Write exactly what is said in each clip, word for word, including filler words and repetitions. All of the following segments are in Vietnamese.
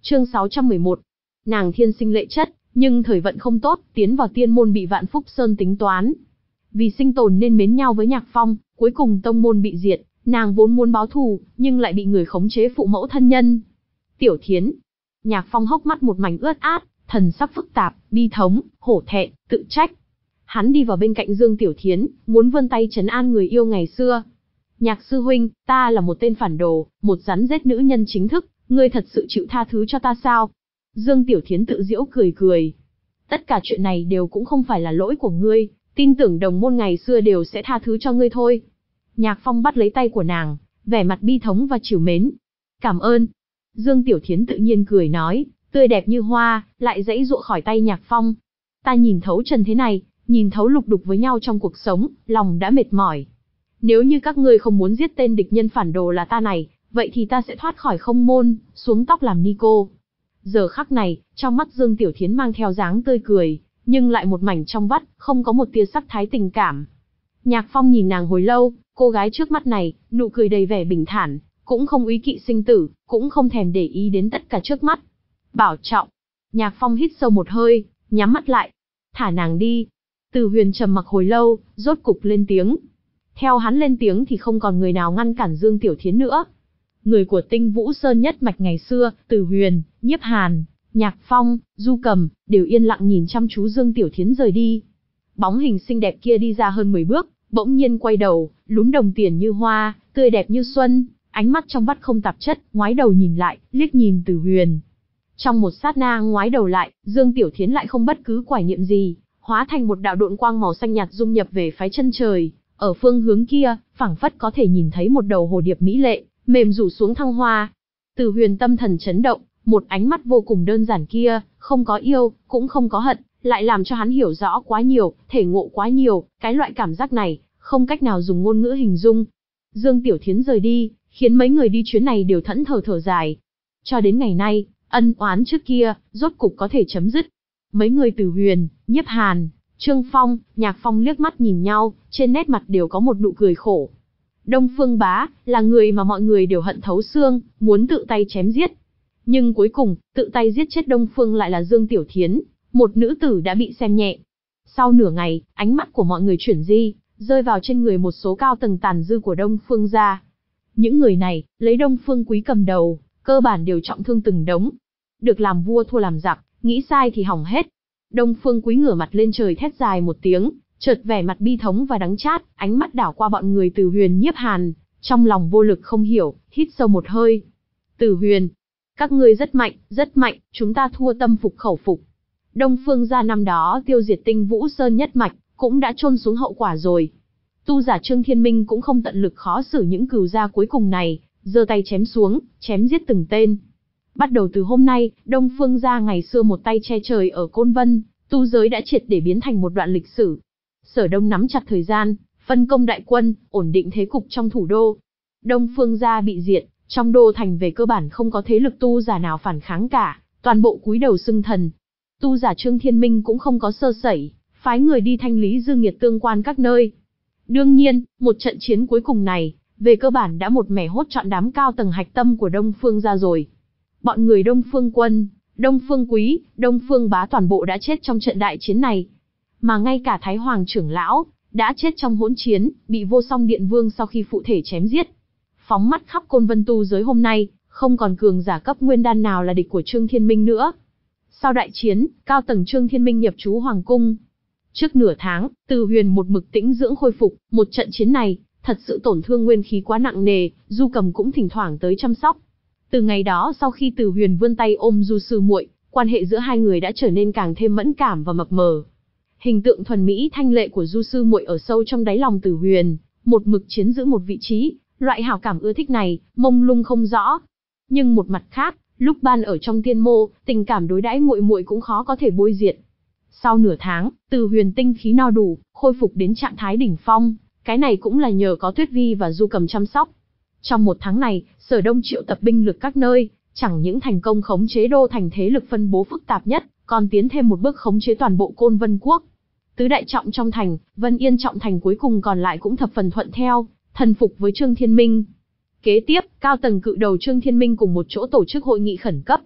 Chương sáu trăm mười một. Nàng thiên sinh lệ chất, nhưng thời vận không tốt, tiến vào tiên môn bị Vạn Phúc Sơn tính toán. Vì sinh tồn nên mến nhau với Nhạc Phong, cuối cùng tông môn bị diệt, nàng vốn muốn báo thù, nhưng lại bị người khống chế phụ mẫu thân nhân. Tiểu Thiến. Nhạc Phong hốc mắt một mảnh ướt át, thần sắc phức tạp, bi thống, hổ thẹn, tự trách. Hắn đi vào bên cạnh Dương Tiểu Thiến, muốn vươn tay trấn an người yêu ngày xưa. Nhạc sư huynh, ta là một tên phản đồ, một rắn rết nữ nhân chính thức, ngươi thật sự chịu tha thứ cho ta sao? Dương Tiểu Thiến tự giễu cười cười. Tất cả chuyện này đều cũng không phải là lỗi của ngươi, tin tưởng đồng môn ngày xưa đều sẽ tha thứ cho ngươi thôi. Nhạc Phong bắt lấy tay của nàng, vẻ mặt bi thống và trìu mến. Cảm ơn. Dương Tiểu Thiến tự nhiên cười nói, tươi đẹp như hoa, lại giãy giụa khỏi tay Nhạc Phong. Ta nhìn thấu trần thế này, nhìn thấu lục đục với nhau trong cuộc sống, lòng đã mệt mỏi. Nếu như các ngươi không muốn giết tên địch nhân phản đồ là ta này, vậy thì ta sẽ thoát khỏi không môn, xuống tóc làm ni cô. Giờ khắc này, trong mắt Dương Tiểu Thiến mang theo dáng tươi cười, nhưng lại một mảnh trong vắt, không có một tia sắc thái tình cảm. Nhạc Phong nhìn nàng hồi lâu, cô gái trước mắt này, nụ cười đầy vẻ bình thản, cũng không úy kỵ sinh tử, cũng không thèm để ý đến tất cả trước mắt. Bảo trọng. Nhạc Phong hít sâu một hơi, nhắm mắt lại. Thả nàng đi. Từ Huyền trầm mặc hồi lâu, rốt cục lên tiếng. Theo hắn lên tiếng thì không còn người nào ngăn cản Dương Tiểu Thiến nữa. Người của Tinh Vũ Sơn nhất mạch ngày xưa, Từ Huyền, Nhiếp Hàn, Nhạc Phong, Du Cầm, đều yên lặng nhìn chăm chú Dương Tiểu Thiến rời đi. Bóng hình xinh đẹp kia đi ra hơn mười bước, bỗng nhiên quay đầu, lúm đồng tiền như hoa, tươi đẹp như xuân, ánh mắt trong vắt không tạp chất, ngoái đầu nhìn lại, liếc nhìn Từ Huyền. Trong một sát na ngoái đầu lại, Dương Tiểu Thiến lại không bất cứ quải niệm gì, hóa thành một đạo độn quang màu xanh nhạt dung nhập về phái chân trời. Ở phương hướng kia, phảng phất có thể nhìn thấy một đầu hồ điệp mỹ lệ, mềm rủ xuống thăng hoa. Từ Huyền tâm thần chấn động, một ánh mắt vô cùng đơn giản kia, không có yêu, cũng không có hận, lại làm cho hắn hiểu rõ quá nhiều, thể ngộ quá nhiều, cái loại cảm giác này, không cách nào dùng ngôn ngữ hình dung. Dương Tiểu Thiến rời đi, khiến mấy người đi chuyến này đều thẫn thờ thở dài. Cho đến ngày nay, ân oán trước kia, rốt cục có thể chấm dứt. Mấy người Từ Huyền, Nhiếp Hàn, Trương Phong, Nhạc Phong liếc mắt nhìn nhau, trên nét mặt đều có một nụ cười khổ. Đông Phương Bá, là người mà mọi người đều hận thấu xương, muốn tự tay chém giết. Nhưng cuối cùng, tự tay giết chết Đông Phương lại là Dương Tiểu Thiến, một nữ tử đã bị xem nhẹ. Sau nửa ngày, ánh mắt của mọi người chuyển di, rơi vào trên người một số cao tầng tàn dư của Đông Phương gia. Những người này, lấy Đông Phương Quý cầm đầu, cơ bản đều trọng thương từng đống. Được làm vua thua làm giặc, nghĩ sai thì hỏng hết. Đông Phương Quý ngửa mặt lên trời thét dài một tiếng, chợt vẻ mặt bi thống và đắng chát, ánh mắt đảo qua bọn người Từ Huyền, Nhiếp Hàn, trong lòng vô lực không hiểu, hít sâu một hơi. Từ Huyền, các ngươi rất mạnh, rất mạnh, chúng ta thua tâm phục khẩu phục. Đông Phương gia năm đó tiêu diệt Tinh Vũ Sơn nhất mạch, cũng đã chôn xuống hậu quả rồi. Tu giả Trương Thiên Minh cũng không tận lực khó xử những cừu gia cuối cùng này, giơ tay chém xuống, chém giết từng tên. Bắt đầu từ hôm nay, Đông Phương gia ngày xưa một tay che trời ở Côn Vân, tu giới đã triệt để biến thành một đoạn lịch sử. Sở Đông nắm chặt thời gian, phân công đại quân, ổn định thế cục trong thủ đô. Đông Phương gia bị diệt, trong đô thành về cơ bản không có thế lực tu giả nào phản kháng cả, toàn bộ cúi đầu xưng thần. Tu giả Trương Thiên Minh cũng không có sơ sẩy, phái người đi thanh lý dư nghiệt tương quan các nơi. Đương nhiên, một trận chiến cuối cùng này, về cơ bản đã một mẻ hốt trọn đám cao tầng hạch tâm của Đông Phương gia rồi. Bọn người Đông Phương Quân, Đông Phương Quý, Đông Phương Bá toàn bộ đã chết trong trận đại chiến này. Mà ngay cả Thái Hoàng trưởng lão, đã chết trong hỗn chiến, bị Vô Song Điện Vương sau khi phụ thể chém giết. Phóng mắt khắp Côn Vân tu giới hôm nay, không còn cường giả cấp nguyên đan nào là địch của Trương Thiên Minh nữa. Sau đại chiến, cao tầng Trương Thiên Minh nhập trú Hoàng Cung. Trước nửa tháng, Từ Huyền một mực tĩnh dưỡng khôi phục, một trận chiến này, thật sự tổn thương nguyên khí quá nặng nề, Du Cầm cũng thỉnh thoảng tới chăm sóc. Từ ngày đó sau khi Từ Huyền vươn tay ôm Du sư muội, quan hệ giữa hai người đã trở nên càng thêm mẫn cảm và mập mờ. Hình tượng thuần mỹ thanh lệ của Du sư muội ở sâu trong đáy lòng Từ Huyền, một mực chiếm giữ một vị trí, loại hảo cảm ưa thích này, mông lung không rõ. Nhưng một mặt khác, lúc ban ở trong tiên mô, tình cảm đối đãi muội muội cũng khó có thể bôi diệt. Sau nửa tháng, Từ Huyền tinh khí no đủ, khôi phục đến trạng thái đỉnh phong, cái này cũng là nhờ có Tuyết Vi và Du Cầm chăm sóc. Trong một tháng này, Sở Đông triệu tập binh lực các nơi, chẳng những thành công khống chế đô thành thế lực phân bố phức tạp nhất, còn tiến thêm một bước khống chế toàn bộ Côn Vân quốc. Tứ đại trọng trong thành, Vân Yên trọng thành cuối cùng còn lại cũng thập phần thuận theo, thần phục với Trương Thiên Minh. Kế tiếp, cao tầng cự đầu Trương Thiên Minh cùng một chỗ tổ chức hội nghị khẩn cấp.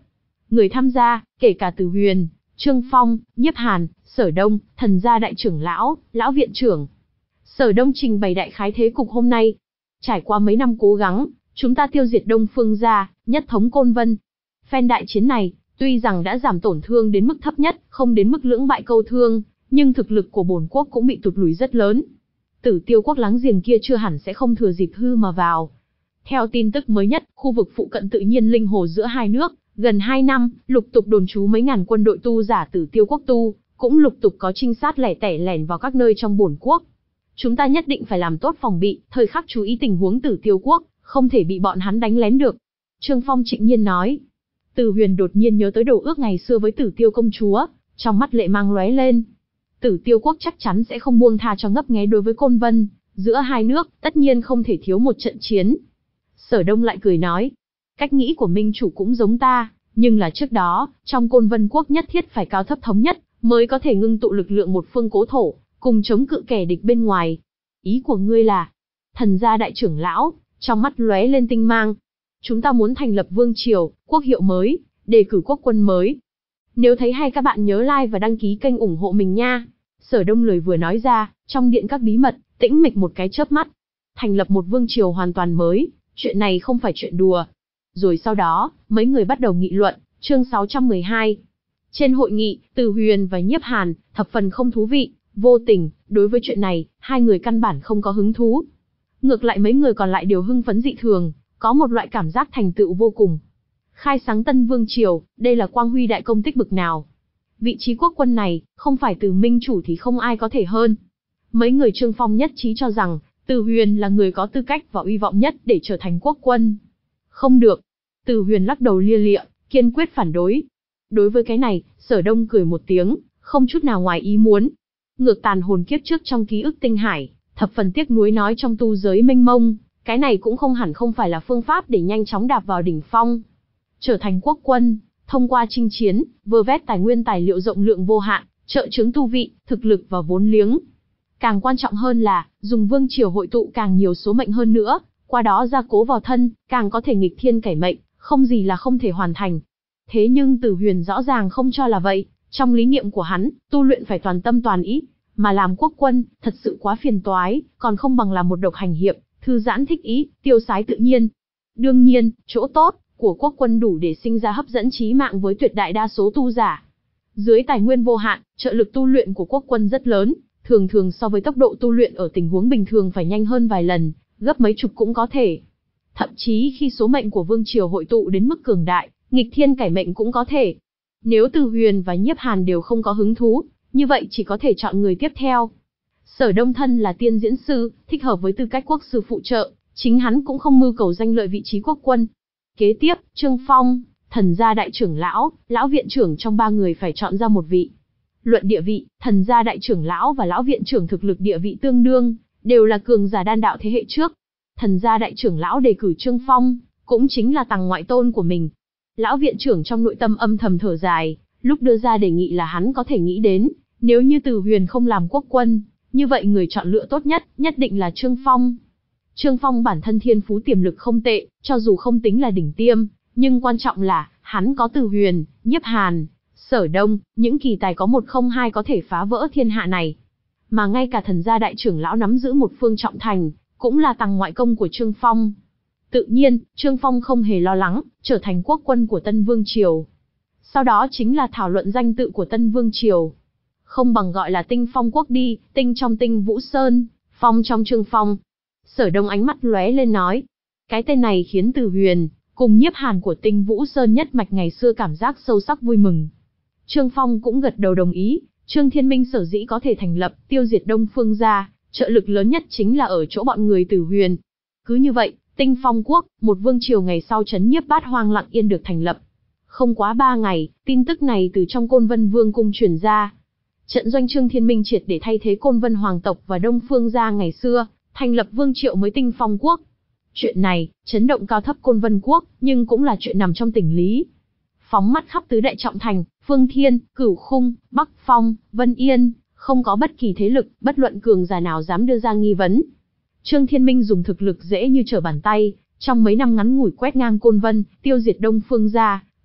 Người tham gia, kể cả Từ Huyền, Trương Phong, Nhiếp Hàn, Sở Đông, Thần gia đại trưởng lão, lão viện trưởng. Sở Đông trình bày đại khái thế cục hôm nay. Trải qua mấy năm cố gắng, chúng ta tiêu diệt Đông Phương gia, nhất thống Côn Vân. Phen đại chiến này, tuy rằng đã giảm tổn thương đến mức thấp nhất, không đến mức lưỡng bại câu thương, nhưng thực lực của bổn quốc cũng bị tụt lùi rất lớn. Tử Tiêu quốc láng giềng kia chưa hẳn sẽ không thừa dịp hư mà vào. Theo tin tức mới nhất, khu vực phụ cận tự nhiên linh hồ giữa hai nước, gần hai năm, lục tục đồn trú mấy ngàn quân đội tu giả Tử Tiêu quốc tu, cũng lục tục có trinh sát lẻ tẻ lẻn vào các nơi trong bổn quốc. Chúng ta nhất định phải làm tốt phòng bị, thời khắc chú ý tình huống Tử Tiêu quốc, không thể bị bọn hắn đánh lén được. Trương Phong trịnh nhiên nói. Từ Huyền đột nhiên nhớ tới đồ ước ngày xưa với Tử Tiêu công chúa, trong mắt lệ mang lóe lên. Tử Tiêu quốc chắc chắn sẽ không buông tha cho ngấp nghé đối với Côn Vân, giữa hai nước, tất nhiên không thể thiếu một trận chiến. Sở Đông lại cười nói, cách nghĩ của minh chủ cũng giống ta, nhưng là trước đó, trong Côn Vân quốc nhất thiết phải cao thấp thống nhất, mới có thể ngưng tụ lực lượng một phương cố thổ, cùng chống cự kẻ địch bên ngoài. Ý của ngươi là? Thần gia đại trưởng lão, trong mắt lóe lên tinh mang. Chúng ta muốn thành lập vương triều, quốc hiệu mới, đề cử quốc quân mới. Nếu thấy hay các bạn nhớ like và đăng ký kênh ủng hộ mình nha. Sở Đông lời vừa nói ra, trong điện các bí mật, tĩnh mịch một cái chớp mắt. Thành lập một vương triều hoàn toàn mới, chuyện này không phải chuyện đùa. Rồi sau đó, mấy người bắt đầu nghị luận, chương sáu trăm mười hai. Trên hội nghị, Từ Huyền và Nhiếp Hàn, thập phần không thú vị, vô tình, đối với chuyện này, hai người căn bản không có hứng thú. Ngược lại mấy người còn lại đều hưng phấn dị thường, có một loại cảm giác thành tựu vô cùng. Khai sáng tân vương triều, đây là quang huy đại công tích bực nào. Vị trí quốc quân này, không phải từ minh chủ thì không ai có thể hơn. Mấy người Trương Phong nhất trí cho rằng, Từ Huyền là người có tư cách và uy vọng nhất để trở thành quốc quân. Không được. Từ Huyền lắc đầu lia lịa, kiên quyết phản đối. Đối với cái này, Sở Đông cười một tiếng, không chút nào ngoài ý muốn. Ngược tàn hồn kiếp trước trong ký ức tinh hải, thập phần tiếc nuối nói trong tu giới mênh mông, cái này cũng không hẳn không phải là phương pháp để nhanh chóng đạp vào đỉnh phong. Trở thành quốc quân, thông qua chinh chiến, vơ vét tài nguyên tài liệu rộng lượng vô hạn, trợ chứng tu vị, thực lực và vốn liếng. Càng quan trọng hơn là, dùng vương triều hội tụ càng nhiều số mệnh hơn nữa, qua đó gia cố vào thân, càng có thể nghịch thiên cải mệnh, không gì là không thể hoàn thành. Thế nhưng Từ Huyền rõ ràng không cho là vậy, trong lý niệm của hắn, tu luyện phải toàn tâm toàn ý, mà làm quốc quân, thật sự quá phiền toái, còn không bằng làm một độc hành hiệp, thư giãn thích ý, tiêu sái tự nhiên. Đương nhiên, chỗ tốt của quốc quân đủ để sinh ra hấp dẫn chí mạng với tuyệt đại đa số tu giả. Dưới tài nguyên vô hạn, trợ lực tu luyện của quốc quân rất lớn, thường thường so với tốc độ tu luyện ở tình huống bình thường phải nhanh hơn vài lần, gấp mấy chục cũng có thể. Thậm chí khi số mệnh của vương triều hội tụ đến mức cường đại, nghịch thiên cải mệnh cũng có thể. Nếu Từ Huyền và Nhiếp Hàn đều không có hứng thú, như vậy chỉ có thể chọn người tiếp theo. Sở Đông thân là tiên diễn sư, thích hợp với tư cách quốc sư phụ trợ, chính hắn cũng không mưu cầu danh lợi vị trí quốc quân. Kế tiếp, Trương Phong, thần gia đại trưởng lão, lão viện trưởng trong ba người phải chọn ra một vị. Luận địa vị, thần gia đại trưởng lão và lão viện trưởng thực lực địa vị tương đương, đều là cường giả đan đạo thế hệ trước. Thần gia đại trưởng lão đề cử Trương Phong, cũng chính là tằng ngoại tôn của mình. Lão viện trưởng trong nội tâm âm thầm thở dài, lúc đưa ra đề nghị là hắn có thể nghĩ đến, nếu như Từ Huyền không làm quốc quân, như vậy người chọn lựa tốt nhất, nhất định là Trương Phong. Trương Phong bản thân thiên phú tiềm lực không tệ, cho dù không tính là đỉnh tiêm, nhưng quan trọng là, hắn có Từ Huyền, Nhiếp Hàn, Sở Đông, những kỳ tài có một không hai có thể phá vỡ thiên hạ này. Mà ngay cả thần gia đại trưởng lão nắm giữ một phương trọng thành, cũng là tằng ngoại công của Trương Phong. Tự nhiên, Trương Phong không hề lo lắng, trở thành quốc quân của Tân Vương Triều. Sau đó chính là thảo luận danh tự của Tân Vương Triều. Không bằng gọi là Tinh Phong Quốc đi, tinh trong Tinh Vũ Sơn, phong trong Trương Phong. Sở Đông ánh mắt lóe lên nói. Cái tên này khiến Từ Huyền, cùng Nhiếp Hàn của Tinh Vũ Sơn nhất mạch ngày xưa cảm giác sâu sắc vui mừng. Trương Phong cũng gật đầu đồng ý, Trương Thiên Minh sở dĩ có thể thành lập, tiêu diệt Đông Phương gia, trợ lực lớn nhất chính là ở chỗ bọn người Từ Huyền. Cứ như vậy, Tinh Phong Quốc, một vương triều ngày sau trấn nhiếp bát hoang lặng yên được thành lập. Không quá ba ngày, tin tức này từ trong Côn Vân Vương cung truyền ra. Trận doanh Trương Thiên Minh triệt để thay thế Côn Vân Hoàng tộc và Đông Phương gia ngày xưa, thành lập vương triệu mới Tinh Phong Quốc. Chuyện này, chấn động cao thấp Côn Vân Quốc, nhưng cũng là chuyện nằm trong tình lý. Phóng mắt khắp tứ đại trọng thành, Phương Thiên, Cửu Khung, Bắc Phong, Vân Yên, không có bất kỳ thế lực, bất luận cường giả nào dám đưa ra nghi vấn. Trương Thiên Minh dùng thực lực dễ như trở bàn tay, trong mấy năm ngắn ngủi quét ngang Côn Vân, tiêu diệt Đông Phương gia,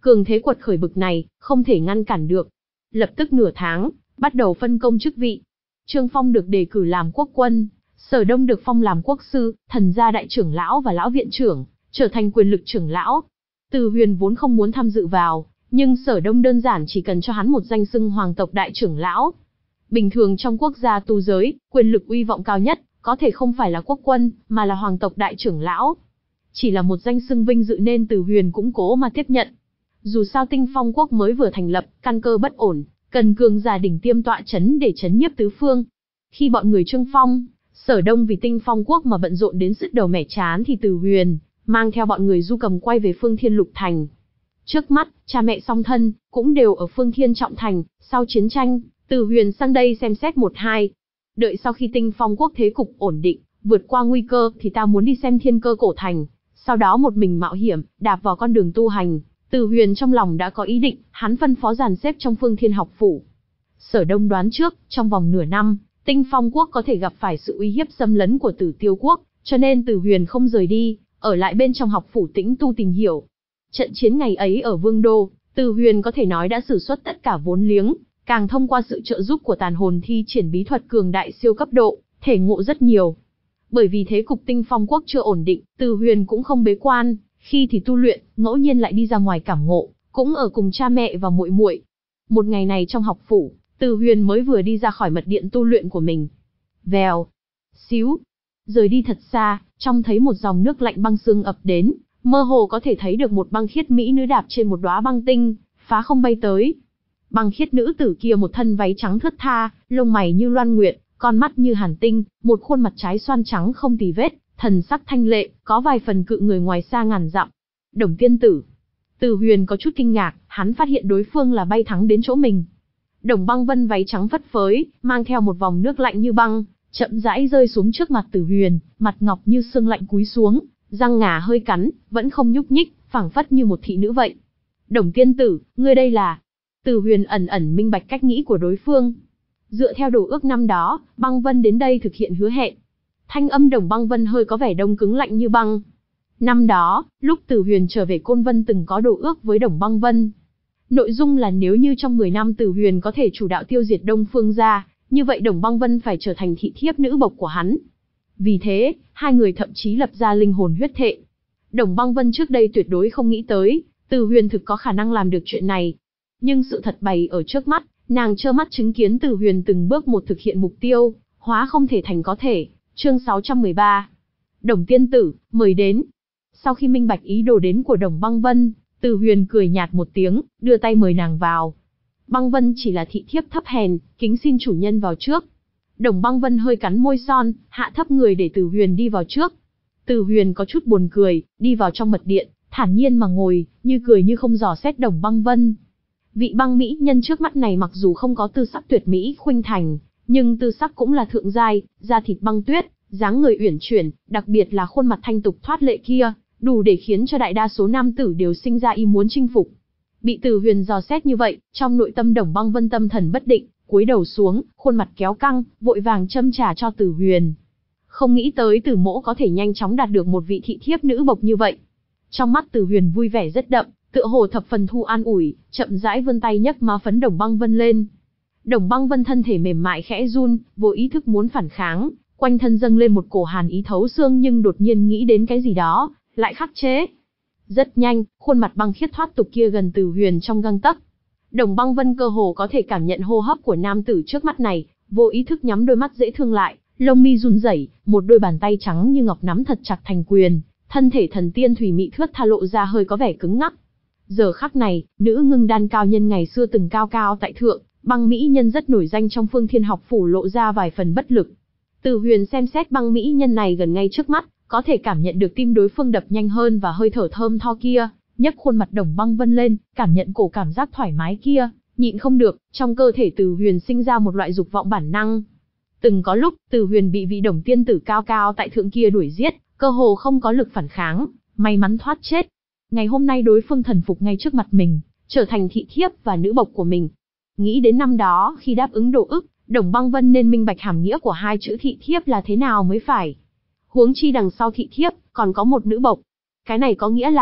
cường thế quật khởi bực này, không thể ngăn cản được. Lập tức nửa tháng, bắt đầu phân công chức vị. Trương Phong được đề cử làm quốc quân, Sở Đông được phong làm quốc sư, Thần gia đại trưởng lão và lão viện trưởng, trở thành quyền lực trưởng lão. Từ Huyền vốn không muốn tham dự vào, nhưng Sở Đông đơn giản chỉ cần cho hắn một danh xưng hoàng tộc đại trưởng lão. Bình thường trong quốc gia tu giới, quyền lực uy vọng cao nhất, có thể không phải là quốc quân, mà là hoàng tộc đại trưởng lão. Chỉ là một danh xưng vinh dự nên Từ Huyền cũng cố mà tiếp nhận. Dù sao Tinh Phong quốc mới vừa thành lập, căn cơ bất ổn, cần cường giả đỉnh tiêm tọa chấn để chấn nhiếp tứ phương. Khi bọn người Trương Phong, Sở Đông vì Tinh Phong quốc mà bận rộn đến sứt đầu mẻ chán thì Từ Huyền mang theo bọn người Du Cầm quay về Phương Thiên Lục Thành. Trước mắt, cha mẹ song thân cũng đều ở Phương Thiên Trọng Thành. Sau chiến tranh, Từ Huyền sang đây xem xét một hai. Đợi sau khi Tinh Phong quốc thế cục ổn định, vượt qua nguy cơ thì ta muốn đi xem Thiên Cơ cổ thành. Sau đó một mình mạo hiểm, đạp vào con đường tu hành. Từ Huyền trong lòng đã có ý định, hắn phân phó dàn xếp trong Phương Thiên học phủ. Sở Đông đoán trước, trong vòng nửa năm, Tinh Phong quốc có thể gặp phải sự uy hiếp xâm lấn của Tử Tiêu quốc, cho nên Từ Huyền không rời đi, ở lại bên trong học phủ tĩnh tu tìm hiểu. Trận chiến ngày ấy ở Vương Đô, Từ Huyền có thể nói đã sử xuất tất cả vốn liếng, càng thông qua sự trợ giúp của tàn hồn thi triển bí thuật cường đại siêu cấp độ, thể ngộ rất nhiều. Bởi vì thế cục Tinh Phong quốc chưa ổn định, Từ Huyền cũng không bế quan, khi thì tu luyện, ngẫu nhiên lại đi ra ngoài cảm ngộ, cũng ở cùng cha mẹ và muội muội. Một ngày này trong học phủ, Từ Huyền mới vừa đi ra khỏi mật điện tu luyện của mình. Vèo, xíu, rời đi thật xa, trông thấy một dòng nước lạnh băng sương ập đến, mơ hồ có thể thấy được một băng khiết mỹ nữ đạp trên một đóa băng tinh, phá không bay tới. Băng khiết nữ tử kia một thân váy trắng thướt tha, lông mày như loan nguyệt, con mắt như hàn tinh, một khuôn mặt trái xoan trắng không tì vết, thần sắc thanh lệ, có vài phần cự người ngoài xa ngàn dặm. Đồng tiên tử. Từ Huyền có chút kinh ngạc, hắn phát hiện đối phương là bay thẳng đến chỗ mình. Đồng Băng Vân váy trắng phất phới, mang theo một vòng nước lạnh như băng, chậm rãi rơi xuống trước mặt Từ Huyền, mặt ngọc như xương lạnh cúi xuống, răng ngà hơi cắn, vẫn không nhúc nhích, phảng phất như một thị nữ vậy. Đồng tiên tử, ngươi đây là? Từ Huyền ẩn ẩn minh bạch cách nghĩ của đối phương. Dựa theo đồ ước năm đó, Băng Vân đến đây thực hiện hứa hẹn. Thanh âm Đồng Băng Vân hơi có vẻ đông cứng lạnh như băng. Năm đó, lúc Từ Huyền trở về Côn Vân từng có đồ ước với Đồng Băng Vân. Nội dung là nếu như trong mười năm Từ Huyền có thể chủ đạo tiêu diệt Đông Phương gia, như vậy Đồng Băng Vân phải trở thành thị thiếp nữ bộc của hắn. Vì thế, hai người thậm chí lập ra linh hồn huyết thệ. Đồng Băng Vân trước đây tuyệt đối không nghĩ tới, Từ Huyền thực có khả năng làm được chuyện này. Nhưng sự thật bày ở trước mắt, nàng trơ mắt chứng kiến Từ Huyền từng bước một thực hiện mục tiêu, hóa không thể thành có thể. Chương sáu trăm mười ba. Đồng tiên tử, mời đến. Sau khi minh bạch ý đồ đến của Đồng Băng Vân, Từ Huyền cười nhạt một tiếng, đưa tay mời nàng vào. Băng Vân chỉ là thị thiếp thấp hèn, kính xin chủ nhân vào trước. Đồng Băng Vân hơi cắn môi son, hạ thấp người để Từ Huyền đi vào trước. Từ Huyền có chút buồn cười, đi vào trong mật điện, thản nhiên mà ngồi, như cười như không dò xét Đồng Băng Vân. Vị băng mỹ nhân trước mắt này mặc dù không có tư sắc tuyệt mỹ khuynh thành, nhưng tư sắc cũng là thượng giai, da thịt băng tuyết, dáng người uyển chuyển, đặc biệt là khuôn mặt thanh tục thoát lệ kia, đủ để khiến cho đại đa số nam tử đều sinh ra ý muốn chinh phục. Bị Từ Huyền dò xét như vậy, trong nội tâm Đồng Băng Vân tâm thần bất định, cúi đầu xuống, khuôn mặt kéo căng, vội vàng châm trà cho Từ Huyền. Không nghĩ tới Từ Mỗ có thể nhanh chóng đạt được một vị thị thiếp nữ bộc như vậy. Trong mắt Từ Huyền vui vẻ rất đậm, tựa hồ thập phần thu an ủi, chậm rãi vươn tay nhấc má phấn Đồng Băng Vân lên. Đồng Băng Vân thân thể mềm mại khẽ run, vô ý thức muốn phản kháng, quanh thân dâng lên một cổ hàn ý thấu xương nhưng đột nhiên nghĩ đến cái gì đó, lại khắc chế. Rất nhanh, khuôn mặt băng khiết thoát tục kia gần Từ Huyền trong gang tấc. Đồng Băng Vân cơ hồ có thể cảm nhận hô hấp của nam tử trước mắt này, vô ý thức nhắm đôi mắt dễ thương lại, lông mi run rẩy, một đôi bàn tay trắng như ngọc nắm thật chặt thành quyền, thân thể thần tiên thủy mị thướt tha lộ ra hơi có vẻ cứng ngắc. Giờ khắc này, nữ ngưng đan cao nhân ngày xưa từng cao cao tại thượng, băng mỹ nhân rất nổi danh trong Phương Thiên học phủ lộ ra vài phần bất lực. Từ Huyền xem xét băng mỹ nhân này gần ngay trước mắt, có thể cảm nhận được tim đối phương đập nhanh hơn và hơi thở thơm tho kia, nhấc khuôn mặt Đồng Băng Vân lên, cảm nhận cổ cảm giác thoải mái kia, nhịn không được, trong cơ thể Từ Huyền sinh ra một loại dục vọng bản năng. Từng có lúc, Từ Huyền bị vị Đồng tiên tử cao cao tại thượng kia đuổi giết, cơ hồ không có lực phản kháng, may mắn thoát chết. Ngày hôm nay đối phương thần phục ngay trước mặt mình, trở thành thị thiếp và nữ bộc của mình. Nghĩ đến năm đó, khi đáp ứng đồ ước, Đồng Băng Vân nên minh bạch hàm nghĩa của hai chữ thị thiếp là thế nào mới phải. Huống chi đằng sau thị thiếp, còn có một nữ bộc. Cái này có nghĩa là,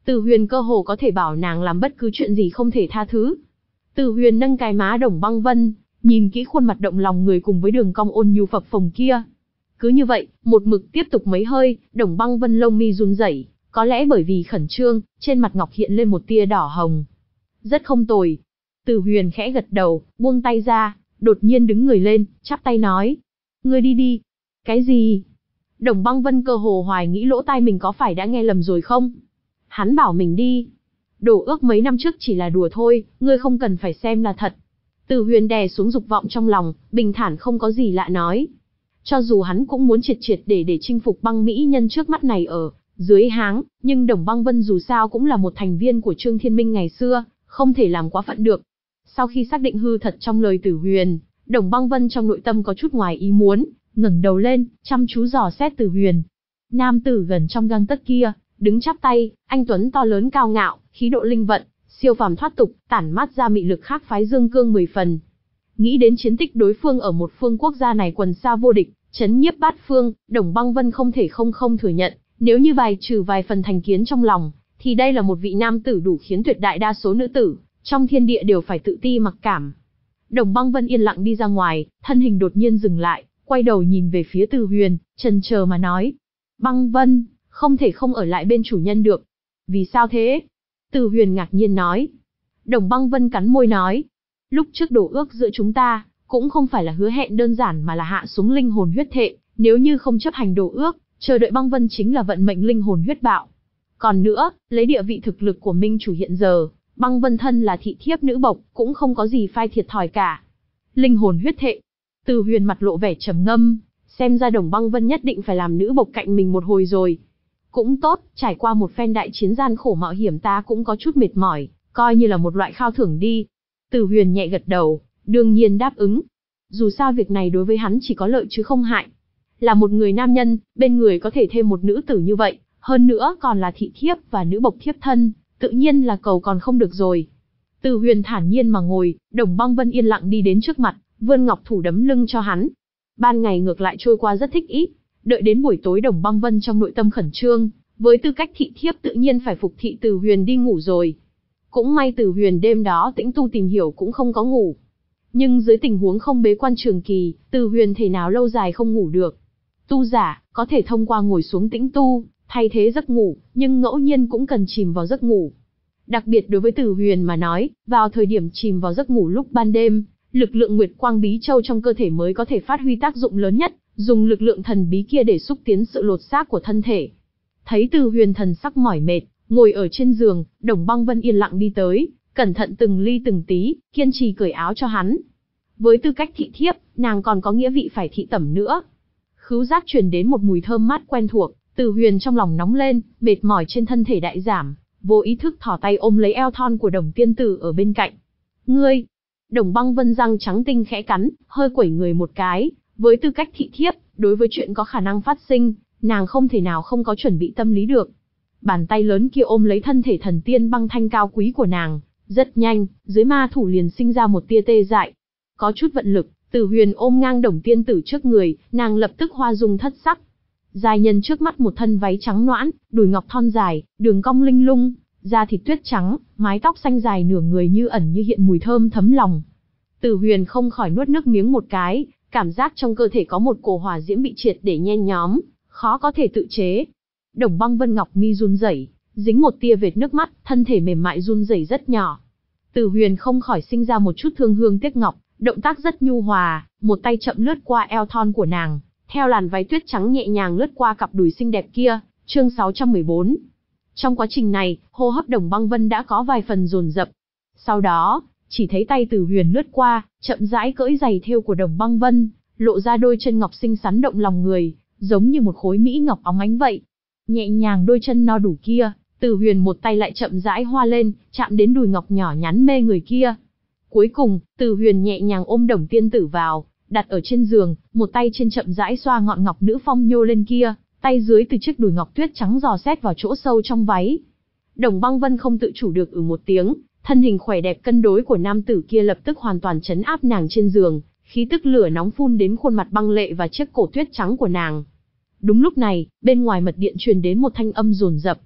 Từ Huyền cơ hồ có thể bảo nàng làm bất cứ chuyện gì không thể tha thứ. Từ Huyền nâng cái má Đồng Băng Vân, nhìn kỹ khuôn mặt động lòng người cùng với đường cong ôn nhu phập phồng kia. Cứ như vậy, một mực tiếp tục mấy hơi, Đồng Băng Vân lông mi run rẩy, có lẽ bởi vì khẩn trương, trên mặt ngọc hiện lên một tia đỏ hồng. Rất không tồi. Từ Huyền khẽ gật đầu, buông tay ra, đột nhiên đứng người lên, chắp tay nói. Ngươi đi đi. Cái gì? Đồng Băng Vân cơ hồ hoài nghĩ lỗ tai mình có phải đã nghe lầm rồi không? Hắn bảo mình đi. Đổ ước mấy năm trước chỉ là đùa thôi, ngươi không cần phải xem là thật. Từ Huyền đè xuống dục vọng trong lòng, bình thản không có gì lạ nói. Cho dù hắn cũng muốn triệt triệt để để chinh phục băng mỹ nhân trước mắt này ở dưới háng, nhưng Đồng Băng Vân dù sao cũng là một thành viên của Trương Thiên Minh ngày xưa, không thể làm quá phận được. Sau khi xác định hư thật trong lời Từ Huyền, Đồng Băng Vân trong nội tâm có chút ngoài ý muốn, ngẩng đầu lên, chăm chú dò xét Từ Huyền. Nam tử gần trong gang tấc kia, đứng chắp tay, anh tuấn to lớn cao ngạo, khí độ linh vận, siêu phàm thoát tục, tản mát ra mị lực khác phái Dương Cương mười phần. Nghĩ đến chiến tích đối phương ở một phương quốc gia này quần xa vô địch, chấn nhiếp bát phương, Đồng Băng Vân không thể không không thừa nhận, nếu như bài trừ vài phần thành kiến trong lòng, thì đây là một vị nam tử đủ khiến tuyệt đại đa số nữ tử trong thiên địa đều phải tự ti mặc cảm. Đồng Băng Vân yên lặng đi ra ngoài, thân hình đột nhiên dừng lại, quay đầu nhìn về phía Từ Huyền, chần chờ mà nói: Băng Vân, không thể không ở lại bên chủ nhân được. Vì sao thế? Từ Huyền ngạc nhiên nói. Đồng Băng Vân cắn môi nói: Lúc trước đổ ước giữa chúng ta, cũng không phải là hứa hẹn đơn giản mà là hạ xuống linh hồn huyết thệ, nếu như không chấp hành đổ ước, chờ đợi Băng Vân chính là vận mệnh linh hồn huyết bạo. Còn nữa, lấy địa vị thực lực của Minh chủ hiện giờ, Băng Vân thân là thị thiếp nữ bộc, cũng không có gì phai thiệt thòi cả. Linh hồn huyết thệ. Từ Huyền mặt lộ vẻ trầm ngâm, xem ra Đồng Băng Vân nhất định phải làm nữ bộc cạnh mình một hồi rồi. Cũng tốt, trải qua một phen đại chiến gian khổ mạo hiểm ta cũng có chút mệt mỏi, coi như là một loại khao thưởng đi. Từ Huyền nhẹ gật đầu, đương nhiên đáp ứng. Dù sao việc này đối với hắn chỉ có lợi chứ không hại. Là một người nam nhân, bên người có thể thêm một nữ tử như vậy, hơn nữa còn là thị thiếp và nữ bộc thiếp thân, tự nhiên là cầu còn không được rồi. Từ Huyền thản nhiên mà ngồi, Đồng Băng Vân yên lặng đi đến trước mặt, vươn ngọc thủ đấm lưng cho hắn. Ban ngày ngược lại trôi qua rất thích ý, đợi đến buổi tối Đồng Băng Vân trong nội tâm khẩn trương, với tư cách thị thiếp tự nhiên phải phục thị Từ Huyền đi ngủ rồi. Cũng may Từ Huyền đêm đó tĩnh tu tìm hiểu cũng không có ngủ. Nhưng dưới tình huống không bế quan trường kỳ, Từ Huyền thể nào lâu dài không ngủ được. Tu giả, có thể thông qua ngồi xuống tĩnh tu, thay thế giấc ngủ, nhưng ngẫu nhiên cũng cần chìm vào giấc ngủ. Đặc biệt đối với Từ Huyền mà nói, vào thời điểm chìm vào giấc ngủ lúc ban đêm, lực lượng Nguyệt Quang Bí Châu trong cơ thể mới có thể phát huy tác dụng lớn nhất, dùng lực lượng thần bí kia để xúc tiến sự lột xác của thân thể. Thấy Từ Huyền thần sắc mỏi mệt, ngồi ở trên giường, Đồng Băng Vân yên lặng đi tới, cẩn thận từng ly từng tí, kiên trì cởi áo cho hắn. Với tư cách thị thiếp, nàng còn có nghĩa vị phải thị tẩm nữa. Khứu giác truyền đến một mùi thơm mát quen thuộc, Từ Huyền trong lòng nóng lên, mệt mỏi trên thân thể đại giảm, vô ý thức thò tay ôm lấy eo thon của Đồng tiên tử ở bên cạnh. Ngươi! Đồng Băng Vân răng trắng tinh khẽ cắn, hơi quẩy người một cái, với tư cách thị thiếp, đối với chuyện có khả năng phát sinh, nàng không thể nào không có chuẩn bị tâm lý được. Bàn tay lớn kia ôm lấy thân thể thần tiên băng thanh cao quý của nàng, rất nhanh, dưới ma thủ liền sinh ra một tia tê dại. Có chút vận lực, Từ Huyền ôm ngang Đồng tiên tử trước người, nàng lập tức hoa dung thất sắc. Giai nhân trước mắt một thân váy trắng noãn, đùi ngọc thon dài, đường cong linh lung, da thịt tuyết trắng, mái tóc xanh dài nửa người như ẩn như hiện mùi thơm thấm lòng. Từ Huyền không khỏi nuốt nước miếng một cái, cảm giác trong cơ thể có một cổ hỏa diễm bị triệt để nhen nhóm, khó có thể tự chế. Đồng Băng Vân ngọc mi run rẩy, dính một tia vệt nước mắt, thân thể mềm mại run rẩy rất nhỏ. Từ Huyền không khỏi sinh ra một chút thương hương tiếc ngọc, động tác rất nhu hòa, một tay chậm lướt qua eo thon của nàng, theo làn váy tuyết trắng nhẹ nhàng lướt qua cặp đùi xinh đẹp kia. Chương sáu trăm mười bốn. Trong quá trình này, hô hấp Đồng Băng Vân đã có vài phần dồn dập. Sau đó, chỉ thấy tay Từ Huyền lướt qua, chậm rãi cởi giày thêu của Đồng Băng Vân, lộ ra đôi chân ngọc xinh xắn động lòng người, giống như một khối mỹ ngọc óng ánh vậy. Nhẹ nhàng đôi chân no đủ kia, Từ Huyền một tay lại chậm rãi hoa lên, chạm đến đùi ngọc nhỏ nhắn mê người kia. Cuối cùng, Từ Huyền nhẹ nhàng ôm Đồng tiên tử vào, đặt ở trên giường, một tay trên chậm rãi xoa ngọn ngọc nữ phong nhô lên kia, tay dưới từ chiếc đùi ngọc tuyết trắng dò xét vào chỗ sâu trong váy. Đồng Băng Vân không tự chủ được ừ một tiếng, thân hình khỏe đẹp cân đối của nam tử kia lập tức hoàn toàn trấn áp nàng trên giường, khí tức lửa nóng phun đến khuôn mặt băng lệ và chiếc cổ tuyết trắng của nàng. Đúng lúc này, bên ngoài mật điện truyền đến một thanh âm dồn dập.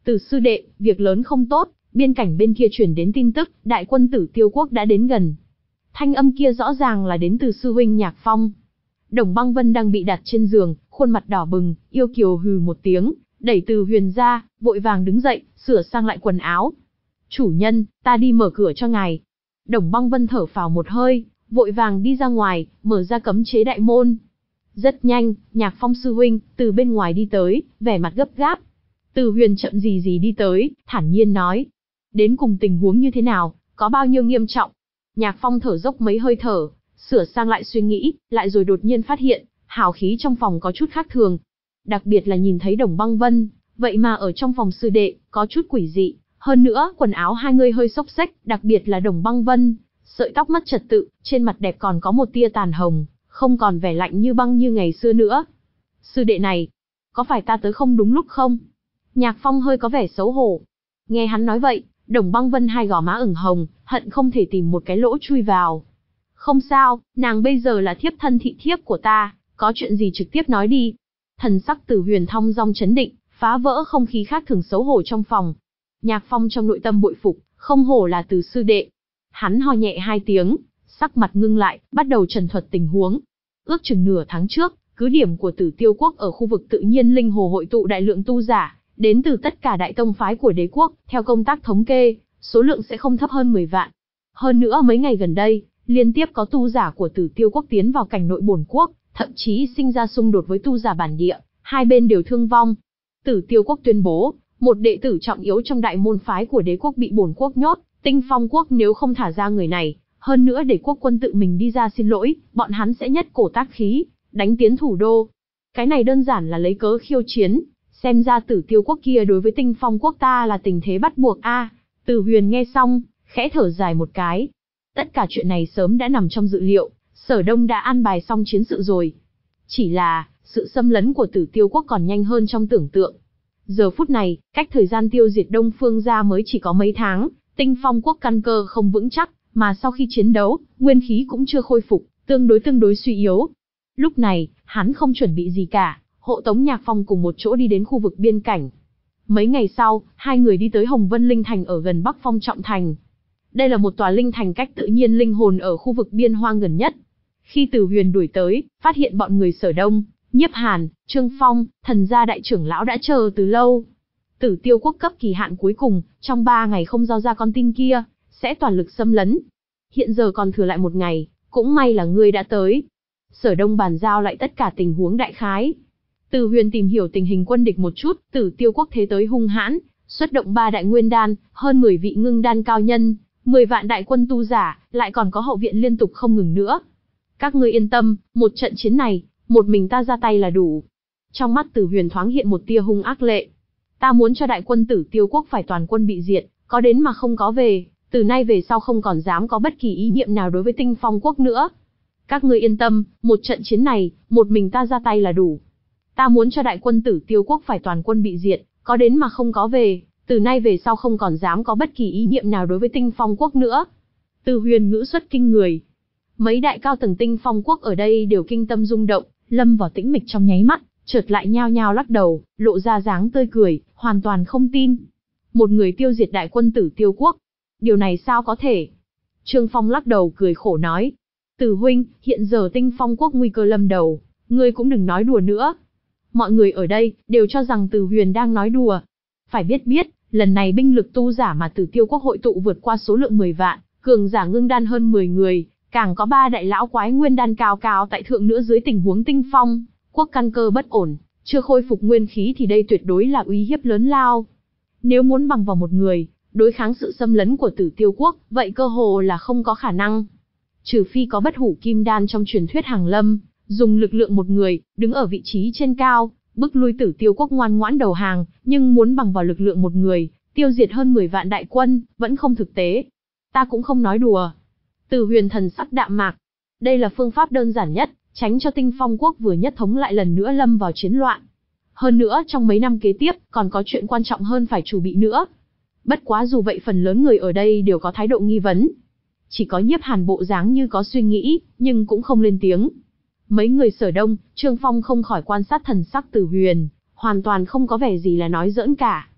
Từ sư đệ, việc lớn không tốt, biên cảnh bên kia truyền đến tin tức, đại quân Tử Tiêu quốc đã đến gần. Thanh âm kia rõ ràng là đến từ sư huynh Nhạc Phong. Đồng Băng Vân đang bị đặt trên giường, khuôn mặt đỏ bừng, yêu kiều hừ một tiếng, đẩy Từ Huyền ra, vội vàng đứng dậy, sửa sang lại quần áo. Chủ nhân, ta đi mở cửa cho ngài. Đồng Băng Vân thở phào một hơi, vội vàng đi ra ngoài, mở ra cấm chế đại môn. Rất nhanh, Nhạc Phong sư huynh, từ bên ngoài đi tới, vẻ mặt gấp gáp. Từ Huyền chậm gì gì đi tới, thản nhiên nói. Đến cùng tình huống như thế nào, có bao nhiêu nghiêm trọng? Nhạc Phong thở dốc mấy hơi thở, sửa sang lại suy nghĩ, lại rồi đột nhiên phát hiện, hào khí trong phòng có chút khác thường. Đặc biệt là nhìn thấy Đồng Băng Vân, vậy mà ở trong phòng sư đệ, có chút quỷ dị. Hơn nữa, quần áo hai người hơi xốc xếch, đặc biệt là Đồng Băng Vân, sợi tóc mất trật tự, trên mặt đẹp còn có một tia tàn hồng, không còn vẻ lạnh như băng như ngày xưa nữa. Sư đệ này, có phải ta tới không đúng lúc không? Nhạc Phong hơi có vẻ xấu hổ. Nghe hắn nói vậy, Đồng Băng Vân hai gò má ửng hồng, hận không thể tìm một cái lỗ chui vào. Không sao, nàng bây giờ là thiếp thân thị thiếp của ta, có chuyện gì trực tiếp nói đi. Thần sắc Từ Huyền thong dong chấn định, phá vỡ không khí khác thường xấu hổ trong phòng. Nhạc Phong trong nội tâm bội phục, không hổ là Từ sư đệ. Hắn ho nhẹ hai tiếng, sắc mặt ngưng lại, bắt đầu trần thuật tình huống. Ước chừng nửa tháng trước, cứ điểm của Tử Tiêu quốc ở khu vực tự nhiên linh hồ hội tụ đại lượng tu giả, đến từ tất cả đại tông phái của đế quốc, theo công tác thống kê, số lượng sẽ không thấp hơn mười vạn. Hơn nữa mấy ngày gần đây, liên tiếp có tu giả của Tử Tiêu quốc tiến vào cảnh nội bổn quốc, thậm chí sinh ra xung đột với tu giả bản địa, hai bên đều thương vong. Tử Tiêu quốc tuyên bố, một đệ tử trọng yếu trong đại môn phái của đế quốc bị bổn quốc nhốt, Tinh Phong quốc nếu không thả ra người này, hơn nữa để quốc quân tự mình đi ra xin lỗi, bọn hắn sẽ nhất cổ tác khí, đánh tiến thủ đô. Cái này đơn giản là lấy cớ khiêu chiến, xem ra Tử Tiêu quốc kia đối với Tinh Phong quốc ta là tình thế bắt buộc a. À, Từ Huyền nghe xong, khẽ thở dài một cái. Tất cả chuyện này sớm đã nằm trong dự liệu, Sở Đông đã an bài xong chiến sự rồi. Chỉ là, sự xâm lấn của Tử Tiêu quốc còn nhanh hơn trong tưởng tượng. Giờ phút này, cách thời gian tiêu diệt Đông Phương gia mới chỉ có mấy tháng, Tinh Phong quốc căn cơ không vững chắc, mà sau khi chiến đấu, nguyên khí cũng chưa khôi phục, tương đối tương đối suy yếu. Lúc này, hắn không chuẩn bị gì cả, hộ tống Nhạc Phong cùng một chỗ đi đến khu vực biên cảnh. Mấy ngày sau, hai người đi tới Hồng Vân Linh Thành ở gần Bắc Phong Trọng Thành. Đây là một tòa linh thành cách tự nhiên linh hồn ở khu vực biên hoang gần nhất. Khi Từ Huyền đuổi tới, phát hiện bọn người Sở Đông, Nhiếp Hàn, Trương Phong, Thần gia đại trưởng lão đã chờ từ lâu. Tử Tiêu quốc cấp kỳ hạn cuối cùng, trong ba ngày không giao ra con tin kia, sẽ toàn lực xâm lấn. Hiện giờ còn thừa lại một ngày, cũng may là ngươi đã tới. Sở Đông bàn giao lại tất cả tình huống đại khái. Từ Huyền tìm hiểu tình hình quân địch một chút, Tử Tiêu quốc thế tới hung hãn, xuất động ba đại nguyên đan, hơn mười vị ngưng đan cao nhân, mười vạn đại quân tu giả, lại còn có hậu viện liên tục không ngừng nữa. Các ngươi yên tâm, một trận chiến này, một mình ta ra tay là đủ. Trong mắt Tử Huyền thoáng hiện một tia hung ác lệ. Ta muốn cho đại quân Tử Tiêu quốc phải toàn quân bị diệt, có đến mà không có về, từ nay về sau không còn dám có bất kỳ ý niệm nào đối với Tinh Phong quốc nữa. Các ngươi yên tâm, một trận chiến này, một mình ta ra tay là đủ. Ta muốn cho đại quân Tử Tiêu quốc phải toàn quân bị diệt, có đến mà không có về, từ nay về sau không còn dám có bất kỳ ý niệm nào đối với Tinh Phong quốc nữa. Từ Huyền ngữ xuất kinh người. Mấy đại cao tầng Tinh Phong quốc ở đây đều kinh tâm rung động, lâm vào tĩnh mịch trong nháy mắt, chợt lại nhao nhao lắc đầu, lộ ra dáng tươi cười, hoàn toàn không tin. Một người tiêu diệt đại quân Tử Tiêu quốc, điều này sao có thể? Trương Phong lắc đầu cười khổ nói, Từ huynh, hiện giờ Tinh Phong quốc nguy cơ lâm đầu, ngươi cũng đừng nói đùa nữa. Mọi người ở đây đều cho rằng Từ Huyền đang nói đùa. Phải biết biết, lần này binh lực tu giả mà Tử Tiêu quốc hội tụ vượt qua số lượng mười vạn, cường giả ngưng đan hơn mười người, càng có ba đại lão quái nguyên đan cao cao tại thượng nữa. Dưới tình huống Tinh Phong quốc căn cơ bất ổn, chưa khôi phục nguyên khí thì đây tuyệt đối là uy hiếp lớn lao. Nếu muốn bằng vào một người, đối kháng sự xâm lấn của Tử Tiêu quốc, vậy cơ hồ là không có khả năng. Trừ phi có bất hủ kim đan trong truyền thuyết hàng lâm, dùng lực lượng một người, đứng ở vị trí trên cao, bức lui Tử Tiêu quốc ngoan ngoãn đầu hàng, nhưng muốn bằng vào lực lượng một người, tiêu diệt hơn mười vạn đại quân, vẫn không thực tế. Ta cũng không nói đùa. Từ Huyền thần sắc đạm mạc. Đây là phương pháp đơn giản nhất, tránh cho Tinh Phong quốc vừa nhất thống lại lần nữa lâm vào chiến loạn. Hơn nữa trong mấy năm kế tiếp, còn có chuyện quan trọng hơn phải chuẩn bị nữa. Bất quá dù vậy phần lớn người ở đây đều có thái độ nghi vấn. Chỉ có Nhiếp Hàn bộ dáng như có suy nghĩ, nhưng cũng không lên tiếng. Mấy người Sở Đông, Trương Phong không khỏi quan sát thần sắc Từ Huyền, hoàn toàn không có vẻ gì là nói giỡn cả.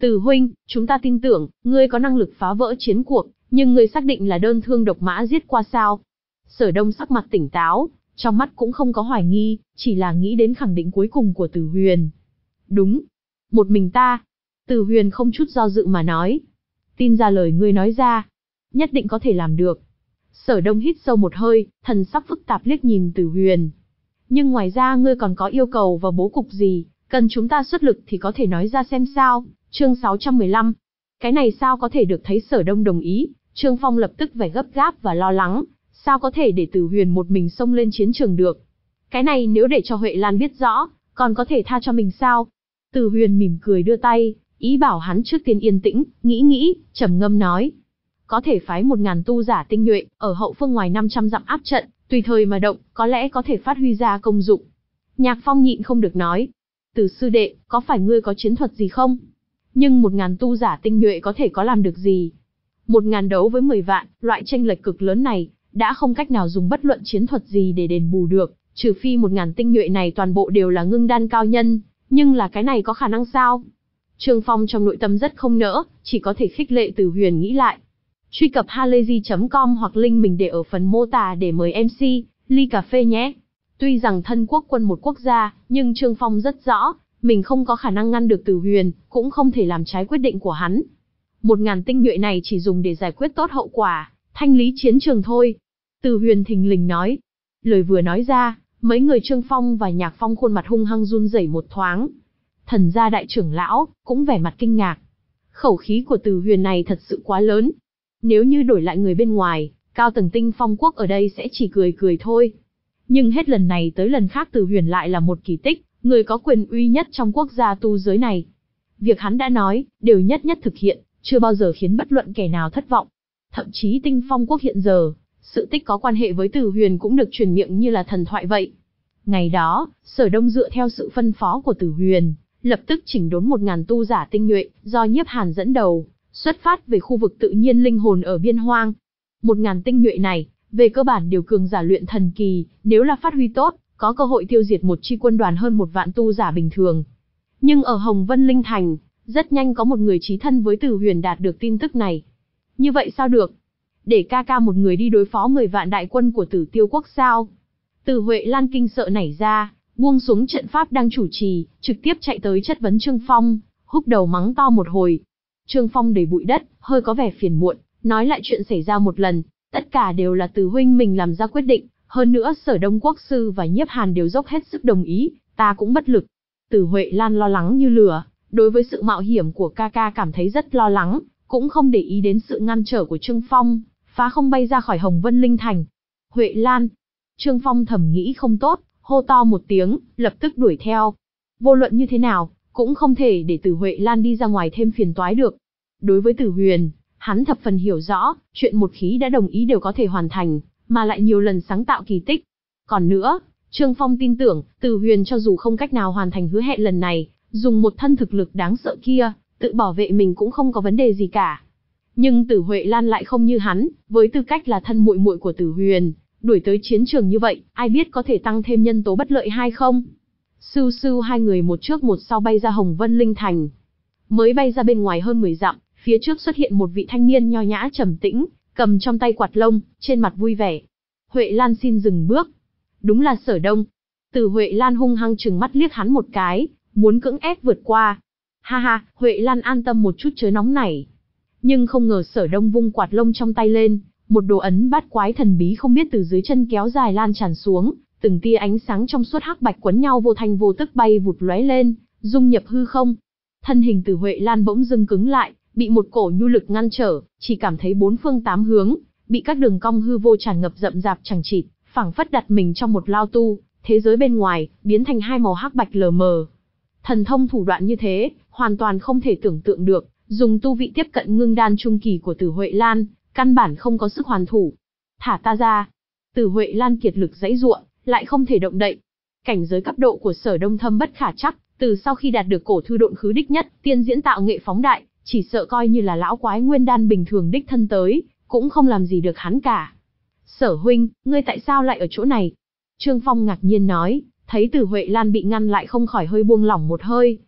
Từ huynh, chúng ta tin tưởng, ngươi có năng lực phá vỡ chiến cuộc, nhưng ngươi xác định là đơn thương độc mã giết qua sao? Sở Đông sắc mặt tỉnh táo, trong mắt cũng không có hoài nghi, chỉ là nghĩ đến khẳng định cuối cùng của Từ Huyền. Đúng. Một mình ta. Từ Huyền không chút do dự mà nói. Tin ra lời ngươi nói ra. Nhất định có thể làm được. Sở Đông hít sâu một hơi, thần sắc phức tạp liếc nhìn Từ Huyền. Nhưng ngoài ra ngươi còn có yêu cầu và bố cục gì, cần chúng ta xuất lực thì có thể nói ra xem sao. Chương sáu trăm mười lăm. Cái này sao có thể được, thấy Sở Đông đồng ý, Trương Phong lập tức vẻ gấp gáp và lo lắng. Sao có thể để Từ Huyền một mình xông lên chiến trường được? Cái này nếu để cho Huệ Lan biết rõ, còn có thể tha cho mình sao? Từ Huyền mỉm cười đưa tay, ý bảo hắn trước tiên yên tĩnh, nghĩ nghĩ, trầm ngâm nói. Có thể phái một ngàn tu giả tinh nhuệ, ở hậu phương ngoài năm trăm dặm áp trận, tùy thời mà động, có lẽ có thể phát huy ra công dụng. Nhạc Phong nhịn không được nói. Từ sư đệ, có phải ngươi có chiến thuật gì không? Nhưng một ngàn tu giả tinh nhuệ có thể có làm được gì? Một ngàn đấu với mười vạn, loại tranh lệch cực lớn này, đã không cách nào dùng bất luận chiến thuật gì để đền bù được, trừ phi một ngàn tinh nhuệ này toàn bộ đều là ngưng đan cao nhân, nhưng là cái này có khả năng sao? Trương Phong trong nội tâm rất không nỡ, chỉ có thể khích lệ Từ Huyền nghĩ lại. Truy cập halayzi chấm com hoặc link mình để ở phần mô tả để mời em xê, ly cà phê nhé. Tuy rằng thân quốc quân một quốc gia, nhưng Trương Phong rất rõ, mình không có khả năng ngăn được Từ Huyền, cũng không thể làm trái quyết định của hắn. Một ngàn tinh nhuệ này chỉ dùng để giải quyết tốt hậu quả, thanh lý chiến trường thôi. Từ Huyền thình lình nói. Lời vừa nói ra, mấy người Trương Phong và Nhạc Phong khuôn mặt hung hăng run rẩy một thoáng. Thần gia đại trưởng lão, cũng vẻ mặt kinh ngạc. Khẩu khí của Từ Huyền này thật sự quá lớn. Nếu như đổi lại người bên ngoài, cao tầng Tinh Phong quốc ở đây sẽ chỉ cười cười thôi. Nhưng hết lần này tới lần khác Từ Huyền lại là một kỳ tích, người có quyền uy nhất trong quốc gia tu giới này. Việc hắn đã nói, đều nhất nhất thực hiện, chưa bao giờ khiến bất luận kẻ nào thất vọng. Thậm chí Tinh Phong quốc hiện giờ, sự tích có quan hệ với Từ Huyền cũng được truyền miệng như là thần thoại vậy. Ngày đó, Sở Đông dựa theo sự phân phó của Từ Huyền, lập tức chỉnh đốn một ngàn tu giả tinh nhuệ, do Nhiếp Hàn dẫn đầu, xuất phát về khu vực tự nhiên linh hồn ở biên hoang. Một ngàn tinh nhuệ này, về cơ bản đều cường giả luyện thần kỳ, nếu là phát huy tốt, có cơ hội tiêu diệt một chi quân đoàn hơn một vạn tu giả bình thường. Nhưng ở Hồng Vân Linh Thành, rất nhanh có một người chí thân với Từ Huyền đạt được tin tức này. Như vậy sao được? Để ca ca một người đi đối phó mười vạn đại quân của Tử Tiêu quốc sao? Từ Huệ Lan kinh sợ nảy ra, buông xuống trận pháp đang chủ trì, trực tiếp chạy tới chất vấn Trương Phong, húc đầu mắng to một hồi. Trương Phong đầy bụi đất, hơi có vẻ phiền muộn, nói lại chuyện xảy ra một lần, tất cả đều là Từ huynh mình làm ra quyết định, hơn nữa Sở Đông quốc sư và Nhiếp Hàn đều dốc hết sức đồng ý, ta cũng bất lực. Từ Huệ Lan lo lắng như lửa, đối với sự mạo hiểm của ca ca cảm thấy rất lo lắng, cũng không để ý đến sự ngăn trở của Trương Phong, phá không bay ra khỏi Hồng Vân Linh Thành. Huệ Lan! Trương Phong thầm nghĩ không tốt, hô to một tiếng, lập tức đuổi theo. Vô luận như thế nào, cũng không thể để Từ Huệ Lan đi ra ngoài thêm phiền toái được. Đối với Từ Huyền, hắn thập phần hiểu rõ, chuyện một khí đã đồng ý đều có thể hoàn thành, mà lại nhiều lần sáng tạo kỳ tích. Còn nữa, Trương Phong tin tưởng, Từ Huyền cho dù không cách nào hoàn thành hứa hẹn lần này, dùng một thân thực lực đáng sợ kia, tự bảo vệ mình cũng không có vấn đề gì cả. Nhưng Từ Huệ Lan lại không như hắn, với tư cách là thân muội muội của Từ Huyền, đuổi tới chiến trường như vậy, ai biết có thể tăng thêm nhân tố bất lợi hay không? Sưu sưu hai người một trước một sau bay ra Hồng Vân Linh Thành. Mới bay ra bên ngoài hơn mười dặm, phía trước xuất hiện một vị thanh niên nho nhã trầm tĩnh, cầm trong tay quạt lông, trên mặt vui vẻ. Huệ Lan xin dừng bước. Đúng là Sở Đông. Từ Huệ Lan hung hăng trừng mắt liếc hắn một cái, muốn cưỡng ép vượt qua. Ha ha, Huệ Lan an tâm một chút chớ nóng nảy. Nhưng không ngờ Sở Đông vung quạt lông trong tay lên, một đồ ấn bát quái thần bí không biết từ dưới chân kéo dài lan tràn xuống, từng tia ánh sáng trong suốt hắc bạch quấn nhau vô thanh vô tức bay vụt lóe lên, dung nhập hư không. Thân hình Từ Huệ Lan bỗng dưng cứng lại, bị một cổ nhu lực ngăn trở, chỉ cảm thấy bốn phương tám hướng bị các đường cong hư vô tràn ngập rậm rạp chằng chịt, phảng phất đặt mình trong một lao tu, thế giới bên ngoài biến thành hai màu hắc bạch lờ mờ. Thần thông thủ đoạn như thế, hoàn toàn không thể tưởng tượng được, dùng tu vị tiếp cận ngưng đan trung kỳ của Từ Huệ Lan, căn bản không có sức hoàn thủ. Thả ta ra. Từ Huệ Lan kiệt lực giãy giụa, lại không thể động đậy. Cảnh giới cấp độ của Sở Đông thâm bất khả trắc, từ sau khi đạt được cổ thư độn khứ đích nhất, tiên diễn tạo nghệ phóng đại, chỉ sợ coi như là lão quái nguyên đan bình thường đích thân tới, cũng không làm gì được hắn cả. Sở huynh, ngươi tại sao lại ở chỗ này? Trương Phong ngạc nhiên nói, thấy Từ Huệ Lan bị ngăn lại không khỏi hơi buông lỏng một hơi.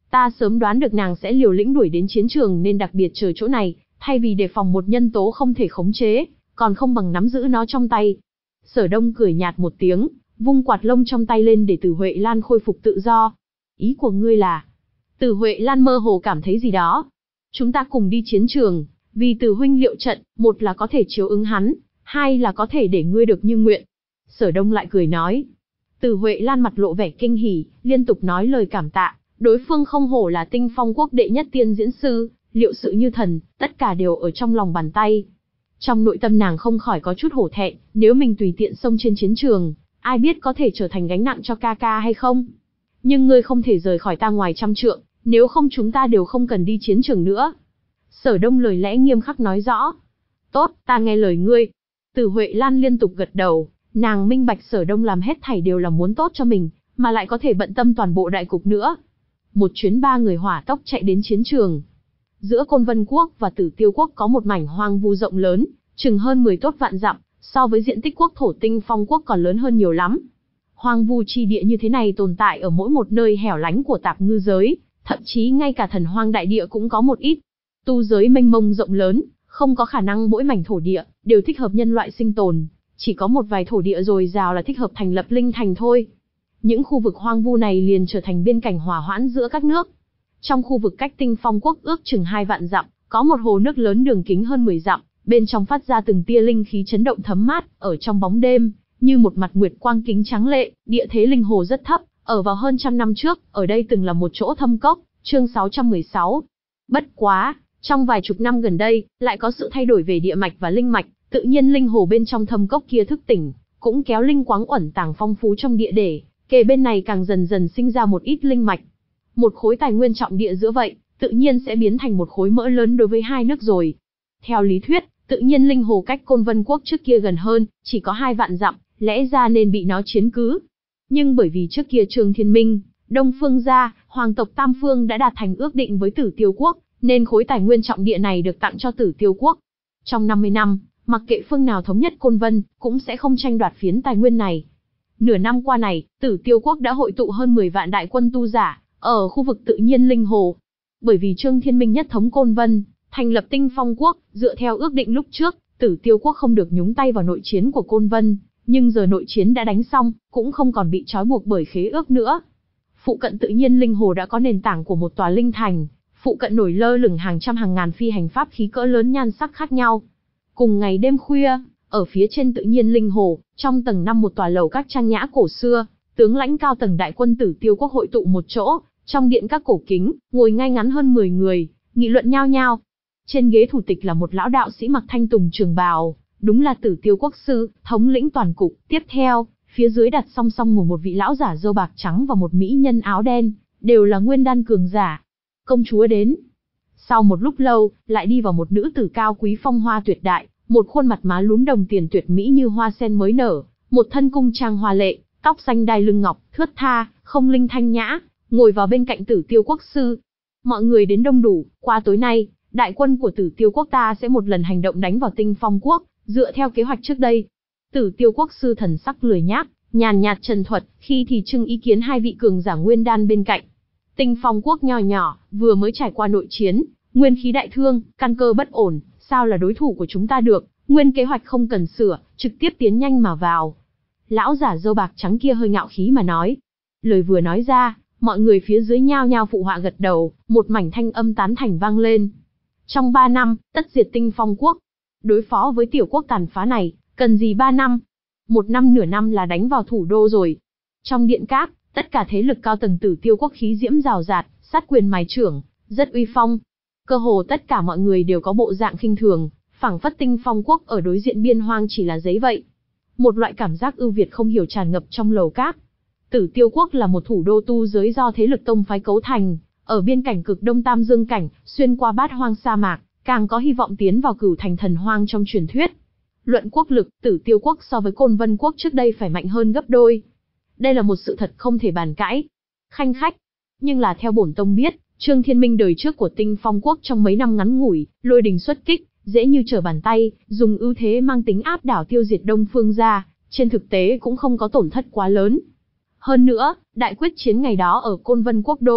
Ta sớm đoán được nàng sẽ liều lĩnh đuổi đến chiến trường nên đặc biệt chờ chỗ này, thay vì đề phòng một nhân tố không thể khống chế, còn không bằng nắm giữ nó trong tay. Sở Đông cười nhạt một tiếng, vung quạt lông trong tay lên để Tử Huệ Lan khôi phục tự do. Ý của ngươi là? Tử Huệ Lan mơ hồ cảm thấy gì đó. Chúng ta cùng đi chiến trường, vì Tử huynh liệu trận, một là có thể chiếu ứng hắn, hai là có thể để ngươi được như nguyện. Sở Đông lại cười nói. Tử Huệ Lan mặt lộ vẻ kinh hỉ, liên tục nói lời cảm tạ. Đối phương không hổ là Tinh Phong quốc đệ nhất tiên diễn sư, liệu sự như thần, tất cả đều ở trong lòng bàn tay. Trong nội tâm nàng không khỏi có chút hổ thẹn, nếu mình tùy tiện xông trên chiến trường, ai biết có thể trở thành gánh nặng cho ca ca hay không. Nhưng ngươi không thể rời khỏi ta ngoài trăm trượng, nếu không chúng ta đều không cần đi chiến trường nữa. Sở Đông lời lẽ nghiêm khắc nói rõ. Tốt, ta nghe lời ngươi. Tử Huệ Lan liên tục gật đầu, nàng minh bạch Sở Đông làm hết thảy đều là muốn tốt cho mình, mà lại có thể bận tâm toàn bộ đại cục nữa. Một chuyến ba người hỏa tốc chạy đến chiến trường. Giữa Côn Vân Quốc và Tử Tiêu Quốc có một mảnh hoang vu rộng lớn, chừng hơn mười tốt vạn dặm, so với diện tích quốc thổ Tinh Phong Quốc còn lớn hơn nhiều lắm. Hoang vu chi địa như thế này tồn tại ở mỗi một nơi hẻo lánh của tạp ngư giới, thậm chí ngay cả thần hoang đại địa cũng có một ít. Tu giới mênh mông rộng lớn, không có khả năng mỗi mảnh thổ địa đều thích hợp nhân loại sinh tồn, chỉ có một vài thổ địa dồi dào là thích hợp thành lập linh thành thôi. Những khu vực hoang vu này liền trở thành biên cảnh hòa hoãn giữa các nước. Trong khu vực cách Tinh Phong Quốc ước chừng hai vạn dặm, có một hồ nước lớn đường kính hơn mười dặm, bên trong phát ra từng tia linh khí chấn động thấm mát, ở trong bóng đêm, như một mặt nguyệt quang kính trắng lệ, địa thế linh hồ rất thấp, ở vào hơn trăm năm trước, ở đây từng là một chỗ thâm cốc, chương sáu trăm mười sáu. Bất quá, trong vài chục năm gần đây, lại có sự thay đổi về địa mạch và linh mạch, tự nhiên linh hồ bên trong thâm cốc kia thức tỉnh, cũng kéo linh quáng uẩn tàng phong phú trong địa để, kề bên này càng dần dần sinh ra một ít linh mạch. Một khối tài nguyên trọng địa giữa vậy, tự nhiên sẽ biến thành một khối mỡ lớn đối với hai nước rồi. Theo lý thuyết, tự nhiên linh hồ cách Côn Vân Quốc trước kia gần hơn, chỉ có hai vạn dặm, lẽ ra nên bị nó chiếm cứ. Nhưng bởi vì trước kia Trương Thiên Minh, Đông Phương gia, hoàng tộc Tam Phương đã đạt thành ước định với Tử Tiêu Quốc, nên khối tài nguyên trọng địa này được tặng cho Tử Tiêu Quốc. Trong năm mươi năm, mặc kệ phương nào thống nhất Côn Vân, cũng sẽ không tranh đoạt phiến tài nguyên này. Nửa năm qua này, Tử Tiêu Quốc đã hội tụ hơn mười vạn đại quân tu giả, ở khu vực tự nhiên linh hồ. Bởi vì Trương Thiên Minh nhất thống Côn Vân, thành lập Tinh Phong Quốc, dựa theo ước định lúc trước, Tử Tiêu Quốc không được nhúng tay vào nội chiến của Côn Vân, nhưng giờ nội chiến đã đánh xong, cũng không còn bị trói buộc bởi khế ước nữa. Phụ cận tự nhiên linh hồ đã có nền tảng của một tòa linh thành, phụ cận nổi lơ lửng hàng trăm hàng ngàn phi hành pháp khí cỡ lớn nhan sắc khác nhau. Cùng ngày đêm khuya, ở phía trên tự nhiên linh hồ, trong tầng năm một tòa lầu các trang nhã cổ xưa, tướng lãnh cao tầng đại quân Tử Tiêu Quốc hội tụ một chỗ, trong điện các cổ kính, ngồi ngay ngắn hơn mười người, nghị luận nhao nhao. Trên ghế thủ tịch là một lão đạo sĩ mặc thanh tùng trường bào, đúng là Tử Tiêu Quốc sư, thống lĩnh toàn cục. Tiếp theo, phía dưới đặt song song ngồi một vị lão giả râu bạc trắng và một mỹ nhân áo đen, đều là nguyên đan cường giả. Công chúa đến. Sau một lúc lâu, lại đi vào một nữ tử cao quý phong hoa tuyệt đại, một khuôn mặt má lúm đồng tiền tuyệt mỹ như hoa sen mới nở, một thân cung trang hoa lệ, tóc xanh đai lưng ngọc, thướt tha, không linh thanh nhã, ngồi vào bên cạnh Tử Tiêu Quốc sư. Mọi người đến đông đủ, qua tối nay, đại quân của Tử Tiêu Quốc ta sẽ một lần hành động đánh vào Tinh Phong Quốc, dựa theo kế hoạch trước đây. Tử Tiêu Quốc sư thần sắc lười nhác, nhàn nhạt trần thuật, khi thì trưng ý kiến hai vị cường giả nguyên đan bên cạnh. Tinh Phong Quốc nho nhỏ, vừa mới trải qua nội chiến, nguyên khí đại thương, căn cơ bất ổn, sao là đối thủ của chúng ta được, nguyên kế hoạch không cần sửa, trực tiếp tiến nhanh mà vào. Lão giả râu bạc trắng kia hơi ngạo khí mà nói. Lời vừa nói ra, mọi người phía dưới nhao nhao phụ họa gật đầu, một mảnh thanh âm tán thành vang lên. Trong ba năm, tất diệt Tinh Phong Quốc. Đối phó với tiểu quốc tàn phá này, cần gì ba năm? Một năm nửa năm là đánh vào thủ đô rồi. Trong điện cát, tất cả thế lực cao tầng Tử Tiêu Quốc khí diễm rào rạt, sát quyền mài trưởng, rất uy phong. Cơ hồ tất cả mọi người đều có bộ dạng khinh thường, phảng phất Tinh Phong Quốc ở đối diện biên hoang chỉ là giấy vậy. Một loại cảm giác ưu việt không hiểu tràn ngập trong lầu cát. Tử Tiêu Quốc là một thủ đô tu giới do thế lực tông phái cấu thành, ở biên cảnh cực đông Tam Dương cảnh, xuyên qua bát hoang sa mạc, càng có hy vọng tiến vào cửu thành thần hoang trong truyền thuyết. Luận quốc lực, Tử Tiêu Quốc so với Côn Vân Quốc trước đây phải mạnh hơn gấp đôi. Đây là một sự thật không thể bàn cãi. Khanh khách. Nhưng là theo bổn tông biết, Trương Thiên Minh đời trước của Tinh Phong Quốc trong mấy năm ngắn ngủi, lôi đình xuất kích, dễ như trở bàn tay, dùng ưu thế mang tính áp đảo tiêu diệt Đông Phương gia, trên thực tế cũng không có tổn thất quá lớn. Hơn nữa, đại quyết chiến ngày đó ở Côn Vân Quốc đô,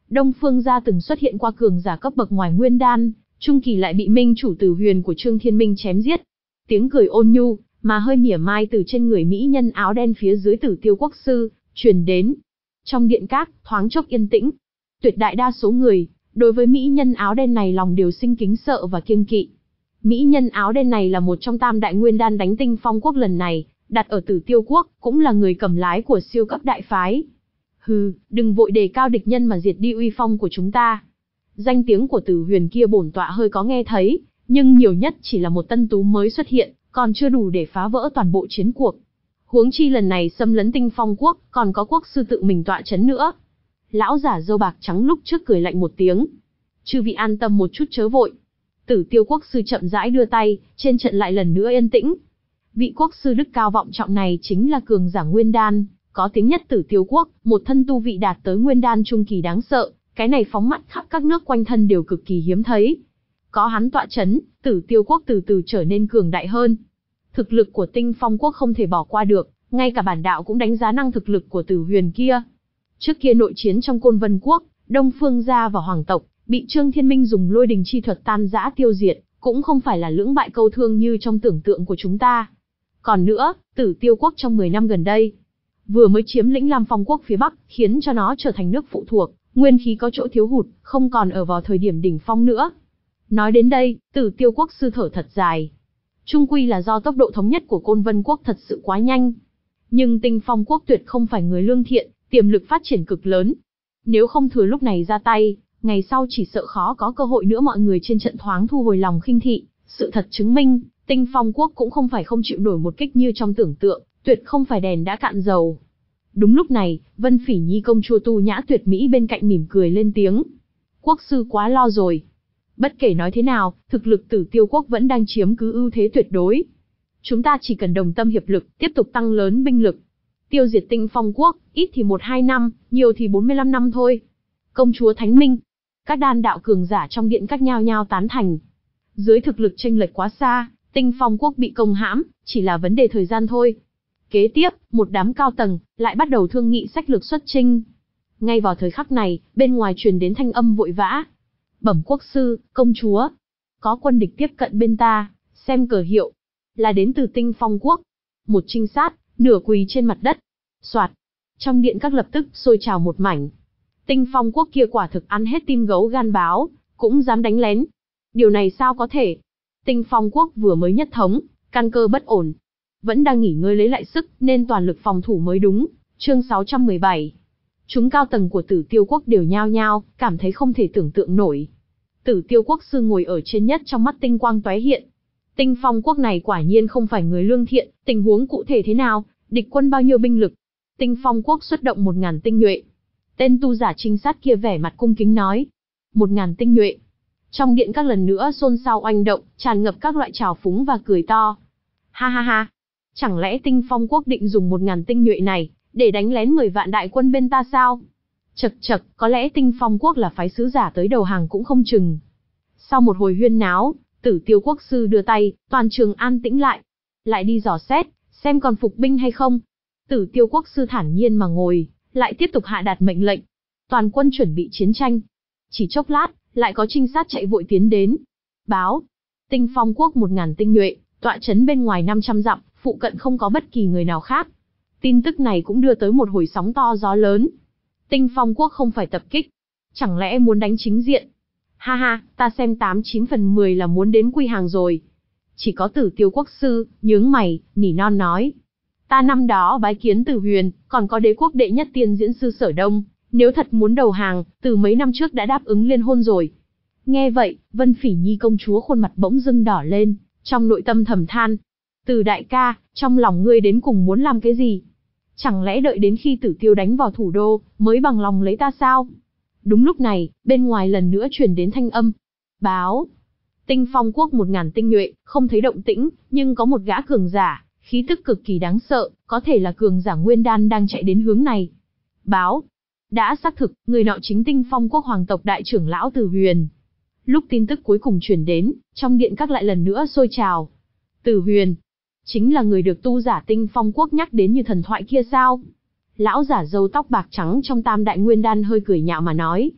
Đông Phương gia từng xuất hiện qua cường giả cấp bậc ngoài nguyên đan, trung kỳ lại bị minh chủ Tử Huyền của Trương Thiên Minh chém giết. Tiếng cười ôn nhu, mà hơi mỉa mai từ trên người mỹ nhân áo đen phía dưới Tử Tiêu Quốc sư, truyền đến. Trong điện các, thoáng chốc yên tĩnh. Tuyệt đại đa số người, đối với mỹ nhân áo đen này lòng đều sinh kính sợ và kiêng kỵ. Mỹ nhân áo đen này là một trong tam đại nguyên đan đánh Tinh Phong Quốc lần này, đặt ở Tử Tiêu Quốc, cũng là người cầm lái của siêu cấp đại phái. Hừ, đừng vội đề cao địch nhân mà diệt đi uy phong của chúng ta. Danh tiếng của Tử Huyền kia bổn tọa hơi có nghe thấy, nhưng nhiều nhất chỉ là một tân tú mới xuất hiện, còn chưa đủ để phá vỡ toàn bộ chiến cuộc. Huống chi lần này xâm lấn Tinh Phong Quốc, còn có quốc sư tự mình tọa chấn nữa. Lão giả râu bạc trắng lúc trước cười lạnh một tiếng. Chư vị an tâm một chút chớ vội. Tử Tiêu Quốc sư chậm rãi đưa tay, trên trận lại lần nữa yên tĩnh. Vị quốc sư đức cao vọng trọng này chính là cường giả nguyên đan, có tiếng nhất Tử Tiêu Quốc, một thân tu vị đạt tới nguyên đan trung kỳ đáng sợ, cái này phóng mắt khắp các nước quanh thân đều cực kỳ hiếm thấy. Có hắn tọa chấn, Tử Tiêu Quốc từ từ trở nên cường đại hơn. Thực lực của Tinh Phong Quốc không thể bỏ qua được, ngay cả bản đạo cũng đánh giá năng thực lực của Tử Huyền kia. Trước kia nội chiến trong Côn Vân Quốc, Đông Phương gia và Hoàng tộc bị Trương Thiên Minh dùng lôi đình chi thuật tan rã tiêu diệt, cũng không phải là lưỡng bại câu thương như trong tưởng tượng của chúng ta. Còn nữa, Tử Tiêu Quốc trong mười năm gần đây, vừa mới chiếm lĩnh Lam Phong Quốc phía Bắc, khiến cho nó trở thành nước phụ thuộc, nguyên khí có chỗ thiếu hụt, không còn ở vào thời điểm đỉnh phong nữa. Nói đến đây, Tử Tiêu Quốc sư thở thật dài. Trung quy là do tốc độ thống nhất của Côn Vân Quốc thật sự quá nhanh. Nhưng Tinh Phong Quốc tuyệt không phải người lương thiện, tiềm lực phát triển cực lớn. Nếu không thừa lúc này ra tay, ngày sau chỉ sợ khó có cơ hội nữa. Mọi người trên trận thoáng thu hồi lòng khinh thị, sự thật chứng minh, Tinh Phong Quốc cũng không phải không chịu nổi một kích như trong tưởng tượng, tuyệt không phải đèn đã cạn dầu. Đúng lúc này, Vân Phỉ Nhi công chúa tu nhã tuyệt mỹ bên cạnh mỉm cười lên tiếng. Quốc sư quá lo rồi. Bất kể nói thế nào, thực lực Tử Tiêu Quốc vẫn đang chiếm cứ ưu thế tuyệt đối. Chúng ta chỉ cần đồng tâm hiệp lực, tiếp tục tăng lớn binh lực. Tiêu diệt Tinh Phong Quốc, ít thì một hai năm, nhiều thì bốn mươi lăm năm thôi. Công chúa Thánh Minh. Các đan đạo cường giả trong điện các nhao nhao tán thành. Dưới thực lực chênh lệch quá xa, Tinh Phong Quốc bị công hãm, chỉ là vấn đề thời gian thôi. Kế tiếp, một đám cao tầng lại bắt đầu thương nghị sách lược xuất chinh. Ngay vào thời khắc này, bên ngoài truyền đến thanh âm vội vã. Bẩm quốc sư, công chúa, có quân địch tiếp cận bên ta, xem cờ hiệu, là đến từ Tinh Phong Quốc. Một trinh sát, nửa quỳ trên mặt đất. Soạt, trong điện các lập tức sôi trào một mảnh. Tinh Phong Quốc kia quả thực ăn hết tim gấu gan báo, cũng dám đánh lén. Điều này sao có thể? Tinh Phong Quốc vừa mới nhất thống, căn cơ bất ổn, vẫn đang nghỉ ngơi lấy lại sức, nên toàn lực phòng thủ mới đúng. Chương sáu trăm mười bảy. Chúng cao tầng của Tử Tiêu Quốc đều nhao nhao, cảm thấy không thể tưởng tượng nổi. Tử Tiêu Quốc sư ngồi ở trên nhất, trong mắt tinh quang tóe hiện. Tinh Phong Quốc này quả nhiên không phải người lương thiện, tình huống cụ thể thế nào, địch quân bao nhiêu binh lực? Tinh Phong Quốc xuất động một ngàn tinh nhuệ. Tên tu giả trinh sát kia vẻ mặt cung kính nói. Một ngàn tinh nhuệ. Trong điện các lần nữa xôn xao oanh động, tràn ngập các loại trào phúng và cười to. Ha ha ha. Chẳng lẽ Tinh Phong Quốc định dùng một ngàn tinh nhuệ này, để đánh lén mười vạn đại quân bên ta sao? Chậc chậc, có lẽ Tinh Phong Quốc là phái sứ giả tới đầu hàng cũng không chừng. Sau một hồi huyên náo, Tử Tiêu Quốc sư đưa tay, toàn trường an tĩnh lại. Lại đi dò xét, xem còn phục binh hay không. Tử Tiêu Quốc sư thản nhiên mà ngồi, lại tiếp tục hạ đạt mệnh lệnh. Toàn quân chuẩn bị chiến tranh. Chỉ chốc lát, lại có trinh sát chạy vội tiến đến. Báo, Tinh Phong Quốc một ngàn tinh nhuệ, tọa chấn bên ngoài năm trăm dặm, phụ cận không có bất kỳ người nào khác. Tin tức này cũng đưa tới một hồi sóng to gió lớn. Tinh Phong Quốc không phải tập kích, chẳng lẽ muốn đánh chính diện? Ha ha, ta xem tám chín phần mười là muốn đến quy hàng rồi. Chỉ có Tử Tiêu Quốc sư nhướng mày, nỉ non nói: ta năm đó bái kiến Tử Huyền, còn có đế quốc đệ nhất tiên diễn sư Sở Đông, nếu thật muốn đầu hàng, từ mấy năm trước đã đáp ứng liên hôn rồi. Nghe vậy, Vân Phỉ Nhi công chúa khuôn mặt bỗng dưng đỏ lên, trong nội tâm thầm than: Từ đại ca, trong lòng ngươi đến cùng muốn làm cái gì? Chẳng lẽ đợi đến khi Tử Tiêu đánh vào thủ đô, mới bằng lòng lấy ta sao? Đúng lúc này, bên ngoài lần nữa truyền đến thanh âm. Báo, Tinh Phong Quốc một ngàn tinh nhuệ, không thấy động tĩnh, nhưng có một gã cường giả, khí tức cực kỳ đáng sợ, có thể là cường giả nguyên đan đang chạy đến hướng này. Báo, đã xác thực, người nọ chính Tinh Phong Quốc hoàng tộc đại trưởng lão Tử Huyền. Lúc tin tức cuối cùng truyền đến, trong điện các lại lần nữa sôi trào. Tử Huyền, chính là người được tu giả Tinh Phong Quốc nhắc đến như thần thoại kia sao? Lão giả râu tóc bạc trắng trong tam đại nguyên đan hơi cười nhạo mà nói.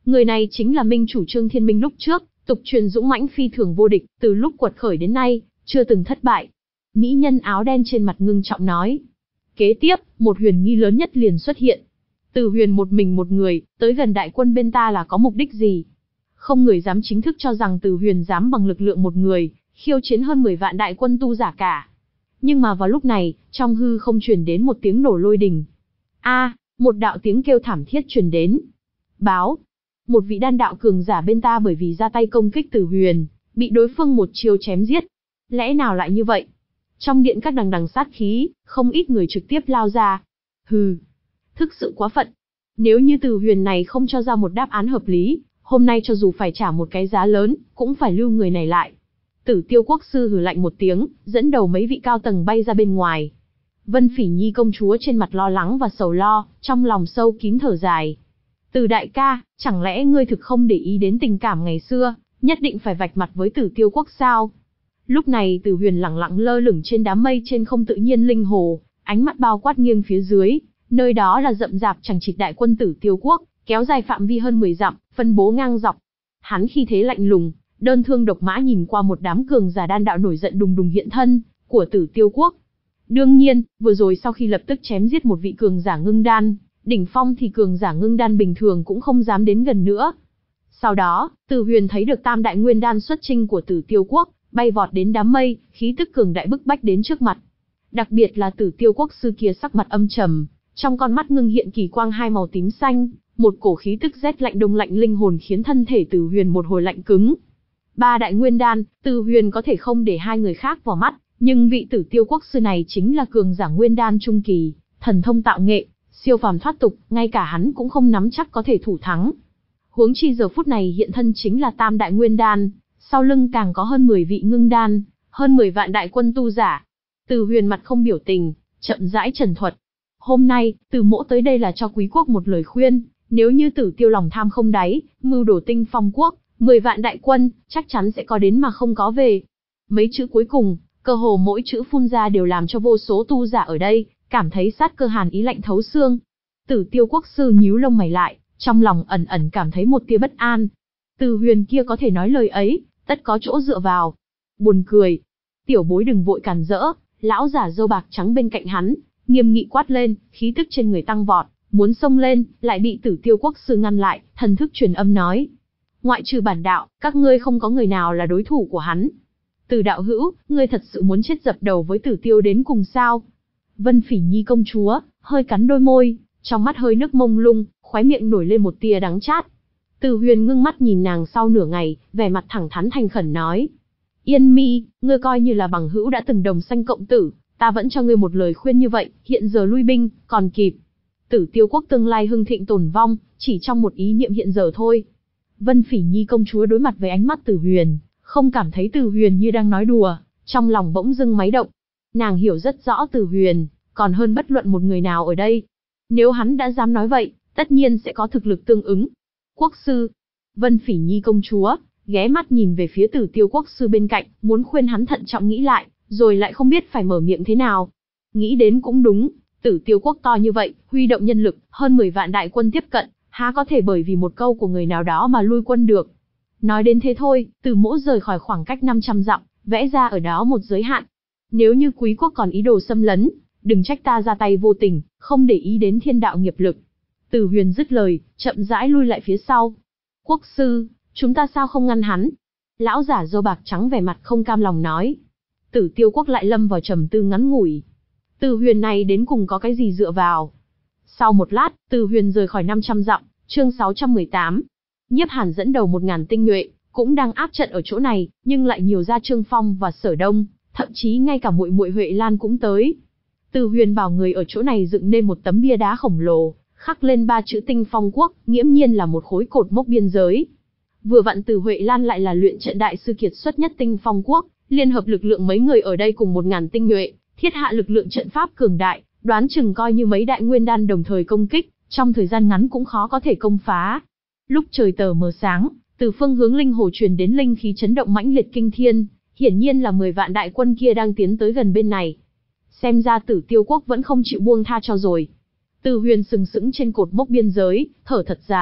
Người này chính là minh chủ Trương Thiên Minh lúc trước, tục truyền dũng mãnh phi thường vô địch, từ lúc quật khởi đến nay, chưa từng thất bại. Mỹ nhân áo đen trên mặt ngưng trọng nói. Kế tiếp, một huyền nghi lớn nhất liền xuất hiện. Từ Huyền một mình một người, tới gần đại quân bên ta là có mục đích gì? Không người dám chính thức cho rằng Từ Huyền dám bằng lực lượng một người, khiêu chiến hơn mười vạn đại quân tu giả cả. Nhưng mà vào lúc này, trong hư không truyền đến một tiếng nổ lôi đình. A, một đạo tiếng kêu thảm thiết truyền đến. Báo, một vị đan đạo cường giả bên ta bởi vì ra tay công kích Từ Huyền, bị đối phương một chiêu chém giết. Lẽ nào lại như vậy? Trong điện các đằng đằng sát khí, không ít người trực tiếp lao ra. Hừ, thực sự quá phận. Nếu như Từ Huyền này không cho ra một đáp án hợp lý, hôm nay cho dù phải trả một cái giá lớn, cũng phải lưu người này lại. Tử Tiêu Quốc sư hừ lạnh một tiếng, dẫn đầu mấy vị cao tầng bay ra bên ngoài. Vân Phỉ Nhi công chúa trên mặt lo lắng và sầu lo, trong lòng sâu kín thở dài. Từ đại ca, chẳng lẽ ngươi thực không để ý đến tình cảm ngày xưa, nhất định phải vạch mặt với Tử Tiêu Quốc sao? Lúc này Từ Huyền lẳng lặng lơ lửng trên đám mây trên không tự nhiên linh hồ, ánh mắt bao quát nghiêng phía dưới, nơi đó là rậm rạp chằng chịt đại quân Tử Tiêu Quốc, kéo dài phạm vi hơn mười dặm, phân bố ngang dọc. Hắn khi thế lạnh lùng, đơn thương độc mã nhìn qua một đám cường giả đan đạo nổi giận đùng đùng hiện thân của Tử Tiêu Quốc. Đương nhiên, vừa rồi sau khi lập tức chém giết một vị cường giả ngưng đan, đỉnh phong thì cường giả ngưng đan bình thường cũng không dám đến gần nữa. Sau đó, Từ Huyền thấy được tam đại nguyên đan xuất chinh của Tử Tiêu Quốc, bay vọt đến đám mây, khí tức cường đại bức bách đến trước mặt. Đặc biệt là Tử Tiêu Quốc sư kia sắc mặt âm trầm, trong con mắt ngưng hiện kỳ quang hai màu tím xanh, một cổ khí tức rét lạnh đông lạnh linh hồn khiến thân thể Từ Huyền một hồi lạnh cứng. Ba đại nguyên đan, Từ Huyền có thể không để hai người khác vào mắt, nhưng vị Tử Tiêu Quốc sư này chính là cường giả nguyên đan trung kỳ, thần thông tạo nghệ, siêu phàm thoát tục, ngay cả hắn cũng không nắm chắc có thể thủ thắng. Huống chi giờ phút này hiện thân chính là tam đại nguyên đan, sau lưng càng có hơn mười vị ngưng đan, hơn mười vạn đại quân tu giả. Từ Huyền mặt không biểu tình, chậm rãi trần thuật. Hôm nay, Từ mỗ tới đây là cho quý quốc một lời khuyên, nếu như Tử Tiêu lòng tham không đáy, mưu đồ Tinh Phong quốc, mười vạn đại quân, chắc chắn sẽ có đến mà không có về. Mấy chữ cuối cùng, cơ hồ mỗi chữ phun ra đều làm cho vô số tu giả ở đây, cảm thấy sát cơ hàn ý lạnh thấu xương. Tử Tiêu Quốc sư nhíu lông mày lại, trong lòng ẩn ẩn cảm thấy một tia bất an. Từ Huyền kia có thể nói lời ấy, tất có chỗ dựa vào. Buồn cười. Tiểu bối đừng vội càn rỡ, lão giả râu bạc trắng bên cạnh hắn, nghiêm nghị quát lên, khí tức trên người tăng vọt, muốn xông lên, lại bị Tử Tiêu Quốc sư ngăn lại, thần thức truyền âm nói. Ngoại trừ bản đạo, các ngươi không có người nào là đối thủ của hắn. Từ đạo hữu, ngươi thật sự muốn chết dập đầu với Tử Tiêu đến cùng sao? Vân Phỉ Nhi công chúa, hơi cắn đôi môi, trong mắt hơi nước mông lung, khóe miệng nổi lên một tia đắng chát. Từ Huyền ngưng mắt nhìn nàng sau nửa ngày, vẻ mặt thẳng thắn thành khẩn nói. Yên Mi, ngươi coi như là bằng hữu đã từng đồng sanh cộng tử, ta vẫn cho ngươi một lời khuyên như vậy, hiện giờ lui binh, còn kịp. Tử Tiêu Quốc tương lai hưng thịnh tồn vong, chỉ trong một ý niệm hiện giờ thôi. Vân Phỉ Nhi công chúa đối mặt với ánh mắt Từ Huyền, không cảm thấy Từ Huyền như đang nói đùa, trong lòng bỗng dưng máy động. Nàng hiểu rất rõ Từ Huyền, còn hơn bất luận một người nào ở đây. Nếu hắn đã dám nói vậy, tất nhiên sẽ có thực lực tương ứng. Quốc sư, Vân Phỉ Nhi công chúa, ghé mắt nhìn về phía Tử Tiêu Quốc sư bên cạnh, muốn khuyên hắn thận trọng nghĩ lại, rồi lại không biết phải mở miệng thế nào. Nghĩ đến cũng đúng, Tử Tiêu Quốc to như vậy, huy động nhân lực, hơn mười vạn đại quân tiếp cận, há có thể bởi vì một câu của người nào đó mà lui quân được. Nói đến thế thôi, Từ mỗ rời khỏi khoảng cách năm trăm dặm, vẽ ra ở đó một giới hạn. Nếu như quý quốc còn ý đồ xâm lấn, đừng trách ta ra tay vô tình, không để ý đến thiên đạo nghiệp lực. Từ Huyền dứt lời, chậm rãi lui lại phía sau. Quốc sư, chúng ta sao không ngăn hắn? Lão giả râu bạc trắng vẻ mặt không cam lòng nói. Tử Tiêu Quốc lại lâm vào trầm tư ngắn ngủi. Từ Huyền này đến cùng có cái gì dựa vào? Sau một lát, Từ Huyền rời khỏi năm trăm dặm, chương sáu trăm mười tám. Nhiếp Hàn dẫn đầu một ngàn tinh nhuệ, cũng đang áp trận ở chỗ này, nhưng lại nhiều ra Trương Phong và Sở Đông, thậm chí ngay cả muội muội Huệ Lan cũng tới. Từ Huyền bảo người ở chỗ này dựng nên một tấm bia đá khổng lồ, khắc lên ba chữ Tinh Phong Quốc, nghiễm nhiên là một khối cột mốc biên giới. Vừa vặn Từ Huệ Lan lại là luyện trận đại sư kiệt xuất nhất Tinh Phong Quốc, liên hợp lực lượng mấy người ở đây cùng một ngàn tinh nhuệ, thiết hạ lực lượng trận pháp cường đại, đoán chừng coi như mấy đại nguyên đan đồng thời công kích, trong thời gian ngắn cũng khó có thể công phá. Lúc trời tờ mờ sáng, từ phương hướng linh hồ truyền đến linh khí chấn động mãnh liệt kinh thiên, hiển nhiên là mười vạn đại quân kia đang tiến tới gần bên này. Xem ra Tử Tiêu Quốc vẫn không chịu buông tha cho rồi. Từ Huyền sừng sững trên cột mốc biên giới, thở thật dài,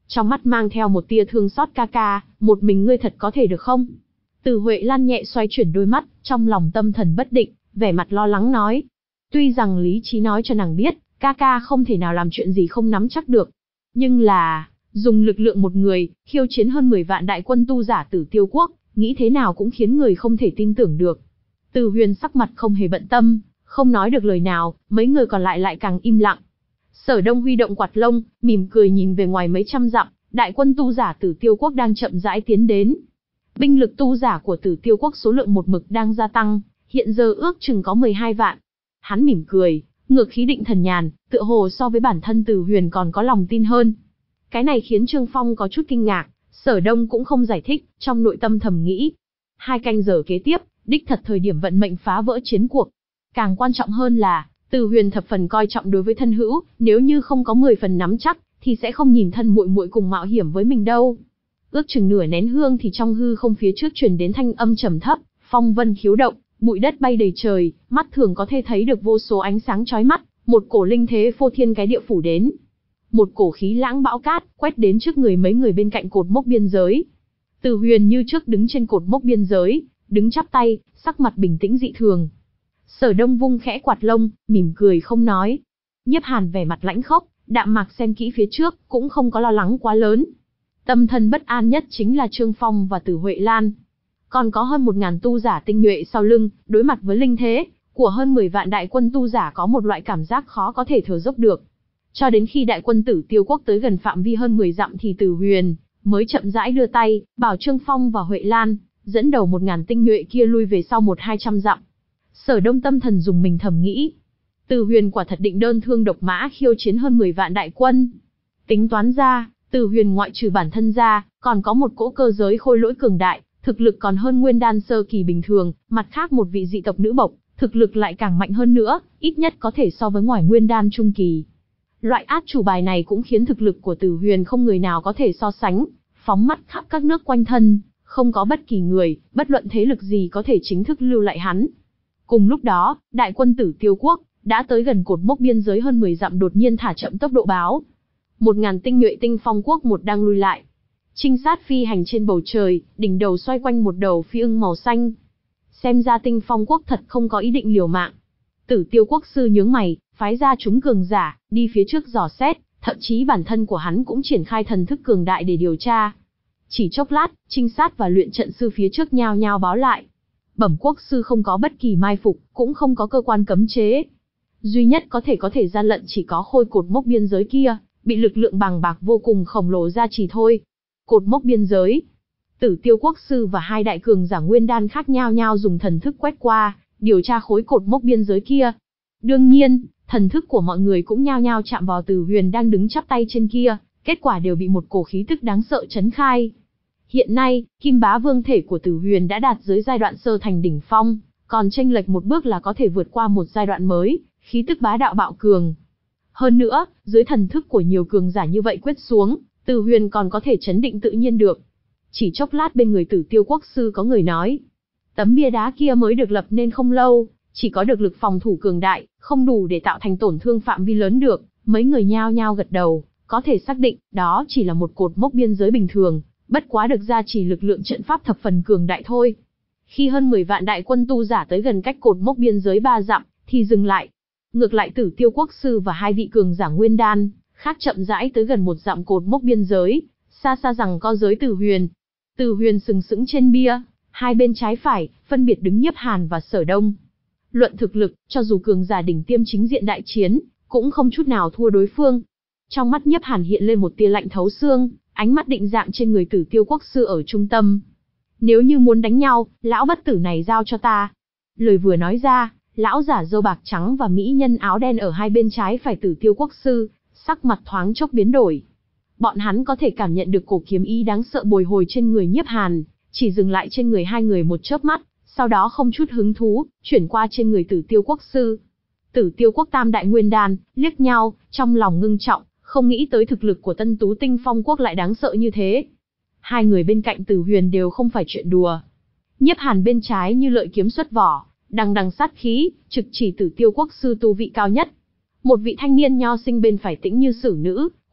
trong mắt mang theo một tia thương xót. Ca ca, một mình ngươi thật có thể được không? Từ Huệ Lan nhẹ xoay chuyển đôi mắt, trong lòng tâm thần bất định, vẻ mặt lo lắng nói. Tuy rằng lý trí nói cho nàng biết, ca ca không thể nào làm chuyện gì không nắm chắc được. Nhưng là, dùng lực lượng một người, khiêu chiến hơn mười vạn đại quân tu giả Tử Tiêu Quốc, nghĩ thế nào cũng khiến người không thể tin tưởng được. Từ Huyền sắc mặt không hề bận tâm, không nói được lời nào, mấy người còn lại lại càng im lặng. Sở Đông huy động quạt lông, mỉm cười nhìn về ngoài mấy trăm dặm, đại quân tu giả Tử Tiêu Quốc đang chậm rãi tiến đến. Binh lực tu giả của Tử Tiêu Quốc số lượng một mực đang gia tăng, hiện giờ ước chừng có mười hai vạn. Hắn mỉm cười, ngược khí định thần nhàn, tựa hồ so với bản thân Từ Huyền còn có lòng tin hơn. Cái này khiến Trương Phong có chút kinh ngạc, Sở Đông cũng không giải thích, trong nội tâm thầm nghĩ. Hai canh giờ kế tiếp, đích thật thời điểm vận mệnh phá vỡ chiến cuộc. Càng quan trọng hơn là, Từ Huyền thập phần coi trọng đối với thân hữu, nếu như không có mười phần nắm chắc, thì sẽ không nhìn thân muội muội cùng mạo hiểm với mình đâu. Ước chừng nửa nén hương thì trong hư không phía trước truyền đến thanh âm trầm thấp, phong vân khiếu động, bụi đất bay đầy trời, mắt thường có thể thấy được vô số ánh sáng chói mắt, một cổ linh thế phô thiên cái địa phủ đến. Một cổ khí lãng bão cát quét đến trước người mấy người bên cạnh cột mốc biên giới. Từ Huyền như trước đứng trên cột mốc biên giới, đứng chắp tay, sắc mặt bình tĩnh dị thường. Sở Đông vung khẽ quạt lông, mỉm cười không nói. Nhiếp Hàn vẻ mặt lãnh khốc, đạm mạc xem kỹ phía trước, cũng không có lo lắng quá lớn. Tâm thần bất an nhất chính là Trương Phong và Từ Huệ Lan. Còn có hơn một ngàn tu giả tinh nhuệ sau lưng, đối mặt với linh thế của hơn mười vạn đại quân tu giả có một loại cảm giác khó có thể thở dốc được. Cho đến khi đại quân Tử Tiêu Quốc tới gần phạm vi hơn mười dặm thì Từ Huyền mới chậm rãi đưa tay, bảo Trương Phong và Huệ Lan dẫn đầu một ngàn tinh nhuệ kia lui về sau một hai trăm dặm. Sở Đông tâm thần dùng mình thầm nghĩ, Từ Huyền quả thật định đơn thương độc mã khiêu chiến hơn mười vạn đại quân. Tính toán ra, Từ Huyền ngoại trừ bản thân ra, còn có một cỗ cơ giới khôi lỗi cường đại, thực lực còn hơn nguyên đan sơ kỳ bình thường, mặt khác một vị dị tộc nữ bộc, thực lực lại càng mạnh hơn nữa, ít nhất có thể so với ngoài nguyên đan trung kỳ. Loại át chủ bài này cũng khiến thực lực của Từ Huyền không người nào có thể so sánh, phóng mắt khắp các nước quanh thân, không có bất kỳ người, bất luận thế lực gì có thể chính thức lưu lại hắn. Cùng lúc đó, đại quân Tử Tiêu Quốc đã tới gần cột mốc biên giới hơn mười dặm đột nhiên thả chậm tốc độ báo. Một ngàn tinh nhuệ Tinh Phong Quốc một đang lui lại. Trinh sát phi hành trên bầu trời, đỉnh đầu xoay quanh một đầu phi ưng màu xanh. Xem ra Tinh Phong Quốc thật không có ý định liều mạng. Tử Tiêu Quốc sư nhướng mày, phái ra chúng cường giả, đi phía trước dò xét, thậm chí bản thân của hắn cũng triển khai thần thức cường đại để điều tra. Chỉ chốc lát, trinh sát và luyện trận sư phía trước nhao nhao báo lại. Bẩm quốc sư không có bất kỳ mai phục, cũng không có cơ quan cấm chế. Duy nhất có thể có thể gian lận chỉ có khôi cột mốc biên giới kia, bị lực lượng bằng bạc vô cùng khổng lồ ra chỉ thôi. Cột mốc biên giới. Tử Tiêu Quốc sư và hai đại cường giả nguyên đan khác nhau nhau dùng thần thức quét qua, điều tra khối cột mốc biên giới kia. Đương nhiên, thần thức của mọi người cũng nhao nhao chạm vào Từ Huyền đang đứng chắp tay trên kia, kết quả đều bị một cổ khí tức đáng sợ chấn khai. Hiện nay, Kim Bá Vương thể của Từ Huyền đã đạt dưới giai đoạn sơ thành đỉnh phong, còn chênh lệch một bước là có thể vượt qua một giai đoạn mới, khí tức bá đạo bạo cường. Hơn nữa, dưới thần thức của nhiều cường giả như vậy quyết xuống, Từ Huyền còn có thể chấn định tự nhiên được. Chỉ chốc lát bên người Tử Tiêu Quốc sư có người nói, tấm bia đá kia mới được lập nên không lâu, chỉ có được lực phòng thủ cường đại, không đủ để tạo thành tổn thương phạm vi lớn được. Mấy người nhao nhao gật đầu, có thể xác định, đó chỉ là một cột mốc biên giới bình thường, bất quá được gia trì lực lượng trận pháp thập phần cường đại thôi. Khi hơn mười vạn đại quân tu giả tới gần cách cột mốc biên giới ba dặm, thì dừng lại. Ngược lại Tử Tiêu Quốc sư và hai vị cường giả nguyên đan khác chậm rãi tới gần một dặm cột mốc biên giới, xa xa rằng có giới Từ Huyền. Từ Huyền sừng sững trên bia, hai bên trái phải, phân biệt đứng Nhiếp Hàn và Sở Đông. Luận thực lực, cho dù cường giả đỉnh tiêm chính diện đại chiến, cũng không chút nào thua đối phương. Trong mắt Nhiếp Hàn hiện lên một tia lạnh thấu xương, ánh mắt định dạng trên người Tử Tiêu Quốc sư ở trung tâm. Nếu như muốn đánh nhau, lão bất tử này giao cho ta. Lời vừa nói ra, lão giả râu bạc trắng và mỹ nhân áo đen ở hai bên trái phải Tử Tiêu Quốc sư, sắc mặt thoáng chốc biến đổi. Bọn hắn có thể cảm nhận được cổ kiếm ý đáng sợ bồi hồi trên người Nhiếp Hàn, chỉ dừng lại trên người hai người một chớp mắt, sau đó không chút hứng thú, chuyển qua trên người Tử Tiêu Quốc sư. Tử Tiêu Quốc tam đại nguyên đan, liếc nhau, trong lòng ngưng trọng, không nghĩ tới thực lực của Tân Tú Tinh Phong Quốc lại đáng sợ như thế. Hai người bên cạnh Tử Huyền đều không phải chuyện đùa. Nhiếp Hàn bên trái như lợi kiếm xuất vỏ, đằng đằng sát khí, trực chỉ Tử Tiêu Quốc sư tu vị cao nhất. Một vị thanh niên nho sinh bên phải tĩnh như xử nữ,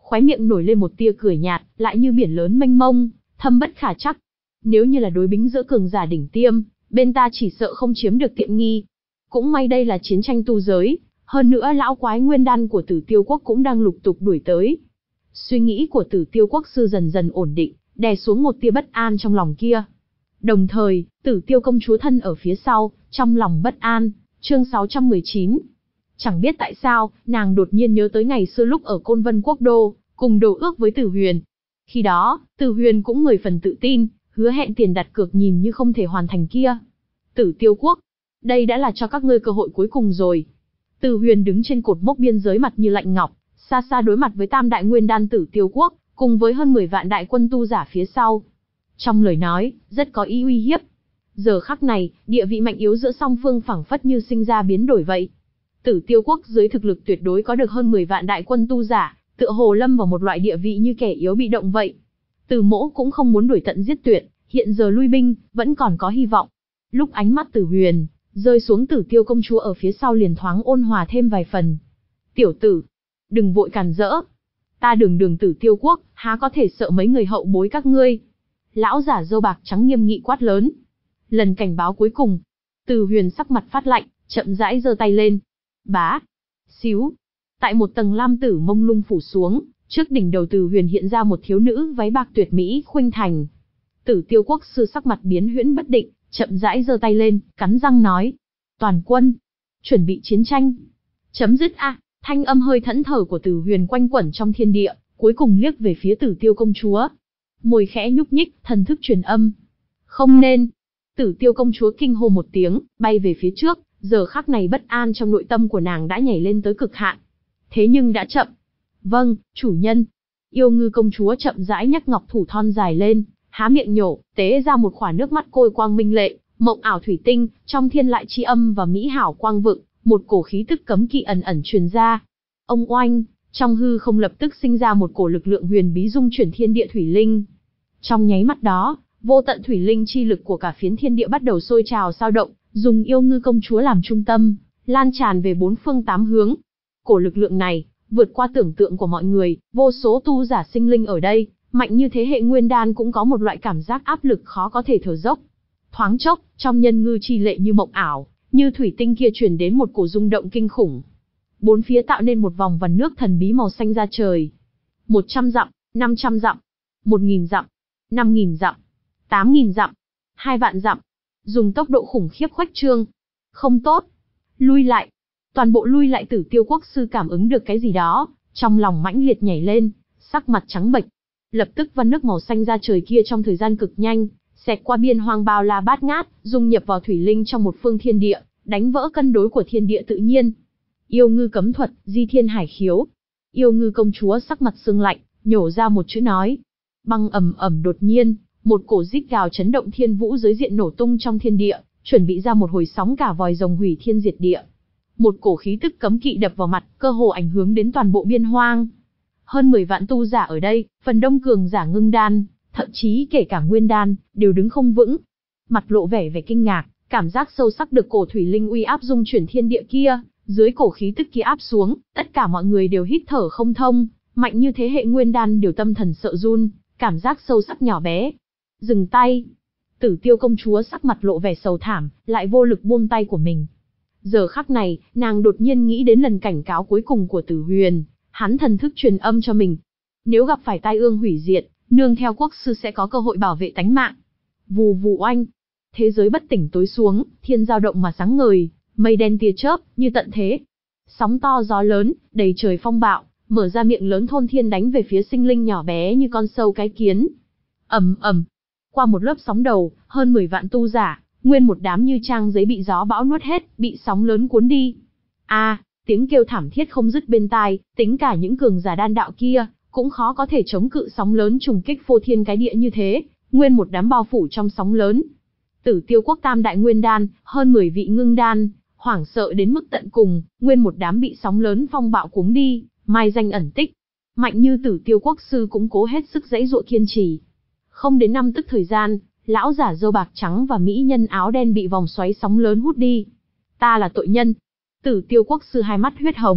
khóe miệng nổi lên một tia cười nhạt, lại như biển lớn mênh mông, thâm bất khả trắc. Nếu như là đối bính giữa cường giả đỉnh tiêm, bên ta chỉ sợ không chiếm được tiện nghi. Cũng may đây là chiến tranh tu giới, hơn nữa lão quái nguyên đan của Tử Tiêu Quốc cũng đang lục tục đuổi tới. Suy nghĩ của Tử Tiêu Quốc sư dần dần ổn định, đè xuống một tia bất an trong lòng kia. Đồng thời, Tử Tiêu công chúa thân ở phía sau, trong lòng bất an. Chương sáu trăm mười chín. Chẳng biết tại sao, nàng đột nhiên nhớ tới ngày xưa lúc ở Côn Vân Quốc Đô, cùng đồ ước với Tử Huyền. Khi đó, Tử Huyền cũng mười phần tự tin, hứa hẹn tiền đặt cược nhìn như không thể hoàn thành kia. Tử Tiêu Quốc, đây đã là cho các ngươi cơ hội cuối cùng rồi. Tử Huyền đứng trên cột mốc biên giới mặt như lạnh ngọc, xa xa đối mặt với tam đại nguyên đan Tử Tiêu Quốc, cùng với hơn mười vạn đại quân tu giả phía sau. Trong lời nói, rất có ý uy hiếp. Giờ khắc này, địa vị mạnh yếu giữa song phương phảng phất như sinh ra biến đổi vậy. Tử Tiêu Quốc dưới thực lực tuyệt đối có được hơn mười vạn đại quân tu giả, tựa hồ lâm vào một loại địa vị như kẻ yếu bị động vậy. Từ Mỗ cũng không muốn đuổi tận giết tuyệt, hiện giờ lui binh, vẫn còn có hy vọng. Lúc ánh mắt Tử Huyền rơi xuống Tử Tiêu công chúa ở phía sau liền thoáng ôn hòa thêm vài phần. Tiểu tử, đừng vội càn rỡ. Ta đường đường Tử Tiêu Quốc, há có thể sợ mấy người hậu bối các ngươi. Lão giả râu bạc trắng nghiêm nghị quát lớn. Lần cảnh báo cuối cùng. Tử Huyền sắc mặt phát lạnh, chậm rãi giơ tay lên. Bá. Xíu. Tại một tầng lam tử mông lung phủ xuống, trước đỉnh đầu Tử Huyền hiện ra một thiếu nữ váy bạc tuyệt mỹ khuynh thành. Tử Tiêu Quốc sư sắc mặt biến huyễn bất định, chậm rãi giơ tay lên, cắn răng nói. Toàn quân. Chuẩn bị chiến tranh. Chấm dứt a. Thanh âm hơi thẫn thờ của Tử Huyền quanh quẩn trong thiên địa, cuối cùng liếc về phía Tử Tiêu công chúa. Môi khẽ nhúc nhích, thần thức truyền âm. Không nên. Tử Tiêu công chúa kinh hô một tiếng, bay về phía trước, giờ khắc này bất an trong nội tâm của nàng đã nhảy lên tới cực hạn. Thế nhưng đã chậm. Vâng, chủ nhân. Yêu Ngư công chúa chậm rãi nhấc ngọc thủ thon dài lên, há miệng nhổ, tế ra một khỏa nước mắt côi quang minh lệ, mộng ảo thủy tinh, trong thiên lại chi âm và mỹ hảo quang vựng, một cổ khí tức cấm kỵ ẩn ẩn truyền ra. Ông oanh, trong hư không lập tức sinh ra một cổ lực lượng huyền bí dung chuyển thiên địa thủy linh. Trong nháy mắt đó, vô tận thủy linh chi lực của cả phiến thiên địa bắt đầu sôi trào sao động, dùng Yêu Ngư công chúa làm trung tâm, lan tràn về bốn phương tám hướng. Cổ lực lượng này, vượt qua tưởng tượng của mọi người, vô số tu giả sinh linh ở đây, mạnh như thế hệ nguyên đan cũng có một loại cảm giác áp lực khó có thể thở dốc. Thoáng chốc, trong nhân ngư chi lệ như mộng ảo, như thủy tinh kia truyền đến một cổ rung động kinh khủng. Bốn phía tạo nên một vòng vằn nước thần bí màu xanh ra trời. Một trăm dặm, năm trăm dặm, một nghìn dặm, năm nghìn dặm, tám nghìn dặm, hai vạn dặm. Dùng tốc độ khủng khiếp khuếch trương. Không tốt. Lui lại. Toàn bộ lui lại. Tử Tiêu Quốc sư cảm ứng được cái gì đó, trong lòng mãnh liệt nhảy lên, sắc mặt trắng bệch. Lập tức vân nước màu xanh ra trời kia trong thời gian cực nhanh, xẹt qua biên hoang bao la bát ngát, dung nhập vào thủy linh trong một phương thiên địa, đánh vỡ cân đối của thiên địa tự nhiên. Yêu Ngư cấm thuật, di thiên hải khiếu. Yêu Ngư công chúa sắc mặt sưng lạnh, nhổ ra một chữ nói. Băng ầm ầm đột nhiên, một cổ rít gào chấn động thiên vũ giới diện nổ tung trong thiên địa, chuẩn bị ra một hồi sóng cả vòi rồng hủy thiên diệt địa. Một cổ khí tức cấm kỵ đập vào mặt, cơ hồ ảnh hưởng đến toàn bộ biên hoang. Hơn mười vạn tu giả ở đây, phần đông cường giả ngưng đan, thậm chí kể cả nguyên đan, đều đứng không vững. Mặt lộ vẻ vẻ kinh ngạc, cảm giác sâu sắc được cổ thủy linh uy áp dung chuyển thiên địa kia, dưới cổ khí tức kia áp xuống, tất cả mọi người đều hít thở không thông, mạnh như thế hệ nguyên đan đều tâm thần sợ run, cảm giác sâu sắc nhỏ bé. Dừng tay. Tử Tiêu công chúa sắc mặt lộ vẻ sầu thảm, lại vô lực buông tay của mình. Giờ khắc này, nàng đột nhiên nghĩ đến lần cảnh cáo cuối cùng của Tử Huyền, hắn thần thức truyền âm cho mình. Nếu gặp phải tai ương hủy diệt, nương theo quốc sư sẽ có cơ hội bảo vệ tánh mạng. Vù vù oanh. Thế giới bất tỉnh tối xuống, thiên dao động mà sáng ngời, mây đen tia chớp, như tận thế. Sóng to gió lớn, đầy trời phong bạo, mở ra miệng lớn thôn thiên đánh về phía sinh linh nhỏ bé như con sâu cái kiến. Ầm ầm. Qua một lớp sóng đầu, hơn mười vạn tu giả, nguyên một đám như trang giấy bị gió bão nuốt hết, bị sóng lớn cuốn đi. A, à, tiếng kêu thảm thiết không dứt bên tai, tính cả những cường giả đan đạo kia, cũng khó có thể chống cự sóng lớn trùng kích phô thiên cái địa như thế, nguyên một đám bao phủ trong sóng lớn. Tử Tiêu Quốc tam đại nguyên đan, hơn mười vị ngưng đan, hoảng sợ đến mức tận cùng, nguyên một đám bị sóng lớn phong bạo cuốn đi, mai danh ẩn tích. Mạnh như Tử Tiêu Quốc sư cũng cố hết sức giãy giụa kiên trì. Không đến năm tức thời gian, lão giả râu bạc trắng và mỹ nhân áo đen bị vòng xoáy sóng lớn hút đi. Ta là tội nhân. Tử Tiêu Quốc sư hai mắt huyết hồng,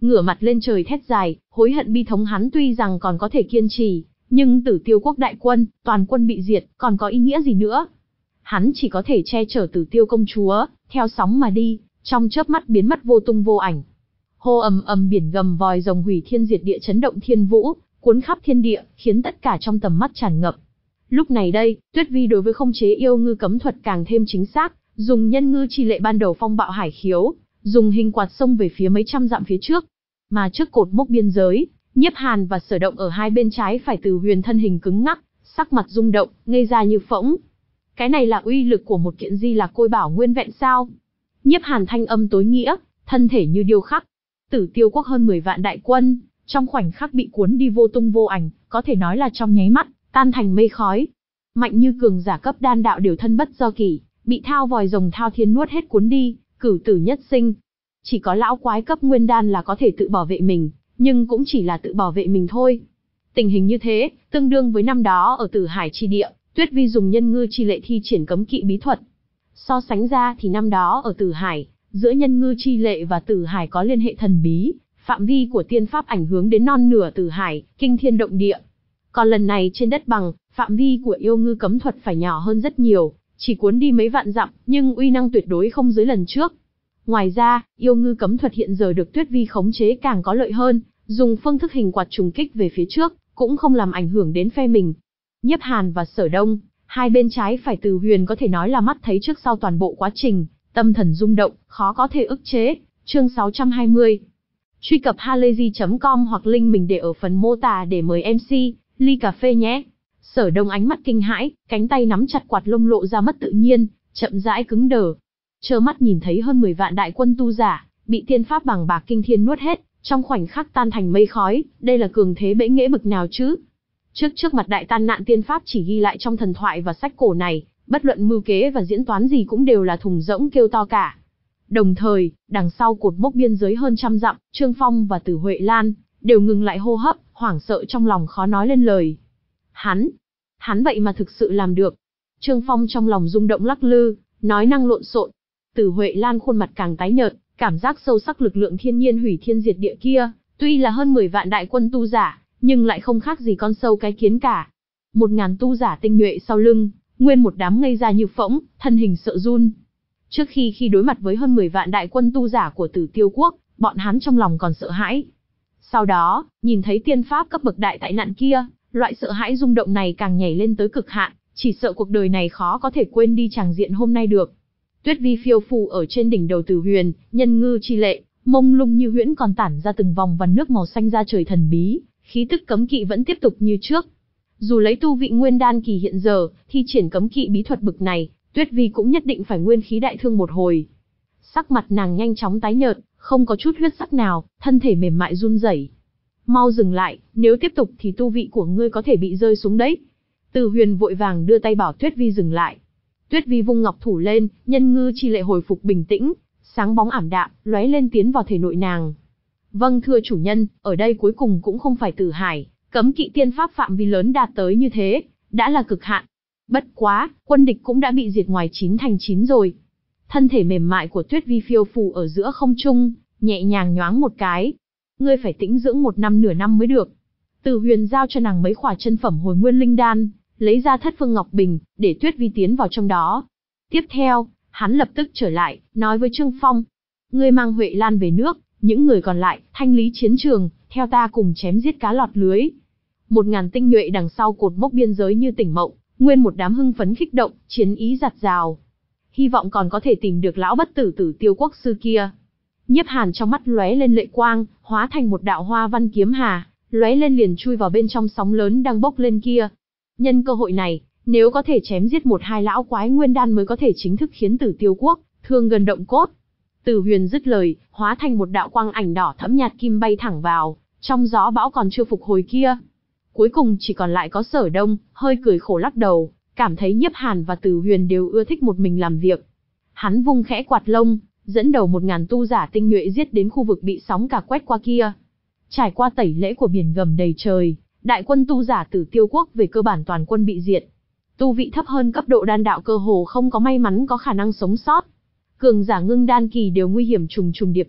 ngửa mặt lên trời thét dài, hối hận bi thống. Hắn tuy rằng còn có thể kiên trì, nhưng Tử Tiêu quốc đại quân, toàn quân bị diệt, còn có ý nghĩa gì nữa? Hắn chỉ có thể che chở Tử Tiêu công chúa, theo sóng mà đi, trong chớp mắt biến mất vô tung vô ảnh. Hô ầm ầm, biển gầm vòi rồng hủy thiên diệt địa chấn động thiên vũ, cuốn khắp thiên địa, khiến tất cả trong tầm mắt tràn ngập. Lúc này đây, Tuyết Vi đối với không chế yêu ngư cấm thuật càng thêm chính xác, dùng nhân ngư chi lệ ban đầu phong bạo hải khiếu, dùng hình quạt xông về phía mấy trăm dặm phía trước. Mà trước cột mốc biên giới, Nhiếp Hàn và Sở Động ở hai bên trái phải Từ Huyền thân hình cứng ngắc, sắc mặt rung động, ngây ra như phỗng. Cái này là uy lực của một kiện Di Lạc Côi Bảo nguyên vẹn sao? Nhiếp Hàn thanh âm tối nghĩa, thân thể như điêu khắc. Tử Tiêu quốc hơn mười vạn đại quân, trong khoảnh khắc bị cuốn đi vô tung vô ảnh, có thể nói là trong nháy mắt, tan thành mây khói. Mạnh như cường giả cấp đan đạo đều thân bất do kỷ, bị thao vòi rồng thao thiên nuốt hết cuốn đi, cửu tử nhất sinh. Chỉ có lão quái cấp nguyên đan là có thể tự bảo vệ mình, nhưng cũng chỉ là tự bảo vệ mình thôi. Tình hình như thế, tương đương với năm đó ở Tử Hải chi địa, Tuyết Vi dùng nhân ngư chi lệ thi triển cấm kỵ bí thuật. So sánh ra thì năm đó ở Tử Hải, giữa nhân ngư chi lệ và Tử Hải có liên hệ thần bí, phạm vi của tiên pháp ảnh hưởng đến non nửa Tử Hải, kinh thiên động địa. Còn lần này trên đất bằng, phạm vi của yêu ngư cấm thuật phải nhỏ hơn rất nhiều, chỉ cuốn đi mấy vạn dặm, nhưng uy năng tuyệt đối không dưới lần trước. Ngoài ra, yêu ngư cấm thuật hiện giờ được Tuyết Vi khống chế càng có lợi hơn, dùng phương thức hình quạt trùng kích về phía trước, cũng không làm ảnh hưởng đến phe mình. Nhiếp Hàn và Sở Đông, hai bên trái phải Từ Huyền có thể nói là mắt thấy trước sau toàn bộ quá trình, tâm thần rung động, khó có thể ức chế. Chương sáu trăm hai mươi. Truy cập halayzi chấm com hoặc link mình để ở phần mô tả để mời em xê, ly cà phê nhé. Sở Đông ánh mắt kinh hãi, cánh tay nắm chặt quạt lông lộ ra mất tự nhiên, chậm rãi cứng đờ. Trơ mắt nhìn thấy hơn mười vạn đại quân tu giả, bị tiên pháp bằng bạc kinh thiên nuốt hết, trong khoảnh khắc tan thành mây khói, đây là cường thế bẽ nghễ bực nào chứ? Trước trước mặt đại tan nạn tiên pháp chỉ ghi lại trong thần thoại và sách cổ này, bất luận mưu kế và diễn toán gì cũng đều là thùng rỗng kêu to cả. Đồng thời, đằng sau cột mốc biên giới hơn trăm dặm, Trương Phong và Tử Huệ Lan đều ngừng lại hô hấp, hoảng sợ trong lòng khó nói lên lời. Hắn, hắn vậy mà thực sự làm được. Trương Phong trong lòng rung động lắc lư, nói năng lộn xộn. Tử Huệ Lan khuôn mặt càng tái nhợt, cảm giác sâu sắc lực lượng thiên nhiên hủy thiên diệt địa kia, tuy là hơn mười vạn đại quân tu giả, nhưng lại không khác gì con sâu cái kiến cả. Một ngàn tu giả tinh nhuệ sau lưng, nguyên một đám ngây ra như phỗng, thân hình sợ run. Trước khi khi đối mặt với hơn mười vạn đại quân tu giả của Tử Tiêu quốc, bọn hắn trong lòng còn sợ hãi. Sau đó, nhìn thấy tiên pháp cấp bậc đại tại nạn kia, loại sợ hãi rung động này càng nhảy lên tới cực hạn, chỉ sợ cuộc đời này khó có thể quên đi tràng diện hôm nay được. Tuyết Vi phiêu phù ở trên đỉnh đầu Tử Huyền, nhân ngư chi lệ, mông lung như huyễn còn tản ra từng vòng vằn nước màu xanh ra trời thần bí, khí tức cấm kỵ vẫn tiếp tục như trước. Dù lấy tu vị nguyên đan kỳ hiện giờ, thi triển cấm kỵ bí thuật bực này, Tuyết Vi cũng nhất định phải nguyên khí đại thương một hồi. Sắc mặt nàng nhanh chóng tái nhợt, không có chút huyết sắc nào, thân thể mềm mại run rẩy. Mau dừng lại, nếu tiếp tục thì tu vị của ngươi có thể bị rơi xuống đấy. Từ Huyền vội vàng đưa tay bảo Tuyết Vi dừng lại. Tuyết Vi vung ngọc thủ lên, nhân ngư chi lệ hồi phục bình tĩnh, sáng bóng ảm đạm, lóe lên tiến vào thể nội nàng. Vâng thưa chủ nhân, ở đây cuối cùng cũng không phải Tử Hải, cấm kỵ tiên pháp phạm vi lớn đạt tới như thế, đã là cực hạn. Bất quá, quân địch cũng đã bị diệt ngoài chín thành chín rồi. Thân thể mềm mại của Tuyết Vi phiêu phù ở giữa không trung, nhẹ nhàng nhoáng một cái. Ngươi phải tĩnh dưỡng một năm nửa năm mới được. Từ Huyền giao cho nàng mấy khỏa chân phẩm hồi nguyên linh đan, lấy ra thất phương ngọc bình, để Tuyết Vi tiến vào trong đó. Tiếp theo, hắn lập tức trở lại, nói với Trương Phong. Ngươi mang Huệ Lan về nước, những người còn lại, thanh lý chiến trường, theo ta cùng chém giết cá lọt lưới. Một ngàn tinh nhuệ đằng sau cột mốc biên giới như tỉnh mộng, nguyên một đám hưng phấn kích động, chiến ý giạt rào. Hy vọng còn có thể tìm được lão bất tử Tử Tiêu quốc sư kia. Nhiếp Hàn trong mắt lóe lên lệ quang, hóa thành một đạo hoa văn kiếm hà, lóe lên liền chui vào bên trong sóng lớn đang bốc lên kia. Nhân cơ hội này, nếu có thể chém giết một hai lão quái nguyên đan mới có thể chính thức khiến Tử Tiêu quốc thương gần động cốt. Tử Huyền dứt lời, hóa thành một đạo quang ảnh đỏ thẫm nhạt kim bay thẳng vào trong gió bão còn chưa phục hồi kia. Cuối cùng chỉ còn lại có Sở Đông, hơi cười khổ lắc đầu, cảm thấy Nhiếp Hàn và Tử Huyền đều ưa thích một mình làm việc. Hắn vung khẽ quạt lông, dẫn đầu một ngàn tu giả tinh nhuệ giết đến khu vực bị sóng cả quét qua kia. Trải qua tẩy lễ của biển gầm đầy trời, đại quân tu giả Tử Tiêu quốc về cơ bản toàn quân bị diệt. Tu vị thấp hơn cấp độ đan đạo cơ hồ không có may mắn có khả năng sống sót. Cường giả ngưng đan kỳ đều nguy hiểm trùng trùng điệp điệp,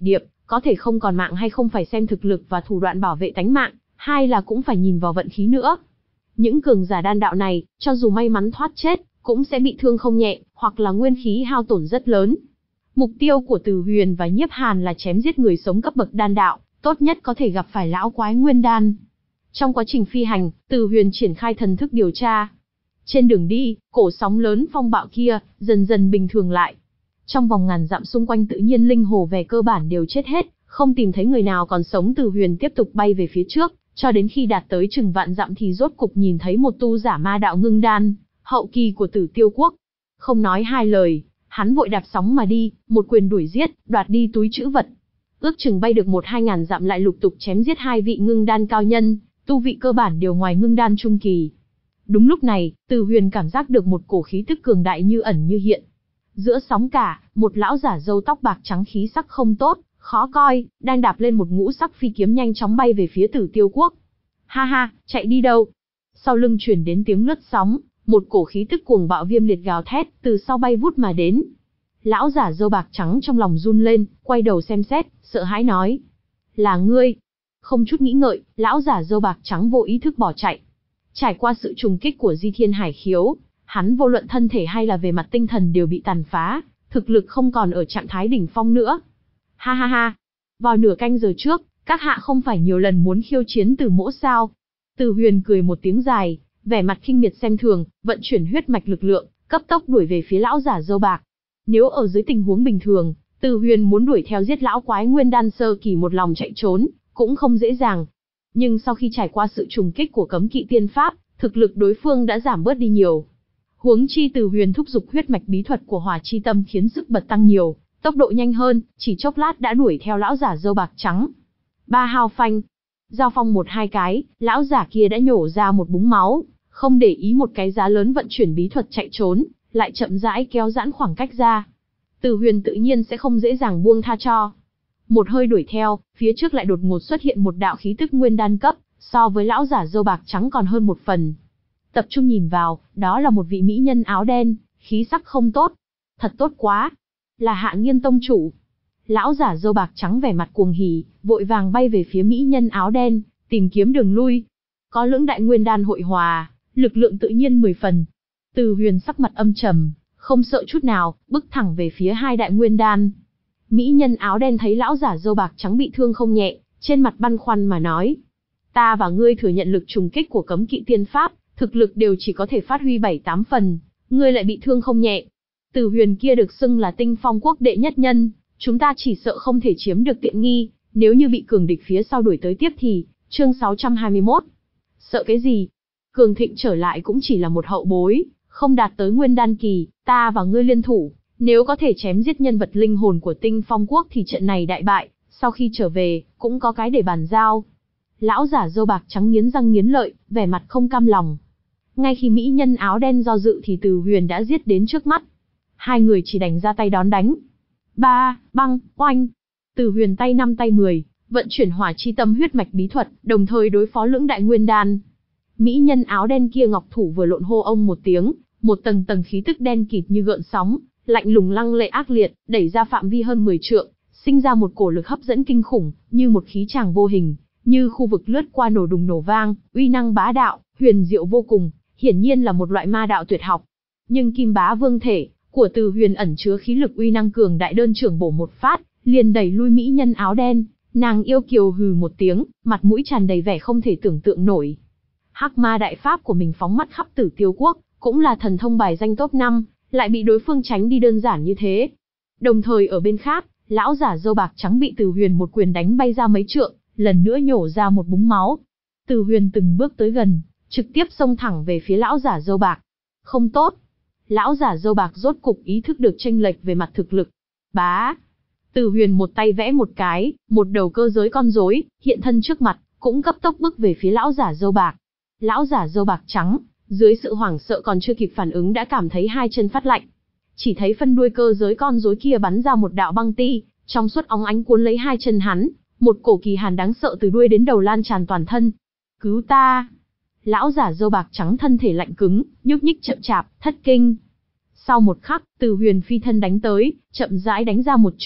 có thể không còn mạng hay không phải xem thực lực và thủ đoạn bảo vệ tánh mạng, hai là cũng phải nhìn vào vận khí nữa. Những cường giả đan đạo này, cho dù may mắn thoát chết, cũng sẽ bị thương không nhẹ, hoặc là nguyên khí hao tổn rất lớn. Mục tiêu của Từ Huyền và Nhiếp Hàn là chém giết người sống cấp bậc đan đạo, tốt nhất có thể gặp phải lão quái nguyên đan. Trong quá trình phi hành, Từ Huyền triển khai thần thức điều tra. Trên đường đi, cổ sóng lớn phong bạo kia, dần dần bình thường lại. Trong vòng ngàn dặm xung quanh tự nhiên linh hồ về cơ bản đều chết hết, không tìm thấy người nào còn sống. Từ Huyền tiếp tục bay về phía trước, cho đến khi đạt tới chừng vạn dặm thì rốt cục nhìn thấy một tu giả ma đạo ngưng đan, hậu kỳ của Tử Tiêu Quốc. Không nói hai lời, hắn vội đạp sóng mà đi, một quyền đuổi giết, đoạt đi túi trữ vật. Ước chừng bay được một hai ngàn dặm lại lục tục chém giết hai vị ngưng đan cao nhân, tu vị cơ bản đều ngoài ngưng đan trung kỳ. Đúng lúc này, Từ Huyền cảm giác được một cổ khí tức cường đại như ẩn như hiện. Giữa sóng cả, một lão giả râu tóc bạc trắng khí sắc không tốt, khó coi, đang đạp lên một ngũ sắc phi kiếm nhanh chóng bay về phía Tử Tiêu Quốc. Ha ha, chạy đi đâu? Sau lưng truyền đến tiếng lướt sóng, một cổ khí tức cuồng bạo viêm liệt gào thét từ sau bay vút mà đến. Lão giả râu bạc trắng trong lòng run lên, quay đầu xem xét, sợ hãi nói: "Là ngươi?" Không chút nghĩ ngợi, lão giả râu bạc trắng vô ý thức bỏ chạy. Trải qua sự trùng kích của Di Thiên Hải Khiếu, hắn vô luận thân thể hay là về mặt tinh thần đều bị tàn phá, thực lực không còn ở trạng thái đỉnh phong nữa. Ha ha ha, vào nửa canh giờ trước, các hạ không phải nhiều lần muốn khiêu chiến Từ Mỗ sao? Từ Huyền cười một tiếng dài, vẻ mặt khinh miệt xem thường, vận chuyển huyết mạch lực lượng, cấp tốc đuổi về phía lão giả râu bạc. Nếu ở dưới tình huống bình thường, Từ Huyền muốn đuổi theo giết lão quái nguyên đan sơ kỳ một lòng chạy trốn, cũng không dễ dàng. Nhưng sau khi trải qua sự trùng kích của cấm kỵ tiên pháp, thực lực đối phương đã giảm bớt đi nhiều. Huống chi Từ Huyền thúc giục huyết mạch bí thuật của Hỏa Chi Tâm khiến sức bật tăng nhiều, tốc độ nhanh hơn, chỉ chốc lát đã đuổi theo lão giả râu bạc trắng. Ba hao phanh, giao phong một hai cái, lão giả kia đã nhổ ra một búng máu, không để ý một cái giá lớn vận chuyển bí thuật chạy trốn, lại chậm rãi kéo giãn khoảng cách ra. Từ Huyền tự nhiên sẽ không dễ dàng buông tha cho. Một hơi đuổi theo, phía trước lại đột ngột xuất hiện một đạo khí tức nguyên đan cấp, so với lão giả râu bạc trắng còn hơn một phần. Tập trung nhìn vào, đó là một vị mỹ nhân áo đen, khí sắc không tốt. Thật tốt quá, là Hạ Nghiên tông chủ. Lão giả râu bạc trắng vẻ mặt cuồng hỉ, vội vàng bay về phía mỹ nhân áo đen, tìm kiếm đường lui. Có lưỡng đại nguyên đan hội hòa, lực lượng tự nhiên mười phần. Từ Huyền sắc mặt âm trầm, không sợ chút nào, bước thẳng về phía hai đại nguyên đan. Mỹ nhân áo đen thấy lão giả râu bạc trắng bị thương không nhẹ, trên mặt băn khoăn mà nói: "Ta và ngươi thừa nhận lực trùng kích của cấm kỵ tiên pháp, thực lực đều chỉ có thể phát huy bảy tám phần, ngươi lại bị thương không nhẹ. Từ Huyền kia được xưng là Tinh Phong quốc đệ nhất nhân, chúng ta chỉ sợ không thể chiếm được tiện nghi, nếu như bị cường địch phía sau đuổi tới tiếp thì." Chương sáu trăm hai mươi mốt. Sợ cái gì? Cường thịnh trở lại cũng chỉ là một hậu bối, không đạt tới nguyên đan kỳ, ta và ngươi liên thủ, nếu có thể chém giết nhân vật linh hồn của Tinh Phong quốc thì trận này đại bại, sau khi trở về, cũng có cái để bàn giao. Lão giả râu bạc trắng nghiến răng nghiến lợi, vẻ mặt không cam lòng. Ngay khi mỹ nhân áo đen do dự thì Từ Huyền đã giết đến trước mắt. Hai người chỉ đành ra tay đón đánh. Ba, băng, oanh. Từ Huyền tay năm tay mười, vận chuyển Hỏa Chi Tâm huyết mạch bí thuật, đồng thời đối phó lưỡng đại nguyên đan. Mỹ nhân áo đen kia ngọc thủ vừa lộn hô ông một tiếng, một tầng tầng khí tức đen kịt như gợn sóng, lạnh lùng lăng lệ ác liệt, đẩy ra phạm vi hơn mười trượng, sinh ra một cổ lực hấp dẫn kinh khủng, như một khí tràng vô hình, như khu vực lướt qua nổ đùng nổ vang, uy năng bá đạo, huyền diệu vô cùng, hiển nhiên là một loại ma đạo tuyệt học. Nhưng Kim Bá Vương thể của Từ Huyền ẩn chứa khí lực uy năng cường đại, đơn trưởng bổ một phát, liền đẩy lui mỹ nhân áo đen. Nàng yêu kiều hừ một tiếng, mặt mũi tràn đầy vẻ không thể tưởng tượng nổi. Hắc ma đại pháp của mình phóng mắt khắp Tử Tiêu quốc, cũng là thần thông bài danh top năm, lại bị đối phương tránh đi đơn giản như thế. Đồng thời ở bên khác, lão giả râu bạc trắng bị Từ Huyền một quyền đánh bay ra mấy trượng, lần nữa nhổ ra một búng máu. Từ Huyền từng bước tới gần, trực tiếp xông thẳng về phía lão giả râu bạc. Không tốt. Lão giả râu bạc rốt cục ý thức được chênh lệch về mặt thực lực. Bá. Từ Huyền một tay vẽ một cái, một đầu cơ giới con rối hiện thân trước mặt, cũng cấp tốc bước về phía lão giả râu bạc. Lão giả râu bạc trắng, dưới sự hoảng sợ còn chưa kịp phản ứng đã cảm thấy hai chân phát lạnh. Chỉ thấy phân đuôi cơ giới con rối kia bắn ra một đạo băng ti, trong suốt óng ánh cuốn lấy hai chân hắn, một cổ kỳ hàn đáng sợ từ đuôi đến đầu lan tràn toàn thân. Cứu ta! Lão giả râu bạc trắng thân thể lạnh cứng, nhúc nhích chậm chạp, thất kinh. Sau một khắc, Từ Huyền phi thân đánh tới, chậm rãi đánh ra một chưởng,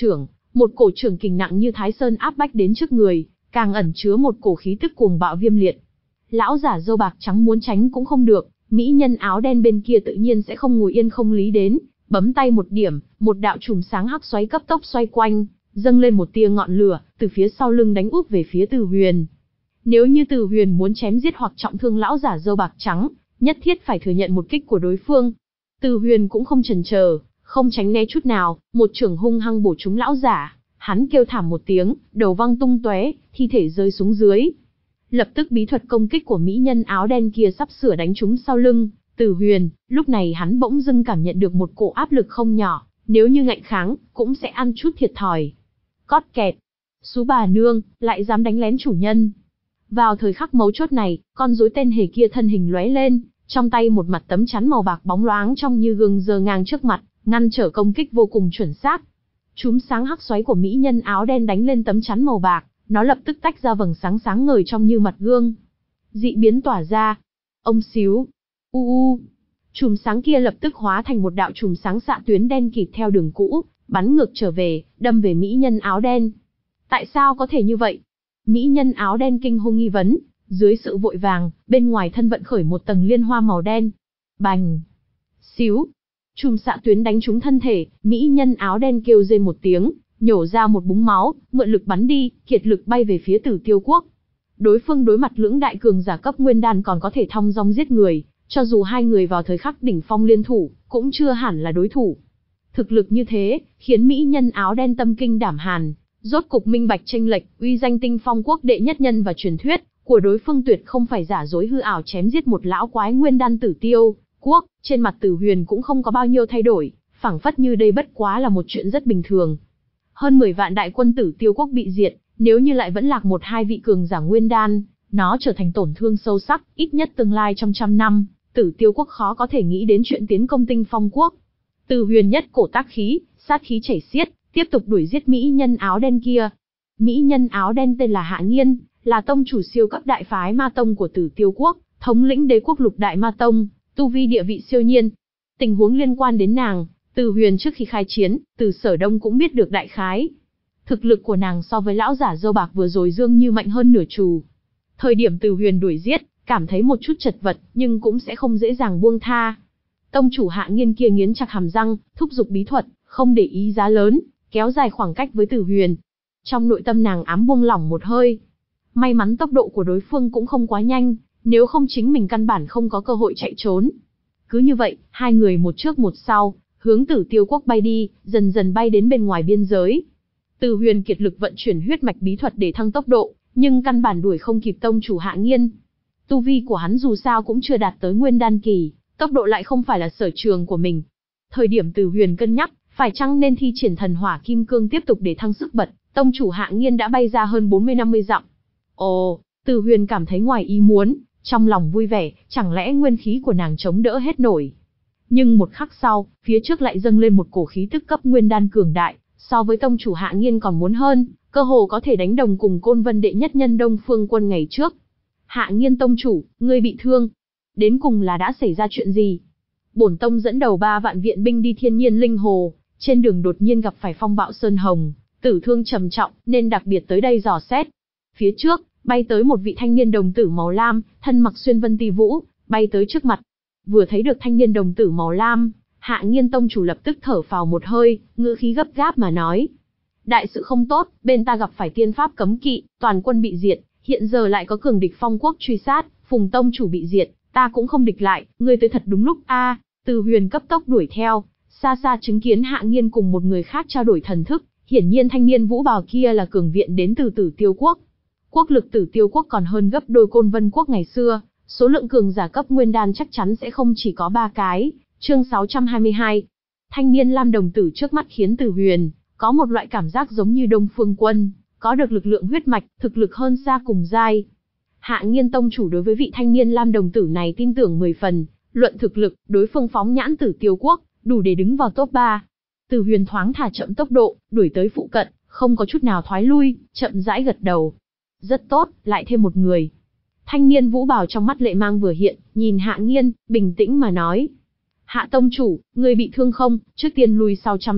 một cổ trưởng kình nặng như Thái Sơn áp bách đến trước người, càng ẩn chứa một cổ khí tức cuồng bạo viêm liệt. Lão giả râu bạc trắng muốn tránh cũng không được, mỹ nhân áo đen bên kia tự nhiên sẽ không ngồi yên không lý đến, bấm tay một điểm, một đạo chùm sáng hắc xoáy cấp tốc xoay quanh, dâng lên một tia ngọn lửa, từ phía sau lưng đánh úp về phía Từ Huyền. Nếu như Từ Huyền muốn chém giết hoặc trọng thương lão giả râu bạc trắng, nhất thiết phải thừa nhận một kích của đối phương. Từ Huyền cũng không chần chờ, không tránh né chút nào, một chưởng hung hăng bổ trúng lão giả, hắn kêu thảm một tiếng, đầu văng tung tóe, thi thể rơi xuống dưới. Lập tức bí thuật công kích của mỹ nhân áo đen kia sắp sửa đánh trúng sau lưng Từ Huyền, lúc này hắn bỗng dưng cảm nhận được một cổ áp lực không nhỏ, nếu như ngạnh kháng, cũng sẽ ăn chút thiệt thòi. Cót kẹt, xú bà nương, lại dám đánh lén chủ nhân. Vào thời khắc mấu chốt này, con rối tên hề kia thân hình lóe lên, trong tay một mặt tấm chắn màu bạc bóng loáng trong như gương giơ ngang trước mặt, ngăn trở công kích vô cùng chuẩn xác. Chúm sáng hắc xoáy của mỹ nhân áo đen đánh lên tấm chắn màu bạc, nó lập tức tách ra vầng sáng sáng ngời trong như mặt gương. Dị biến tỏa ra. Ông xíu. U u. Chùm sáng kia lập tức hóa thành một đạo chùm sáng xạ tuyến đen kịt theo đường cũ, bắn ngược trở về, đâm về mỹ nhân áo đen. Tại sao có thể như vậy? Mỹ nhân áo đen kinh hô nghi vấn, dưới sự vội vàng, bên ngoài thân vận khởi một tầng liên hoa màu đen. Bành! Xíu! Chùm xạ tuyến đánh trúng thân thể, mỹ nhân áo đen kêu rên một tiếng, nhổ ra một búng máu, mượn lực bắn đi, kiệt lực bay về phía Tử Tiêu Quốc. Đối phương đối mặt lưỡng đại cường giả cấp nguyên đan còn có thể thong dong giết người, cho dù hai người vào thời khắc đỉnh phong liên thủ, cũng chưa hẳn là đối thủ. Thực lực như thế, khiến mỹ nhân áo đen tâm kinh đảm hàn, rốt cục minh bạch chênh lệch, uy danh Tinh Phong Quốc đệ nhất nhân và truyền thuyết của đối phương tuyệt không phải giả dối hư ảo chém giết một lão quái nguyên đan Tử Tiêu Quốc. Trên mặt Tử Huyền cũng không có bao nhiêu thay đổi, phảng phất như đây bất quá là một chuyện rất bình thường. Hơn mười vạn đại quân Tử Tiêu Quốc bị diệt, nếu như lại vẫn lạc một hai vị cường giả nguyên đan, nó trở thành tổn thương sâu sắc, ít nhất tương lai trong trăm năm, Tử Tiêu Quốc khó có thể nghĩ đến chuyện tiến công Tinh Phong Quốc. Tử Huyền nhất cổ tác khí, sát khí chảy xiết, tiếp tục đuổi giết mỹ nhân áo đen kia. Mỹ nhân áo đen tên là Hạ Nghiên, là tông chủ siêu cấp đại phái ma tông của Tử Tiêu Quốc, thống lĩnh đế quốc lục đại ma tông, tu vi địa vị siêu nhiên. Tình huống liên quan đến nàng, Từ Huyền trước khi khai chiến, Từ Sở Đông cũng biết được đại khái. Thực lực của nàng so với lão giả dâu bạc vừa rồi dường như mạnh hơn nửa trù. Thời điểm Từ Huyền đuổi giết, cảm thấy một chút chật vật, nhưng cũng sẽ không dễ dàng buông tha. Tông chủ Hạ Nghiên kia nghiến chặt hàm răng, thúc giục bí thuật, không để ý giá lớn, kéo dài khoảng cách với Từ Huyền. Trong nội tâm nàng ám buông lỏng một hơi. May mắn tốc độ của đối phương cũng không quá nhanh, nếu không chính mình căn bản không có cơ hội chạy trốn. Cứ như vậy, hai người một trước một sau, hướng Tử Tiêu Quốc bay đi, dần dần bay đến bên ngoài biên giới. Từ Huyền kiệt lực vận chuyển huyết mạch bí thuật để thăng tốc độ, nhưng căn bản đuổi không kịp tông chủ Hạ Nghiên. Tu vi của hắn dù sao cũng chưa đạt tới nguyên đan kỳ, tốc độ lại không phải là sở trường của mình. Thời điểm Từ Huyền cân nhắc, phải chăng nên thi triển thần hỏa kim cương tiếp tục để thăng sức bật, tông chủ Hạ Nghiên đã bay ra hơn bốn mươi năm mươi dặm. Ồ, Từ Huyền cảm thấy ngoài ý muốn, trong lòng vui vẻ, chẳng lẽ nguyên khí của nàng chống đỡ hết nổi. Nhưng một khắc sau, phía trước lại dâng lên một cổ khí tức cấp nguyên đan cường đại, so với tông chủ Hạ Nghiên còn muốn hơn, cơ hồ có thể đánh đồng cùng Côn Vân đệ nhất nhân Đông Phương Quân ngày trước. Hạ Nghiên tông chủ, ngươi bị thương. Đến cùng là đã xảy ra chuyện gì? Bổn tông dẫn đầu ba vạn viện binh đi Thiên Nhiên Linh Hồ, trên đường đột nhiên gặp phải phong bạo sơn hồng, tử thương trầm trọng, nên đặc biệt tới đây dò xét. Phía trước, bay tới một vị thanh niên đồng tử màu lam, thân mặc xuyên vân ti vũ, bay tới trước mặt. Vừa thấy được thanh niên đồng tử màu lam, Hạ Nghiên tông chủ lập tức thở phào một hơi, ngữ khí gấp gáp mà nói: đại sự không tốt, bên ta gặp phải tiên pháp cấm kỵ, toàn quân bị diệt, hiện giờ lại có cường địch Phong Quốc truy sát, Phùng tông chủ bị diệt, ta cũng không địch lại, ngươi tới thật đúng lúc a. À, Từ Huyền cấp tốc đuổi theo, xa xa chứng kiến Hạ Nghiên cùng một người khác trao đổi thần thức, hiển nhiên thanh niên vũ bào kia là cường viện đến từ Tử Tiêu Quốc. Quốc lực Tử Tiêu Quốc còn hơn gấp đôi Côn Vân Quốc ngày xưa, số lượng cường giả cấp nguyên đan chắc chắn sẽ không chỉ có ba cái. Chương sáu trăm hai mươi hai. Thanh niên lam đồng tử trước mắt khiến Từ Huyền có một loại cảm giác giống như Đông Phương Quân, có được lực lượng huyết mạch, thực lực hơn xa cùng giai. Hạ Nghiên tông chủ đối với vị thanh niên lam đồng tử này tin tưởng mười phần, luận thực lực, đối phương phóng nhãn Tử Tiêu Quốc, đủ để đứng vào top ba. Từ Huyền thoáng thả chậm tốc độ, đuổi tới phụ cận, không có chút nào thoái lui, chậm rãi gật đầu. Rất tốt, lại thêm một người. Thanh niên vũ bào trong mắt lệ mang vừa hiện, nhìn Hạ Nghiên, bình tĩnh mà nói: Hạ tông chủ, ngươi bị thương không? Trước tiên lùi sau trăm dặm,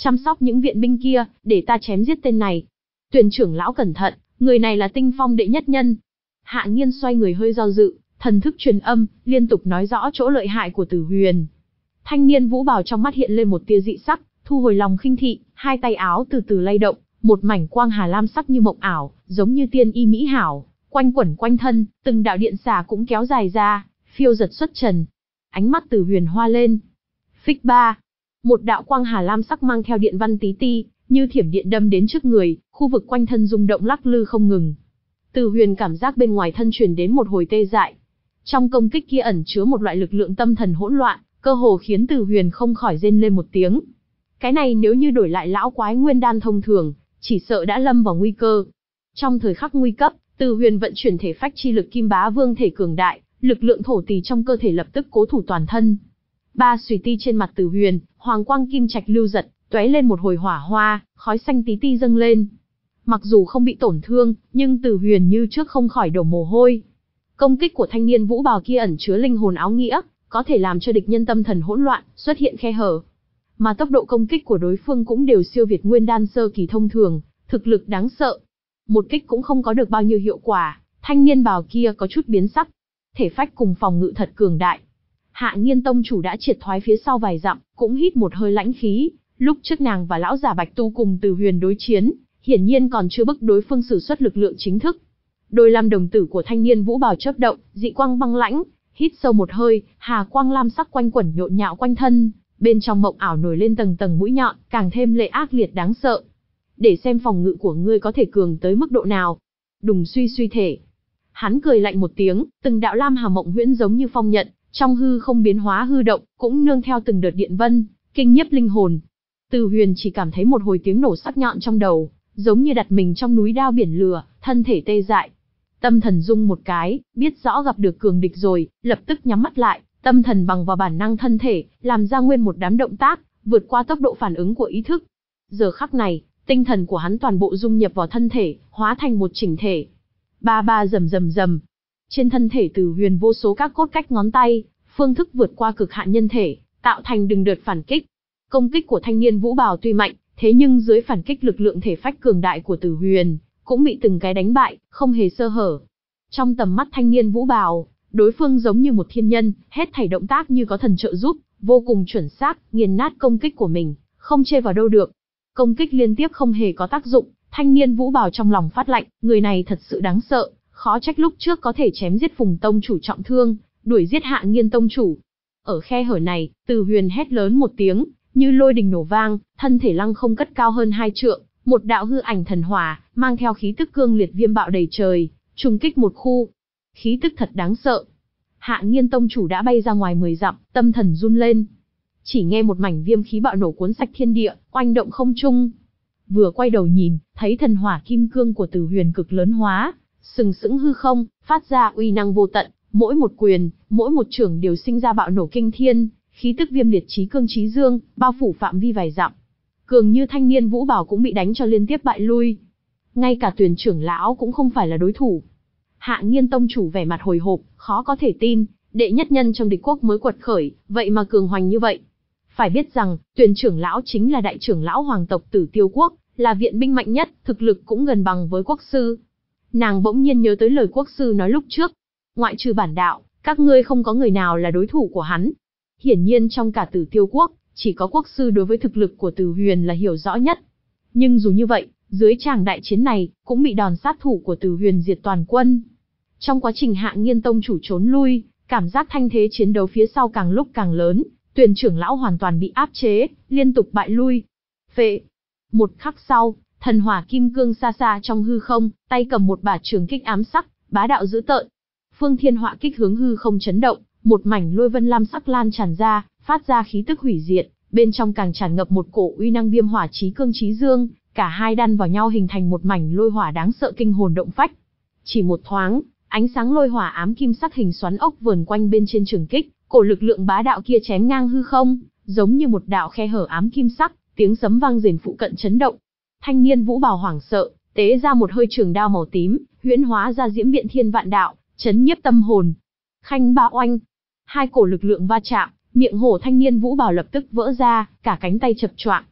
chăm sóc những viện binh kia, để ta chém giết tên này. Tuyền trưởng lão cẩn thận, người này là Tinh Phong đệ nhất nhân. Hạ Nghiên xoay người hơi do dự, thần thức truyền âm, liên tục nói rõ chỗ lợi hại của Tử Huyền. Thanh niên vũ bào trong mắt hiện lên một tia dị sắc, thu hồi lòng khinh thị, hai tay áo từ từ lay động, một mảnh quang hà lam sắc như mộng ảo, giống như tiên y mỹ hảo, quanh quẩn quanh thân, từng đạo điện xà cũng kéo dài ra, phiêu giật xuất trần. Ánh mắt Tử Huyền hoa lên. Phích ba, một đạo quang hà lam sắc mang theo điện văn tí ti, như thiểm điện đâm đến trước người, khu vực quanh thân rung động lắc lư không ngừng. Tử Huyền cảm giác bên ngoài thân truyền đến một hồi tê dại. Trong công kích kia ẩn chứa một loại lực lượng tâm thần hỗn loạn, cơ hồ khiến Tử Huyền không khỏi rên lên một tiếng. Cái này nếu như đổi lại lão quái nguyên đan thông thường, chỉ sợ đã lâm vào nguy cơ. Trong thời khắc nguy cấp, Tử Huyền vận chuyển thể phách chi lực Kim Bá Vương thể cường đại, lực lượng thổ tỳ trong cơ thể lập tức cố thủ toàn thân. Ba xùy ti trên mặt Tử Huyền, hoàng quang kim trạch lưu giật, tóe lên một hồi hỏa hoa, khói xanh tí ti dâng lên. Mặc dù không bị tổn thương, nhưng Tử Huyền như trước không khỏi đổ mồ hôi. Công kích của thanh niên vũ bào kia ẩn chứa linh hồn áo nghĩa, có thể làm cho địch nhân tâm thần hỗn loạn, xuất hiện khe hở. Mà tốc độ công kích của đối phương cũng đều siêu việt nguyên đan sơ kỳ thông thường, thực lực đáng sợ. Một kích cũng không có được bao nhiêu hiệu quả, thanh niên bào kia có chút biến sắc. Thể phách cùng phòng ngự thật cường đại. Hạ Nghiên tông chủ đã triệt thoái phía sau vài dặm, cũng hít một hơi lãnh khí. Lúc trước nàng và lão giả Bạch Tu cùng Tử Huyền đối chiến, hiển nhiên còn chưa bức đối phương sử xuất lực lượng chính thức. Đôi lam đồng tử của thanh niên vũ bào chớp động, dị quang băng lãnh, hít sâu một hơi, hà quang lam sắc quanh quẩn nhộn nhạo quanh thân, bên trong mộng ảo nổi lên tầng tầng mũi nhọn, càng thêm lệ ác liệt đáng sợ. Để xem phòng ngự của ngươi có thể cường tới mức độ nào. Đùng suy suy thể. Hắn cười lạnh một tiếng, từng đạo lam hà mộng huyễn giống như phong nhận, trong hư không biến hóa hư động, cũng nương theo từng đợt điện vân, kinh nhiếp linh hồn. Tử Huyền chỉ cảm thấy một hồi tiếng nổ sắc nhọn trong đầu, giống như đặt mình trong núi đao biển lửa, thân thể tê dại. Tâm thần rung một cái, biết rõ gặp được cường địch rồi, lập tức nhắm mắt lại, tâm thần bằng vào bản năng thân thể, làm ra nguyên một đám động tác, vượt qua tốc độ phản ứng của ý thức. Giờ khắc này, tinh thần của hắn toàn bộ dung nhập vào thân thể, hóa thành một chỉnh thể. Ba ba rầm rầm rầm. Trên thân thể Tử Huyền vô số các cốt cách ngón tay, phương thức vượt qua cực hạn nhân thể, tạo thành từng đợt phản kích. Công kích của thanh niên vũ bào tuy mạnh, thế nhưng dưới phản kích lực lượng thể phách cường đại của Tử Huyền, cũng bị từng cái đánh bại, không hề sơ hở. Trong tầm mắt thanh niên vũ bào, đối phương giống như một thiên nhân, hết thảy động tác như có thần trợ giúp, vô cùng chuẩn xác, nghiền nát công kích của mình, không chê vào đâu được. Công kích liên tiếp không hề có tác dụng, thanh niên vũ bào trong lòng phát lạnh, người này thật sự đáng sợ, khó trách lúc trước có thể chém giết Phùng tông chủ trọng thương, đuổi giết Hạ Nghiên tông chủ. Ở khe hở này, Tử Huyền hét lớn một tiếng, như lôi đình nổ vang, thân thể lăng không cất cao hơn hai trượng, một đạo hư ảnh thần hỏa, mang theo khí tức cương liệt viêm bạo đầy trời, trùng kích một khu. Khí tức thật đáng sợ. Hạ Nghiên tông chủ đã bay ra ngoài mười dặm, tâm thần run lên. Chỉ nghe một mảnh viêm khí bạo nổ cuốn sạch thiên địa, oanh động không trung. Vừa quay đầu nhìn, thấy thần hỏa kim cương của Tử Huyền cực lớn hóa, sừng sững hư không, phát ra uy năng vô tận, mỗi một quyền, mỗi một chưởng đều sinh ra bạo nổ kinh thiên, khí tức viêm liệt chí cương chí dương, bao phủ phạm vi vài dặm. Cường như thanh niên vũ bào cũng bị đánh cho liên tiếp bại lui. Ngay cả Tuyền trưởng lão cũng không phải là đối thủ. Hạ Nghiên tông chủ vẻ mặt hồi hộp, khó có thể tin, đệ nhất nhân trong địch quốc mới quật khởi, vậy mà cường hoành như vậy. Phải biết rằng, Tuyền trưởng lão chính là đại trưởng lão hoàng tộc Tử Tiêu quốc, là viện binh mạnh nhất, thực lực cũng gần bằng với quốc sư. Nàng bỗng nhiên nhớ tới lời quốc sư nói lúc trước, ngoại trừ bản đạo, các ngươi không có người nào là đối thủ của hắn. Hiển nhiên trong cả Tử Tiêu quốc, chỉ có quốc sư đối với thực lực của Tử Huyền là hiểu rõ nhất. Nhưng dù như vậy, dưới tràng đại chiến này, cũng bị đòn sát thủ của Tử Huyền diệt toàn quân. Trong quá trình Hạ Nghiên tông chủ trốn lui, cảm giác thanh thế chiến đấu phía sau càng lúc càng lớn, Tuyền trưởng lão hoàn toàn bị áp chế, liên tục bại lui. Phệ. Một khắc sau, thần hỏa kim cương xa xa trong hư không, tay cầm một bả trường kích ám sắc, bá đạo dữ tợn. Phương Thiên họa kích hướng hư không chấn động, một mảnh lôi vân lam sắc lan tràn ra, phát ra khí tức hủy diệt, bên trong càng tràn ngập một cổ uy năng viêm hỏa chí cương chí dương, cả hai đan vào nhau hình thành một mảnh lôi hỏa đáng sợ kinh hồn động phách. Chỉ một thoáng, ánh sáng lôi hỏa ám kim sắc hình xoắn ốc vờn quanh bên trên trường kích, cổ lực lượng bá đạo kia chém ngang hư không, giống như một đạo khe hở ám kim sắc, tiếng sấm vang rền phụ cận chấn động. Thanh niên vũ bào hoảng sợ, tế ra một hơi trường đao màu tím, huyễn hóa ra diễm biện thiên vạn đạo, chấn nhiếp tâm hồn. Khanh ba oanh, hai cổ lực lượng va chạm, miệng hổ thanh niên vũ bào lập tức vỡ ra, cả cánh tay chập choạng.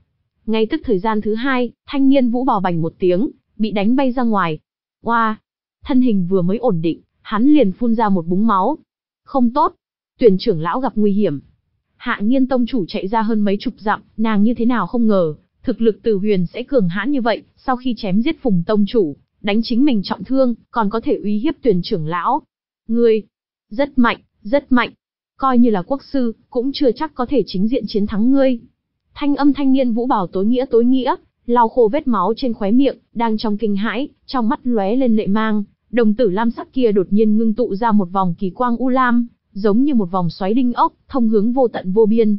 Ngay tức thời gian thứ hai, thanh niên vũ bào bành một tiếng, bị đánh bay ra ngoài. Oa! Thân hình vừa mới ổn định, hắn liền phun ra một búng máu. Không tốt! Tuyển trưởng lão gặp nguy hiểm. Hạ Nghiên tông chủ chạy ra hơn mấy chục dặm, nàng như thế nào không ngờ, thực lực Từ Huyền sẽ cường hãn như vậy, sau khi chém giết Phùng tông chủ, đánh chính mình trọng thương, còn có thể uy hiếp tuyển trưởng lão. Ngươi! Rất mạnh, rất mạnh. Coi như là quốc sư, cũng chưa chắc có thể chính diện chiến thắng ngươi. Thanh âm thanh niên vũ bào tối nghĩa tối nghĩa, lau khô vết máu trên khóe miệng, đang trong kinh hãi, trong mắt lóe lên lệ mang, đồng tử lam sắc kia đột nhiên ngưng tụ ra một vòng kỳ quang u lam, giống như một vòng xoáy đinh ốc, thông hướng vô tận vô biên.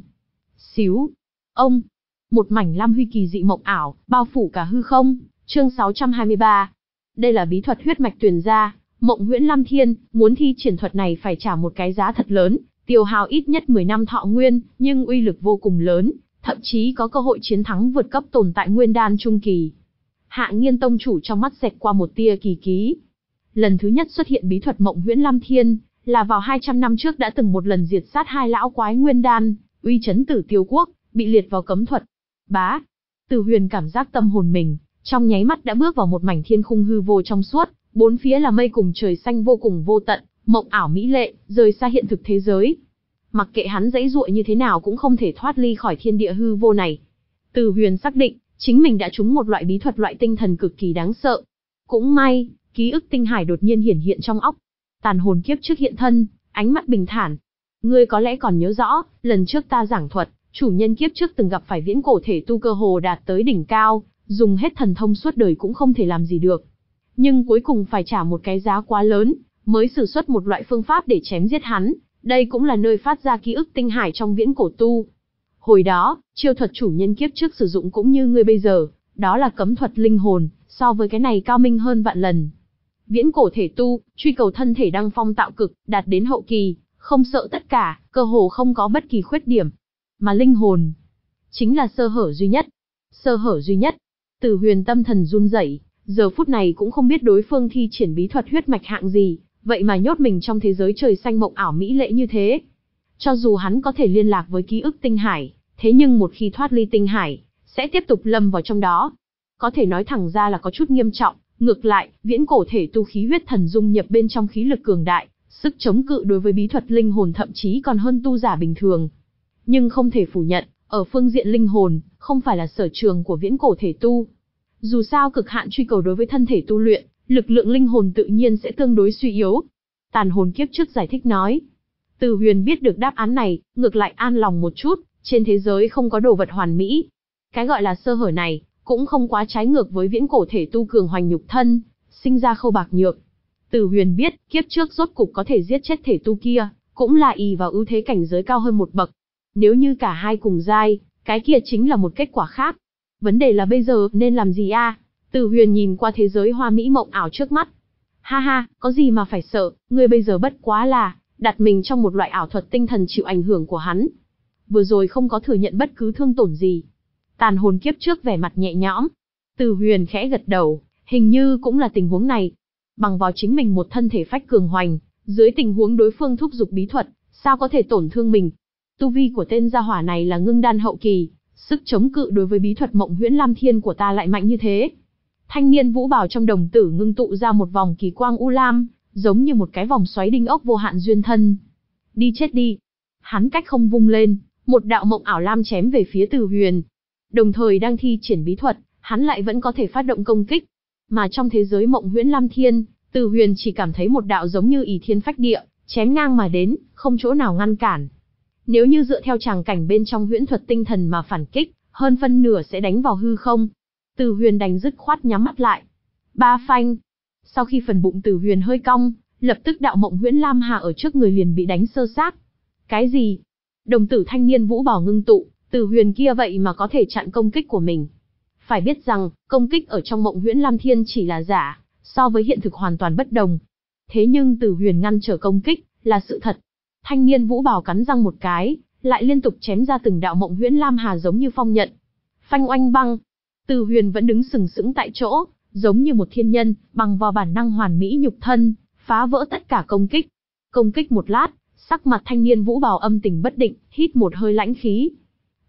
Xíu, ông, một mảnh lam huy kỳ dị mộng ảo, bao phủ cả hư không. Chương sáu trăm hai mươi ba. Đây là bí thuật huyết mạch truyền ra, Mộng Huyễn Lam Thiên, muốn thi triển thuật này phải trả một cái giá thật lớn, tiêu hao ít nhất mười năm thọ nguyên, nhưng uy lực vô cùng lớn, thậm chí có cơ hội chiến thắng vượt cấp tồn tại nguyên đan trung kỳ. Hạ Nghiên tông chủ trong mắt xẹt qua một tia kỳ ký. Lần thứ nhất xuất hiện bí thuật Mộng Huyễn Lam Thiên, là vào hai trăm năm trước đã từng một lần diệt sát hai lão quái nguyên đan, uy chấn Tử Tiêu quốc, bị liệt vào cấm thuật. Bá! Từ Huyền cảm giác tâm hồn mình, trong nháy mắt đã bước vào một mảnh thiên khung hư vô trong suốt, bốn phía là mây cùng trời xanh vô cùng vô tận, mộng ảo mỹ lệ, rời xa hiện thực thế giới. Mặc kệ hắn dãy dụa như thế nào cũng không thể thoát ly khỏi thiên địa hư vô này. Từ Huyền xác định, chính mình đã trúng một loại bí thuật loại tinh thần cực kỳ đáng sợ. Cũng may, ký ức tinh hải đột nhiên hiển hiện trong óc. Tàn hồn kiếp trước hiện thân, ánh mắt bình thản. Ngươi có lẽ còn nhớ rõ, lần trước ta giảng thuật, chủ nhân kiếp trước từng gặp phải viễn cổ thể tu cơ hồ đạt tới đỉnh cao, dùng hết thần thông suốt đời cũng không thể làm gì được. Nhưng cuối cùng phải trả một cái giá quá lớn, mới sử xuất một loại phương pháp để chém giết hắn. Đây cũng là nơi phát ra ký ức tinh hải trong viễn cổ tu. Hồi đó, chiêu thuật chủ nhân kiếp trước sử dụng cũng như ngươi bây giờ, đó là cấm thuật linh hồn, so với cái này cao minh hơn vạn lần. Viễn cổ thể tu, truy cầu thân thể đăng phong tạo cực, đạt đến hậu kỳ, không sợ tất cả, cơ hồ không có bất kỳ khuyết điểm. Mà linh hồn, chính là sơ hở duy nhất. Sơ hở duy nhất. Từ Huyền tâm thần run rẩy, giờ phút này cũng không biết đối phương thi triển bí thuật huyết mạch hạng gì, vậy mà nhốt mình trong thế giới trời xanh mộng ảo mỹ lệ như thế. Cho dù hắn có thể liên lạc với ký ức tinh hải, thế nhưng một khi thoát ly tinh hải, sẽ tiếp tục lâm vào trong đó. Có thể nói thẳng ra là có chút nghiêm trọng, ngược lại, viễn cổ thể tu khí huyết thần dung nhập bên trong khí lực cường đại, sức chống cự đối với bí thuật linh hồn thậm chí còn hơn tu giả bình thường. Nhưng không thể phủ nhận, ở phương diện linh hồn, không phải là sở trường của viễn cổ thể tu. Dù sao cực hạn truy cầu đối với thân thể tu luyện, lực lượng linh hồn tự nhiên sẽ tương đối suy yếu. Tàn hồn kiếp trước giải thích nói. Từ Huyền biết được đáp án này, ngược lại an lòng một chút, trên thế giới không có đồ vật hoàn mỹ. Cái gọi là sơ hở này, cũng không quá trái ngược với viễn cổ thể tu cường hoành nhục thân, sinh ra khâu bạc nhược. Từ Huyền biết, kiếp trước rốt cục có thể giết chết thể tu kia, cũng là ỷ vào ưu thế cảnh giới cao hơn một bậc. Nếu như cả hai cùng giai, cái kia chính là một kết quả khác. Vấn đề là bây giờ nên làm gì a? Từ Huyền nhìn qua thế giới hoa mỹ mộng ảo trước mắt. Ha ha, có gì mà phải sợ, ngươi bây giờ bất quá là đặt mình trong một loại ảo thuật tinh thần chịu ảnh hưởng của hắn. Vừa rồi không có thừa nhận bất cứ thương tổn gì. Tàn hồn kiếp trước vẻ mặt nhẹ nhõm. Từ Huyền khẽ gật đầu, hình như cũng là tình huống này. Bằng vào chính mình một thân thể phách cường hoành, dưới tình huống đối phương thúc giục bí thuật, sao có thể tổn thương mình? Tu vi của tên gia hỏa này là ngưng đan hậu kỳ, sức chống cự đối với bí thuật Mộng Huyễn Lam Thiên của ta lại mạnh như thế. Thanh niên vũ bào trong đồng tử ngưng tụ ra một vòng kỳ quang u lam, giống như một cái vòng xoáy đinh ốc vô hạn duyên thân. Đi chết đi. Hắn cách không vung lên, một đạo mộng ảo lam chém về phía Từ Huyền. Đồng thời đang thi triển bí thuật, hắn lại vẫn có thể phát động công kích. Mà trong thế giới Mộng Huyễn Lam Thiên, Từ Huyền chỉ cảm thấy một đạo giống như ỷ thiên phách địa, chém ngang mà đến, không chỗ nào ngăn cản. Nếu như dựa theo tràng cảnh bên trong huyễn thuật tinh thần mà phản kích, hơn phân nửa sẽ đánh vào hư không. Từ Huyền đành dứt khoát nhắm mắt lại. Ba phanh. Sau khi phần bụng Từ Huyền hơi cong, lập tức đạo Mộng Huyễn Lam Hà ở trước người liền bị đánh sơ xác. Cái gì? Đồng tử thanh niên vũ bào ngưng tụ, Từ Huyền kia vậy mà có thể chặn công kích của mình. Phải biết rằng, công kích ở trong Mộng Huyễn Lam Thiên chỉ là giả, so với hiện thực hoàn toàn bất đồng. Thế nhưng Từ Huyền ngăn trở công kích, là sự thật. Thanh niên vũ bào cắn răng một cái, lại liên tục chém ra từng đạo Mộng Huyễn Lam Hà giống như phong nhận. Phanh oanh băng. Từ Huyền vẫn đứng sừng sững tại chỗ, giống như một thiên nhân, bằng vào bản năng hoàn mỹ nhục thân, phá vỡ tất cả công kích. Công kích một lát, sắc mặt thanh niên vũ bào âm tình bất định, hít một hơi lãnh khí.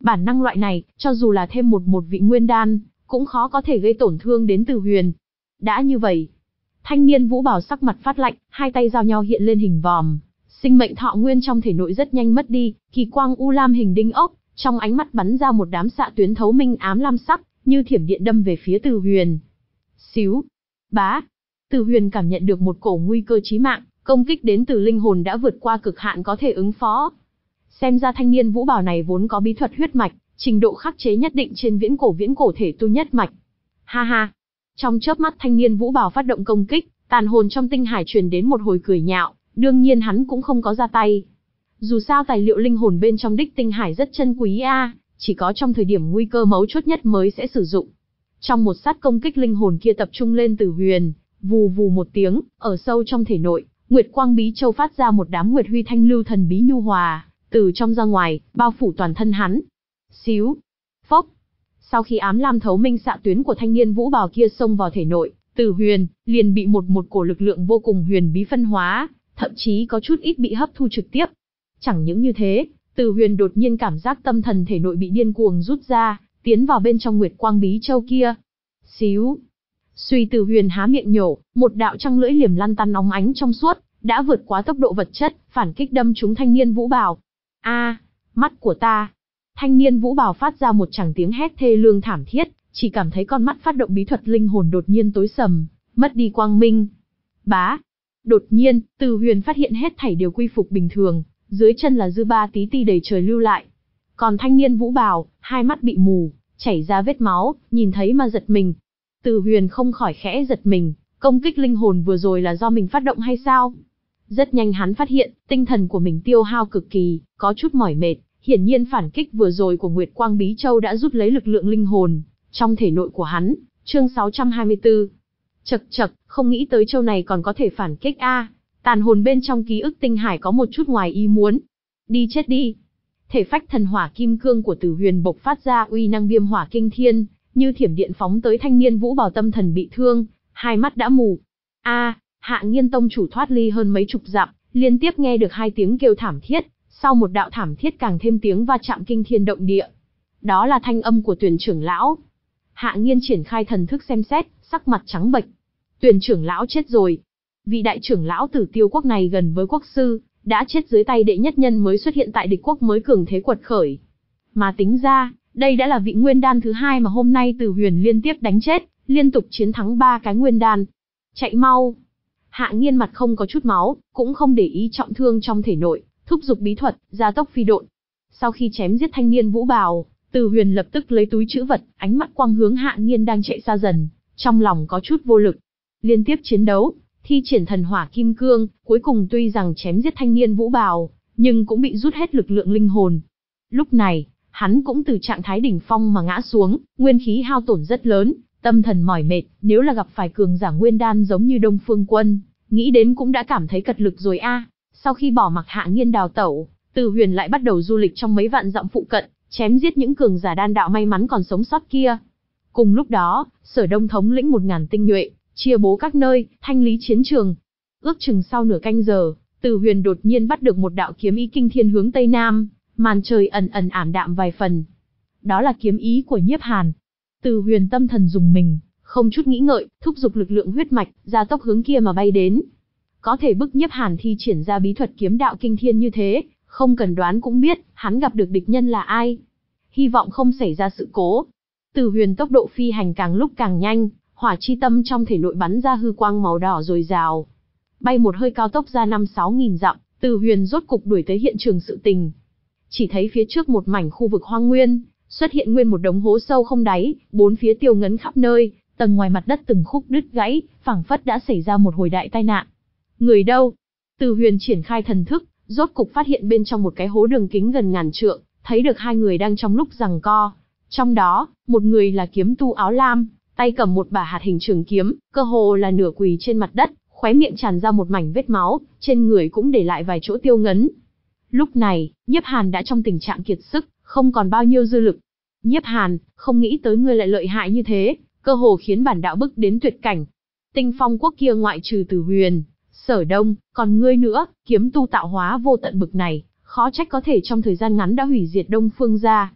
Bản năng loại này, cho dù là thêm một một vị nguyên đan, cũng khó có thể gây tổn thương đến Từ Huyền. Đã như vậy, thanh niên Vũ Bào sắc mặt phát lạnh, hai tay giao nhau hiện lên hình vòm, sinh mệnh thọ nguyên trong thể nội rất nhanh mất đi, kỳ quang u lam hình đinh ốc, trong ánh mắt bắn ra một đám xạ tuyến thấu minh ám lam sắc, như thiểm điện đâm về phía Từ Huyền. Xíu, bá, Từ Huyền cảm nhận được một cổ nguy cơ chí mạng, công kích đến từ linh hồn đã vượt qua cực hạn có thể ứng phó. Xem ra thanh niên Vũ Bào này vốn có bí thuật huyết mạch, trình độ khắc chế nhất định trên viễn cổ viễn cổ thể tu nhất mạch. Ha ha. Trong chớp mắt thanh niên Vũ Bào phát động công kích, tàn hồn trong tinh hải truyền đến một hồi cười nhạo, đương nhiên hắn cũng không có ra tay. Dù sao tài liệu linh hồn bên trong đích tinh hải rất chân quý a, chỉ có trong thời điểm nguy cơ mấu chốt nhất mới sẽ sử dụng. Trong một sát công kích linh hồn kia tập trung lên Từ Huyền, vù vù một tiếng, ở sâu trong thể nội, Nguyệt Quang Bí Châu phát ra một đám nguyệt huy thanh lưu thần bí nhu hòa, từ trong ra ngoài, bao phủ toàn thân hắn. Xíu, phốc. Sau khi ám lam thấu minh xạ tuyến của thanh niên Vũ Bào kia xông vào thể nội, Từ Huyền liền bị một một cổ lực lượng vô cùng huyền bí phân hóa, thậm chí có chút ít bị hấp thu trực tiếp. Chẳng những như thế, Từ Huyền đột nhiên cảm giác tâm thần thể nội bị điên cuồng rút ra, tiến vào bên trong Nguyệt Quang Bí Châu kia. Xíu. Suy Từ Huyền há miệng nhổ, một đạo trăng lưỡi liềm lăn tăn óng ánh trong suốt, đã vượt quá tốc độ vật chất, phản kích đâm trúng thanh niên Vũ Bào. A, mắt của ta. Thanh niên Vũ Bào phát ra một tràng tiếng hét thê lương thảm thiết, chỉ cảm thấy con mắt phát động bí thuật linh hồn đột nhiên tối sầm, mất đi quang minh. Bá. Đột nhiên, Từ Huyền phát hiện hết thảy đều quy phục bình thường, dưới chân là dư ba tí ti đầy trời lưu lại. Còn thanh niên Vũ Bào, hai mắt bị mù, chảy ra vết máu, nhìn thấy mà giật mình. Từ Huyền không khỏi khẽ giật mình, công kích linh hồn vừa rồi là do mình phát động hay sao? Rất nhanh hắn phát hiện, tinh thần của mình tiêu hao cực kỳ, có chút mỏi mệt, hiển nhiên phản kích vừa rồi của Nguyệt Quang Bí Châu đã rút lấy lực lượng linh hồn trong thể nội của hắn. Chương sáu trăm hai mươi tư. Chậc chậc, không nghĩ tới châu này còn có thể phản kích a. Tàn hồn bên trong ký ức tinh hải có một chút ngoài ý muốn. Đi chết đi. Thể phách thần hỏa kim cương của Từ Huyền bộc phát ra uy năng viêm hỏa kinh thiên, như thiểm điện phóng tới thanh niên Vũ Bào tâm thần bị thương, hai mắt đã mù. A, Hạ Nghiên tông chủ thoát ly hơn mấy chục dặm, liên tiếp nghe được hai tiếng kêu thảm thiết, sau một đạo thảm thiết càng thêm tiếng va chạm kinh thiên động địa. Đó là thanh âm của Tuyển trưởng lão. Hạ Nghiên triển khai thần thức xem xét, sắc mặt trắng bệch. Tuyển trưởng lão chết rồi. Vị đại trưởng lão Tử Tiêu quốc này gần với quốc sư, đã chết dưới tay đệ nhất nhân mới xuất hiện tại địch quốc mới cường thế quật khởi. Mà tính ra, đây đã là vị nguyên đan thứ hai mà hôm nay Từ Huyền liên tiếp đánh chết, liên tục chiến thắng ba cái nguyên đan. Chạy mau. Hạ Nghiên mặt không có chút máu, cũng không để ý trọng thương trong thể nội, thúc giục bí thuật, gia tốc phi độn. Sau khi chém giết thanh niên Vũ Bào, Từ Huyền lập tức lấy túi trữ vật, ánh mắt quang hướng Hạ Nghiên đang chạy xa dần, trong lòng có chút vô lực. Liên tiếp chiến đấu, thi triển thần hỏa kim cương, cuối cùng tuy rằng chém giết thanh niên Vũ Bào, nhưng cũng bị rút hết lực lượng linh hồn. Lúc này, hắn cũng từ trạng thái đỉnh phong mà ngã xuống, nguyên khí hao tổn rất lớn, tâm thần mỏi mệt, nếu là gặp phải cường giả nguyên đan giống như Đông Phương Quân, nghĩ đến cũng đã cảm thấy cật lực rồi a. Sau khi bỏ mặc Hạ Nghiên đào tẩu, Từ Huyền lại bắt đầu du lịch trong mấy vạn dặm phụ cận, chém giết những cường giả đan đạo may mắn còn sống sót kia. Cùng lúc đó, Sở Đông thống lĩnh một ngàn tinh nhuệ, chia bố các nơi, thanh lý chiến trường. Ước chừng sau nửa canh giờ, Từ Huyền đột nhiên bắt được một đạo kiếm ý kinh thiên hướng tây nam, màn trời ẩn ẩn ảm đạm vài phần. Đó là kiếm ý của Nhiếp Hàn. Từ Huyền tâm thần dùng mình, không chút nghĩ ngợi, thúc giục lực lượng huyết mạch, gia tốc hướng kia mà bay đến. Có thể bức Nhiếp Hàn thi triển ra bí thuật kiếm đạo kinh thiên như thế, không cần đoán cũng biết, hắn gặp được địch nhân là ai. Hy vọng không xảy ra sự cố. Từ Huyền tốc độ phi hành càng lúc càng nhanh, hỏa chi tâm trong thể nội bắn ra hư quang màu đỏ dồi dào. Bay một hơi cao tốc ra năm sáu nghìn dặm, Từ Huyền rốt cục đuổi tới hiện trường sự tình. Chỉ thấy phía trước một mảnh khu vực hoang nguyên, xuất hiện nguyên một đống hố sâu không đáy, bốn phía tiêu ngấn khắp nơi, tầng ngoài mặt đất từng khúc đứt gãy, phảng phất đã xảy ra một hồi đại tai nạn. Người đâu? Từ Huyền triển khai thần thức, rốt cục phát hiện bên trong một cái hố đường kính gần ngàn trượng, thấy được hai người đang trong lúc giằng co. Trong đó, một người là kiếm tu áo lam, tay cầm một bả hạt hình trường kiếm, cơ hồ là nửa quỳ trên mặt đất, khóe miệng tràn ra một mảnh vết máu, trên người cũng để lại vài chỗ tiêu ngấn. Lúc này, Nhiếp Hàn đã trong tình trạng kiệt sức, không còn bao nhiêu dư lực. Nhiếp Hàn, không nghĩ tới ngươi lại lợi hại như thế, cơ hồ khiến bản đạo bức đến tuyệt cảnh. Tinh Phong quốc kia ngoại trừ Từ Huyền, Sở Đông, còn ngươi nữa, kiếm tu tạo hóa vô tận bực này, khó trách có thể trong thời gian ngắn đã hủy diệt Đông Phương gia.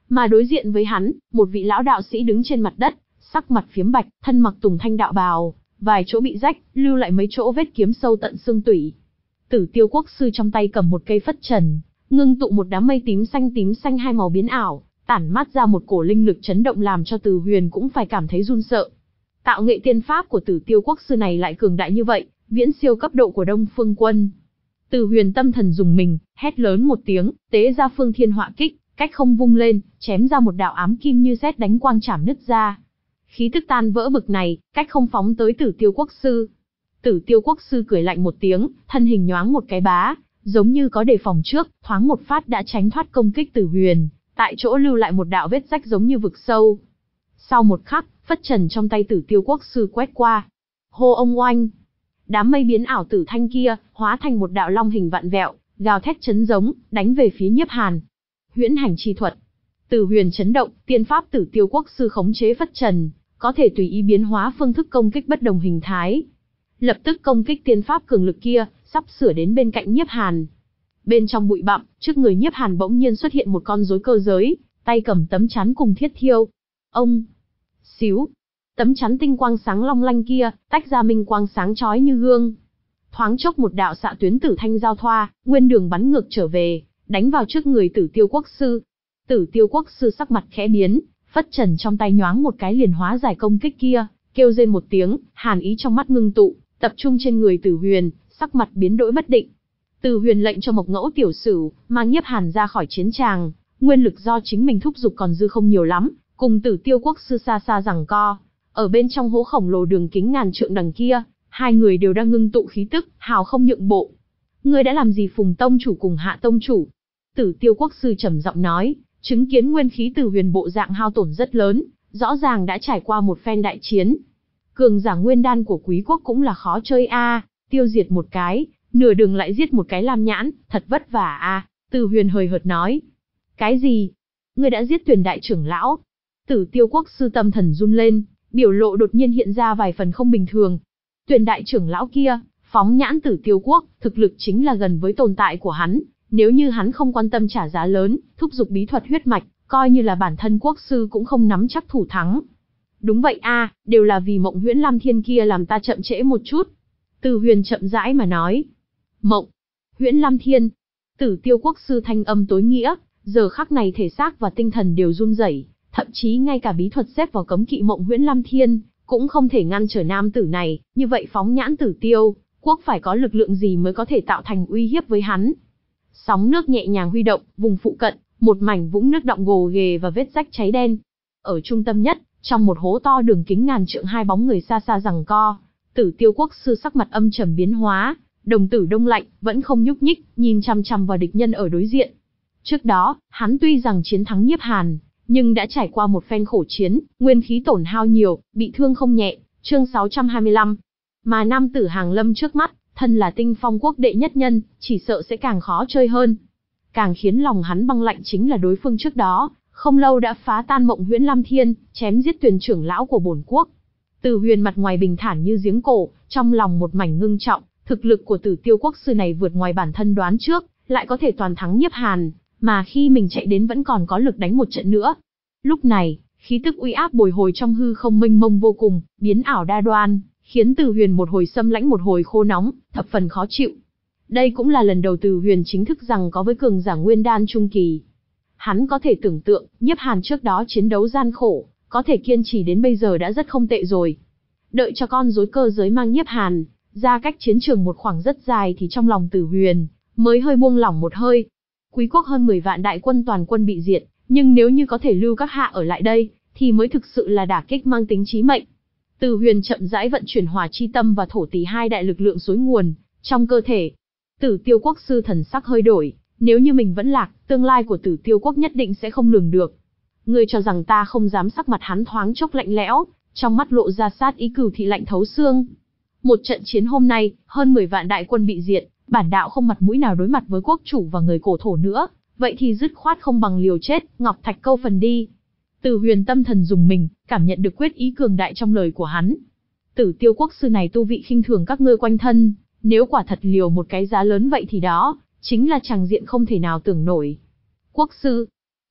Mà đối diện với hắn, một vị lão đạo sĩ đứng trên mặt đất, sắc mặt phiếm bạch, thân mặc tùng thanh đạo bào, vài chỗ bị rách, lưu lại mấy chỗ vết kiếm sâu tận xương tủy. Tử Tiêu Quốc sư trong tay cầm một cây phất trần, ngưng tụ một đám mây tím xanh tím xanh hai màu biến ảo, tản mát ra một cổ linh lực chấn động làm cho Từ Huyền cũng phải cảm thấy run sợ. Tạo nghệ tiên pháp của Tử Tiêu Quốc sư này lại cường đại như vậy, viễn siêu cấp độ của Đông Phương Quân. Từ Huyền tâm thần dùng mình, hét lớn một tiếng, tế ra Phương Thiên Họa Kích, cách không vung lên, chém ra một đạo ám kim như sét đánh quang chảm nứt ra. Khí tức tan vỡ bực này, cách không phóng tới Tử Tiêu Quốc sư. Tử Tiêu Quốc sư cười lạnh một tiếng, thân hình nhoáng một cái bá, giống như có đề phòng trước, thoáng một phát đã tránh thoát công kích Tử Huyền, tại chỗ lưu lại một đạo vết rách giống như vực sâu. Sau một khắc, phất trần trong tay Tử Tiêu Quốc sư quét qua. Hô ông oanh! Đám mây biến ảo tử thanh kia, hóa thành một đạo long hình vạn vẹo, gào thét chấn giống, đánh về phía Nhiếp Hàn. Huyễn hành chi thuật. Tử Huyền chấn động, tiên pháp Tử Tiêu Quốc sư khống chế phất trần, có thể tùy ý biến hóa phương thức công kích bất đồng hình thái. Lập tức công kích tiên pháp cường lực kia, sắp sửa đến bên cạnh Nhiếp Hàn. Bên trong bụi bặm, trước người Nhiếp Hàn bỗng nhiên xuất hiện một con rối cơ giới, tay cầm tấm chắn cùng thiết thiêu. Ông! Xíu! Tấm chắn tinh quang sáng long lanh kia, tách ra minh quang sáng chói như gương. Thoáng chốc một đạo xạ tuyến tử thanh giao thoa, nguyên đường bắn ngược trở về, đánh vào trước người Tử Tiêu Quốc sư. Tử Tiêu Quốc sư sắc mặt khẽ biến, phất trần trong tay nhoáng một cái liền hóa giải công kích kia, kêu rên một tiếng, hàn ý trong mắt ngưng tụ, tập trung trên người Tử Huyền, sắc mặt biến đổi bất định. Tử Huyền lệnh cho Mộc Ngẫu tiểu sử mang Nhiếp Hàn ra khỏi chiến tràng, nguyên lực do chính mình thúc giục còn dư không nhiều lắm, cùng Tử Tiêu Quốc sư xa xa giằng co. Ở bên trong hố khổng lồ đường kính ngàn trượng đằng kia, hai người đều đang ngưng tụ khí tức, hào không nhượng bộ. Ngươi đã làm gì Phùng tông chủ cùng Hạ tông chủ? Tử Tiêu Quốc sư trầm giọng nói, chứng kiến nguyên khí Tử Huyền bộ dạng hao tổn rất lớn, rõ ràng đã trải qua một phen đại chiến. Cường giả nguyên đan của Quý quốc cũng là khó chơi a, à, tiêu diệt một cái, nửa đường lại giết một cái Lam Nhãn, thật vất vả a. À, Tử Huyền hời hợt nói. Cái gì? Ngươi đã giết Tuyền đại trưởng lão? Tử Tiêu Quốc sư tâm thần run lên, biểu lộ đột nhiên hiện ra vài phần không bình thường. Tuyền đại trưởng lão kia, phóng nhãn Tử Tiêu Quốc, thực lực chính là gần với tồn tại của hắn, nếu như hắn không quan tâm trả giá lớn, thúc giục bí thuật huyết mạch, coi như là bản thân quốc sư cũng không nắm chắc thủ thắng. Đúng vậy a, à, đều là vì Mộng Huyễn Lam Thiên kia làm ta chậm trễ một chút. Từ Huyền chậm rãi mà nói. Mộng Huyễn Lam Thiên. Tử Tiêu Quốc sư thanh âm tối nghĩa, giờ khắc này thể xác và tinh thần đều run rẩy, thậm chí ngay cả bí thuật xếp vào cấm kỵ Mộng Huyễn Lam Thiên cũng không thể ngăn trở nam tử này, như vậy phóng nhãn Tử Tiêu Quốc phải có lực lượng gì mới có thể tạo thành uy hiếp với hắn. Sóng nước nhẹ nhàng huy động, vùng phụ cận, một mảnh vũng nước đọng gồ ghề và vết rách cháy đen. Ở trung tâm nhất, trong một hố to đường kính ngàn trượng hai bóng người xa xa giằng co. Tử Tiêu Quốc sư sắc mặt âm trầm biến hóa, đồng tử đông lạnh, vẫn không nhúc nhích, nhìn chằm chằm vào địch nhân ở đối diện. Trước đó, hắn tuy rằng chiến thắng Nhiếp Hàn, nhưng đã trải qua một phen khổ chiến, nguyên khí tổn hao nhiều, bị thương không nhẹ. Chương sáu trăm hai mươi lăm. Mà nam tử Hàng Lâm trước mắt, thân là Tinh Phong quốc đệ nhất nhân, chỉ sợ sẽ càng khó chơi hơn. Càng khiến lòng hắn băng lạnh chính là đối phương trước đó, không lâu đã phá tan Mộng Huyễn Lam Thiên, chém giết Tuyền trưởng lão của bổn quốc. Từ Huyền mặt ngoài bình thản như giếng cổ, trong lòng một mảnh ngưng trọng, thực lực của Tử Tiêu Quốc sư này vượt ngoài bản thân đoán trước, lại có thể toàn thắng Nhiếp Hàn, mà khi mình chạy đến vẫn còn có lực đánh một trận nữa. Lúc này, khí tức uy áp bồi hồi trong hư không mênh mông vô cùng, biến ảo đa đoan, khiến Từ Huyền một hồi xâm lãnh một hồi khô nóng, thập phần khó chịu. Đây cũng là lần đầu Từ Huyền chính thức rằng có với cường giả nguyên đan trung kỳ. Hắn có thể tưởng tượng, Nhiếp Hàn trước đó chiến đấu gian khổ, có thể kiên trì đến bây giờ đã rất không tệ rồi. Đợi cho con rối cơ giới mang Nhiếp Hàn ra cách chiến trường một khoảng rất dài thì trong lòng Từ Huyền mới hơi buông lỏng một hơi. Quý quốc hơn mười vạn đại quân toàn quân bị diệt, nhưng nếu như có thể lưu các hạ ở lại đây, thì mới thực sự là đả kích mang tính chí mệnh. Từ Huyền chậm rãi vận chuyển hỏa chi tâm và thổ tỷ hai đại lực lượng xối nguồn trong cơ thể. Tử Tiêu Quốc sư thần sắc hơi đổi, nếu như mình vẫn lạc, tương lai của Tử Tiêu Quốc nhất định sẽ không lường được. Ngươi cho rằng ta không dám? Sắc mặt hắn thoáng chốc lạnh lẽo, trong mắt lộ ra sát ý cừu thị lạnh thấu xương. Một trận chiến hôm nay, hơn mười vạn đại quân bị diệt, bản đạo không mặt mũi nào đối mặt với quốc chủ và người cổ thổ nữa, vậy thì dứt khoát không bằng liều chết, ngọc thạch câu phần đi. Từ Huyền tâm thần dùng mình, cảm nhận được quyết ý cường đại trong lời của hắn. Tử Tiêu Quốc sư này tu vị khinh thường các ngươi quanh thân, nếu quả thật liều một cái giá lớn vậy thì đó chính là tràng diện không thể nào tưởng nổi. Quốc sư,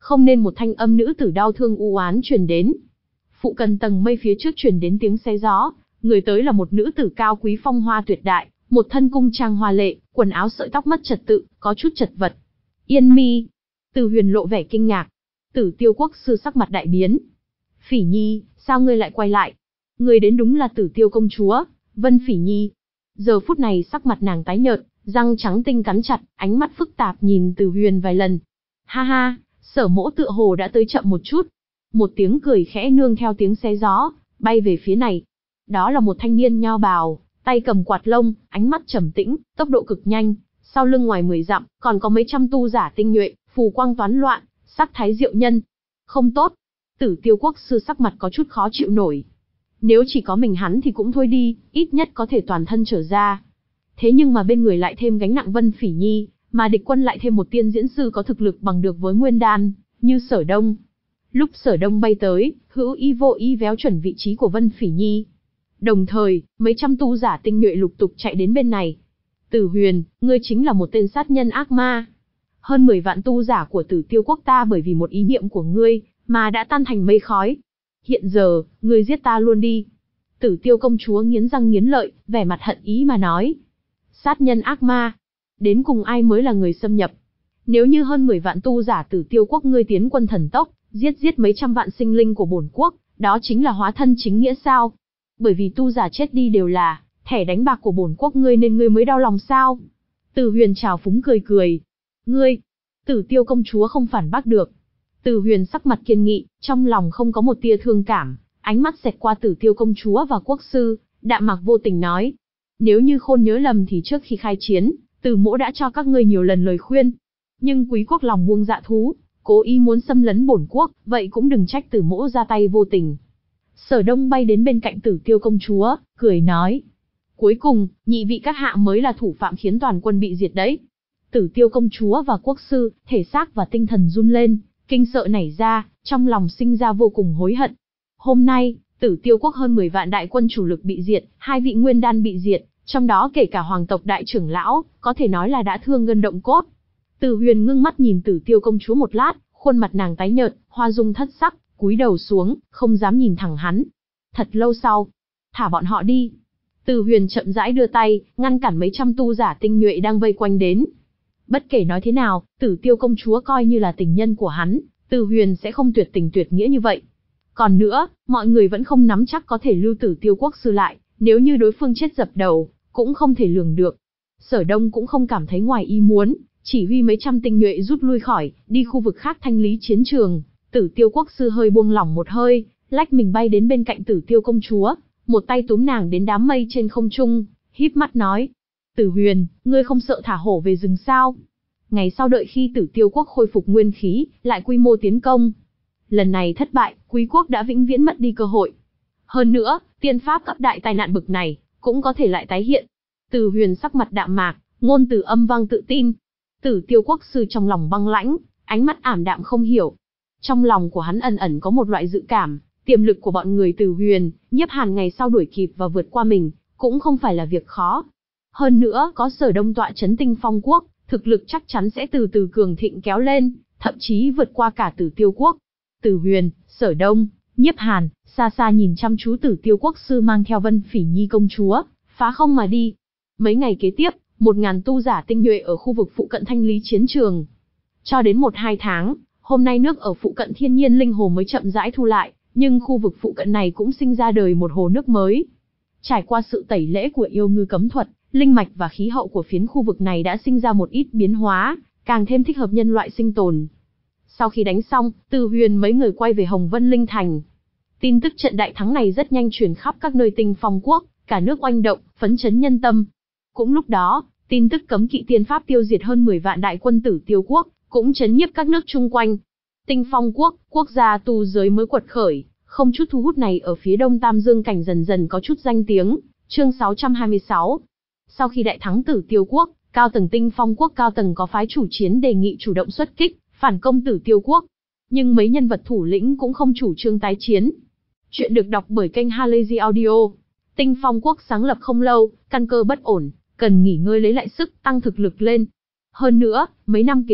không nên một thanh âm nữ tử đau thương u oán truyền đến. Phụ cận tầng mây phía trước truyền đến tiếng xé gió, người tới là một nữ tử cao quý phong hoa tuyệt đại, một thân cung trang hoa lệ, quần áo sợi tóc mất trật tự, có chút chật vật. Yên Mi. Từ Huyền lộ vẻ kinh ngạc. Tử Tiêu Quốc sư sắc mặt đại biến. Phỉ Nhi, sao ngươi lại quay lại? Ngươi đến đúng là Tử Tiêu công chúa, Vân Phỉ Nhi. Giờ phút này sắc mặt nàng tái nhợt, răng trắng tinh cắn chặt, ánh mắt phức tạp nhìn Từ Huyền vài lần. Ha ha, Sở Mỗ tựa hồ đã tới chậm một chút. Một tiếng cười khẽ nương theo tiếng xé gió, bay về phía này. Đó là một thanh niên nho bào, tay cầm quạt lông, ánh mắt trầm tĩnh, tốc độ cực nhanh. Sau lưng ngoài mười dặm, còn có mấy trăm tu giả tinh nhuệ, phù quang toán loạn, sắc thái diệu nhân. Không tốt. Tử Tiêu Quốc sư sắc mặt có chút khó chịu nổi. Nếu chỉ có mình hắn thì cũng thôi đi, ít nhất có thể toàn thân trở ra. Thế nhưng mà bên người lại thêm gánh nặng Vân Phỉ Nhi, mà địch quân lại thêm một tiên diễn sư có thực lực bằng được với Nguyên Đan, như Sở Đông. Lúc Sở Đông bay tới, hữu ý vô ý véo chuẩn vị trí của Vân Phỉ Nhi. Đồng thời, mấy trăm tu giả tinh nhuệ lục tục chạy đến bên này. Tử Huyền, ngươi chính là một tên sát nhân ác ma. Hơn mười vạn tu giả của Tử Tiêu Quốc ta bởi vì một ý niệm của ngươi, mà đã tan thành mây khói. Hiện giờ, ngươi giết ta luôn đi. Tử Tiêu công chúa nghiến răng nghiến lợi, vẻ mặt hận ý mà nói. Sát nhân ác ma. Đến cùng ai mới là người xâm nhập? Nếu như hơn mười vạn tu giả Tử Tiêu Quốc ngươi tiến quân thần tốc, giết giết mấy trăm vạn sinh linh của bổn quốc, đó chính là hóa thân chính nghĩa sao? Bởi vì tu giả chết đi đều là thẻ đánh bạc của bổn quốc ngươi nên ngươi mới đau lòng sao? Từ Huyền trào phúng cười cười. Ngươi, Tử Tiêu công chúa không phản bác được. Từ Huyền sắc mặt kiên nghị, trong lòng không có một tia thương cảm, ánh mắt xẹt qua Tử Tiêu công chúa và quốc sư, đạm mạc vô tình nói. Nếu như khôn nhớ lầm thì trước khi khai chiến, Từ Mỗ đã cho các ngươi nhiều lần lời khuyên. Nhưng quý quốc lòng buông dạ thú, cố ý muốn xâm lấn bổn quốc, vậy cũng đừng trách Từ Mỗ ra tay vô tình. Sở Đông bay đến bên cạnh Tử Tiêu công chúa, cười nói. Cuối cùng, nhị vị các hạ mới là thủ phạm khiến toàn quân bị diệt đấy. Tử Tiêu công chúa và quốc sư, thể xác và tinh thần run lên, kinh sợ nảy ra, trong lòng sinh ra vô cùng hối hận. Hôm nay, Tử Tiêu Quốc hơn mười vạn đại quân chủ lực bị diệt, hai vị nguyên đan bị diệt, trong đó kể cả hoàng tộc đại trưởng lão, có thể nói là đã thương gân động cốt. Từ Huyền ngưng mắt nhìn Tử Tiêu công chúa một lát, khuôn mặt nàng tái nhợt, hoa dung thất sắc, cúi đầu xuống, không dám nhìn thẳng hắn. Thật lâu sau, thả bọn họ đi. Từ Huyền chậm rãi đưa tay, ngăn cản mấy trăm tu giả tinh nhuệ đang vây quanh đến. Bất kể nói thế nào, Tử Tiêu công chúa coi như là tình nhân của hắn, Từ Huyền sẽ không tuyệt tình tuyệt nghĩa như vậy. Còn nữa, mọi người vẫn không nắm chắc có thể lưu Tử Tiêu Quốc sư lại, nếu như đối phương chết dập đầu, cũng không thể lường được. Sở Đông cũng không cảm thấy ngoài ý muốn, chỉ huy mấy trăm tinh nhuệ rút lui khỏi, đi khu vực khác thanh lý chiến trường. Tử Tiêu Quốc sư hơi buông lỏng một hơi, lách mình bay đến bên cạnh Tử Tiêu công chúa, một tay túm nàng đến đám mây trên không trung, híp mắt nói. Tử Huyền, ngươi không sợ thả hổ về rừng sao? Ngày sau đợi khi Tử Tiêu Quốc khôi phục nguyên khí, lại quy mô tiến công. Lần này thất bại, quý quốc đã vĩnh viễn mất đi cơ hội. Hơn nữa, tiên pháp cấp đại tai nạn bực này, cũng có thể lại tái hiện. Tử Huyền sắc mặt đạm mạc, ngôn từ âm vang tự tin. Tử Tiêu Quốc sư trong lòng băng lãnh, ánh mắt ảm đạm không hiểu. Trong lòng của hắn ẩn ẩn có một loại dự cảm, tiềm lực của bọn người Tử Huyền, Nhiếp Hàn ngày sau đuổi kịp và vượt qua mình, cũng không phải là việc khó. Hơn nữa, có Sở Đông tọa chấn Tinh Phong Quốc, thực lực chắc chắn sẽ từ từ cường thịnh kéo lên, thậm chí vượt qua cả Tử Tiêu Quốc. Tử Huyền, Sở Đông, Nhiếp Hàn, xa xa nhìn chăm chú Tử Tiêu Quốc sư mang theo Vân Phỉ Nhi công chúa, phá không mà đi. Mấy ngày kế tiếp, một ngàn tu giả tinh nhuệ ở khu vực phụ cận thanh lý chiến trường. Cho đến một hai tháng, hôm nay nước ở phụ cận thiên nhiên linh hồ mới chậm rãi thu lại, nhưng khu vực phụ cận này cũng sinh ra đời một hồ nước mới. Trải qua sự tẩy lễ của yêu ngư cấm thuật, linh mạch và khí hậu của phiến khu vực này đã sinh ra một ít biến hóa, càng thêm thích hợp nhân loại sinh tồn. Sau khi đánh xong, Từ Huyền mấy người quay về Hồng Vân Linh Thành. Tin tức trận đại thắng này rất nhanh truyền khắp các nơi Tinh Phong Quốc, cả nước oanh động, phấn chấn nhân tâm. Cũng lúc đó, tin tức cấm kỵ tiên pháp tiêu diệt hơn mười vạn đại quân Tử Tiêu Quốc, cũng chấn nhiếp các nước chung quanh. Tinh Phong Quốc, quốc gia tu giới mới quật khởi, không chút thu hút này ở phía đông Tam Dương cảnh dần dần có chút danh tiếng. Chương sáu trăm hai mươi sáu. Sau khi đại thắng Tử Tiêu Quốc, cao tầng Tinh Phong Quốc cao tầng có phái chủ chiến đề nghị chủ động xuất kích, phản công Tử Tiêu Quốc. Nhưng mấy nhân vật thủ lĩnh cũng không chủ trương tái chiến. Chuyện được đọc bởi kênh Halazy Audio. Tinh Phong Quốc sáng lập không lâu, căn cơ bất ổn, cần nghỉ ngơi lấy lại sức, tăng thực lực lên. Hơn nữa, mấy năm kế tiếp,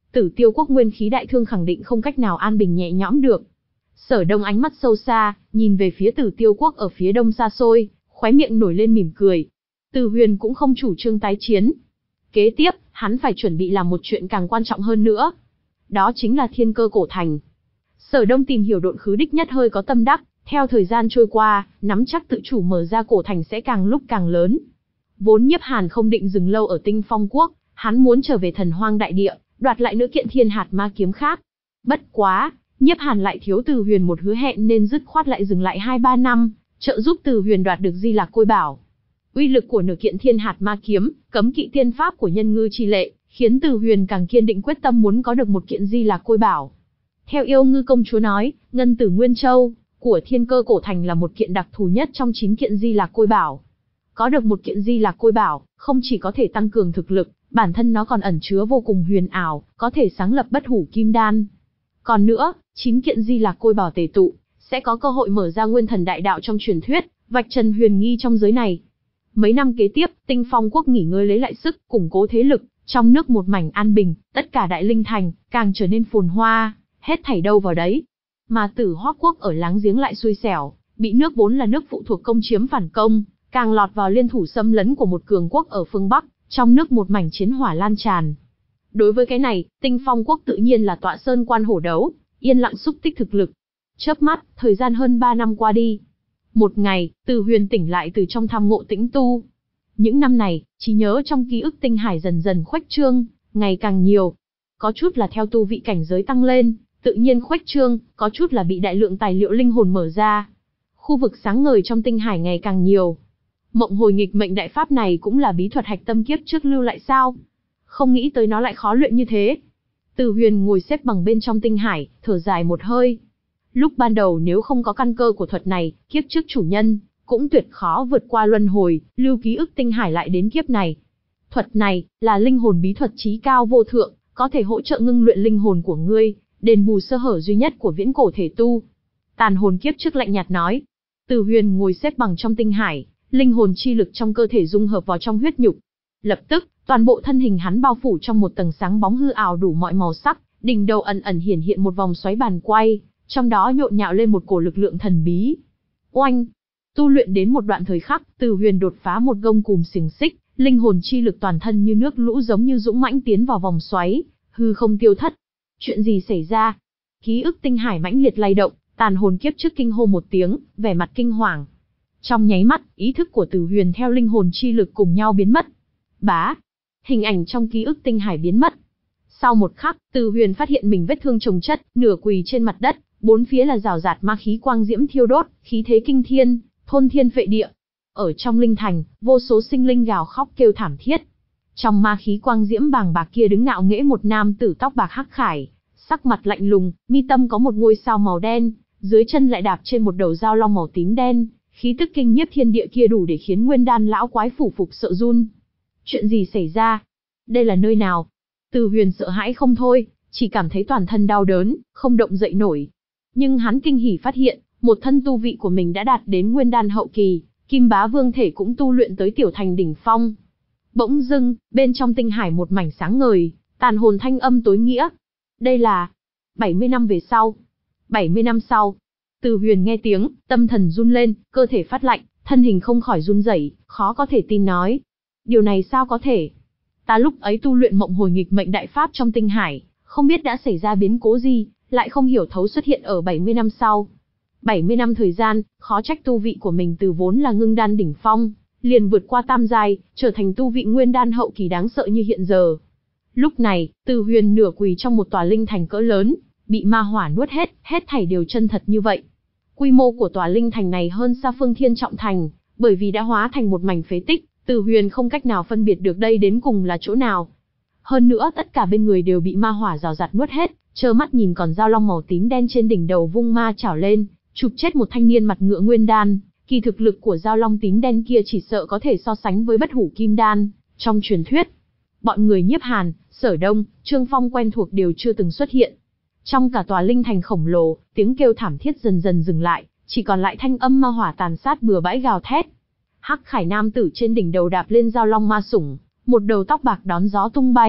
Tử Tiêu quốc nguyên khí đại thương khẳng định không cách nào an bình nhẹ nhõm được. Sở Đông ánh mắt sâu xa, nhìn về phía Tử Tiêu quốc ở phía đông xa xôi, khóe miệng nổi lên mỉm cười. Từ Huyền cũng không chủ trương tái chiến. Kế tiếp, hắn phải chuẩn bị làm một chuyện càng quan trọng hơn nữa. Đó chính là Thiên Cơ cổ thành. Sở Đông tìm hiểu độn khứ đích nhất hơi có tâm đắc, theo thời gian trôi qua, nắm chắc tự chủ mở ra cổ thành sẽ càng lúc càng lớn. Vốn Nhiếp Hàn không định dừng lâu ở Tinh Phong quốc, hắn muốn trở về Thần Hoang đại địa, đoạt lại nữ kiện Thiên Hạt Ma kiếm khác. Bất quá, Nhiếp Hàn lại thiếu Từ Huyền một hứa hẹn nên dứt khoát lại dừng lại hai ba năm, trợ giúp Từ Huyền đoạt được Di Lạc Côi Bảo. Uy lực của nửa kiện Thiên Hạt Ma kiếm, cấm kỵ tiên pháp của Nhân Ngư Chi Lệ, khiến Từ Huyền càng kiên định quyết tâm muốn có được một kiện Di Lạc Côi Bảo. Theo Yêu Ngư công chúa nói, Ngân Tử Nguyên Châu của Thiên Cơ cổ thành là một kiện đặc thù nhất trong chín kiện Di Lạc Côi Bảo. Có được một kiện Di Lạc Côi Bảo, không chỉ có thể tăng cường thực lực, bản thân nó còn ẩn chứa vô cùng huyền ảo, có thể sáng lập bất hủ kim đan. Còn nữa, chín kiện Di Lạc Côi Bảo tề tụ, sẽ có cơ hội mở ra nguyên thần đại đạo trong truyền thuyết, vạch trần huyền nghi trong giới này. Mấy năm kế tiếp, Tinh Phong quốc nghỉ ngơi lấy lại sức, củng cố thế lực, trong nước một mảnh an bình, tất cả đại linh thành càng trở nên phồn hoa, hết thảy đâu vào đấy. Mà Tử Hoắc quốc ở láng giếng lại xui xẻo, bị nước vốn là nước phụ thuộc công chiếm phản công, càng lọt vào liên thủ xâm lấn của một cường quốc ở phương Bắc, trong nước một mảnh chiến hỏa lan tràn. Đối với cái này, Tinh Phong quốc tự nhiên là tọa sơn quan hổ đấu, yên lặng xúc tích thực lực. Chớp mắt, thời gian hơn ba năm qua đi. Một ngày, Từ Huyền tỉnh lại từ trong tham ngộ tĩnh tu. Những năm này, trí nhớ trong ký ức tinh hải dần dần khuếch trương, ngày càng nhiều. Có chút là theo tu vị cảnh giới tăng lên, tự nhiên khuếch trương, có chút là bị đại lượng tài liệu linh hồn mở ra. Khu vực sáng ngời trong tinh hải ngày càng nhiều. Mộng hồi nghịch mệnh đại pháp này cũng là bí thuật hạch tâm kiếp trước lưu lại sao? Không nghĩ tới nó lại khó luyện như thế. Từ Huyền ngồi xếp bằng bên trong tinh hải, thở dài một hơi. Lúc ban đầu nếu không có căn cơ của thuật này, kiếp trước chủ nhân cũng tuyệt khó vượt qua luân hồi, lưu ký ức tinh hải lại đến kiếp này. Thuật này là linh hồn bí thuật chí cao vô thượng, có thể hỗ trợ ngưng luyện linh hồn của ngươi, đền bù sơ hở duy nhất của viễn cổ thể tu. Tàn hồn kiếp trước lạnh nhạt nói. Từ Huyền ngồi xếp bằng trong tinh hải, linh hồn chi lực trong cơ thể dung hợp vào trong huyết nhục. Lập tức, toàn bộ thân hình hắn bao phủ trong một tầng sáng bóng hư ảo đủ mọi màu sắc, đỉnh đầu ẩn ẩn hiển hiện một vòng xoáy bàn quay, trong đó nhộn nhạo lên một cổ lực lượng thần bí. Oanh! Tu luyện đến một đoạn thời khắc, Từ Huyền đột phá một gông cùm xiềng xích, linh hồn chi lực toàn thân như nước lũ giống như dũng mãnh tiến vào vòng xoáy, hư không tiêu thất. Chuyện gì xảy ra? Ký ức tinh hải mãnh liệt lay động, tàn hồn kiếp trước kinh hô một tiếng, vẻ mặt kinh hoàng. Trong nháy mắt, ý thức của Từ Huyền theo linh hồn chi lực cùng nhau biến mất. Bá! Hình ảnh trong ký ức tinh hải biến mất. Sau một khắc, Từ Huyền phát hiện mình vết thương chồng chất, nửa quỳ trên mặt đất, bốn phía là rào rạt ma khí quang diễm thiêu đốt, khí thế kinh thiên, thôn thiên phệ địa. Ở trong linh thành, vô số sinh linh gào khóc kêu thảm thiết. Trong ma khí quang diễm bàng bạc kia đứng ngạo nghễ một nam tử tóc bạc hắc khải, sắc mặt lạnh lùng, mi tâm có một ngôi sao màu đen, dưới chân lại đạp trên một đầu dao long màu tím đen, khí tức kinh nhiếp thiên địa kia đủ để khiến Nguyên Đan lão quái phủ phục sợ run. Chuyện gì xảy ra? Đây là nơi nào? Từ Huyền sợ hãi không thôi, chỉ cảm thấy toàn thân đau đớn, không động dậy nổi. Nhưng hắn kinh hỉ phát hiện, một thân tu vị của mình đã đạt đến Nguyên Đan hậu kỳ, Kim Bá Vương thể cũng tu luyện tới tiểu thành đỉnh phong. Bỗng dưng, bên trong tinh hải một mảnh sáng ngời, tàn hồn thanh âm tối nghĩa. Đây là bảy mươi năm về sau. bảy mươi năm sau. Từ Huyền nghe tiếng, tâm thần run lên, cơ thể phát lạnh, thân hình không khỏi run rẩy, khó có thể tin nói. Điều này sao có thể? Ta lúc ấy tu luyện mộng hồi nghịch mệnh đại pháp trong tinh hải, không biết đã xảy ra biến cố gì, lại không hiểu thấu xuất hiện ở bảy mươi năm sau. bảy mươi năm thời gian, khó trách tu vị của mình từ vốn là ngưng đan đỉnh phong, liền vượt qua tam giai, trở thành tu vị nguyên đan hậu kỳ đáng sợ như hiện giờ. Lúc này, Từ Huyền nửa quỳ trong một tòa linh thành cỡ lớn, bị ma hỏa nuốt hết, hết thảy đều chân thật như vậy. Quy mô của tòa linh thành này hơn xa Phương Thiên Trọng Thành, bởi vì đã hóa thành một mảnh phế tích, Từ Huyền không cách nào phân biệt được đây đến cùng là chỗ nào. Hơn nữa tất cả bên người đều bị ma hỏa rào rạt nuốt hết, trơ mắt nhìn còn dao long màu tím đen trên đỉnh đầu vung ma chảo lên, chụp chết một thanh niên mặt ngựa nguyên đan. Kỳ thực lực của dao long tím đen kia chỉ sợ có thể so sánh với bất hủ kim đan, trong truyền thuyết. Bọn người Nhiếp Hàn, Sở Đông, Trương Phong quen thuộc đều chưa từng xuất hiện. Trong cả tòa linh thành khổng lồ, tiếng kêu thảm thiết dần dần dừng lại, chỉ còn lại thanh âm ma hỏa tàn sát bừa bãi gào thét. Hắc Khải nam tử trên đỉnh đầu đạp lên dao long ma sủng, một đầu tóc bạc đón gió tung bay,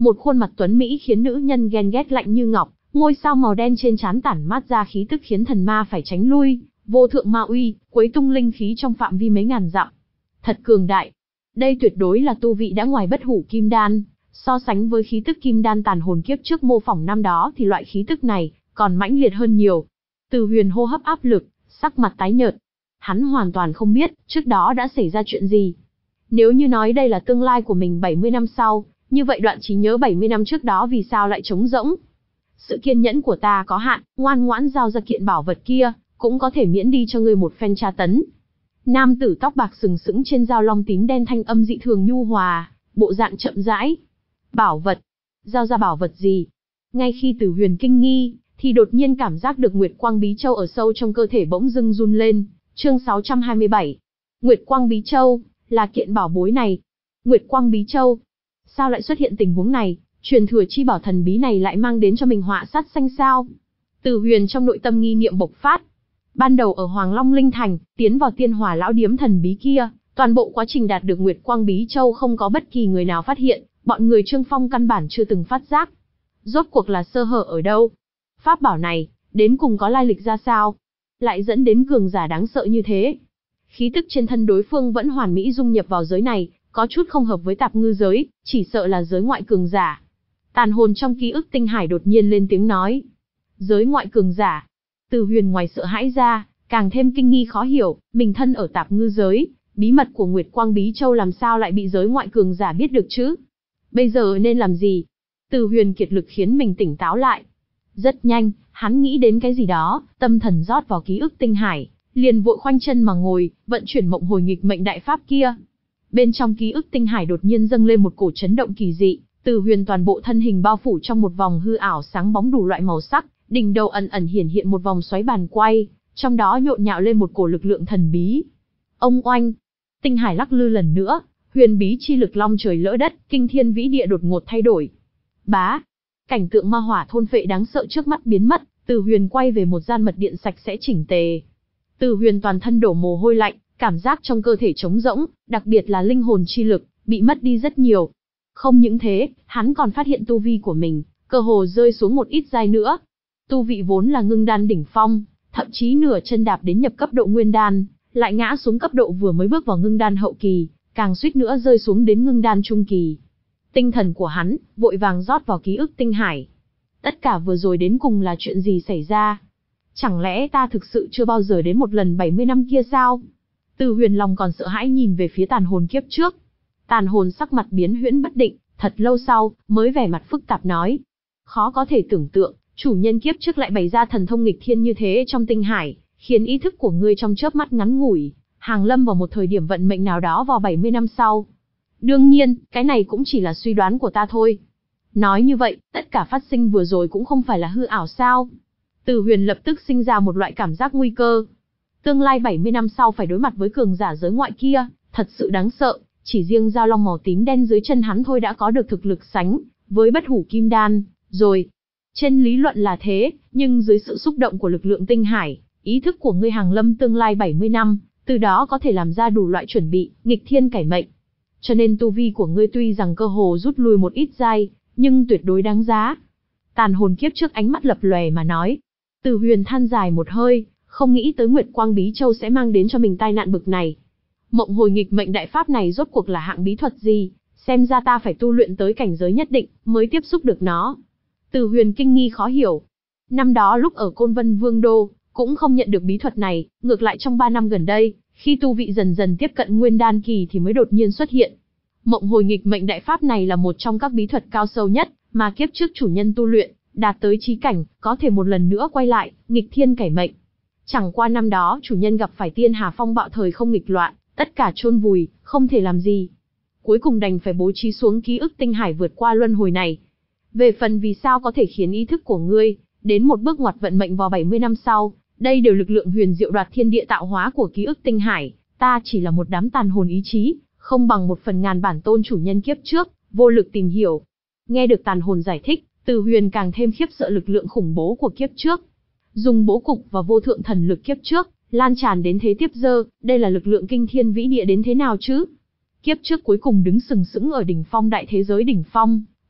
Một khuôn mặt tuấn mỹ khiến nữ nhân ghen ghét lạnh như ngọc, ngôi sao màu đen trên trán tản mát ra khí tức khiến thần ma phải tránh lui, vô thượng ma uy, quấy tung linh khí trong phạm vi mấy ngàn dặm. Thật cường đại. Đây tuyệt đối là tu vị đã ngoài bất hủ kim đan, so sánh với khí tức kim đan tàn hồn kiếp trước mô phỏng năm đó thì loại khí tức này còn mãnh liệt hơn nhiều. Từ Huyền hô hấp áp lực, sắc mặt tái nhợt. Hắn hoàn toàn không biết trước đó đã xảy ra chuyện gì. Nếu như nói đây là tương lai của mình bảy mươi năm sau, như vậy đoạn trí nhớ bảy mươi năm trước đó vì sao lại trống rỗng? Sự kiên nhẫn của ta có hạn, ngoan ngoãn giao ra kiện bảo vật kia, cũng có thể miễn đi cho ngươi một phen tra tấn. Nam tử tóc bạc sừng sững trên dao long tím đen thanh âm dị thường nhu hòa, bộ dạng chậm rãi. Bảo vật? Giao ra bảo vật gì? Ngay khi Tử Huyền kinh nghi, thì đột nhiên cảm giác được Nguyệt Quang Bí Châu ở sâu trong cơ thể bỗng dưng run lên. Chương sáu trăm hai mươi bảy. Nguyệt Quang Bí Châu, là kiện bảo bối này. Nguyệt Quang Bí Châu? Sao lại xuất hiện tình huống này? Truyền thừa chi bảo thần bí này lại mang đến cho mình họa sát xanh sao? Tử Huyền trong nội tâm nghi niệm bộc phát. Ban đầu ở Hoàng Long Linh Thành, tiến vào Tiên Hỏa lão điếm thần bí kia, toàn bộ quá trình đạt được Nguyệt Quang Bí Châu không có bất kỳ người nào phát hiện, bọn người Trương Phong căn bản chưa từng phát giác. Rốt cuộc là sơ hở ở đâu? Pháp bảo này, đến cùng có lai lịch ra sao? Lại dẫn đến cường giả đáng sợ như thế. Khí tức trên thân đối phương vẫn hoàn mỹ dung nhập vào giới này, có chút không hợp với tạp ngư giới, chỉ sợ là giới ngoại cường giả. Tàn hồn trong ký ức tinh hải đột nhiên lên tiếng nói. Giới ngoại cường giả. Từ Huyền ngoài sợ hãi ra, càng thêm kinh nghi khó hiểu, mình thân ở tạp ngư giới, bí mật của Nguyệt Quang Bí Châu làm sao lại bị giới ngoại cường giả biết được chứ? Bây giờ nên làm gì? Từ Huyền kiệt lực khiến mình tỉnh táo lại. Rất nhanh, hắn nghĩ đến cái gì đó, tâm thần rót vào ký ức tinh hải, liền vội khoanh chân mà ngồi, vận chuyển mộng hồi nghịch mệnh đại pháp kia. Bên trong ký ức tinh hải đột nhiên dâng lên một cổ chấn động kỳ dị, Từ Huyền toàn bộ thân hình bao phủ trong một vòng hư ảo sáng bóng đủ loại màu sắc, đỉnh đầu ẩn ẩn hiển hiện một vòng xoáy bàn quay, trong đó nhộn nhạo lên một cổ lực lượng thần bí. Ông oanh, tinh hải lắc lư lần nữa, huyền bí chi lực long trời lỡ đất, kinh thiên vĩ địa đột ngột thay đổi. Bá, cảnh tượng ma hỏa thôn phệ đáng sợ trước mắt biến mất, Từ Huyền quay về một gian mật điện sạch sẽ chỉnh tề. Từ Huyền toàn thân đổ mồ hôi lạnh, cảm giác trong cơ thể trống rỗng, đặc biệt là linh hồn chi lực, bị mất đi rất nhiều. Không những thế, hắn còn phát hiện tu vi của mình, cơ hồ rơi xuống một ít giai nữa. Tu vị vốn là ngưng đan đỉnh phong, thậm chí nửa chân đạp đến nhập cấp độ nguyên đan, lại ngã xuống cấp độ vừa mới bước vào ngưng đan hậu kỳ, càng suýt nữa rơi xuống đến ngưng đan trung kỳ. Tinh thần của hắn, vội vàng rót vào ký ức tinh hải. Tất cả vừa rồi đến cùng là chuyện gì xảy ra? Chẳng lẽ ta thực sự chưa bao giờ đến một lần bảy mươi năm kia sao? Từ Huyền lòng còn sợ hãi nhìn về phía tàn hồn kiếp trước. Tàn hồn sắc mặt biến huyễn bất định, thật lâu sau, mới vẻ mặt phức tạp nói. Khó có thể tưởng tượng, chủ nhân kiếp trước lại bày ra thần thông nghịch thiên như thế trong tinh hải, khiến ý thức của ngươi trong chớp mắt ngắn ngủi, hàng lâm vào một thời điểm vận mệnh nào đó vào bảy mươi năm sau. Đương nhiên, cái này cũng chỉ là suy đoán của ta thôi. Nói như vậy, tất cả phát sinh vừa rồi cũng không phải là hư ảo sao? Từ Huyền lập tức sinh ra một loại cảm giác nguy cơ. Tương lai bảy mươi năm sau phải đối mặt với cường giả giới ngoại kia, thật sự đáng sợ, chỉ riêng dao long màu tím đen dưới chân hắn thôi đã có được thực lực sánh với bất hủ kim đan, rồi. Trên lý luận là thế, nhưng dưới sự xúc động của lực lượng tinh hải, ý thức của ngươi hàng lâm tương lai bảy mươi năm, từ đó có thể làm ra đủ loại chuẩn bị, nghịch thiên cải mệnh. Cho nên tu vi của ngươi tuy rằng cơ hồ rút lui một ít giai, nhưng tuyệt đối đáng giá. Tàn hồn kiếp trước ánh mắt lập lòe mà nói. Từ Huyền than dài một hơi, không nghĩ tới Nguyệt Quang Bí Châu sẽ mang đến cho mình tai nạn bực này. Mộng hồi nghịch mệnh đại pháp này rốt cuộc là hạng bí thuật gì, xem ra ta phải tu luyện tới cảnh giới nhất định, mới tiếp xúc được nó. Từ Huyền kinh nghi khó hiểu. Năm đó lúc ở Côn Vân Vương Đô, cũng không nhận được bí thuật này, ngược lại trong ba năm gần đây, khi tu vị dần dần tiếp cận nguyên đan kỳ thì mới đột nhiên xuất hiện. Mộng hồi nghịch mệnh đại pháp này là một trong các bí thuật cao sâu nhất, mà kiếp trước chủ nhân tu luyện, đạt tới chí cảnh, có thể một lần nữa quay lại, nghịch thiên cải mệnh. Chẳng qua năm đó chủ nhân gặp phải Tiên Hà Phong bạo thời không nghịch loạn, tất cả chôn vùi, không thể làm gì. Cuối cùng đành phải bố trí xuống ký ức tinh hải vượt qua luân hồi này. Về phần vì sao có thể khiến ý thức của ngươi đến một bước ngoặt vận mệnh vào bảy mươi năm sau, đây đều lực lượng huyền diệu đoạt thiên địa tạo hóa của ký ức tinh hải, ta chỉ là một đám tàn hồn ý chí, không bằng một phần ngàn bản tôn chủ nhân kiếp trước, vô lực tìm hiểu. Nghe được tàn hồn giải thích, Từ Huyền càng thêm khiếp sợ lực lượng khủng bố của kiếp trước. Dùng bố cục và vô thượng thần lực kiếp trước, lan tràn đến thế tiếp dơ, đây là lực lượng kinh thiên vĩ địa đến thế nào chứ? Kiếp trước cuối cùng đứng sừng sững ở đỉnh phong đại thế giới đỉnh phong,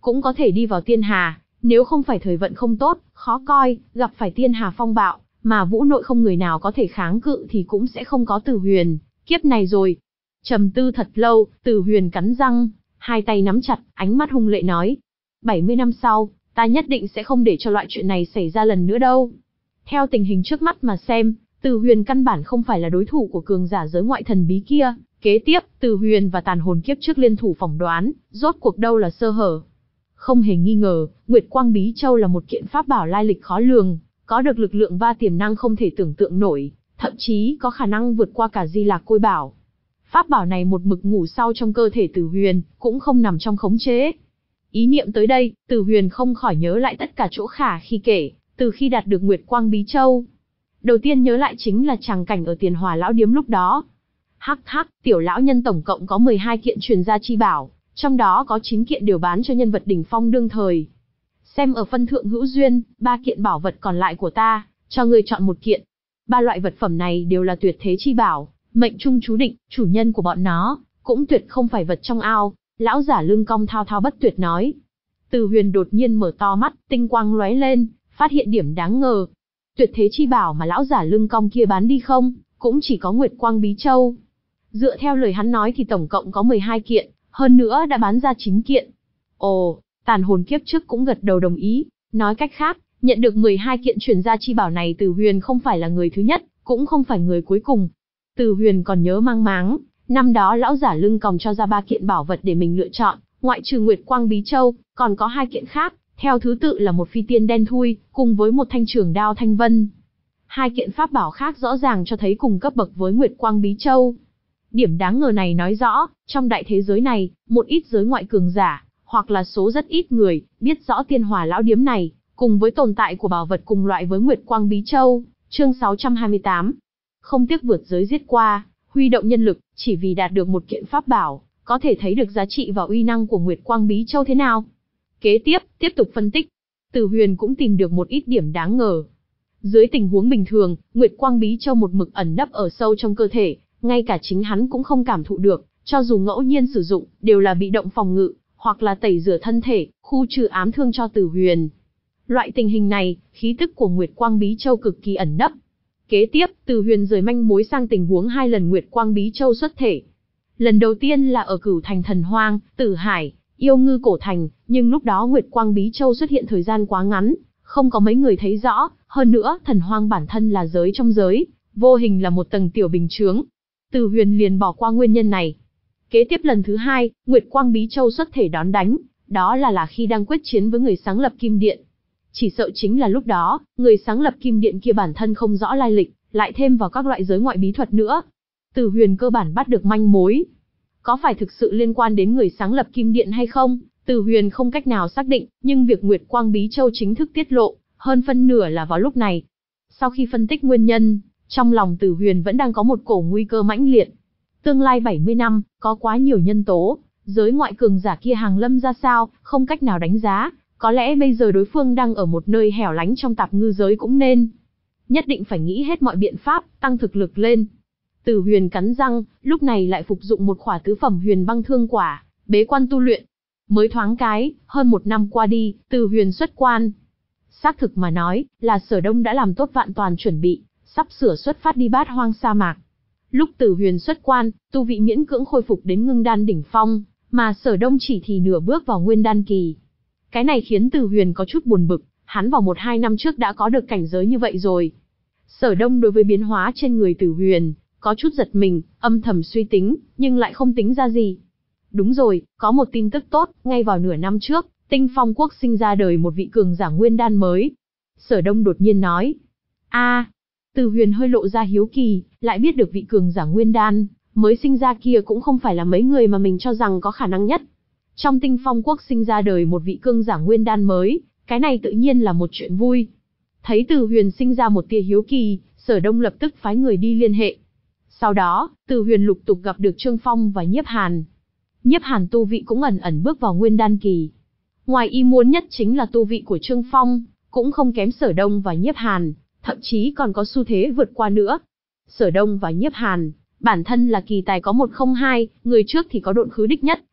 cũng có thể đi vào tiên hà, nếu không phải thời vận không tốt, khó coi, gặp phải tiên hà phong bạo, mà vũ nội không người nào có thể kháng cự thì cũng sẽ không có Tử Huyền, kiếp này rồi. Trầm tư thật lâu, Tử Huyền cắn răng, hai tay nắm chặt, ánh mắt hung lệ nói. bảy mươi năm sau, ta nhất định sẽ không để cho loại chuyện này xảy ra lần nữa đâu. Theo tình hình trước mắt mà xem, Tử Huyền căn bản không phải là đối thủ của cường giả giới ngoại thần bí kia. Kế tiếp, Tử Huyền và tàn hồn kiếp trước liên thủ phỏng đoán, rốt cuộc đâu là sơ hở. Không hề nghi ngờ, Nguyệt Quang Bí Châu là một kiện pháp bảo lai lịch khó lường, có được lực lượng và tiềm năng không thể tưởng tượng nổi, thậm chí có khả năng vượt qua cả Di Lạc Côi Bảo. Pháp bảo này một mực ngủ sau trong cơ thể Tử Huyền, cũng không nằm trong khống chế. Ý niệm tới đây, Tử Huyền không khỏi nhớ lại tất cả chỗ khả khi kể, từ khi đạt được Nguyệt Quang Bí Châu. Đầu tiên nhớ lại chính là tràng cảnh ở Tiền Hòa Lão Điếm lúc đó. Hắc hắc, tiểu lão nhân tổng cộng có mười hai kiện truyền gia chi bảo, trong đó có chín kiện đều bán cho nhân vật đỉnh phong đương thời. Xem ở phân thượng hữu duyên, ba kiện bảo vật còn lại của ta, cho ngươi chọn một kiện. Ba loại vật phẩm này đều là tuyệt thế chi bảo, mệnh trung chú định, chủ nhân của bọn nó cũng tuyệt không phải vật trong ao. Lão giả lưng cong thao thao bất tuyệt nói. Tử Huyền đột nhiên mở to mắt, tinh quang lóe lên, phát hiện điểm đáng ngờ. Tuyệt thế chi bảo mà lão giả lưng cong kia bán đi không, cũng chỉ có Nguyệt Quang Bí Châu. Dựa theo lời hắn nói thì tổng cộng có mười hai kiện, hơn nữa đã bán ra chín kiện. Ồ, tàn hồn kiếp trước cũng gật đầu đồng ý. Nói cách khác, nhận được mười hai kiện truyền gia chi bảo này Tử Huyền không phải là người thứ nhất, cũng không phải người cuối cùng. Tử Huyền còn nhớ mang máng, năm đó lão giả lưng còng cho ra ba kiện bảo vật để mình lựa chọn, ngoại trừ Nguyệt Quang Bí Châu, còn có hai kiện khác, theo thứ tự là một phi tiên đen thui, cùng với một thanh trường đao thanh vân. Hai kiện pháp bảo khác rõ ràng cho thấy cùng cấp bậc với Nguyệt Quang Bí Châu. Điểm đáng ngờ này nói rõ, trong đại thế giới này, một ít giới ngoại cường giả, hoặc là số rất ít người, biết rõ Tiên Hòa Lão Điếm này, cùng với tồn tại của bảo vật cùng loại với Nguyệt Quang Bí Châu. Chương sáu trăm hai mươi tám. Không tiếc vượt giới giết qua, huy động nhân lực, chỉ vì đạt được một kiện pháp bảo, có thể thấy được giá trị và uy năng của Nguyệt Quang Bí Châu thế nào. Kế tiếp, tiếp tục phân tích, Tử Huyền cũng tìm được một ít điểm đáng ngờ. Dưới tình huống bình thường, Nguyệt Quang Bí Châu một mực ẩn nấp ở sâu trong cơ thể, ngay cả chính hắn cũng không cảm thụ được, cho dù ngẫu nhiên sử dụng, đều là bị động phòng ngự, hoặc là tẩy rửa thân thể, khu trừ ám thương cho Tử Huyền. Loại tình hình này, khí tức của Nguyệt Quang Bí Châu cực kỳ ẩn nấp. Kế tiếp, Tử Huyền rời manh mối sang tình huống hai lần Nguyệt Quang Bí Châu xuất thể. Lần đầu tiên là ở Cửu Thành Thần Hoang, Tử Hải, Yêu Ngư Cổ Thành, nhưng lúc đó Nguyệt Quang Bí Châu xuất hiện thời gian quá ngắn, không có mấy người thấy rõ, hơn nữa, Thần Hoang bản thân là giới trong giới, vô hình là một tầng tiểu bình chướng. Tử Huyền liền bỏ qua nguyên nhân này. Kế tiếp lần thứ hai, Nguyệt Quang Bí Châu xuất thể đón đánh, đó là là khi đang quyết chiến với người sáng lập Kim Điện. Chỉ sợ chính là lúc đó, người sáng lập Kim Điện kia bản thân không rõ lai lịch, lại thêm vào các loại giới ngoại bí thuật nữa. Tử Huyền cơ bản bắt được manh mối. Có phải thực sự liên quan đến người sáng lập Kim Điện hay không, Tử Huyền không cách nào xác định, nhưng việc Nguyệt Quang Bí Châu chính thức tiết lộ, hơn phân nửa là vào lúc này. Sau khi phân tích nguyên nhân, trong lòng Tử Huyền vẫn đang có một cổ nguy cơ mãnh liệt. Tương lai bảy mươi năm, có quá nhiều nhân tố, giới ngoại cường giả kia hàng lâm ra sao, không cách nào đánh giá, có lẽ bây giờ đối phương đang ở một nơi hẻo lánh trong tạp ngư giới cũng nên. Nhất định phải nghĩ hết mọi biện pháp, tăng thực lực lên. Tử Huyền cắn răng, lúc này lại phục dụng một khỏa tứ phẩm huyền băng thương quả, bế quan tu luyện. Mới thoáng cái, hơn một năm qua đi, Tử Huyền xuất quan. Xác thực mà nói, là Sở Đông đã làm tốt vạn toàn chuẩn bị, sắp sửa xuất phát đi Bát Hoang sa mạc. Lúc Tử Huyền xuất quan, tu vị miễn cưỡng khôi phục đến ngưng đan đỉnh phong, mà Sở Đông chỉ thì nửa bước vào nguyên đan kỳ. Cái này khiến Tử Huyền có chút buồn bực, hắn vào một hai năm trước đã có được cảnh giới như vậy rồi. Sở Đông đối với biến hóa trên người Tử Huyền, có chút giật mình, âm thầm suy tính, nhưng lại không tính ra gì. Đúng rồi, có một tin tức tốt, ngay vào nửa năm trước, Tinh Phong Quốc sinh ra đời một vị cường giả nguyên đan mới. Sở Đông đột nhiên nói. a à, Tử Huyền hơi lộ ra hiếu kỳ, lại biết được vị cường giả nguyên đan mới sinh ra kia cũng không phải là mấy người mà mình cho rằng có khả năng nhất. Trong Tinh Phong Quốc sinh ra đời một vị cường giả nguyên đan mới, cái này tự nhiên là một chuyện vui. Thấy Tử Huyền sinh ra một tia hiếu kỳ, Sở Đông lập tức phái người đi liên hệ. Sau đó, Tử Huyền lục tục gặp được Trương Phong và Nhiếp Hàn. Nhiếp Hàn tu vị cũng ẩn ẩn bước vào nguyên đan kỳ. Ngoài ý muốn nhất chính là tu vị của Trương Phong, cũng không kém Sở Đông và Nhiếp Hàn, thậm chí còn có xu thế vượt qua nữa. Sở Đông và Nhiếp Hàn, bản thân là kỳ tài có một không hai, người trước thì có độn khứ đích nhất,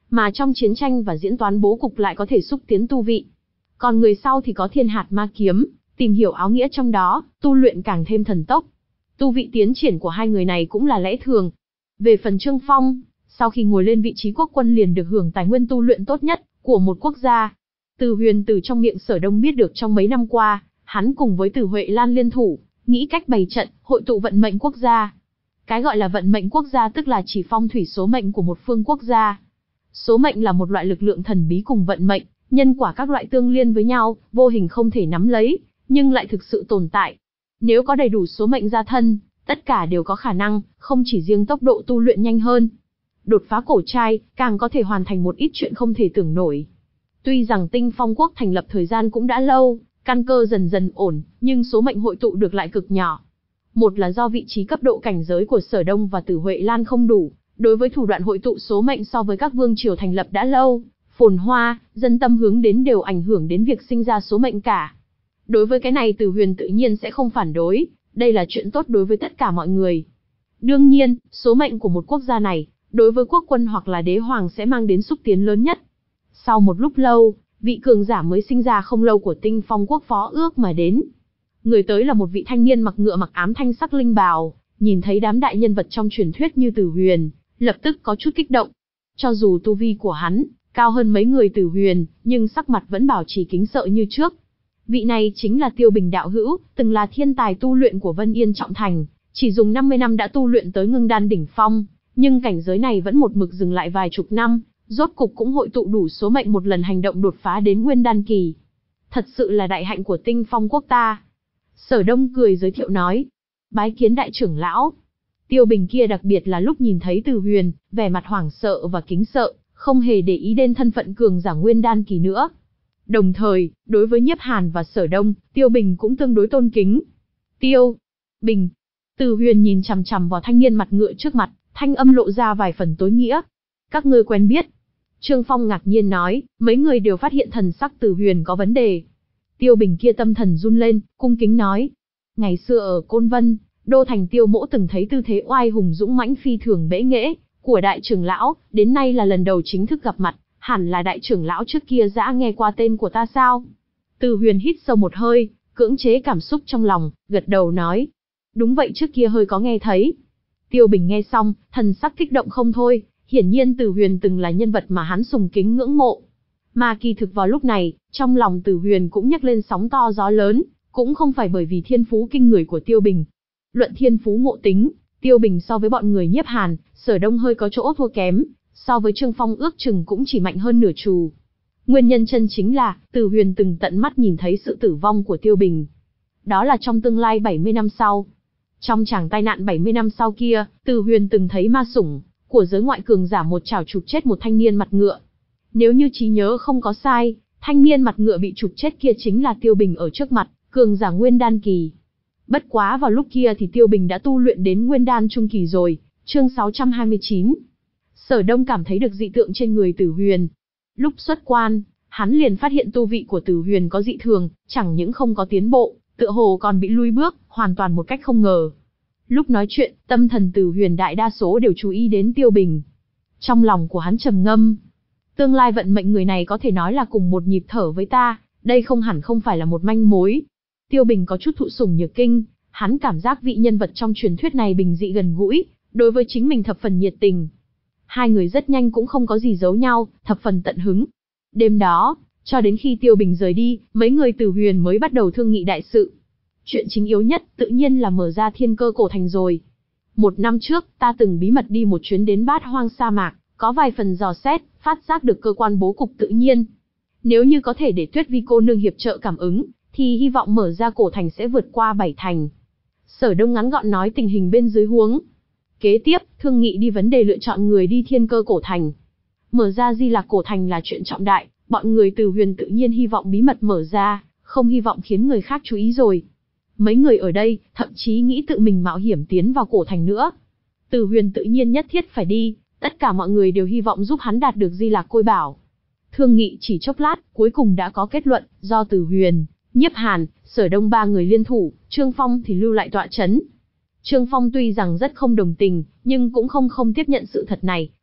Mà trong chiến tranh và diễn toán bố cục lại có thể xúc tiến tu vị. Còn người sau thì có thiên hạt ma kiếm, tìm hiểu áo nghĩa trong đó, tu luyện càng thêm thần tốc. Tu vị tiến triển của hai người này cũng là lẽ thường. Về phần Trương Phong, sau khi ngồi lên vị trí quốc quân liền được hưởng tài nguyên tu luyện tốt nhất của một quốc gia. Từ Huyền từ trong miệng Sở Đông biết được trong mấy năm qua, hắn cùng với Từ Huệ Lan liên thủ, nghĩ cách bày trận, hội tụ vận mệnh quốc gia. Cái gọi là vận mệnh quốc gia tức là chỉ phong thủy số mệnh của một phương quốc gia. Số mệnh là một loại lực lượng thần bí cùng vận mệnh, nhân quả các loại tương liên với nhau, vô hình không thể nắm lấy, nhưng lại thực sự tồn tại. Nếu có đầy đủ số mệnh gia thân, tất cả đều có khả năng, không chỉ riêng tốc độ tu luyện nhanh hơn, đột phá cổ trai, càng có thể hoàn thành một ít chuyện không thể tưởng nổi. Tuy rằng Tinh Phong Quốc thành lập thời gian cũng đã lâu, căn cơ dần dần ổn, nhưng số mệnh hội tụ được lại cực nhỏ. Một là do vị trí cấp độ cảnh giới của Sở Đông và Tử Huệ Lan không đủ, đối với thủ đoạn hội tụ số mệnh so với các vương triều thành lập đã lâu, phồn hoa, dân tâm hướng đến đều ảnh hưởng đến việc sinh ra số mệnh cả. Đối với cái này Từ Huyền tự nhiên sẽ không phản đối, đây là chuyện tốt đối với tất cả mọi người. Đương nhiên, số mệnh của một quốc gia này, đối với quốc quân hoặc là đế hoàng sẽ mang đến xúc tiến lớn nhất. Sau một lúc lâu, vị cường giả mới sinh ra không lâu của Tinh Phong Quốc phó ước mà đến. Người tới là một vị thanh niên mặc ngựa mặc ám thanh sắc linh bào, nhìn thấy đám đại nhân vật trong truyền thuyết như Tử Huyền, lập tức có chút kích động. Cho dù tu vi của hắn cao hơn mấy người Tử Huyền, nhưng sắc mặt vẫn bảo trì kính sợ như trước. Vị này chính là Tiêu Bình đạo hữu, từng là thiên tài tu luyện của Vân Yên Trọng Thành, chỉ dùng năm mươi năm đã tu luyện tới Ngưng Đan đỉnh phong, nhưng cảnh giới này vẫn một mực dừng lại vài chục năm, rốt cục cũng hội tụ đủ số mệnh một lần hành động đột phá đến Nguyên Đan kỳ. Thật sự là đại hạnh của Tinh Phong Quốc ta. Sở Đông cười giới thiệu nói, bái kiến đại trưởng lão. Tiêu Bình kia đặc biệt là lúc nhìn thấy Từ Huyền, vẻ mặt hoảng sợ và kính sợ, không hề để ý đến thân phận cường giả Nguyên Đan kỳ nữa. Đồng thời, đối với Nhiếp Hàn và Sở Đông, Tiêu Bình cũng tương đối tôn kính. Tiêu Bình. Từ Huyền nhìn chằm chằm vào thanh niên mặt ngựa trước mặt, thanh âm lộ ra vài phần tối nghĩa. Các ngươi quen biết? Trương Phong ngạc nhiên nói, mấy người đều phát hiện thần sắc Từ Huyền có vấn đề. Tiêu Bình kia tâm thần run lên, cung kính nói. Ngày xưa ở Côn Vân, Đô Thành Tiêu Mỗ từng thấy tư thế oai hùng dũng mãnh phi thường bẽ nghễ của đại trưởng lão, đến nay là lần đầu chính thức gặp mặt, hẳn là đại trưởng lão trước kia đã nghe qua tên của ta sao? Từ Huyền hít sâu một hơi, cưỡng chế cảm xúc trong lòng, gật đầu nói. Đúng vậy, trước kia hơi có nghe thấy. Tiêu Bình nghe xong, thần sắc kích động không thôi, hiển nhiên Từ Huyền từng là nhân vật mà hắn sùng kính ngưỡng mộ. Mà kỳ thực vào lúc này, trong lòng Từ Huyền cũng nhấc lên sóng to gió lớn, cũng không phải bởi vì thiên phú kinh người của Tiêu Bình. Luận thiên phú ngộ tính, Tiêu Bình so với bọn người Nhiếp Hàn, Sở Đông hơi có chỗ thua kém, so với Trương Phong ước chừng cũng chỉ mạnh hơn nửa trù. Nguyên nhân chân chính là, Từ Huyền từng tận mắt nhìn thấy sự tử vong của Tiêu Bình. Đó là trong tương lai bảy mươi năm sau. Trong tràng tai nạn bảy mươi năm sau kia, Từ Huyền từng thấy ma sủng của giới ngoại cường giả một chảo chụp chết một thanh niên mặt ngựa. Nếu như trí nhớ không có sai, thanh niên mặt ngựa bị chụp chết kia chính là Tiêu Bình ở trước mặt, cường giả Nguyên Đan kỳ. Bất quá vào lúc kia thì Tiêu Bình đã tu luyện đến Nguyên Đan trung kỳ rồi. Chương sáu trăm hai mươi chín. Sở Đông cảm thấy được dị tượng trên người Tử Huyền. Lúc xuất quan, hắn liền phát hiện tu vị của Tử Huyền có dị thường, chẳng những không có tiến bộ, tựa hồ còn bị lui bước, hoàn toàn một cách không ngờ. Lúc nói chuyện, tâm thần Tử Huyền đại đa số đều chú ý đến Tiêu Bình. Trong lòng của hắn trầm ngâm. Tương lai vận mệnh người này có thể nói là cùng một nhịp thở với ta, đây không hẳn không phải là một manh mối. Tiêu Bình có chút thụ sủng nhược kinh, hắn cảm giác vị nhân vật trong truyền thuyết này bình dị gần gũi, đối với chính mình thập phần nhiệt tình. Hai người rất nhanh cũng không có gì giấu nhau, thập phần tận hứng. Đêm đó, cho đến khi Tiêu Bình rời đi, mấy người Tử Huyền mới bắt đầu thương nghị đại sự. Chuyện chính yếu nhất, tự nhiên là mở ra Thiên Cơ Cổ Thành rồi. Một năm trước, ta từng bí mật đi một chuyến đến Bát Hoang sa mạc, có vài phần dò xét, phát giác được cơ quan bố cục tự nhiên. Nếu như có thể để Tuyết Vi cô nương hiệp trợ cảm ứng, thì hy vọng mở ra cổ thành sẽ vượt qua bảy thành. Sở Đông ngắn gọn nói tình hình bên dưới huống. Kế tiếp, thương nghị đi vấn đề lựa chọn người đi Thiên Cơ Cổ Thành. Mở ra Di Lạc Cổ Thành là chuyện trọng đại, bọn người Từ Huyền tự nhiên hy vọng bí mật mở ra, không hy vọng khiến người khác chú ý rồi. Mấy người ở đây, thậm chí nghĩ tự mình mạo hiểm tiến vào cổ thành nữa. Từ Huyền tự nhiên nhất thiết phải đi, tất cả mọi người đều hy vọng giúp hắn đạt được Di Lạc Côi Bảo. Thương nghị chỉ chốc lát, cuối cùng đã có kết luận, do Từ Huyền, Nhiếp Hàn, Sở Đông ba người liên thủ, Trương Phong thì lưu lại tọa chấn. Trương Phong tuy rằng rất không đồng tình, nhưng cũng không không tiếp nhận sự thật này,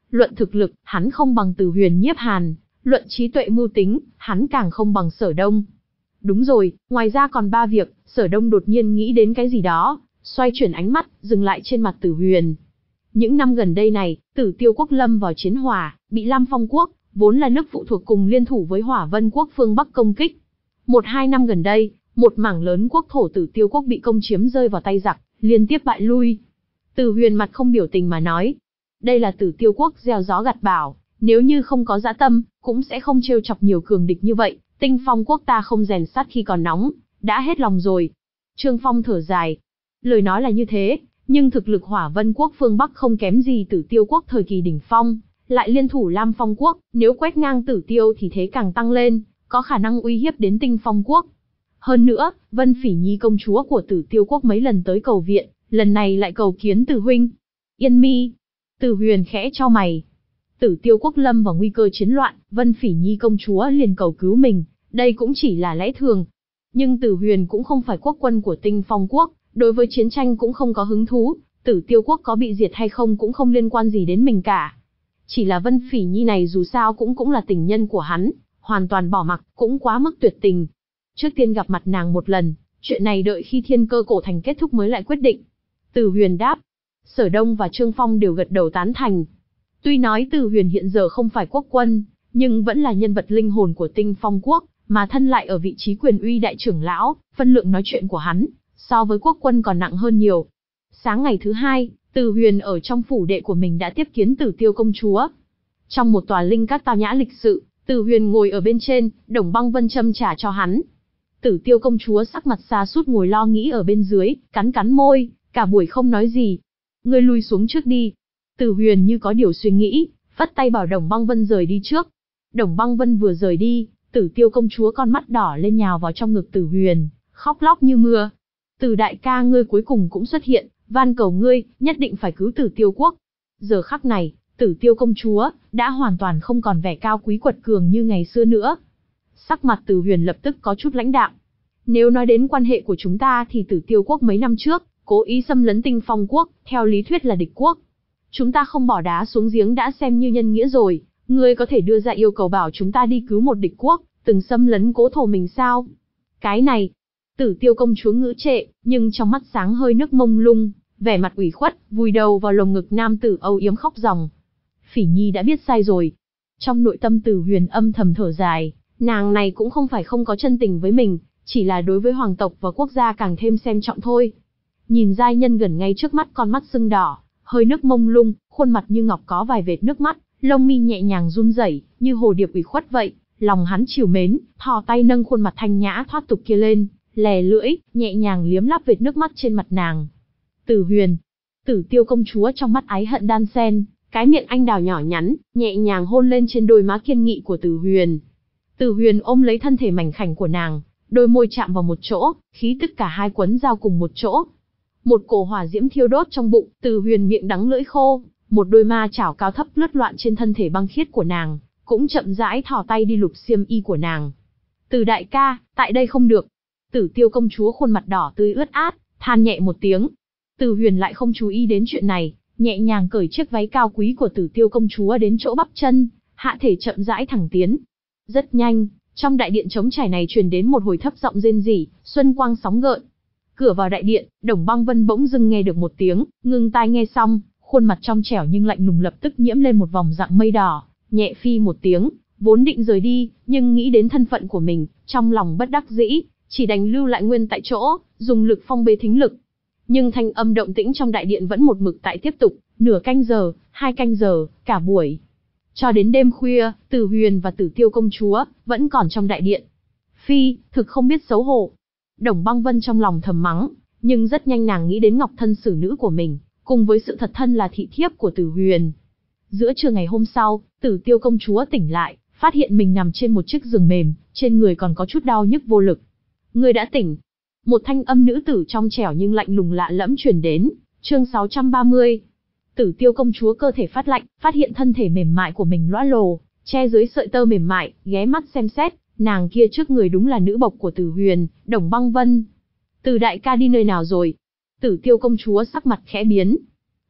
Luận thực lực, hắn không bằng Từ Huyền Nhiếp Hàn, luận trí tuệ mưu tính, hắn càng không bằng Sở Đông. Đúng rồi, ngoài ra còn ba việc. Sở Đông đột nhiên nghĩ đến cái gì đó, xoay chuyển ánh mắt, dừng lại trên mặt Tử Huyền. Những năm gần đây này, Tử Tiêu quốc lâm vào chiến hỏa, bị Lam Phong quốc, vốn là nước phụ thuộc cùng liên thủ với Hỏa Vân quốc phương Bắc công kích. Một hai năm gần đây, một mảng lớn quốc thổ Tử Tiêu quốc bị công chiếm rơi vào tay giặc, liên tiếp bại lui. Tử Huyền mặt không biểu tình mà nói, đây là Tử Tiêu quốc gieo gió gặt bão, nếu như không có dã tâm, cũng sẽ không trêu chọc nhiều cường địch như vậy. Tinh Phong quốc ta không rèn sắt khi còn nóng, đã hết lòng rồi. Trương Phong thở dài, lời nói là như thế, nhưng thực lực Hỏa Vân quốc phương Bắc không kém gì Tử Tiêu quốc thời kỳ đỉnh phong, lại liên thủ Lam Phong quốc, nếu quét ngang Tử Tiêu thì thế càng tăng lên, có khả năng uy hiếp đến Tinh Phong quốc. Hơn nữa, Vân Phỉ Nhi công chúa của Tử Tiêu quốc mấy lần tới cầu viện, lần này lại cầu kiến Tử huynh. Yên mi. Tử Huyền khẽ chau mày. Tử Tiêu quốc lâm vào nguy cơ chiến loạn, Vân Phỉ Nhi công chúa liền cầu cứu mình, đây cũng chỉ là lẽ thường. Nhưng Tử Huyền cũng không phải quốc quân của Tinh Phong quốc, đối với chiến tranh cũng không có hứng thú, Tử Tiêu quốc có bị diệt hay không cũng không liên quan gì đến mình cả. Chỉ là Vân Phỉ Nhi này dù sao cũng cũng là tình nhân của hắn, hoàn toàn bỏ mặc, cũng quá mức tuyệt tình. Trước tiên gặp mặt nàng một lần, chuyện này đợi khi Thiên Cơ cổ thành kết thúc mới lại quyết định. Tử Huyền đáp. Sở Đông và Trương Phong đều gật đầu tán thành. Tuy nói Tử Huyền hiện giờ không phải quốc quân, nhưng vẫn là nhân vật linh hồn của Tinh Phong quốc, mà thân lại ở vị trí quyền uy đại trưởng lão, phân lượng nói chuyện của hắn, so với quốc quân còn nặng hơn nhiều. Sáng ngày thứ hai, Tử Huyền ở trong phủ đệ của mình đã tiếp kiến Tử Tiêu công chúa. Trong một tòa linh các tao nhã lịch sự, Tử Huyền ngồi ở bên trên, Đồng Băng Vân châm trà cho hắn. Tử Tiêu công chúa sắc mặt xa sút ngồi lo nghĩ ở bên dưới, cắn cắn môi, cả buổi không nói gì. Ngươi lui xuống trước đi. Tử Huyền như có điều suy nghĩ, phất tay bảo Đồng Băng Vân rời đi trước. Đồng Băng Vân vừa rời đi, Tử Tiêu công chúa con mắt đỏ lên nhào vào trong ngực Tử Huyền, khóc lóc như mưa. Tử đại ca ngươi cuối cùng cũng xuất hiện, van cầu ngươi, nhất định phải cứu Tử Tiêu quốc. Giờ khắc này, Tử Tiêu công chúa đã hoàn toàn không còn vẻ cao quý quật cường như ngày xưa nữa. Sắc mặt Tử Huyền lập tức có chút lãnh đạm. Nếu nói đến quan hệ của chúng ta thì Tử Tiêu quốc mấy năm trước cố ý xâm lấn Tinh Phong quốc, theo lý thuyết là địch quốc. Chúng ta không bỏ đá xuống giếng đã xem như nhân nghĩa rồi, ngươi có thể đưa ra yêu cầu bảo chúng ta đi cứu một địch quốc từng xâm lấn cố thổ mình sao? Cái này, Tử Tiêu công chúa ngữ trệ, nhưng trong mắt sáng hơi nước mông lung, vẻ mặt ủy khuất, vùi đầu vào lồng ngực nam tử âu yếm khóc ròng. Phỉ Nhi đã biết sai rồi. Trong nội tâm Tử Huyền âm thầm thở dài, nàng này cũng không phải không có chân tình với mình, chỉ là đối với hoàng tộc và quốc gia càng thêm xem trọng thôi. Nhìn giai nhân gần ngay trước mắt, con mắt sưng đỏ, hơi nước mông lung, khuôn mặt như ngọc có vài vệt nước mắt, lông mi nhẹ nhàng run rẩy, như hồ điệp ủy khuất vậy. Lòng hắn trìu mến, thò tay nâng khuôn mặt thanh nhã thoát tục kia lên, lè lưỡi, nhẹ nhàng liếm láp vệt nước mắt trên mặt nàng. Tử Huyền, Tử Tiêu công chúa trong mắt ái hận đan xen, cái miệng anh đào nhỏ nhắn, nhẹ nhàng hôn lên trên đôi má kiên nghị của Tử Huyền. Tử Huyền ôm lấy thân thể mảnh khảnh của nàng, đôi môi chạm vào một chỗ, khí tức cả hai quấn giao cùng một chỗ. Một cổ hỏa diễm thiêu đốt trong bụng, Tử Huyền miệng đắng lưỡi khô, một đôi ma chảo cao thấp lướt loạn trên thân thể băng khiết của nàng, cũng chậm rãi thò tay đi lục xiêm y của nàng. Tử đại ca, tại đây không được. Tử Tiêu công chúa khuôn mặt đỏ tươi ướt át, than nhẹ một tiếng. Tử Huyền lại không chú ý đến chuyện này, nhẹ nhàng cởi chiếc váy cao quý của Tử Tiêu công chúa đến chỗ bắp chân, hạ thể chậm rãi thẳng tiến. Rất nhanh, trong đại điện trống trải này truyền đến một hồi thấp giọng rên rỉ, xuân quang sóng gợn. Cửa vào đại điện, Đồng Băng Vân bỗng dưng nghe được một tiếng, ngưng tai nghe xong, khuôn mặt trong trẻo nhưng lạnh lùng lập tức nhiễm lên một vòng dạng mây đỏ, nhẹ phi một tiếng, vốn định rời đi, nhưng nghĩ đến thân phận của mình, trong lòng bất đắc dĩ, chỉ đành lưu lại nguyên tại chỗ, dùng lực phong bế thính lực. Nhưng thanh âm động tĩnh trong đại điện vẫn một mực tại tiếp tục, nửa canh giờ, hai canh giờ, cả buổi. Cho đến đêm khuya, Tử Huyền và Tử Tiêu công chúa vẫn còn trong đại điện. Phi, thực không biết xấu hổ. Đồng Băng Vân trong lòng thầm mắng, nhưng rất nhanh nàng nghĩ đến ngọc thân xử nữ của mình, cùng với sự thật thân là thị thiếp của Tử Huyền. Giữa trưa ngày hôm sau, Tử Tiêu công chúa tỉnh lại, phát hiện mình nằm trên một chiếc giường mềm, trên người còn có chút đau nhức vô lực. Ngươi đã tỉnh. Một thanh âm nữ tử trong trẻo nhưng lạnh lùng lạ lẫm truyền đến. Chương sáu trăm ba mươi. Tử Tiêu công chúa cơ thể phát lạnh, phát hiện thân thể mềm mại của mình lõa lồ, che dưới sợi tơ mềm mại, ghé mắt xem xét, nàng kia trước người đúng là nữ bộc của Tử Huyền, Đồng Băng Vân. Tử đại ca đi nơi nào rồi? Tử Tiêu công chúa sắc mặt khẽ biến.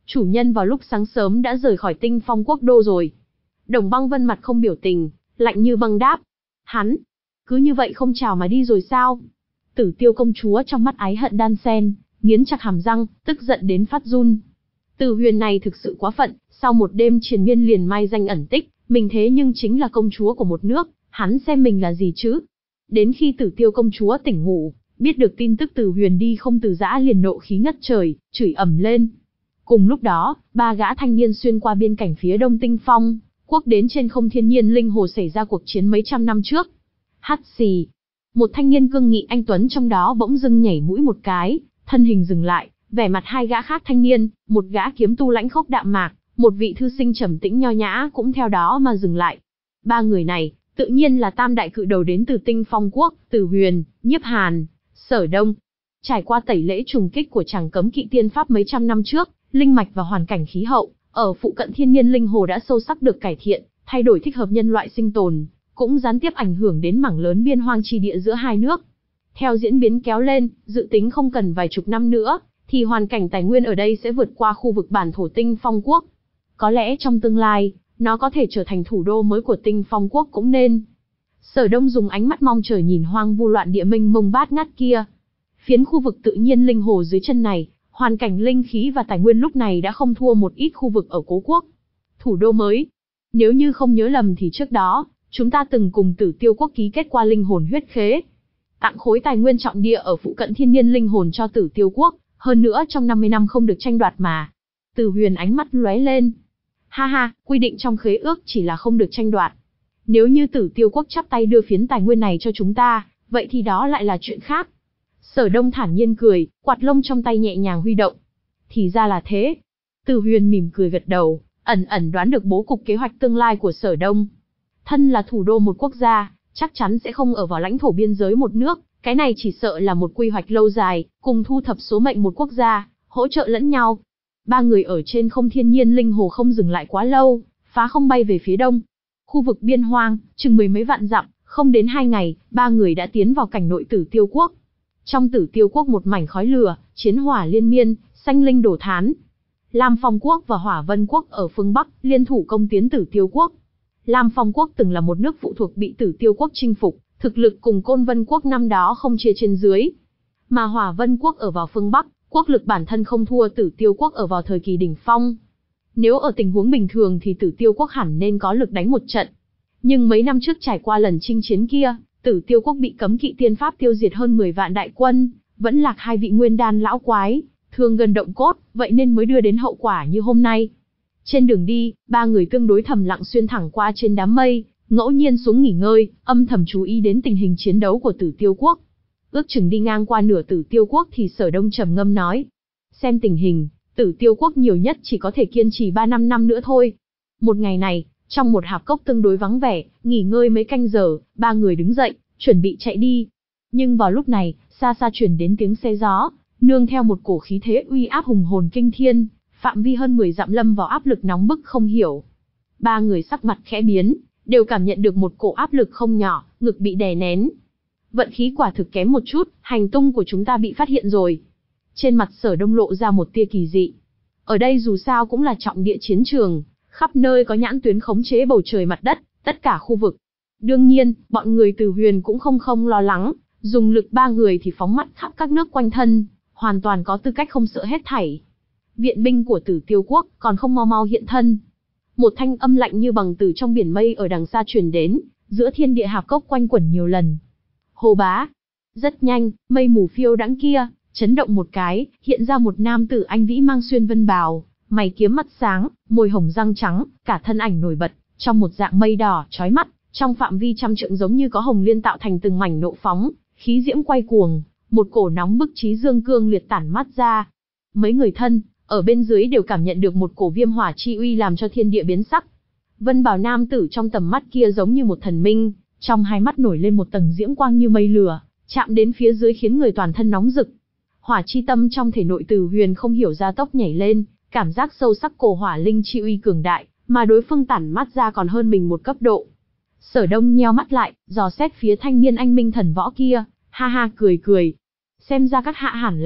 chủ nhân vào lúc sáng sớm đã rời khỏi Tinh Phong quốc đô rồi. Đồng Băng Vân mặt không biểu tình, lạnh như băng đáp. Hắn, cứ như vậy không chào mà đi rồi sao? Tử Tiêu công chúa trong mắt ái hận đan sen, nghiến chặt hàm răng, tức giận đến phát run. Từ Huyền này thực sự quá phận, sau một đêm triền miên liền mai danh ẩn tích, mình thế nhưng chính là công chúa của một nước, hắn xem mình là gì chứ? Đến khi Tử Tiêu công chúa tỉnh ngủ, biết được tin tức Từ Huyền đi không từ giã liền nộ khí ngất trời, chửi ầm lên. Cùng lúc đó, ba gã thanh niên xuyên qua biên cảnh phía đông Tinh Phong quốc đến trên không thiên nhiên linh hồ xảy ra cuộc chiến mấy trăm năm trước. Hắt xì, một thanh niên cương nghị anh tuấn trong đó bỗng dưng nhảy mũi một cái, thân hình dừng lại, vẻ mặt hai gã khác thanh niên, một gã kiếm tu lãnh khốc đạm mạc, một vị thư sinh trầm tĩnh nho nhã cũng theo đó mà dừng lại. Ba người này, tự nhiên là tam đại cự đầu đến từ Tinh Phong quốc, Từ Huyền, Nhiếp Hàn, Sở Đông. Trải qua tẩy lễ trùng kích của Trảm Cấm Kỵ tiên pháp mấy trăm năm trước, linh mạch và hoàn cảnh khí hậu ở phụ cận thiên nhiên linh hồ đã sâu sắc được cải thiện, thay đổi thích hợp nhân loại sinh tồn, cũng gián tiếp ảnh hưởng đến mảng lớn biên hoang chi địa giữa hai nước. Theo diễn biến kéo lên, dự tính không cần vài chục năm nữa, thì hoàn cảnh tài nguyên ở đây sẽ vượt qua khu vực bản thổ Tinh Phong quốc. Có lẽ trong tương lai, nó có thể trở thành thủ đô mới của Tinh Phong quốc cũng nên. Sở Đông dùng ánh mắt mong chờ nhìn hoang vu loạn địa mênh mông bát ngát kia. Phiến khu vực tự nhiên linh hồ dưới chân này, hoàn cảnh linh khí và tài nguyên lúc này đã không thua một ít khu vực ở cố quốc. Thủ đô mới. Nếu như không nhớ lầm thì trước đó, chúng ta từng cùng Tử Tiêu quốc ký kết qua linh hồn huyết khế. Tặng khối tài nguyên trọng địa ở phụ cận thiên nhiên linh hồn cho Tử Tiêu quốc, hơn nữa trong năm mươi năm không được tranh đoạt mà. Từ Huyền ánh mắt lóe lên. Ha ha, quy định trong khế ước chỉ là không được tranh đoạt. Nếu như Tử Tiêu quốc chắp tay đưa phiến tài nguyên này cho chúng ta, vậy thì đó lại là chuyện khác. Sở Đông thản nhiên cười, quạt lông trong tay nhẹ nhàng huy động. Thì ra là thế. Từ Huyền mỉm cười gật đầu, ẩn ẩn đoán được bố cục kế hoạch tương lai của Sở Đông. Thân là thủ đô một quốc gia, chắc chắn sẽ không ở vào lãnh thổ biên giới một nước, cái này chỉ sợ là một quy hoạch lâu dài, cùng thu thập số mệnh một quốc gia, hỗ trợ lẫn nhau. Ba người ở trên không thiên nhiên linh hồ không dừng lại quá lâu, phá không bay về phía đông. Khu vực biên hoang, chừng mười mấy vạn dặm, không đến hai ngày, ba người đã tiến vào cảnh nội Tử Tiêu quốc. Trong Tử Tiêu quốc một mảnh khói lửa, chiến hỏa liên miên, sanh linh đổ thán. Lam Phong quốc và Hỏa Vân quốc ở phương Bắc liên thủ công tiến Tử Tiêu quốc. Lam Phong quốc từng là một nước phụ thuộc bị Tử Tiêu quốc chinh phục, thực lực cùng Côn Vân quốc năm đó không chia trên dưới. Mà Hỏa Vân quốc ở vào phương Bắc, quốc lực bản thân không thua Tử Tiêu quốc ở vào thời kỳ đỉnh phong. Nếu ở tình huống bình thường thì Tử Tiêu quốc hẳn nên có lực đánh một trận. Nhưng mấy năm trước trải qua lần chinh chiến kia, Tử Tiêu quốc bị cấm kỵ tiên pháp tiêu diệt hơn mười vạn đại quân, vẫn lạc hai vị nguyên đan lão quái, thương gần động cốt, vậy nên mới đưa đến hậu quả như hôm nay. Trên đường đi, ba người tương đối thầm lặng xuyên thẳng qua trên đám mây, ngẫu nhiên xuống nghỉ ngơi, âm thầm chú ý đến tình hình chiến đấu của Tử Tiêu quốc. Ước chừng đi ngang qua nửa Tử Tiêu quốc thì Sở Đông trầm ngâm nói: xem tình hình, Tử Tiêu quốc nhiều nhất chỉ có thể kiên trì ba năm năm nữa thôi. Một ngày này, trong một hạp cốc tương đối vắng vẻ, nghỉ ngơi mấy canh giờ, ba người đứng dậy, chuẩn bị chạy đi. Nhưng vào lúc này, xa xa truyền đến tiếng xe gió, nương theo một cổ khí thế uy áp hùng hồn kinh thiên, phạm vi hơn mười dặm lâm vào áp lực nóng bức không hiểu. Ba người sắc mặt khẽ biến, đều cảm nhận được một cổ áp lực không nhỏ, ngực bị đè nén. Vận khí quả thực kém một chút, hành tung của chúng ta bị phát hiện rồi. Trên mặt Sở Đông lộ ra một tia kỳ dị. Ở đây dù sao cũng là trọng địa chiến trường, khắp nơi có nhãn tuyến khống chế bầu trời mặt đất, tất cả khu vực. Đương nhiên, bọn người Từ Huyền cũng không không lo lắng, dùng lực ba người thì phóng mắt khắp các nước quanh thân, hoàn toàn có tư cách không sợ hết thảy. Viện binh của Tử Tiêu quốc còn không mau mau hiện thân. Một thanh âm lạnh như bằng từ trong biển mây ở đằng xa truyền đến, giữa thiên địa hạp cốc quanh quẩn nhiều lần. Hồ bá. Rất nhanh, mây mù phiêu đãng kia, chấn động một cái, hiện ra một nam tử anh vĩ mang xuyên vân bào, mày kiếm mắt sáng, môi hồng răng trắng, cả thân ảnh nổi bật, trong một dạng mây đỏ, chói mắt, trong phạm vi trăm trượng giống như có hồng liên tạo thành từng mảnh nộ phóng, khí diễm quay cuồng, một cổ nóng bức chí dương cương liệt tản mát ra. Mấy người thân, ở bên dưới đều cảm nhận được một cổ viêm hỏa chi uy làm cho thiên địa biến sắc. Vân bào nam tử trong tầm mắt kia giống như một thần minh, trong hai mắt nổi lên một tầng diễm quang như mây lửa, chạm đến phía dưới khiến người toàn thân nóng rực. Hỏa chi tâm trong thể nội Từ Huyền không hiểu ra tốc nhảy lên, cảm giác sâu sắc cổ hỏa linh chi uy cường đại, mà đối phương tản mắt ra còn hơn mình một cấp độ. Sở Đông nheo mắt lại, dò xét phía thanh niên anh minh thần võ kia, ha ha cười cười. Xem ra các hạ hẳn là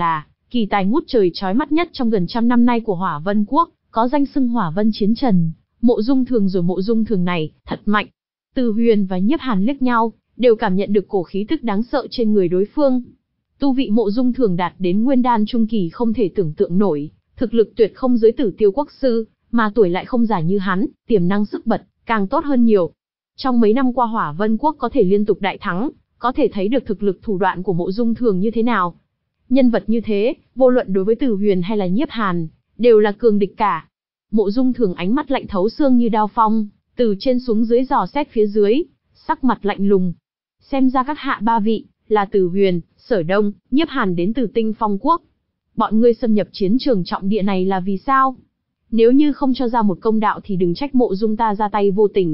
kỳ tài ngút trời chói mắt nhất trong gần trăm năm nay của Hỏa Vân Quốc, có danh xưng Hỏa Vân Chiến Trần. Mộ Dung Thường rồi Mộ Dung Thường này, thật mạnh. Từ Huyền và Nhiếp Hàn liếc nhau, đều cảm nhận được cổ khí tức đáng sợ trên người đối phương. Tu vị Mộ Dung Thường đạt đến Nguyên Đan trung kỳ không thể tưởng tượng nổi, thực lực tuyệt không dưới Tử Tiêu Quốc sư, mà tuổi lại không già như hắn, tiềm năng sức bật càng tốt hơn nhiều. Trong mấy năm qua Hỏa Vân Quốc có thể liên tục đại thắng, có thể thấy được thực lực thủ đoạn của Mộ Dung Thường như thế nào. Nhân vật như thế, vô luận đối với Từ Huyền hay là Nhiếp Hàn, đều là cường địch cả. Mộ Dung Thường ánh mắt lạnh thấu xương như đao phong, từ trên xuống dưới dò xét phía dưới, sắc mặt lạnh lùng. Xem ra các hạ ba vị, là Từ Huyền, Sở Đông, Nhiếp Hàn đến từ Tinh Phong Quốc. Bọn ngươi xâm nhập chiến trường trọng địa này là vì sao? Nếu như không cho ra một công đạo thì đừng trách Mộ Dung ta ra tay vô tình.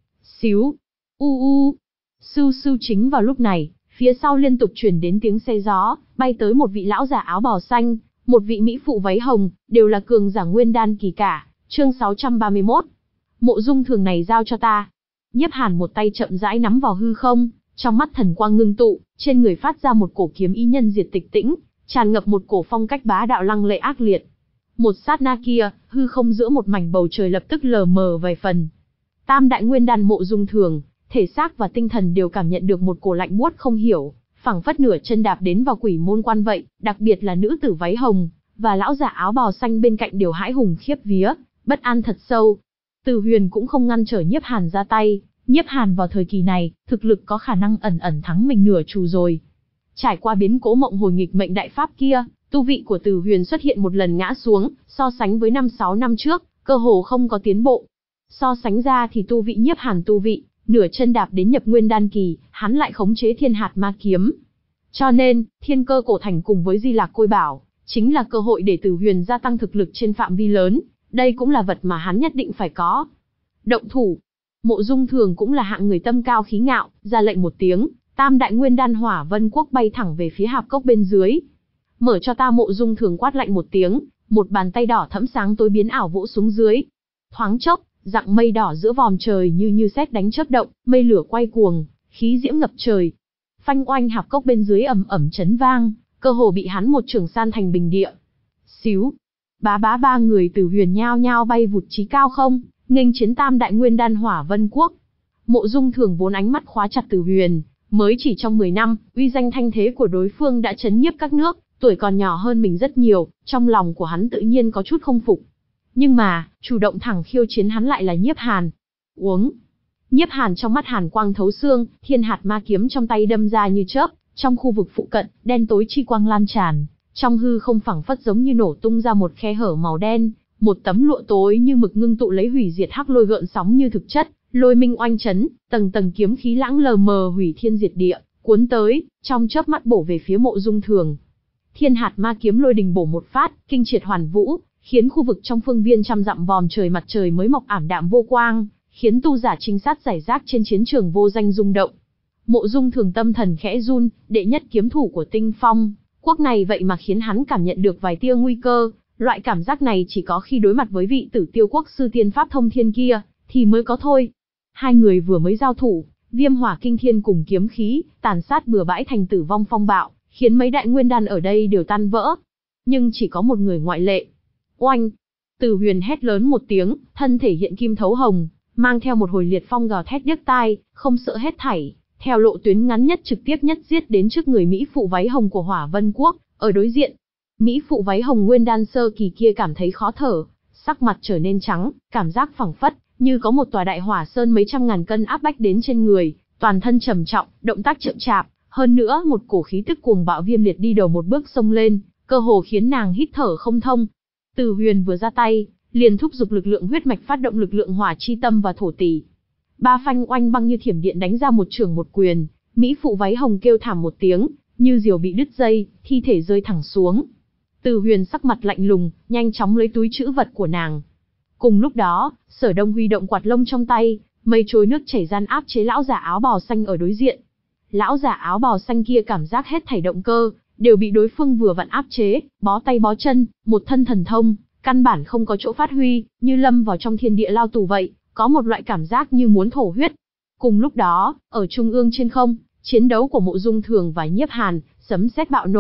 Xíu, u u, sưu sưu. Chính vào lúc này, phía sau liên tục truyền đến tiếng xe gió, bay tới một vị lão giả áo bào xanh, một vị mỹ phụ váy hồng, đều là cường giả Nguyên Đan kỳ cả. Chương sáu trăm ba mươi mốt. Mộ Dung Thường này giao cho ta. Nhiếp Hàn một tay chậm rãi nắm vào hư không, trong mắt thần quang ngưng tụ, trên người phát ra một cổ kiếm ý nhân diệt tịch tĩnh, tràn ngập một cổ phong cách bá đạo lăng lệ ác liệt. Một sát na kia, hư không giữa một mảnh bầu trời lập tức lờ mờ vài phần. Tam đại Nguyên Đan Mộ Dung Thường, thể xác và tinh thần đều cảm nhận được một cổ lạnh buốt không hiểu, phảng phất nửa chân đạp đến vào quỷ môn quan vậy, đặc biệt là nữ tử váy hồng và lão giả áo bào xanh bên cạnh đều hãi hùng khiếp vía, bất an thật sâu. Từ Huyền cũng không ngăn trở Nhiếp Hàn ra tay, Nhiếp Hàn vào thời kỳ này, thực lực có khả năng ẩn ẩn thắng mình nửa chù rồi. Trải qua biến cố mộng hồi nghịch mệnh đại pháp kia, tu vị của Từ Huyền xuất hiện một lần ngã xuống, so sánh với năm sáu năm trước, cơ hồ không có tiến bộ. So sánh ra thì tu vị Nhiếp Hàn tu vị, nửa chân đạp đến nhập Nguyên Đan kỳ, hắn lại khống chế Thiên Hạt Ma Kiếm. Cho nên, Thiên Cơ Cổ Thành cùng với Di Lạc Côi Bảo, chính là cơ hội để Từ Huyền gia tăng thực lực trên phạm vi lớn, đây cũng là vật mà hắn nhất định phải có. Động thủ. Mộ Dung Thường cũng là hạng người tâm cao khí ngạo, ra lệnh một tiếng, tam đại Nguyên Đan Hỏa Vân Quốc bay thẳng về phía hạp cốc bên dưới. Mở cho ta. Mộ Dung Thường quát lạnh một tiếng, một bàn tay đỏ thẫm sáng tối biến ảo vỗ xuống dưới. Thoáng chốc, dạng mây đỏ giữa vòm trời như như sét đánh chớp động, mây lửa quay cuồng, khí diễm ngập trời. Phanh oanh, hạp cốc bên dưới ầm ầm chấn vang, cơ hồ bị hắn một chưởng san thành bình địa. Xíu, bá bá ba người Từ Huyền nhao nhao bay vụt chí cao không, nghênh chiến tam đại Nguyên Đan Hỏa Vân Quốc. Mộ Dung Thường vốn ánh mắt khóa chặt Từ Huyền, mới chỉ trong mười năm, uy danh thanh thế của đối phương đã chấn nhiếp các nước, tuổi còn nhỏ hơn mình rất nhiều, trong lòng của hắn tự nhiên có chút không phục. Nhưng mà, chủ động thẳng khiêu chiến hắn lại là Nhiếp Hàn. Uống. Nhiếp Hàn trong mắt hàn quang thấu xương, Thiên Hạt Ma Kiếm trong tay đâm ra như chớp, trong khu vực phụ cận, đen tối chi quang lan tràn, trong hư không phảng phất giống như nổ tung ra một khe hở màu đen, một tấm lụa tối như mực ngưng tụ lấy hủy diệt hắc lôi gợn sóng như thực chất, lôi minh oanh chấn, tầng tầng kiếm khí lãng lờ mờ hủy thiên diệt địa, cuốn tới, trong chớp mắt bổ về phía Mộ Dung Thường. Thiên Hạt Ma Kiếm lôi đình bổ một phát, kinh triệt hoàn vũ, khiến khu vực trong phương viên trăm dặm vòm trời mặt trời mới mọc ảm đạm vô quang, khiến tu giả trinh sát giải rác trên chiến trường vô danh rung động. Mộ Dung Thường tâm thần khẽ run, đệ nhất kiếm thủ của Tinh Phong Quốc này vậy mà khiến hắn cảm nhận được vài tia nguy cơ, loại cảm giác này chỉ có khi đối mặt với vị Tử Tiêu Quốc sư tiên pháp thông thiên kia thì mới có thôi. Hai người vừa mới giao thủ, viêm hỏa kinh thiên cùng kiếm khí, tàn sát bừa bãi thành tử vong phong bạo, khiến mấy đại nguyên đan ở đây đều tan vỡ. Nhưng chỉ có một người ngoại lệ. Oanh! Từ Huyền hét lớn một tiếng, thân thể hiện kim thấu hồng, mang theo một hồi liệt phong gào thét điếc tai, không sợ hết thảy, theo lộ tuyến ngắn nhất trực tiếp nhất giết đến trước người Mỹ phụ váy hồng của Hỏa Vân Quốc, ở đối diện. Mỹ phụ váy hồng nguyên đan sơ kỳ kia cảm thấy khó thở, sắc mặt trở nên trắng, cảm giác phẳng phất, như có một tòa đại hỏa sơn mấy trăm ngàn cân áp bách đến trên người, toàn thân trầm trọng, động tác chậm chạp, hơn nữa một cổ khí tức cuồng bạo viêm liệt đi đầu một bước xông lên, cơ hồ khiến nàng hít thở không thông. Từ Huyền vừa ra tay, liền thúc giục lực lượng huyết mạch phát động lực lượng hỏa chi tâm và thổ tỷ. Ba phanh oanh băng như thiểm điện đánh ra một chưởng một quyền, Mỹ phụ váy hồng kêu thảm một tiếng, như diều bị đứt dây, thi thể rơi thẳng xuống. Từ Huyền sắc mặt lạnh lùng, nhanh chóng lấy túi trữ vật của nàng. Cùng lúc đó, Sở Đông huy động quạt lông trong tay, mây trôi nước chảy gian áp chế lão giả áo bào xanh ở đối diện. Lão giả áo bào xanh kia cảm giác hết thảy động cơ đều bị đối phương vừa vặn áp chế, bó tay bó chân, một thân thần thông, căn bản không có chỗ phát huy, như lâm vào trong thiên địa lao tù vậy, có một loại cảm giác như muốn thổ huyết. Cùng lúc đó, ở trung ương trên không, chiến đấu của Mộ Dung Thường và Nhiếp Hàn, sấm sét bạo nổ,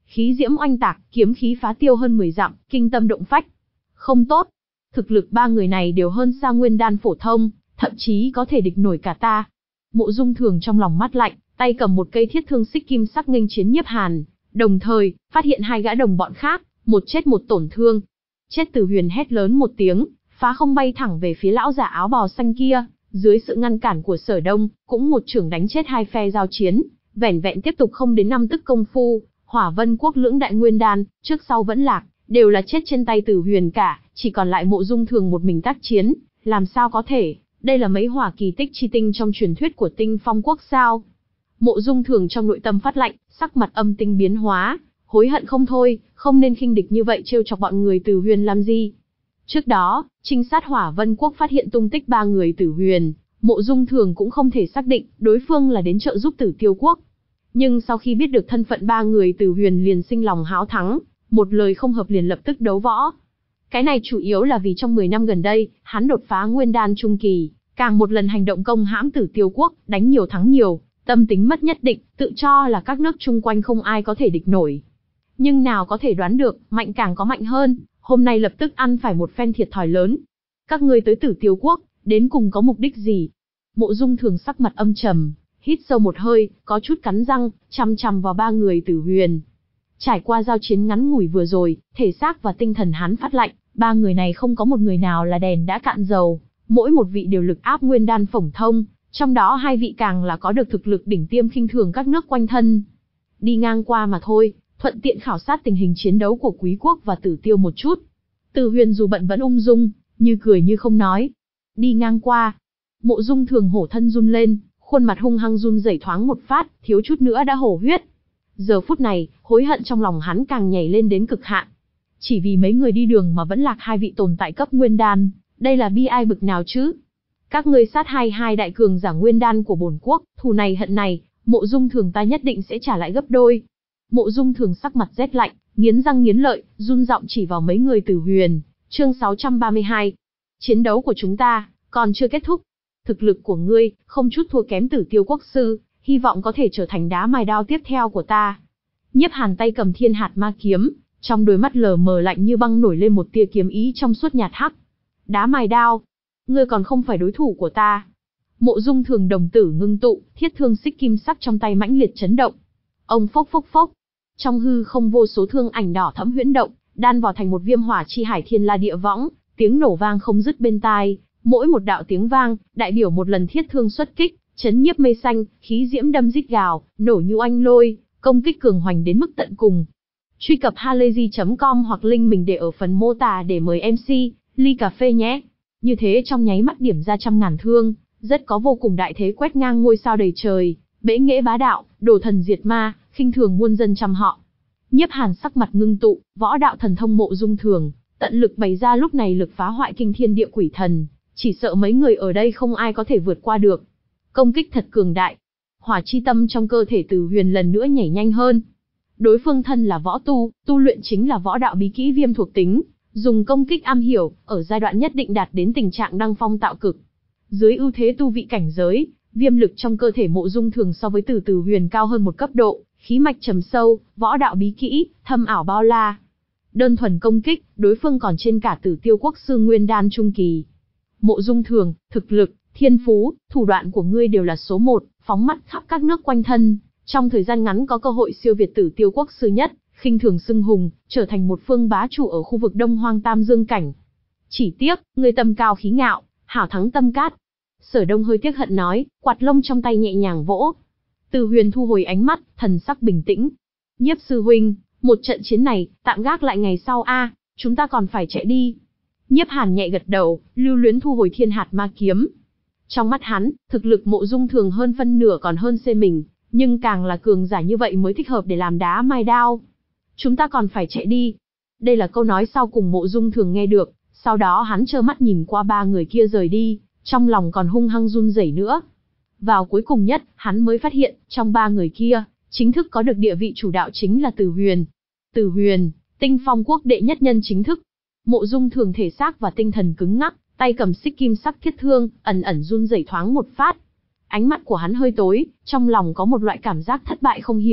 khí diễm oanh tạc, kiếm khí phá tiêu hơn mười dặm, kinh tâm động phách. Không tốt, thực lực ba người này đều hơn xa nguyên đan phổ thông, thậm chí có thể địch nổi cả ta. Mộ Dung Thường trong lòng mát lạnh, tay cầm một cây thiết thương xích kim sắc nghênh chiến Nhiếp Hàn, đồng thời phát hiện hai gã đồng bọn khác, một chết một tổn thương. Chết Tử Huyền hét lớn một tiếng, phá không bay thẳng về phía lão giả áo bào xanh kia, dưới sự ngăn cản của Sở Đông, cũng một chưởng đánh chết hai phe giao chiến, vẻn vẹn tiếp tục không đến năm tức công phu, Hỏa Vân Quốc lưỡng đại nguyên đan, trước sau vẫn lạc, đều là chết trên tay Tử Huyền cả, chỉ còn lại Mộ Dung Thường một mình tác chiến, làm sao có thể, đây là mấy hỏa kỳ tích chi tinh trong truyền thuyết của Tinh Phong Quốc sao? Mộ Dung Thường trong nội tâm phát lạnh, sắc mặt âm tinh biến hóa, hối hận không thôi, không nên khinh địch như vậy trêu chọc bọn người Tử Huyền làm gì. Trước đó, trinh sát Hỏa Vân Quốc phát hiện tung tích ba người Tử Huyền, Mộ Dung Thường cũng không thể xác định đối phương là đến trợ giúp Tử Tiêu Quốc. Nhưng sau khi biết được thân phận ba người Tử Huyền liền sinh lòng háo thắng, một lời không hợp liền lập tức đấu võ. Cái này chủ yếu là vì trong mười năm gần đây, hắn đột phá nguyên đan trung kỳ, càng một lần hành động công hãm Tử Tiêu Quốc, đánh nhiều thắng nhiều, tâm tính mất nhất định, tự cho là các nước chung quanh không ai có thể địch nổi. Nhưng nào có thể đoán được, mạnh càng có mạnh hơn, hôm nay lập tức ăn phải một phen thiệt thòi lớn. Các ngươi tới Tử Tiêu Quốc, đến cùng có mục đích gì? Mộ Dung Thường sắc mặt âm trầm, hít sâu một hơi, có chút cắn răng, chằm chằm vào ba người Tử Huyền. Trải qua giao chiến ngắn ngủi vừa rồi, thể xác và tinh thần hắn phát lạnh, ba người này không có một người nào là đèn đã cạn dầu, mỗi một vị đều lực áp nguyên đan phổng thông, trong đó hai vị càng là có được thực lực đỉnh tiêm khinh thường các nước quanh thân. Đi ngang qua mà thôi, thuận tiện khảo sát tình hình chiến đấu của Quý Quốc và Tử Tiêu một chút. Tử Huyền dù bận vẫn ung dung, như cười như không nói. Đi ngang qua, Mộ Dung Thường hổ thân run lên, khuôn mặt hung hăng run rẩy thoáng một phát, thiếu chút nữa đã hổ huyết. Giờ phút này, hối hận trong lòng hắn càng nhảy lên đến cực hạn. Chỉ vì mấy người đi đường mà vẫn lạc hai vị tồn tại cấp nguyên đan, đây là bi ai bực nào chứ? Các ngươi sát hai hai đại cường giả nguyên đan của bổn quốc, thù này hận này, Mộ Dung Thường ta nhất định sẽ trả lại gấp đôi. Mộ Dung Thường sắc mặt rét lạnh, nghiến răng nghiến lợi, run giọng chỉ vào mấy người Tử Huyền. Chương sáu trăm ba mươi hai. Chiến đấu của chúng ta còn chưa kết thúc. Thực lực của ngươi không chút thua kém Tử Tiêu Quốc sư, hy vọng có thể trở thành đá mài đao tiếp theo của ta. Nhiếp Hàn tay cầm Thiên Hạt Ma kiếm, trong đôi mắt lờ mờ lạnh như băng nổi lên một tia kiếm ý trong suốt nhạt hắc. Đá mài đao, ngươi còn không phải đối thủ của ta. Mộ Dung Thường đồng tử ngưng tụ, thiết thương xích kim sắc trong tay mãnh liệt chấn động. Ông phốc phốc phốc, trong hư không vô số thương ảnh đỏ thẫm huyễn động, đan vào thành một viêm hỏa chi hải thiên la địa võng, tiếng nổ vang không dứt bên tai, mỗi một đạo tiếng vang, đại biểu một lần thiết thương xuất kích, chấn nhiếp mây xanh, khí diễm đâm rít gào, nổ như oanh lôi, công kích cường hoành đến mức tận cùng. Truy cập halayzi chấm com hoặc link mình để ở phần mô tả để mời em xê, ly cà phê nhé. Như thế trong nháy mắt điểm ra trăm ngàn thương, rất có vô cùng đại thế quét ngang ngôi sao đầy trời, bẽ nghệ bá đạo, đồ thần diệt ma, khinh thường muôn dân trăm họ. Nhiếp Hàn sắc mặt ngưng tụ, võ đạo thần thông Mộ Dung Thường, tận lực bày ra lúc này lực phá hoại kinh thiên địa quỷ thần, chỉ sợ mấy người ở đây không ai có thể vượt qua được. Công kích thật cường đại. Hỏa chi tâm trong cơ thể Tử Huyền lần nữa nhảy nhanh hơn. Đối phương thân là võ tu, tu luyện chính là võ đạo bí kỹ viêm thuộc tính, dùng công kích am hiểu, ở giai đoạn nhất định đạt đến tình trạng đăng phong tạo cực. Dưới ưu thế tu vị cảnh giới, viêm lực trong cơ thể Mộ Dung Thường so với Tử Tử Huyền cao hơn một cấp độ, khí mạch trầm sâu, võ đạo bí kỹ, thâm ảo bao la. Đơn thuần công kích, đối phương còn trên cả Tử Tiêu Quốc sư nguyên đan trung kỳ. Mộ Dung Thường, thực lực, thiên phú, thủ đoạn của ngươi đều là số một, phóng mắt khắp các nước quanh thân, trong thời gian ngắn có cơ hội siêu việt Tử Tiêu Quốc sư nhất, khinh thường xưng hùng, trở thành một phương bá chủ ở khu vực Đông Hoang Tam Dương cảnh. Chỉ tiếc, ngươi tâm cao khí ngạo, hảo thắng tâm cát. Sở Đông hơi tiếc hận nói, quạt lông trong tay nhẹ nhàng vỗ. Tử Huyền thu hồi ánh mắt, thần sắc bình tĩnh. Nhiếp sư huynh, một trận chiến này, tạm gác lại ngày sau a, chúng ta còn phải chạy đi. Nhiếp Hàn nhẹ gật đầu, lưu luyến thu hồi Thiên Hạt Ma kiếm. Trong mắt hắn, thực lực Mộ Dung Thường hơn phân nửa còn hơn xê mình, nhưng càng là cường giả như vậy mới thích hợp để làm đá mài đao. Chúng ta còn phải chạy đi. Đây là câu nói sau cùng Mộ Dung Thường nghe được, sau đó hắn trơ mắt nhìn qua ba người kia rời đi, trong lòng còn hung hăng run rẩy nữa. Vào cuối cùng nhất, hắn mới phát hiện, trong ba người kia, chính thức có được địa vị chủ đạo chính là Tử Huyền. Tử Huyền, Tinh Phong Quốc đệ nhất nhân chính thức. Mộ Dung Thường thể xác và tinh thần cứng ngắc, tay cầm xích kim sắc thiết thương, ẩn ẩn run rẩy thoáng một phát. Ánh mắt của hắn hơi tối, trong lòng có một loại cảm giác thất bại không hiểu,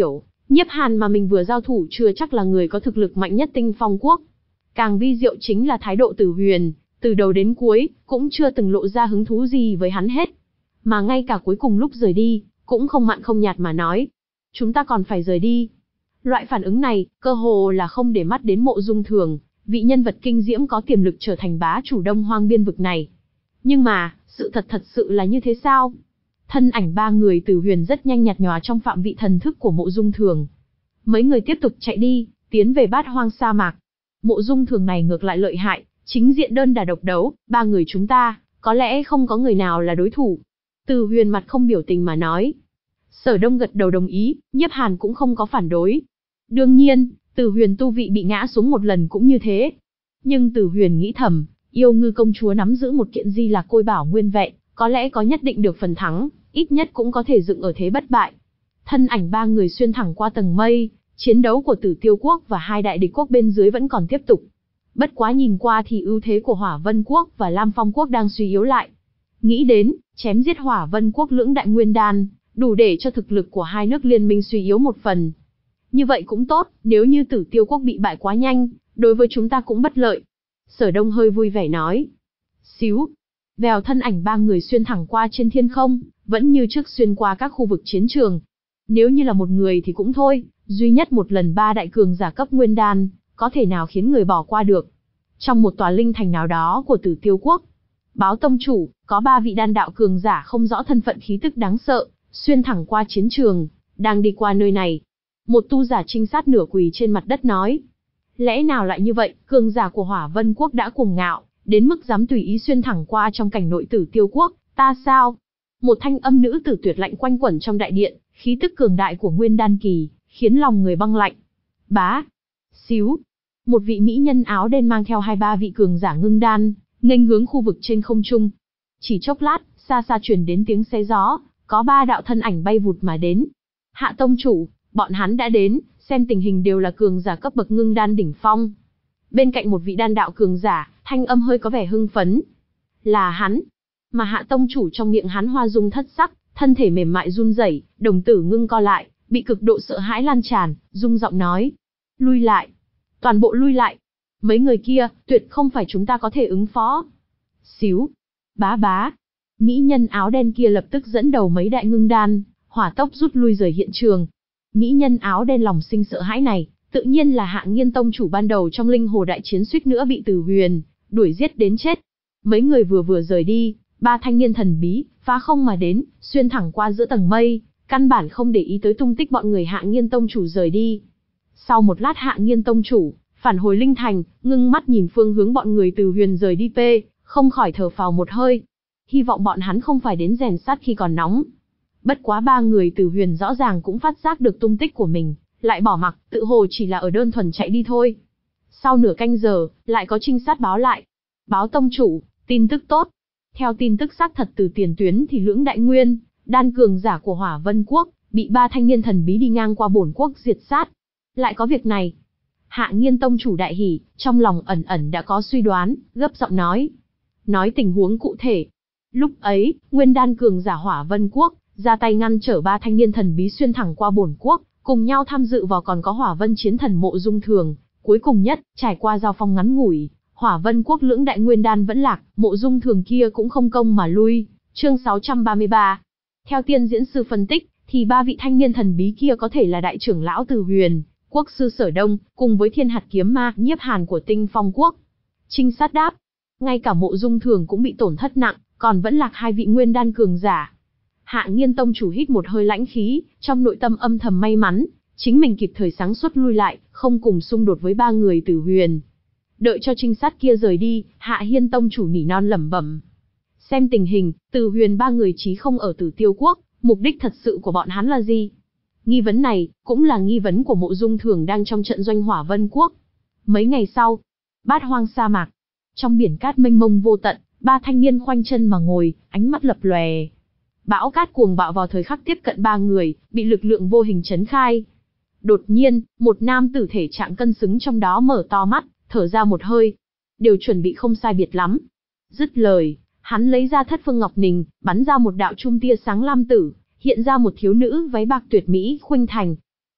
Nhiếp Hàn mà mình vừa giao thủ chưa chắc là người có thực lực mạnh nhất Tinh Phong Quốc. Càng vi diệu chính là thái độ Tử Huyền, từ đầu đến cuối, cũng chưa từng lộ ra hứng thú gì với hắn hết. Mà ngay cả cuối cùng lúc rời đi, cũng không mặn không nhạt mà nói. Chúng ta còn phải rời đi. Loại phản ứng này, cơ hồ là không để mắt đến Mộ Dung Thường, vị nhân vật kinh diễm có tiềm lực trở thành bá chủ Đông Hoang biên vực này. Nhưng mà, sự thật thật sự là như thế sao? Thân ảnh ba người Tử Huyền rất nhanh nhạt nhòa trong phạm vị thần thức của Mộ Dung Thường. Mấy người tiếp tục chạy đi, tiến về Bát Hoang sa mạc. Mộ Dung Thường này ngược lại lợi hại, chính diện đơn đả độc đấu, ba người chúng ta, có lẽ không có người nào là đối thủ. Tử Huyền mặt không biểu tình mà nói. Sở Đông gật đầu đồng ý, Nhiếp Hàn cũng không có phản đối. Đương nhiên, Tử Huyền tu vị bị ngã xuống một lần cũng như thế. Nhưng Tử Huyền nghĩ thầm, Yêu Ngư công chúa nắm giữ một kiện Di Lạc Côi Bảo nguyên vẹn, có lẽ có nhất định được phần thắng, ít nhất cũng có thể dựng ở thế bất bại. Thân ảnh ba người xuyên thẳng qua tầng mây, chiến đấu của Tử Tiêu Quốc và hai đại địch quốc bên dưới vẫn còn tiếp tục. Bất quá nhìn qua thì ưu thế của Hỏa Vân Quốc và Lam Phong Quốc đang suy yếu lại. Nghĩ đến, chém giết Hỏa Vân Quốc lưỡng đại nguyên đan, đủ để cho thực lực của hai nước liên minh suy yếu một phần. Như vậy cũng tốt, nếu như Tử Tiêu Quốc bị bại quá nhanh, đối với chúng ta cũng bất lợi. Sở Đông hơi vui vẻ nói. Xíu. Vèo thân ảnh ba người xuyên thẳng qua trên thiên không, vẫn như trước xuyên qua các khu vực chiến trường. Nếu như là một người thì cũng thôi, duy nhất một lần ba đại cường giả cấp nguyên đan, có thể nào khiến người bỏ qua được. Trong một tòa linh thành nào đó của Tử Tiêu Quốc, báo tông chủ, có ba vị đan đạo cường giả không rõ thân phận khí tức đáng sợ, xuyên thẳng qua chiến trường, đang đi qua nơi này. Một tu giả trinh sát nửa quỳ trên mặt đất nói. Lẽ nào lại như vậy, cường giả của Hỏa Vân Quốc đã cuồng ngạo, đến mức dám tùy ý xuyên thẳng qua trong cảnh nội Tử Tiêu Quốc, ta sao? Một thanh âm nữ tử tuyệt lạnh quanh quẩn trong đại điện, khí tức cường đại của nguyên đan kỳ, khiến lòng người băng lạnh. Bá. Xíu. Một vị mỹ nhân áo đen mang theo hai ba vị cường giả ngưng đan, nghênh hướng khu vực trên không trung. Chỉ chốc lát, xa xa truyền đến tiếng xé gió, có ba đạo thân ảnh bay vụt mà đến. Hạ tông chủ, bọn hắn đã đến, xem tình hình đều là cường giả cấp bậc ngưng đan đỉnh phong. Bên cạnh một vị đan đạo cường giả, thanh âm hơi có vẻ hưng phấn. Là hắn. Mà Hạ tông chủ trong miệng hắn hoa dung thất sắc, thân thể mềm mại run rẩy, đồng tử ngưng co lại, bị cực độ sợ hãi lan tràn, rung giọng nói. Lui lại. Toàn bộ lui lại. Mấy người kia, tuyệt không phải chúng ta có thể ứng phó. Xíu. Bá bá. Mỹ nhân áo đen kia lập tức dẫn đầu mấy đại ngưng đan, hỏa tốc rút lui rời hiện trường. Mỹ nhân áo đen lòng sinh sợ hãi này, tự nhiên là Hạ Nghiên tông chủ ban đầu trong linh hồ đại chiến suýt nữa bị Tử Huyền đuổi giết đến chết. Mấy người vừa vừa rời đi, ba thanh niên thần bí phá không mà đến, xuyên thẳng qua giữa tầng mây, căn bản không để ý tới tung tích bọn người Hạ Nghiên tông chủ rời đi. Sau một lát Hạ Nghiên tông chủ phản hồi linh thành, ngưng mắt nhìn phương hướng bọn người Tử Huyền rời đi p, không khỏi thở phào một hơi. Hy vọng bọn hắn không phải đến rèn sắt khi còn nóng. Bất quá ba người Tử Huyền rõ ràng cũng phát giác được tung tích của mình, lại bỏ mặc, tự hồ chỉ là ở đơn thuần chạy đi thôi. Sau nửa canh giờ, lại có trinh sát báo lại. Báo tông chủ, tin tức tốt. Theo tin tức xác thật từ tiền tuyến thì lưỡng đại nguyên, đan cường giả của Hỏa Vân Quốc, bị ba thanh niên thần bí đi ngang qua bổn quốc diệt sát. Lại có việc này. Hạ Nghiên tông chủ đại hỉ, trong lòng ẩn ẩn đã có suy đoán, gấp giọng nói. Nói tình huống cụ thể. Lúc ấy, nguyên đan cường giả Hỏa Vân Quốc, ra tay ngăn trở ba thanh niên thần bí xuyên thẳng qua bổn quốc, cùng nhau tham dự vào còn có Hỏa Vân chiến thần Mộ Dung Thường. Cuối cùng nhất, trải qua giao phong ngắn ngủi, Hỏa Vân Quốc lưỡng đại nguyên đan vẫn lạc, Mộ Dung Thường kia cũng không công mà lui. Chương sáu trăm ba mươi ba. Theo tiên diễn sư phân tích, thì ba vị thanh niên thần bí kia có thể là đại trưởng lão Tử Huyền, quốc sư Sở Đông, cùng với Thiên Hạt kiếm ma Nhiếp Hàn của Tinh Phong Quốc. Trinh sát đáp, ngay cả Mộ Dung Thường cũng bị tổn thất nặng, còn vẫn lạc hai vị nguyên đan cường giả. Hạ Nghiên tông chủ hít một hơi lãnh khí, trong nội tâm âm thầm may mắn, chính mình kịp thời sáng suốt lui lại, không cùng xung đột với ba người Tử Huyền. Đợi cho trinh sát kia rời đi, Hạ Hiên tông chủ nỉ non lẩm bẩm. Xem tình hình, Tử Huyền ba người chí không ở Tử Tiêu Quốc, mục đích thật sự của bọn hắn là gì? Nghi vấn này, cũng là nghi vấn của Mộ Dung Thường đang trong trận doanh Hỏa Vân Quốc. Mấy ngày sau, Bát Hoang sa mạc. Trong biển cát mênh mông vô tận, ba thanh niên khoanh chân mà ngồi, ánh mắt lập lòe. Bão cát cuồng bạo vào thời khắc tiếp cận ba người, bị lực lượng vô hình chấn khai. Đột nhiên, một nam tử thể trạng cân xứng trong đó mở to mắt, thở ra một hơi. Đều chuẩn bị không sai biệt lắm. Dứt lời, hắn lấy ra Thất Phương Ngọc Nình, bắn ra một đạo trung tia sáng lam tử, hiện ra một thiếu nữ váy bạc tuyệt mỹ khuynh thành.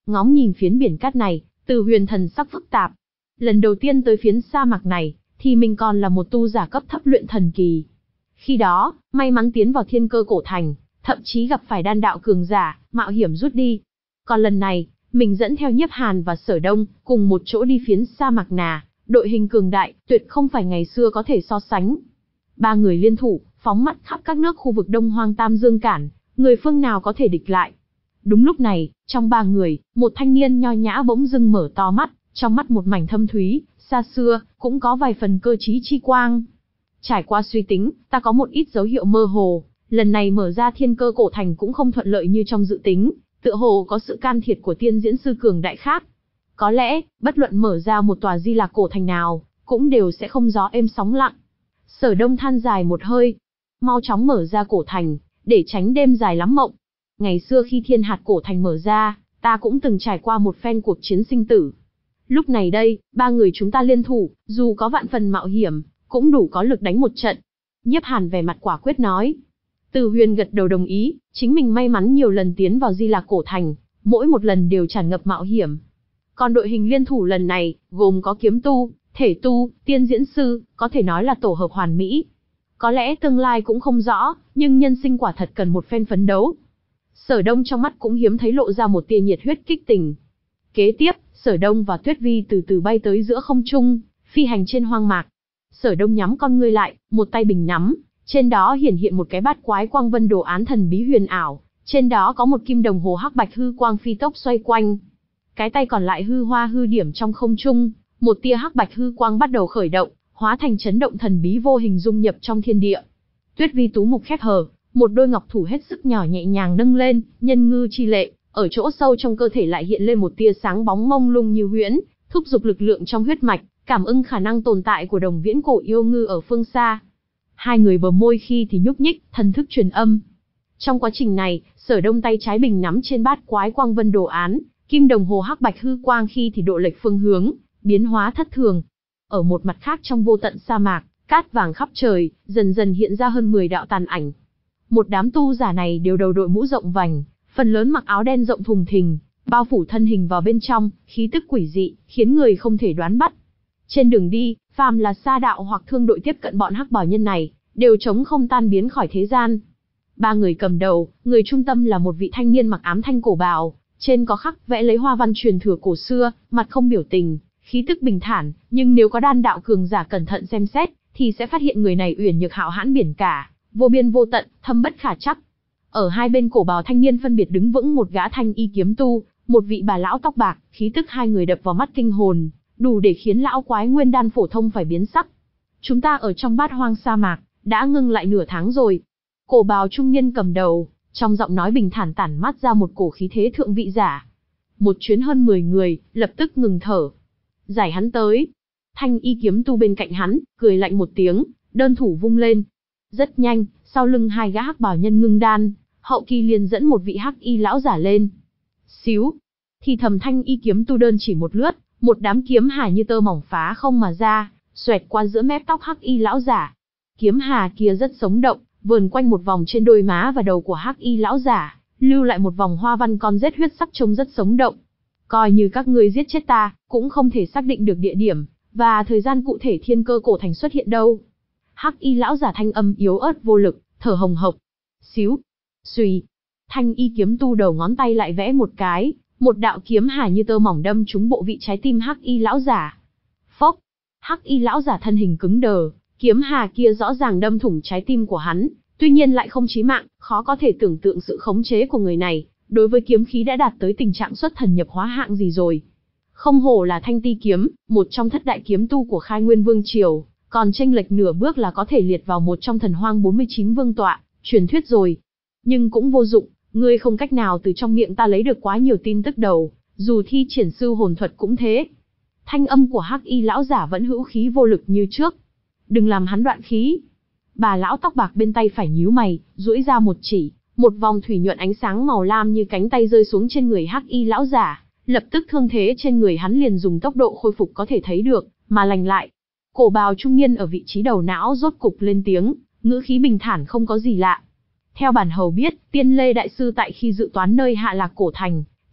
Ngóng nhìn phiến biển cát này, Từ Huyền thần sắc phức tạp. Lần đầu tiên tới phiến sa mạc này, thì mình còn là một tu giả cấp thấp luyện thần kỳ. Khi đó, may mắn tiến vào Thiên Cơ Cổ Thành, thậm chí gặp phải đan đạo cường giả, mạo hiểm rút đi. Còn lần này, mình dẫn theo Nhiếp Hàn và Sở Đông, cùng một chỗ đi phiến sa mạc nà, đội hình cường đại, tuyệt không phải ngày xưa có thể so sánh. Ba người liên thủ, phóng mắt khắp các nước khu vực Đông Hoang Tam Dương Cản, người phương nào có thể địch lại. Đúng lúc này, trong ba người, một thanh niên nho nhã bỗng dưng mở to mắt, trong mắt một mảnh thâm thúy, xa xưa, cũng có vài phần cơ trí chi quang. Trải qua suy tính, ta có một ít dấu hiệu mơ hồ, lần này mở ra Thiên Cơ Cổ Thành cũng không thuận lợi như trong dự tính, tựa hồ có sự can thiệp của tiên diễn sư cường đại khác. Có lẽ, bất luận mở ra một tòa Di Lạc Cổ Thành nào, cũng đều sẽ không gió êm sóng lặng. Sở Đông than dài một hơi, mau chóng mở ra cổ thành, để tránh đêm dài lắm mộng. Ngày xưa khi Thiên Hạt Cổ Thành mở ra, ta cũng từng trải qua một phen cuộc chiến sinh tử. Lúc này đây, ba người chúng ta liên thủ, dù có vạn phần mạo hiểm, cũng đủ có lực đánh một trận. Nhiếp Hàn vẻ mặt quả quyết nói. Từ Huyền gật đầu đồng ý, chính mình may mắn nhiều lần tiến vào Di Lạc Cổ Thành, mỗi một lần đều tràn ngập mạo hiểm. Còn đội hình liên thủ lần này, gồm có kiếm tu, thể tu, tiên diễn sư, có thể nói là tổ hợp hoàn mỹ. Có lẽ tương lai cũng không rõ, nhưng nhân sinh quả thật cần một phen phấn đấu. Sở Đông trong mắt cũng hiếm thấy lộ ra một tia nhiệt huyết kích tình. Kế tiếp, Sở Đông và Tuyết Vi từ từ bay tới giữa không trung, phi hành trên hoang mạc. Sở Đông nhắm con ngươi lại, một tay bình nắm, trên đó hiển hiện một cái bát quái quang vân đồ án thần bí huyền ảo, trên đó có một kim đồng hồ hắc bạch hư quang phi tốc xoay quanh. Cái tay còn lại hư hoa hư điểm trong không trung, một tia hắc bạch hư quang bắt đầu khởi động, hóa thành chấn động thần bí vô hình dung nhập trong thiên địa. Tuyết Vi tú mục khép hờ, một đôi ngọc thủ hết sức nhỏ nhẹ nhàng nâng lên, nhân ngư chi lệ, ở chỗ sâu trong cơ thể lại hiện lên một tia sáng bóng mông lung như huyễn, thúc giục lực lượng trong huyết mạch, cảm ứng khả năng tồn tại của đồng viễn cổ yêu ngư ở phương xa. Hai người bờ môi khi thì nhúc nhích, thần thức truyền âm. Trong quá trình này, Sở Đông tay trái bình nắm trên bát quái quang vân đồ án, kim đồng hồ hắc bạch hư quang khi thì độ lệch phương hướng, biến hóa thất thường. Ở một mặt khác trong vô tận sa mạc, cát vàng khắp trời, dần dần hiện ra hơn mười đạo tàn ảnh. Một đám tu giả này đều đầu đội mũ rộng vành, phần lớn mặc áo đen rộng thùng thình, bao phủ thân hình vào bên trong, khí tức quỷ dị, khiến người không thể đoán bắt. Trên đường đi, phàm là sa đạo hoặc thương đội tiếp cận bọn hắc bảo nhân này, đều chống không tan biến khỏi thế gian. Ba người cầm đầu, người trung tâm là một vị thanh niên mặc ám thanh cổ bào, trên có khắc vẽ lấy hoa văn truyền thừa cổ xưa, mặt không biểu tình, khí tức bình thản, nhưng nếu có đan đạo cường giả cẩn thận xem xét, thì sẽ phát hiện người này uyển nhược hạo hãn biển cả, vô biên vô tận, thâm bất khả trắc. Ở hai bên cổ bào thanh niên phân biệt đứng vững một gã thanh y kiếm tu, một vị bà lão tóc bạc, khí tức hai người đập vào mắt kinh hồn, đủ để khiến lão quái nguyên đan phổ thông phải biến sắc. Chúng ta ở trong bát hoang sa mạc, đã ngưng lại nửa tháng rồi. Cổ bào trung niên cầm đầu, trong giọng nói bình thản tản mát ra một cổ khí thế thượng vị giả. Một chuyến hơn mười người, lập tức ngừng thở. Giải hắn tới. Thanh y kiếm tu bên cạnh hắn, cười lạnh một tiếng, đơn thủ vung lên. Rất nhanh, sau lưng hai gã hắc bào nhân ngưng đan, hậu kỳ liền dẫn một vị hắc y lão giả lên. Xíu. Thì thầm thanh y kiếm tu đơn chỉ một lướt, một đám kiếm hà như tơ mỏng phá không mà ra, xoẹt qua giữa mép tóc hắc y lão giả. Kiếm hà kia rất sống động, vờn quanh một vòng trên đôi má và đầu của hắc y lão giả, lưu lại một vòng hoa văn con rết huyết sắc trông rất sống động. Coi như các ngươi giết chết ta, cũng không thể xác định được địa điểm và thời gian cụ thể Thiên Cơ Cổ Thành xuất hiện đâu. Hắc y lão giả thanh âm yếu ớt vô lực, thở hồng hộc. Xíu, xùy. Thanh y kiếm tu đầu ngón tay lại vẽ một cái, một đạo kiếm hà như tơ mỏng đâm trúng bộ vị trái tim hắc y lão giả. Phốc. Hắc y lão giả thân hình cứng đờ, kiếm hà kia rõ ràng đâm thủng trái tim của hắn, tuy nhiên lại không chí mạng, khó có thể tưởng tượng sự khống chế của người này, đối với kiếm khí đã đạt tới tình trạng xuất thần nhập hóa hạng gì rồi. Không hổ là Thanh Ti kiếm, một trong thất đại kiếm tu của Khai Nguyên Vương triều, còn chênh lệch nửa bước là có thể liệt vào một trong Thần Hoang bốn mươi chín vương tọa, truyền thuyết rồi. Nhưng cũng vô dụng, ngươi không cách nào từ trong miệng ta lấy được quá nhiều tin tức đầu, dù thi triển sư hồn thuật cũng thế. Thanh âm của Hắc y lão giả vẫn hữu khí vô lực như trước. Đừng làm hắn đoạn khí. Bà lão tóc bạc bên tay phải nhíu mày, duỗi ra một chỉ, một vòng thủy nhuận ánh sáng màu lam như cánh tay rơi xuống trên người Hắc y lão giả, lập tức thương thế trên người hắn liền dùng tốc độ khôi phục có thể thấy được, mà lành lại. Cổ bào trung niên ở vị trí đầu não rốt cục lên tiếng, ngữ khí bình thản không có gì lạ. Theo bản hầu biết, Tiên Lê đại sư tại khi dự toán nơi Hạ Lạc Cổ Thành,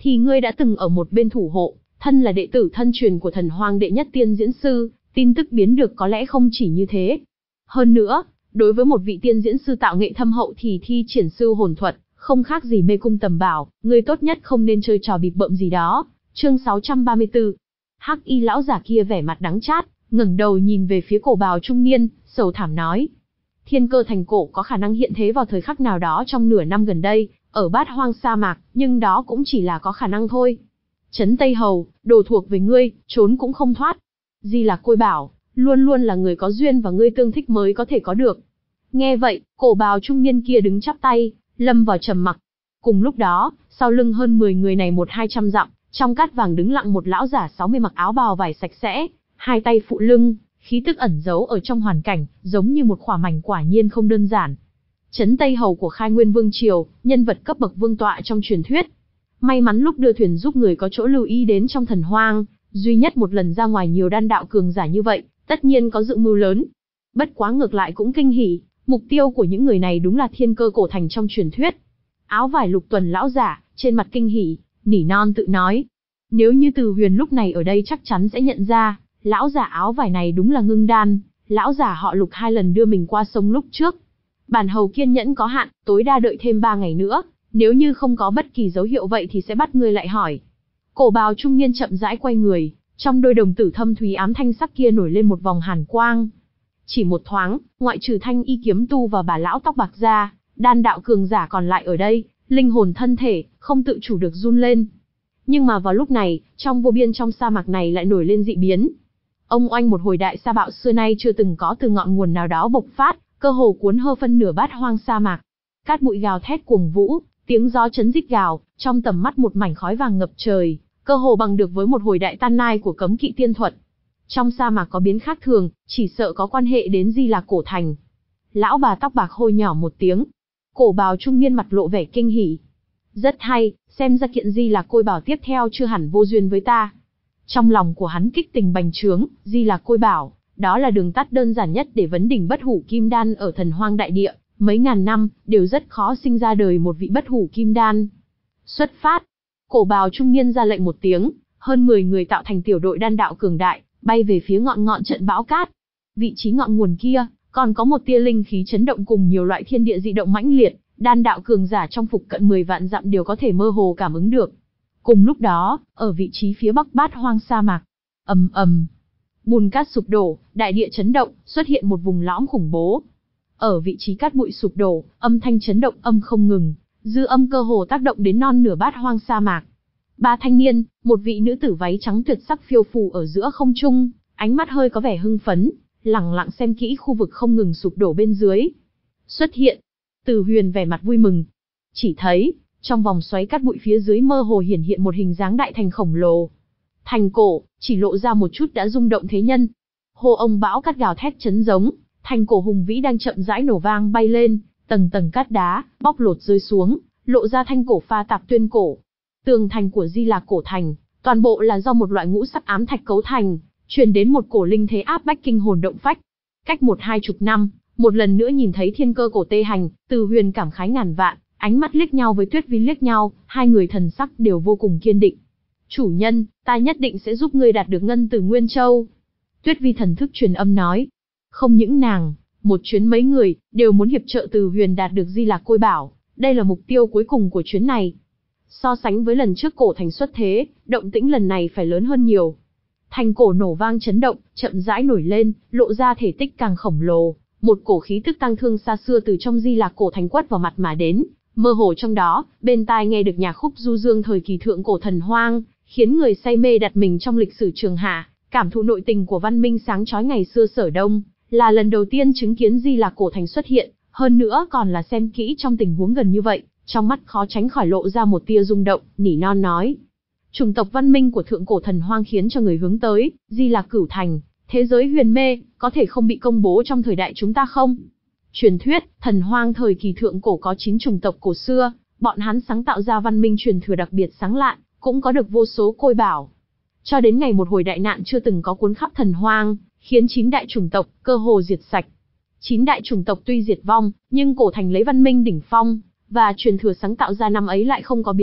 thì ngươi đã từng ở một bên thủ hộ, thân là đệ tử thân truyền của thần hoang đệ nhất tiên diễn sư, tin tức biến được có lẽ không chỉ như thế. Hơn nữa, đối với một vị tiên diễn sư tạo nghệ thâm hậu thì thi triển sư hồn thuật, không khác gì mê cung tầm bảo, ngươi tốt nhất không nên chơi trò bịp bợm gì đó. Chương sáu trăm ba mươi tư. Hắc y lão giả kia vẻ mặt đắng chát, ngẩng đầu nhìn về phía cổ bào trung niên, sầu thảm nói: Thiên Cơ Thành cổ có khả năng hiện thế vào thời khắc nào đó trong nửa năm gần đây, ở Bát Hoang sa mạc, nhưng đó cũng chỉ là có khả năng thôi. Trấn Tây Hầu, đồ thuộc về ngươi, trốn cũng không thoát. Di Lạc Côi bảo, luôn luôn là người có duyên và ngươi tương thích mới có thể có được. Nghe vậy, cổ bào trung niên kia đứng chắp tay, lâm vào trầm mặc. Cùng lúc đó, sau lưng hơn mười người này một hai trăm dặm, trong cát vàng đứng lặng một lão giả sáu mươi mặc áo bào vải sạch sẽ, hai tay phụ lưng, khí tức ẩn giấu ở trong hoàn cảnh, giống như một khỏa mảnh quả nhiên không đơn giản. Trấn Tây Hầu của Khai Nguyên Vương Triều, nhân vật cấp bậc vương tọa trong truyền thuyết. May mắn lúc đưa thuyền giúp người có chỗ lưu ý đến trong thần hoang, duy nhất một lần ra ngoài nhiều đan đạo cường giả như vậy, tất nhiên có dự mưu lớn. Bất quá ngược lại cũng kinh hỉ, mục tiêu của những người này đúng là Thiên Cơ cổ thành trong truyền thuyết. Áo vải lục tuần lão giả, trên mặt kinh hỉ, nỉ non tự nói. Nếu như Từ Huyền lúc này ở đây chắc chắn sẽ nhận ra, lão giả áo vải này đúng là Ngưng Đan, lão giả họ Lục hai lần đưa mình qua sông lúc trước. Bản hầu kiên nhẫn có hạn, tối đa đợi thêm ba ngày nữa, nếu như không có bất kỳ dấu hiệu vậy thì sẽ bắt ngươi lại hỏi. Cổ bào trung niên chậm rãi quay người, trong đôi đồng tử thâm thúy ám thanh sắc kia nổi lên một vòng hàn quang. Chỉ một thoáng, ngoại trừ Thanh Y kiếm tu và bà lão tóc bạc ra, đan đạo cường giả còn lại ở đây, linh hồn thân thể không tự chủ được run lên. Nhưng mà vào lúc này, trong vô biên trong sa mạc này lại nổi lên dị biến. Ông oanh một hồi đại sa bạo xưa nay chưa từng có từ ngọn nguồn nào đó bộc phát, cơ hồ cuốn hơ phân nửa Bát Hoang sa mạc. Cát bụi gào thét cuồng vũ, tiếng gió chấn rít gào, trong tầm mắt một mảnh khói vàng ngập trời, cơ hồ bằng được với một hồi đại tan nai của cấm kỵ tiên thuật. Trong sa mạc có biến khác thường, chỉ sợ có quan hệ đến Di Lạc cổ thành. Lão bà tóc bạc hôi nhỏ một tiếng. Cổ bào trung niên mặt lộ vẻ kinh hỉ. Rất hay, xem ra kiện Di Lạc Côi bảo tiếp theo chưa hẳn vô duyên với ta. Trong lòng của hắn kích tình bành trướng, Di Lạc Côi bảo, đó là đường tắt đơn giản nhất để vấn đỉnh bất hủ kim đan ở thần hoang đại địa, mấy ngàn năm, đều rất khó sinh ra đời một vị bất hủ kim đan. Xuất phát. Cổ bào trung niên ra lệnh một tiếng, hơn mười người tạo thành tiểu đội đan đạo cường đại, bay về phía ngọn ngọn trận bão cát. Vị trí ngọn nguồn kia, còn có một tia linh khí chấn động cùng nhiều loại thiên địa dị động mãnh liệt, đan đạo cường giả trong phục cận mười vạn dặm đều có thể mơ hồ cảm ứng được. Cùng lúc đó, ở vị trí phía bắc Bát Hoang sa mạc, ầm ầm, bùn cát sụp đổ, đại địa chấn động, xuất hiện một vùng lõm khủng bố. Ở vị trí cát bụi sụp đổ, âm thanh chấn động âm không ngừng, dư âm cơ hồ tác động đến non nửa Bát Hoang sa mạc. Ba thanh niên, một vị nữ tử váy trắng tuyệt sắc phiêu phù ở giữa không trung, ánh mắt hơi có vẻ hưng phấn, lẳng lặng xem kỹ khu vực không ngừng sụp đổ bên dưới. Xuất hiện. Từ Huyền vẻ mặt vui mừng. Chỉ thấy, trong vòng xoáy cát bụi phía dưới mơ hồ hiển hiện một hình dáng đại thành khổng lồ. Thành cổ, chỉ lộ ra một chút đã rung động thế nhân. Hô ông bão cát gào thét chấn giống, thành cổ hùng vĩ đang chậm rãi nổ vang bay lên, tầng tầng cát đá, bóc lột rơi xuống, lộ ra thanh cổ pha tạp tuyên cổ. Tường thành của Di Lạc cổ thành, toàn bộ là do một loại ngũ sắc ám thạch cấu thành, truyền đến một cổ linh thế áp bách kinh hồn động phách. Cách một hai chục năm, một lần nữa nhìn thấy thiên cơ cổ tê hành, Từ Huyền cảm khái ngàn vạn, ánh mắt liếc nhau với Tuyết Vi liếc nhau, hai người thần sắc đều vô cùng kiên định. Chủ nhân, ta nhất định sẽ giúp ngươi đạt được ngân từ Nguyên Châu. Tuyết Vi thần thức truyền âm nói. Không những nàng, một chuyến mấy người, đều muốn hiệp trợ Từ Huyền đạt được Di Lạc Côi bảo, đây là mục tiêu cuối cùng của chuyến này. So sánh với lần trước cổ thành xuất thế, động tĩnh lần này phải lớn hơn nhiều. Thành cổ nổ vang chấn động, chậm rãi nổi lên, lộ ra thể tích càng khổng lồ, một cổ khí tức tăng thương xa xưa từ trong Di Lạc cổ thành quất vào mặt mà đến, mơ hồ trong đó, bên tai nghe được nhạc khúc du dương thời kỳ thượng cổ thần hoang, khiến người say mê đặt mình trong lịch sử trường hạ, cảm thụ nội tình của văn minh sáng chói ngày xưa Sở Đông, là lần đầu tiên chứng kiến Di Lạc cổ thành xuất hiện, hơn nữa còn là xem kỹ trong tình huống gần như vậy. Trong mắt khó tránh khỏi lộ ra một tia rung động, nỉ non nói. Chủng tộc văn minh của thượng cổ thần hoang khiến cho người hướng tới, Di Lạc cửu thành, thế giới huyền mê, có thể không bị công bố trong thời đại chúng ta không? Truyền thuyết, thần hoang thời kỳ thượng cổ có chín chủng tộc cổ xưa, bọn hắn sáng tạo ra văn minh truyền thừa đặc biệt sáng lạn, cũng có được vô số côi bảo. Cho đến ngày một hồi đại nạn chưa từng có cuốn khắp thần hoang, khiến chín đại chủng tộc, cơ hồ diệt sạch. Chín đại chủng tộc tuy diệt vong, nhưng cổ thành lấy văn minh đỉnh phong, và truyền thừa sáng tạo ra năm ấy lại không có biến mất,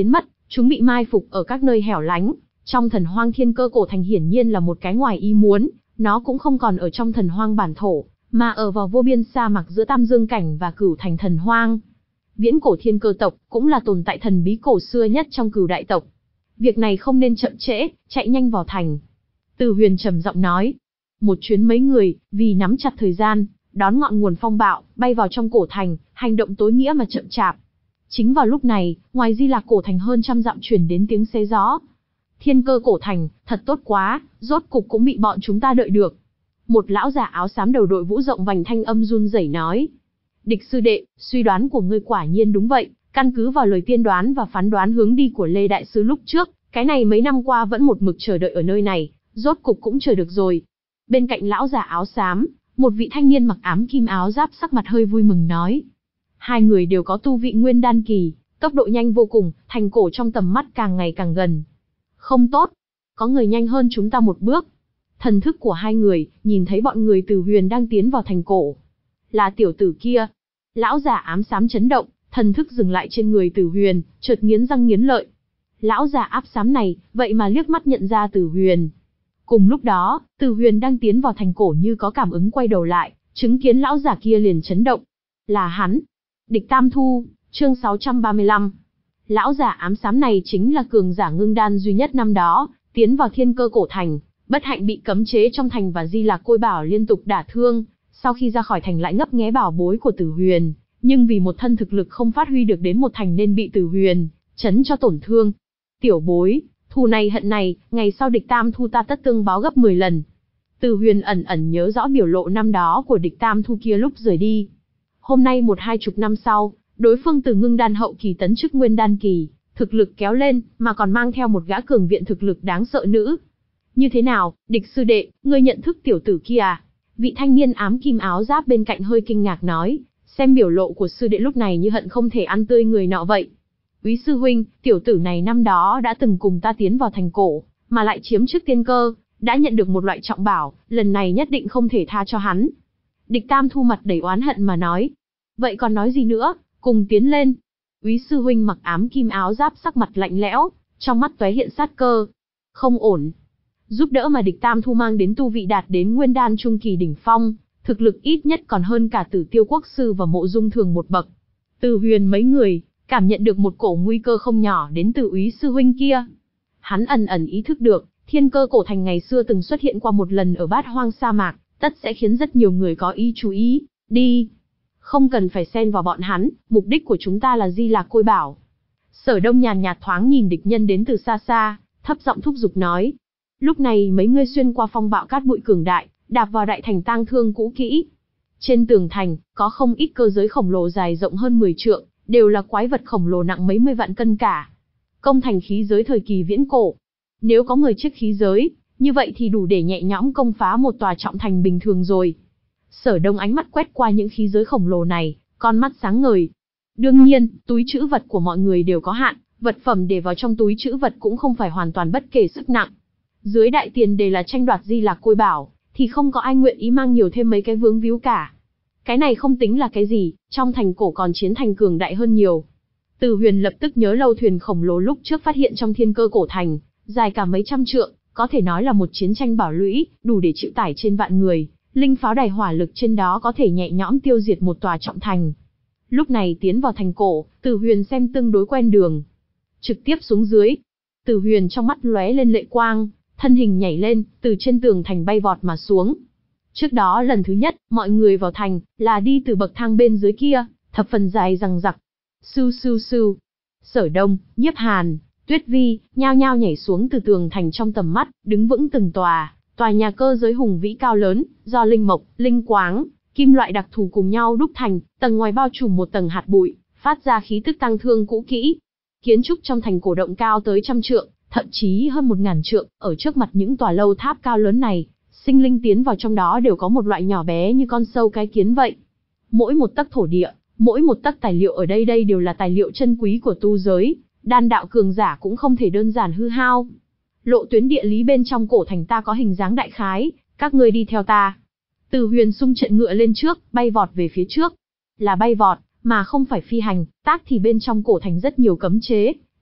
Chúng bị mai phục ở các nơi hẻo lánh, trong thần hoang thiên cơ cổ thành hiển nhiên là một cái ngoài ý muốn, nó cũng không còn ở trong thần hoang bản thổ, mà ở vào vô biên sa mạc giữa Tam Dương cảnh và Cửu Thành thần hoang. Viễn cổ thiên cơ tộc cũng là tồn tại thần bí cổ xưa nhất trong Cửu đại tộc. Việc này không nên chậm trễ, chạy nhanh vào thành. Từ Huyền trầm giọng nói. Một chuyến mấy người, vì nắm chặt thời gian, đón ngọn nguồn phong bạo, bay vào trong cổ thành, hành động tối nghĩa mà chậm chạp. Chính vào lúc này, ngoài Di Lạc cổ thành hơn trăm dặm truyền đến tiếng xé gió. Thiên cơ cổ thành, thật tốt quá, rốt cục cũng bị bọn chúng ta đợi được. Một lão già áo xám đầu đội vũ rộng vành thanh âm run rẩy nói. Địch sư đệ, suy đoán của ngươi quả nhiên đúng vậy, căn cứ vào lời tiên đoán và phán đoán hướng đi của Lê Đại Sư lúc trước, cái này mấy năm qua vẫn một mực chờ đợi ở nơi này, rốt cục cũng chờ được rồi. Bên cạnh lão già áo xám, một vị thanh niên mặc ám kim áo giáp sắc mặt hơi vui mừng nói. Hai người đều có tu vị nguyên đan kỳ, tốc độ nhanh vô cùng, thành cổ trong tầm mắt càng ngày càng gần. Không tốt, có người nhanh hơn chúng ta một bước. Thần thức của hai người, nhìn thấy bọn người Từ Huyền đang tiến vào thành cổ. Là tiểu tử kia. Lão già ám xám chấn động, thần thức dừng lại trên người Từ Huyền, chợt nghiến răng nghiến lợi. Lão già áp xám này, vậy mà liếc mắt nhận ra Từ Huyền. Cùng lúc đó, Từ Huyền đang tiến vào thành cổ như có cảm ứng quay đầu lại, chứng kiến lão già kia liền chấn động. Là hắn. Địch Tam Thu, chương sáu trăm ba mươi lăm. Lão già ám xám này chính là cường giả ngưng đan duy nhất năm đó, tiến vào thiên cơ cổ thành, bất hạnh bị cấm chế trong thành và Di Lạc Côi Bảo liên tục đả thương, sau khi ra khỏi thành lại ngấp nghé bảo bối của Từ Huyền, nhưng vì một thân thực lực không phát huy được đến một thành nên bị Từ Huyền chấn cho tổn thương. Tiểu bối, thù này hận này, ngày sau Địch Tam Thu ta tất tương báo gấp mười lần. Từ Huyền ẩn ẩn nhớ rõ biểu lộ năm đó của Địch Tam Thu kia lúc rời đi. Hôm nay một hai chục năm sau, đối phương từ ngưng đan hậu kỳ tấn chức nguyên đan kỳ, thực lực kéo lên, mà còn mang theo một gã cường viện thực lực đáng sợ nữ. Như thế nào, Địch sư đệ, ngươi nhận thức tiểu tử kia à? Vị thanh niên ám kim áo giáp bên cạnh hơi kinh ngạc nói, xem biểu lộ của sư đệ lúc này như hận không thể ăn tươi người nọ vậy. Úy sư huynh, tiểu tử này năm đó đã từng cùng ta tiến vào thành cổ, mà lại chiếm trước tiên cơ, đã nhận được một loại trọng bảo, lần này nhất định không thể tha cho hắn. Địch Tam Thu mặt đầy oán hận mà nói. Vậy còn nói gì nữa, cùng tiến lên. Úy sư huynh mặc ám kim áo giáp sắc mặt lạnh lẽo, trong mắt tóe hiện sát cơ. Không ổn. Giúp đỡ mà Địch Tam Thu mang đến tu vị đạt đến nguyên đan trung kỳ đỉnh phong, thực lực ít nhất còn hơn cả Tử Tiêu Quốc sư và Mộ Dung Thường một bậc. Từ Huyền mấy người cảm nhận được một cổ nguy cơ không nhỏ đến từ Úy sư huynh kia. Hắn ẩn ẩn ý thức được, thiên cơ cổ thành ngày xưa từng xuất hiện qua một lần ở Bát Hoang sa mạc, tất sẽ khiến rất nhiều người có ý chú ý. Đi, không cần phải xen vào bọn hắn, mục đích của chúng ta là Di Lạc Côi Bảo. Sở Đông nhàn nhạt thoáng nhìn địch nhân đến từ xa xa, thấp giọng thúc giục nói. Lúc này mấy người xuyên qua phong bạo cát bụi cường đại, đạp vào đại thành tang thương cũ kỹ. Trên tường thành, có không ít cơ giới khổng lồ dài rộng hơn mười trượng, đều là quái vật khổng lồ nặng mấy mươi vạn cân cả. Công thành khí giới thời kỳ viễn cổ. Nếu có mười chiếc khí giới, như vậy thì đủ để nhẹ nhõm công phá một tòa trọng thành bình thường rồi. Sở Đông ánh mắt quét qua những khí giới khổng lồ này, con mắt sáng ngời. Đương nhiên, túi trữ vật của mọi người đều có hạn, vật phẩm để vào trong túi trữ vật cũng không phải hoàn toàn bất kể sức nặng. Dưới đại tiền đề là tranh đoạt Di Lạc Côi Bảo, thì không có ai nguyện ý mang nhiều thêm mấy cái vướng víu cả. Cái này không tính là cái gì, trong thành cổ còn chiến thành cường đại hơn nhiều. Từ Huyền lập tức nhớ lâu thuyền khổng lồ lúc trước phát hiện trong thiên cơ cổ thành, dài cả mấy trăm trượng, có thể nói là một chiến tranh bảo lũy, đủ để chịu tải trên vạn người, linh pháo đài hỏa lực trên đó có thể nhẹ nhõm tiêu diệt một tòa trọng thành. Lúc này tiến vào thành cổ, Từ Huyền xem tương đối quen đường. Trực tiếp xuống dưới. Từ Huyền trong mắt lóe lên lệ quang, thân hình nhảy lên, từ trên tường thành bay vọt mà xuống. Trước đó lần thứ nhất, mọi người vào thành, là đi từ bậc thang bên dưới kia, thập phần dài rằng rặc. Sưu sưu sưu. Sở Đông, Nhiếp Hàn, Tuyết Vi, nhao nhao nhảy xuống từ tường thành trong tầm mắt, đứng vững từng tòa, tòa nhà cơ giới hùng vĩ cao lớn, do linh mộc, linh quáng, kim loại đặc thù cùng nhau đúc thành, tầng ngoài bao trùm một tầng hạt bụi, phát ra khí tức tang thương cũ kỹ. Kiến trúc trong thành cổ động cao tới trăm trượng, thậm chí hơn một ngàn trượng, ở trước mặt những tòa lâu tháp cao lớn này, sinh linh tiến vào trong đó đều có một loại nhỏ bé như con sâu cái kiến vậy. Mỗi một tấc thổ địa, mỗi một tấc tài liệu ở đây đây đều là tài liệu chân quý của tu giới, đan đạo cường giả cũng không thể đơn giản hư hao. Lộ tuyến địa lý bên trong cổ thành ta có hình dáng đại khái, các ngươi đi theo ta. Từ Huyền xung trận ngựa lên trước, bay vọt về phía trước. Là bay vọt, mà không phải phi hành, tác thì bên trong cổ thành rất nhiều cấm chế,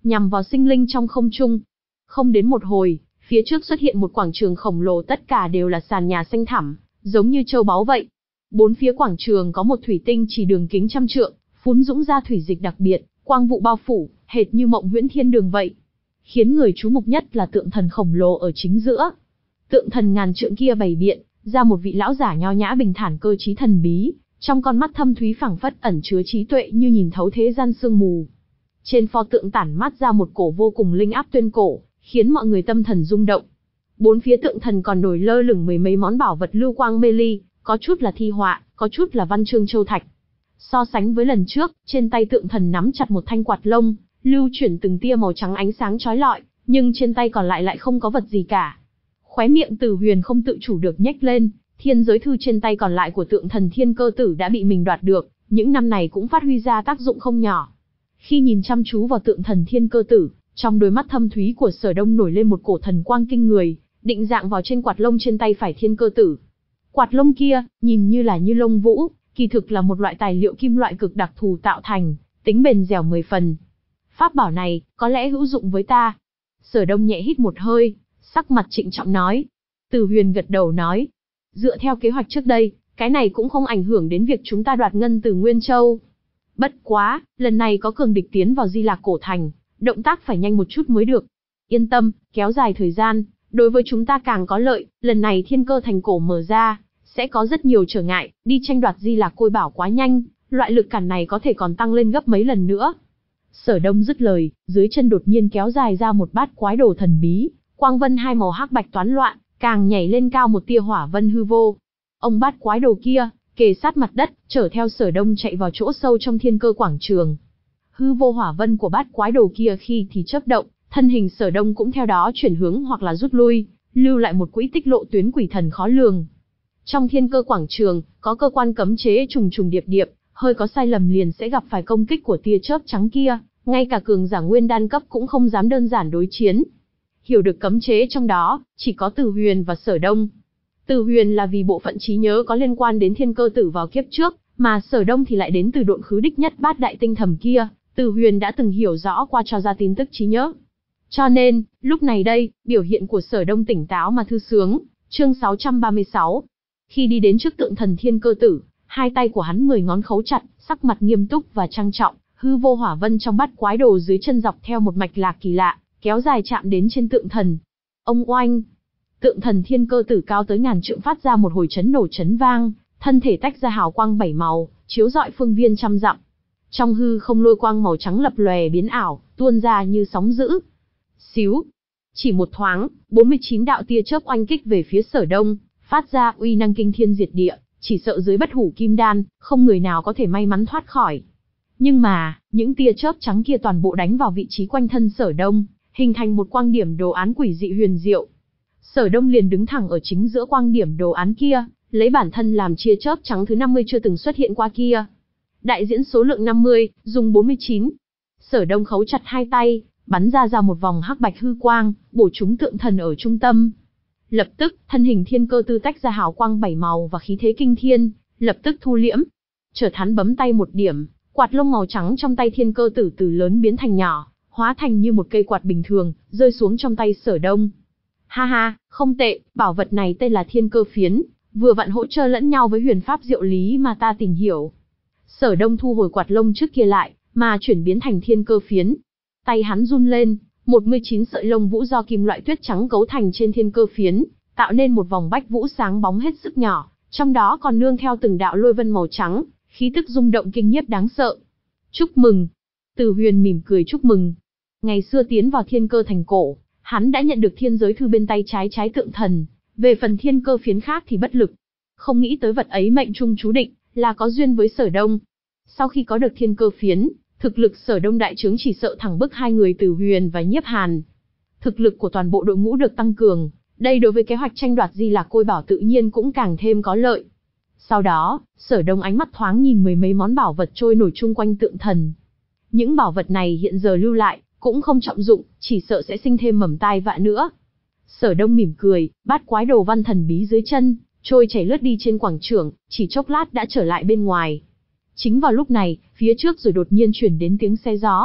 nhằm vào sinh linh trong không trung. Không đến một hồi, phía trước xuất hiện một quảng trường khổng lồ, tất cả đều là sàn nhà xanh thẳm, giống như châu báu vậy. Bốn phía quảng trường có một thủy tinh chỉ đường kính trăm trượng, phún dũng ra thủy dịch đặc biệt, quang vụ bao phủ, hệt như mộng huyễn thiên đường vậy. Khiến người chú mục nhất là tượng thần khổng lồ ở chính giữa. Tượng thần ngàn trượng kia bày biện ra một vị lão giả nho nhã bình thản, cơ trí thần bí, trong con mắt thâm thúy phảng phất ẩn chứa trí tuệ như nhìn thấu thế gian sương mù. Trên pho tượng tản mát ra một cổ vô cùng linh áp tuyên cổ, khiến mọi người tâm thần rung động. Bốn phía tượng thần còn nổi lơ lửng mười mấy món bảo vật lưu quang mê ly, có chút là thi họa, có chút là văn chương châu thạch. So sánh với lần trước, trên tay tượng thần nắm chặt một thanh quạt lông, lưu chuyển từng tia màu trắng ánh sáng chói lọi, nhưng trên tay còn lại lại không có vật gì cả. Khóe miệng Tử Huyền không tự chủ được nhếch lên, thiên giới thư trên tay còn lại của tượng thần Thiên Cơ Tử đã bị mình đoạt được, những năm này cũng phát huy ra tác dụng không nhỏ. Khi nhìn chăm chú vào tượng thần Thiên Cơ Tử, trong đôi mắt thâm thúy của Sở Đông nổi lên một cổ thần quang kinh người, định dạng vào trên quạt lông trên tay phải Thiên Cơ Tử. Quạt lông kia, nhìn như là như lông vũ, kỳ thực là một loại tài liệu kim loại cực đặc thù tạo thành, tính bền dẻo mười phần. Pháp bảo này, có lẽ hữu dụng với ta. Sở Đông nhẹ hít một hơi, sắc mặt trịnh trọng nói. Tử Huyền gật đầu nói. Dựa theo kế hoạch trước đây, cái này cũng không ảnh hưởng đến việc chúng ta đoạt ngân từ Nguyên Châu. Bất quá, lần này có cường địch tiến vào Di Lạc Cổ Thành, động tác phải nhanh một chút mới được. Yên tâm, kéo dài thời gian, đối với chúng ta càng có lợi, lần này Thiên Cơ Thành cổ mở ra, sẽ có rất nhiều trở ngại, đi tranh đoạt Di Lạc Côi Bảo quá nhanh, loại lực cản này có thể còn tăng lên gấp mấy lần nữa. Sở Đông dứt lời, dưới chân đột nhiên kéo dài ra một bát quái đồ thần bí, quang vân hai màu hắc bạch toán loạn, càng nhảy lên cao một tia hỏa vân hư vô. Ông bát quái đồ kia, kề sát mặt đất, chở theo Sở Đông chạy vào chỗ sâu trong thiên cơ quảng trường. Hư vô hỏa vân của bát quái đồ kia khi thì chớp động, thân hình Sở Đông cũng theo đó chuyển hướng hoặc là rút lui, lưu lại một quỹ tích lộ tuyến quỷ thần khó lường. Trong thiên cơ quảng trường, có cơ quan cấm chế trùng trùng điệp điệp, hơi có sai lầm liền sẽ gặp phải công kích của tia chớp trắng kia, ngay cả cường giả nguyên đan cấp cũng không dám đơn giản đối chiến. Hiểu được cấm chế trong đó, chỉ có Tử Huyền và Sở Đông. Tử Huyền là vì bộ phận trí nhớ có liên quan đến Thiên Cơ Tử vào kiếp trước, mà Sở Đông thì lại đến từ độn khứ đích nhất bát đại tinh thầm kia, Tử Huyền đã từng hiểu rõ qua cho ra tin tức trí nhớ. Cho nên, lúc này đây, biểu hiện của Sở Đông tỉnh táo mà thư sướng. Chương sáu trăm ba mươi sáu. Khi đi đến trước tượng thần Thiên Cơ Tử, hai tay của hắn mười ngón khấu chặt, sắc mặt nghiêm túc và trang trọng, hư vô hỏa vân trong bát quái đồ dưới chân dọc theo một mạch lạc kỳ lạ, kéo dài chạm đến trên tượng thần. Ông oanh! Tượng thần Thiên Cơ Tử cao tới ngàn trượng phát ra một hồi chấn nổ chấn vang, thân thể tách ra hào quang bảy màu, chiếu rọi phương viên trăm dặm. Trong hư không lôi quang màu trắng lập lòe biến ảo, tuôn ra như sóng dữ. Xíu! Chỉ một thoáng, bốn mươi chín đạo tia chớp oanh kích về phía Sở Đông, phát ra uy năng kinh thiên diệt địa, chỉ sợ dưới bất hủ kim đan, không người nào có thể may mắn thoát khỏi. Nhưng mà, những tia chớp trắng kia toàn bộ đánh vào vị trí quanh thân Sở Đông, hình thành một quang điểm đồ án quỷ dị huyền diệu. Sở Đông liền đứng thẳng ở chính giữa quang điểm đồ án kia, lấy bản thân làm chia chớp trắng thứ năm mươi chưa từng xuất hiện qua kia. Đại diễn số lượng năm mươi, dùng bốn mươi chín. Sở Đông khấu chặt hai tay, bắn ra ra một vòng hắc bạch hư quang, bổ trúng tượng thần ở trung tâm. Lập tức, thân hình Thiên Cơ Tử tách ra hào quang bảy màu và khí thế kinh thiên, lập tức thu liễm. Chợt hắn bấm tay một điểm, quạt lông màu trắng trong tay Thiên Cơ Tử từ lớn biến thành nhỏ, hóa thành như một cây quạt bình thường, rơi xuống trong tay Sở Đông. Ha ha, không tệ, bảo vật này tên là Thiên Cơ Phiến, vừa vặn hỗ trợ lẫn nhau với huyền pháp diệu lý mà ta tìm hiểu. Sở Đông thu hồi quạt lông trước kia lại, mà chuyển biến thành Thiên Cơ Phiến. Tay hắn run lên, một mươi chín sợi lông vũ do kim loại tuyết trắng cấu thành trên Thiên Cơ Phiến, tạo nên một vòng bách vũ sáng bóng hết sức nhỏ, trong đó còn nương theo từng đạo lôi vân màu trắng, khí tức rung động kinh nhiếp đáng sợ. Chúc mừng! Tử Huyền mỉm cười chúc mừng. Ngày xưa tiến vào Thiên Cơ Thành cổ, hắn đã nhận được thiên giới thư bên tay trái trái tượng thần, về phần Thiên Cơ Phiến khác thì bất lực. Không nghĩ tới vật ấy mệnh trung chú định, là có duyên với Sở Đông. Sau khi có được Thiên Cơ Phiến, thực lực Sở Đông đại trướng chỉ sợ thẳng bức hai người Tử Huyền và Nhiếp Hàn. Thực lực của toàn bộ đội ngũ được tăng cường, đây đối với kế hoạch tranh đoạt Di Lạc Côi Bảo tự nhiên cũng càng thêm có lợi. Sau đó, Sở Đông ánh mắt thoáng nhìn mười mấy món bảo vật trôi nổi chung quanh tượng thần. Những bảo vật này hiện giờ lưu lại, cũng không trọng dụng, chỉ sợ sẽ sinh thêm mầm tai vạ nữa. Sở Đông mỉm cười, bát quái đồ văn thần bí dưới chân, trôi chảy lướt đi trên quảng trường, chỉ chốc lát đã trở lại bên ngoài. Chính vào lúc này, phía trước rồi đột nhiên chuyển đến tiếng xe gió,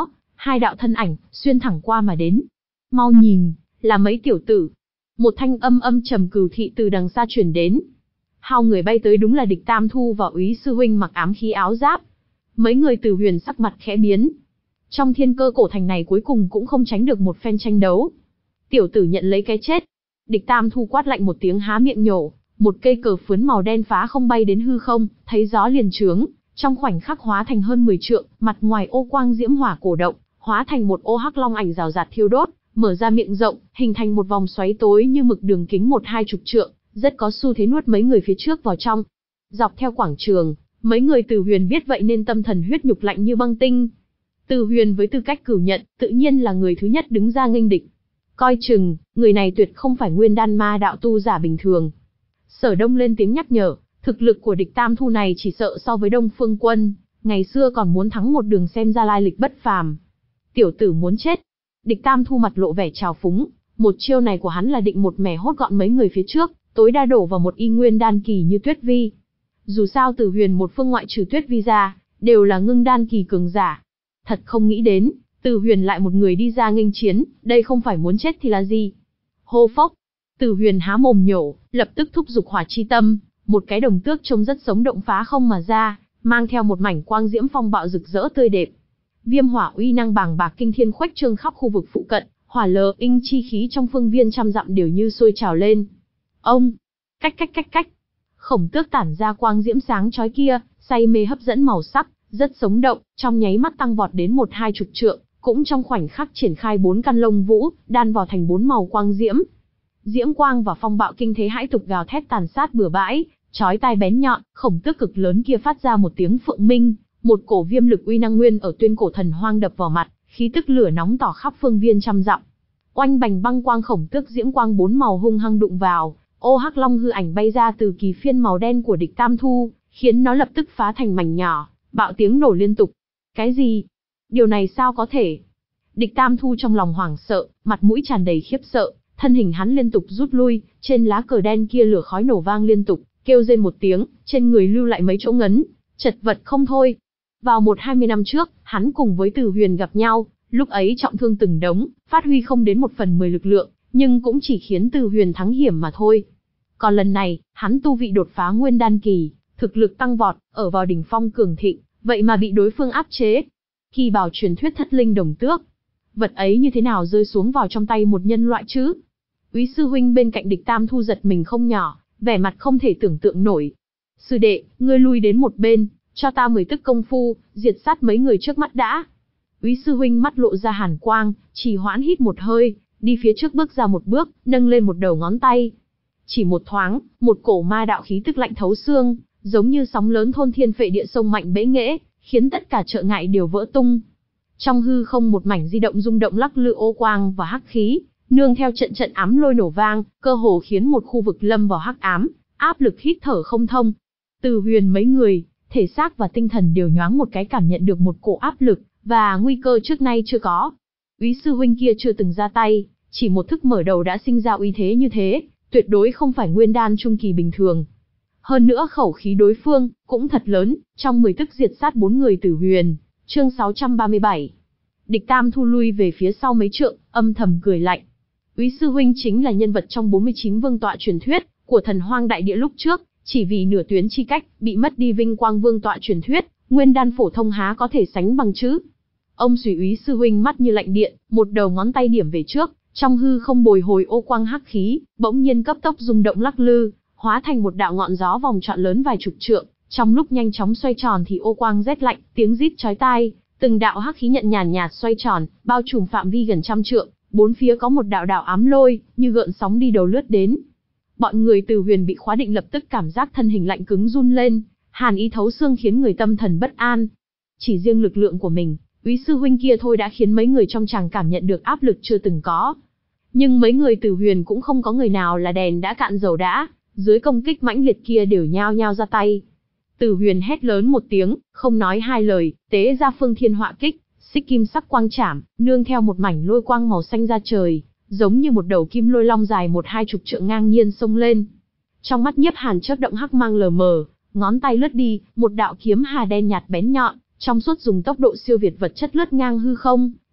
hai đạo thân ảnh xuyên thẳng qua mà đến. Mau nhìn, là mấy tiểu tử. Một thanh âm âm trầm cừu thị từ đằng xa truyền đến. Hai người bay tới đúng là Địch Tam Thu và Úy sư huynh mặc ám khí áo giáp. Mấy người Từ Huyền sắc mặt khẽ biến. Trong thiên cơ cổ thành này cuối cùng cũng không tránh được một phen tranh đấu. Tiểu tử nhận lấy cái chết. Địch Tam Thu quát lạnh một tiếng há miệng nhổ, một cây cờ phướn màu đen phá không bay đến hư không, thấy gió liền trướng, trong khoảnh khắc hóa thành hơn mười trượng, mặt ngoài ô quang diễm hỏa cổ động, hóa thành một ô hắc long ảnh rào rạt thiêu đốt, mở ra miệng rộng, hình thành một vòng xoáy tối như mực đường kính một hai chục trượng, rất có xu thế nuốt mấy người phía trước vào trong. Dọc theo quảng trường, mấy người Từ Huyền biết vậy nên tâm thần huyết nhục lạnh như băng tinh. Từ Huyền với tư cách cửu nhận, tự nhiên là người thứ nhất đứng ra nghênh địch. Coi chừng, người này tuyệt không phải nguyên đan ma đạo tu giả bình thường. Sở Đông lên tiếng nhắc nhở, thực lực của Địch Tam Thu này chỉ sợ so với Đông Phương Quân, ngày xưa còn muốn thắng một đường xem ra lai lịch bất phàm. Tiểu tử muốn chết. Địch Tam Thu mặt lộ vẻ trào phúng, một chiêu này của hắn là định một mẻ hốt gọn mấy người phía trước, tối đa đổ vào một y nguyên đan kỳ như Tuyết Vi. Dù sao Từ Huyền một phương ngoại trừ Tuyết Vi ra, đều là ngưng đan kỳ cường giả. Thật không nghĩ đến, Từ Huyền lại một người đi ra nghênh chiến, đây không phải muốn chết thì là gì? Hô phốc, Từ Huyền há mồm nhổ, lập tức thúc giục hỏa chi tâm, một cái đồng tước trông rất sống động phá không mà ra, mang theo một mảnh quang diễm phong bạo rực rỡ tươi đẹp. Viêm hỏa uy năng bàng bạc kinh thiên khuếch trương khắp khu vực phụ cận, hỏa lờ inh chi khí trong phương viên trăm dặm đều như sôi trào lên. Ông, cách cách cách cách, khổng tước tản ra quang diễm sáng chói kia, say mê hấp dẫn màu sắc, rất sống động, trong nháy mắt tăng vọt đến một hai chục trượng, cũng trong khoảnh khắc triển khai bốn căn lông vũ, đan vào thành bốn màu quang diễm. Diễm quang và phong bạo kinh thế hãi tục gào thét tàn sát bừa bãi, chói tai bén nhọn, khổng tước cực lớn kia phát ra một tiếng phượng minh, một cổ viêm lực uy năng nguyên ở tuyên cổ thần hoang đập vào mặt, khí tức lửa nóng tỏ khắp phương viên trăm dặm. Oanh bành băng quang khổng tước diễm quang bốn màu hung hăng đụng vào, ô hắc long hư ảnh bay ra từ kỳ phiên màu đen của Địch Tam Thu, khiến nó lập tức phá thành mảnh nhỏ, bạo tiếng nổ liên tục. Cái gì? Điều này sao có thể? Địch Tam Thu trong lòng hoảng sợ, mặt mũi tràn đầy khiếp sợ, thân hình hắn liên tục rút lui, trên lá cờ đen kia lửa khói nổ vang liên tục, kêu rên một tiếng, trên người lưu lại mấy chỗ ngấn, chật vật không thôi. Vào một hai mươi năm trước, hắn cùng với Từ Huyền gặp nhau, lúc ấy trọng thương từng đống, phát huy không đến một phần mười lực lượng, nhưng cũng chỉ khiến Từ Huyền thắng hiểm mà thôi. Còn lần này, hắn tu vị đột phá nguyên đan kỳ, thực lực tăng vọt, ở vào đỉnh phong cường thịnh, vậy mà bị đối phương áp chế. Khi bảo truyền thuyết thất linh đồng tước, vật ấy như thế nào rơi xuống vào trong tay một nhân loại chứ? Úy sư huynh bên cạnh Địch Tam Thu giật mình không nhỏ, vẻ mặt không thể tưởng tượng nổi. Sư đệ, ngươi lui đến một bên, cho ta mười tức công phu, diệt sát mấy người trước mắt đã. Úy sư huynh mắt lộ ra hàn quang, trì hoãn hít một hơi, đi phía trước bước ra một bước, nâng lên một đầu ngón tay. Chỉ một thoáng, một cổ ma đạo khí tức lạnh thấu xương, giống như sóng lớn thôn thiên phệ địa sông mạnh bẽ nghễ, khiến tất cả chợ ngại đều vỡ tung. Trong hư không một mảnh di động rung động lắc lư ô quang và hắc khí, nương theo trận trận ám lôi nổ vang, cơ hồ khiến một khu vực lâm vào hắc ám, áp lực hít thở không thông. Từ Huyền mấy người, thể xác và tinh thần đều nhoáng một cái cảm nhận được một cổ áp lực và nguy cơ trước nay chưa có. Úy sư huynh kia chưa từng ra tay, chỉ một thức mở đầu đã sinh ra uy thế như thế, tuyệt đối không phải nguyên đan trung kỳ bình thường. Hơn nữa khẩu khí đối phương cũng thật lớn, trong mười tức diệt sát bốn người Từ Huyền. Chương sáu trăm ba mươi bảy. Địch Tam Thu lui về phía sau mấy trượng, âm thầm cười lạnh. Úy sư huynh chính là nhân vật trong bốn mươi chín vương tọa truyền thuyết của thần hoang đại địa lúc trước, chỉ vì nửa tuyến chi cách, bị mất đi vinh quang vương tọa truyền thuyết, nguyên đan phổ thông há có thể sánh bằng chứ. Ông Sủy Úy sư huynh mắt như lạnh điện, một đầu ngón tay điểm về trước, trong hư không bồi hồi ô quang hắc khí, bỗng nhiên cấp tốc rung động lắc lư, hóa thành một đạo ngọn gió vòng trọn lớn vài chục trượng, trong lúc nhanh chóng xoay tròn thì ô quang rét lạnh, tiếng rít chói tai, từng đạo hắc khí nhận nhàn nhạt xoay tròn, bao trùm phạm vi gần trăm trượng, bốn phía có một đạo đạo ám lôi, như gợn sóng đi đầu lướt đến. Bọn người Từ Huyền bị khóa định lập tức cảm giác thân hình lạnh cứng run lên, hàn ý thấu xương khiến người tâm thần bất an. Chỉ riêng lực lượng của mình, Úy sư huynh kia thôi đã khiến mấy người trong tràng cảm nhận được áp lực chưa từng có. Nhưng mấy người Từ Huyền cũng không có người nào là đèn đã cạn dầu đã, dưới công kích mãnh liệt kia đều nhao nhao ra tay. Từ Huyền hét lớn một tiếng, không nói hai lời, tế ra phương thiên họa kích, xích kim sắc quang chảm, nương theo một mảnh lôi quang màu xanh ra trời, giống như một đầu kim lôi long dài một hai chục trượng ngang nhiên xông lên. Trong mắt Nhiếp Hàn chớp động hắc mang lờ mờ, ngón tay lướt đi, một đạo kiếm hà đen nhạt bén nhọn, trong suốt dùng tốc độ siêu việt vật chất lướt ngang hư không,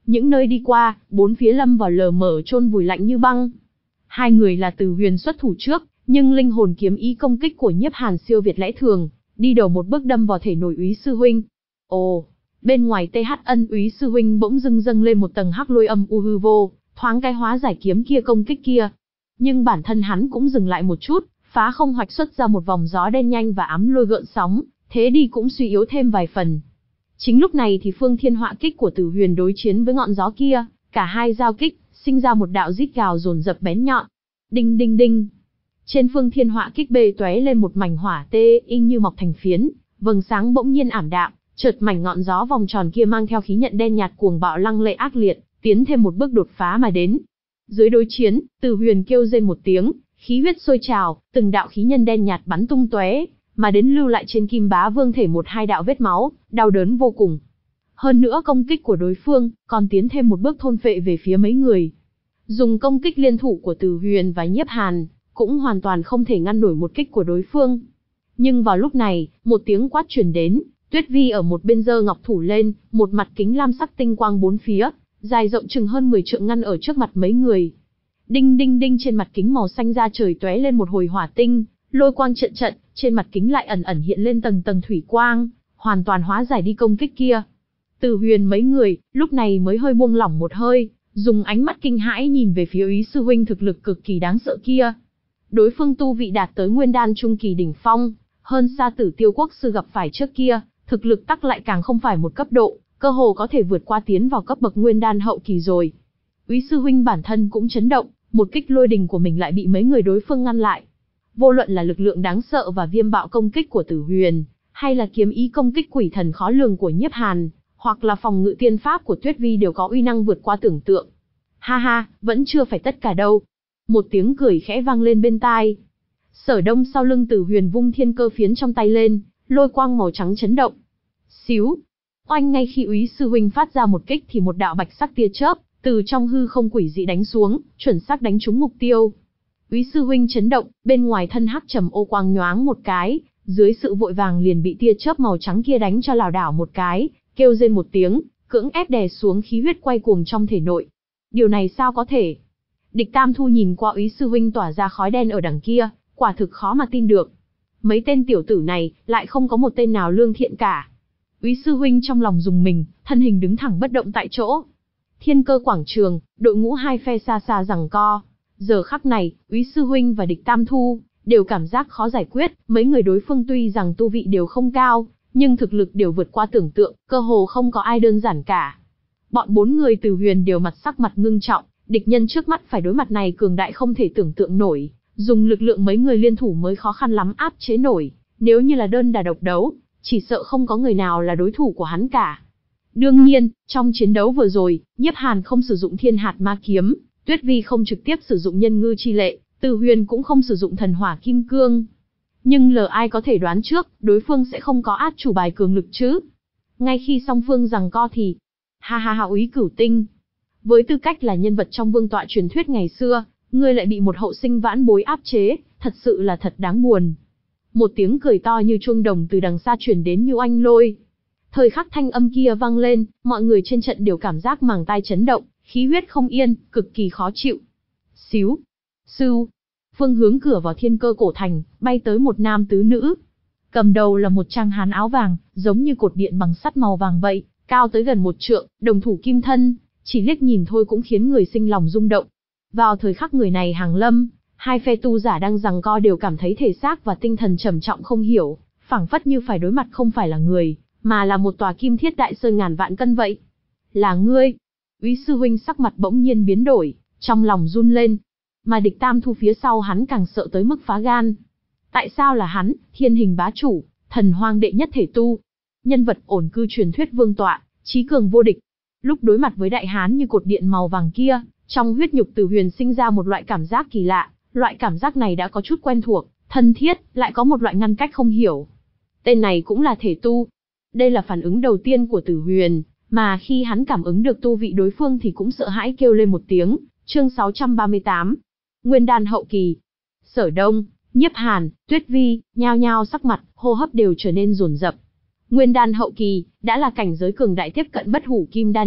Những nơi đi qua, bốn phía lâm vào lờ mờ chôn vùi lạnh như băng. Hai người là Từ Huyền xuất thủ trước, nhưng linh hồn kiếm ý công kích của Nhiếp Hàn siêu việt lẽ thường, đi đầu một bước đâm vào thể nội Úy sư huynh. Ồ, bên ngoài tê hát ân Úy sư huynh bỗng dưng dâng lên một tầng hắc lôi âm u hư vô, thoáng cái hóa giải kiếm kia công kích kia. Nhưng bản thân hắn cũng dừng lại một chút, phá không hoạch xuất ra một vòng gió đen nhanh và ám lôi gợn sóng, thế đi cũng suy yếu thêm vài phần. Chính lúc này thì phương thiên họa kích của Tử Huyền đối chiến với ngọn gió kia, cả hai giao kích, sinh ra một đạo rít gào dồn dập bén nhọn. Đinh đinh đinh. Trên phương thiên họa kích bê tóe lên một mảnh hỏa tê inh như mọc thành phiến, vầng sáng bỗng nhiên ảm đạm, chợt mảnh ngọn gió vòng tròn kia mang theo khí nhận đen nhạt cuồng bạo lăng lệ ác liệt, tiến thêm một bước đột phá mà đến. Dưới đối chiến, Từ Huyền kêu rên một tiếng, khí huyết sôi trào, từng đạo khí nhân đen nhạt bắn tung tóe, mà đến lưu lại trên Kim Bá Vương thể một hai đạo vết máu, đau đớn vô cùng. Hơn nữa công kích của đối phương còn tiến thêm một bước thôn phệ về phía mấy người. Dùng công kích liên thủ của Từ Huyền và Nhiếp Hàn, cũng hoàn toàn không thể ngăn nổi một kích của đối phương. Nhưng vào lúc này, một tiếng quát truyền đến, Tuyết Vi ở một bên giơ ngọc thủ lên, một mặt kính lam sắc tinh quang bốn phía, dài rộng chừng hơn mười trượng ngăn ở trước mặt mấy người. Đinh đinh đinh, trên mặt kính màu xanh da trời tóe lên một hồi hỏa tinh, lôi quang trận trận, trên mặt kính lại ẩn ẩn hiện lên tầng tầng thủy quang, hoàn toàn hóa giải đi công kích kia. Từ Huyền mấy người, lúc này mới hơi buông lỏng một hơi, dùng ánh mắt kinh hãi nhìn về phía Úy sư huynh thực lực cực kỳ đáng sợ kia. Đối phương tu vị đạt tới nguyên đan trung kỳ đỉnh phong, hơn xa Tử Tiêu quốc sư gặp phải trước kia, thực lực tắc lại càng không phải một cấp độ, cơ hồ có thể vượt qua tiến vào cấp bậc nguyên đan hậu kỳ rồi. Úy sư huynh bản thân cũng chấn động, một kích lôi đình của mình lại bị mấy người đối phương ngăn lại. Vô luận là lực lượng đáng sợ và viêm bạo công kích của Tử Huyền, hay là kiếm ý công kích quỷ thần khó lường của Nhiếp Hàn, hoặc là phòng ngự tiên pháp của Tuyết Vi đều có uy năng vượt qua tưởng tượng. Ha ha, vẫn chưa phải tất cả đâu. Một tiếng cười khẽ vang lên bên tai. Sở Đông sau lưng Tử Huyền vung thiên cơ phiến trong tay lên, lôi quang màu trắng chấn động. Xíu. Oanh, ngay khi Úy sư huynh phát ra một kích thì một đạo bạch sắc tia chớp từ trong hư không quỷ dị đánh xuống, chuẩn xác đánh trúng mục tiêu. Úy sư huynh chấn động, bên ngoài thân hắc trầm ô quang nhoáng một cái, dưới sự vội vàng liền bị tia chớp màu trắng kia đánh cho lảo đảo một cái, kêu rên một tiếng, cưỡng ép đè xuống khí huyết quay cuồng trong thể nội. Điều này sao có thể? Địch Tam Thu nhìn qua Úy sư huynh tỏa ra khói đen ở đằng kia, quả thực khó mà tin được. Mấy tên tiểu tử này lại không có một tên nào lương thiện cả. Úy sư huynh trong lòng rùng mình, thân hình đứng thẳng bất động tại chỗ. Thiên Cơ quảng trường, đội ngũ hai phe xa xa giằng co. Giờ khắc này, Úy sư huynh và Địch Tam Thu đều cảm giác khó giải quyết, mấy người đối phương tuy rằng tu vị đều không cao, nhưng thực lực đều vượt qua tưởng tượng, cơ hồ không có ai đơn giản cả. Bọn bốn người Từ Huyền đều mặt sắc mặt ngưng trọng, địch nhân trước mắt phải đối mặt này cường đại không thể tưởng tượng nổi, dùng lực lượng mấy người liên thủ mới khó khăn lắm áp chế nổi, nếu như là đơn đả độc đấu, chỉ sợ không có người nào là đối thủ của hắn cả. Đương nhiên, trong chiến đấu vừa rồi, Nhiếp Hàn không sử dụng Thiên Hạt Ma Kiếm, Tuyết Vi không trực tiếp sử dụng Nhân Ngư Chi Lệ, Từ Huyền cũng không sử dụng Thần Hỏa Kim Cương. Nhưng lờ ai có thể đoán trước, đối phương sẽ không có át chủ bài cường lực chứ. Ngay khi song phương giằng co thì, ha ha ha, Úy Cửu Tinh, với tư cách là nhân vật trong vương tọa truyền thuyết ngày xưa, ngươi lại bị một hậu sinh vãn bối áp chế, thật sự là thật đáng buồn. Một tiếng cười to như chuông đồng từ đằng xa truyền đến như oanh lôi. Thời khắc thanh âm kia vang lên, mọi người trên trận đều cảm giác màng tai chấn động, khí huyết không yên, cực kỳ khó chịu. Xíu, sưu, phương hướng cửa vào Thiên Cơ cổ thành, bay tới một nam tứ nữ. Cầm đầu là một trang hán áo vàng, giống như cột điện bằng sắt màu vàng vậy, cao tới gần một trượng, đồng thủ kim thân, chỉ liếc nhìn thôi cũng khiến người sinh lòng rung động. Vào thời khắc người này hàng lâm, hai phe tu giả đang giằng co đều cảm thấy thể xác và tinh thần trầm trọng không hiểu, phảng phất như phải đối mặt không phải là người, mà là một tòa kim thiết đại sơn ngàn vạn cân vậy. Là ngươi? Úy sư huynh sắc mặt bỗng nhiên biến đổi, trong lòng run lên. Mà Địch Tam Thu phía sau hắn càng sợ tới mức phá gan. Tại sao là hắn, Thiên Hình bá chủ, thần hoang đệ nhất thể tu, nhân vật ổn cư truyền thuyết vương tọa, chí cường vô địch. Lúc đối mặt với đại hán như cột điện màu vàng kia, trong huyết nhục Từ Huyền sinh ra một loại cảm giác kỳ lạ, loại cảm giác này đã có chút quen thuộc, thân thiết, lại có một loại ngăn cách không hiểu. Tên này cũng là thể tu. Đây là phản ứng đầu tiên của Từ Huyền, mà khi hắn cảm ứng được tu vị đối phương thì cũng sợ hãi kêu lên một tiếng. Chương sáu trăm ba mươi tám, Nguyên đan hậu kỳ. Sở Đông, Nhiếp Hàn, Tuyết Vi, nhao nhao sắc mặt, hô hấp đều trở nên dồn dập. Nguyên đan hậu kỳ đã là cảnh giới cường đại tiếp cận bất hủ kim đan nhất,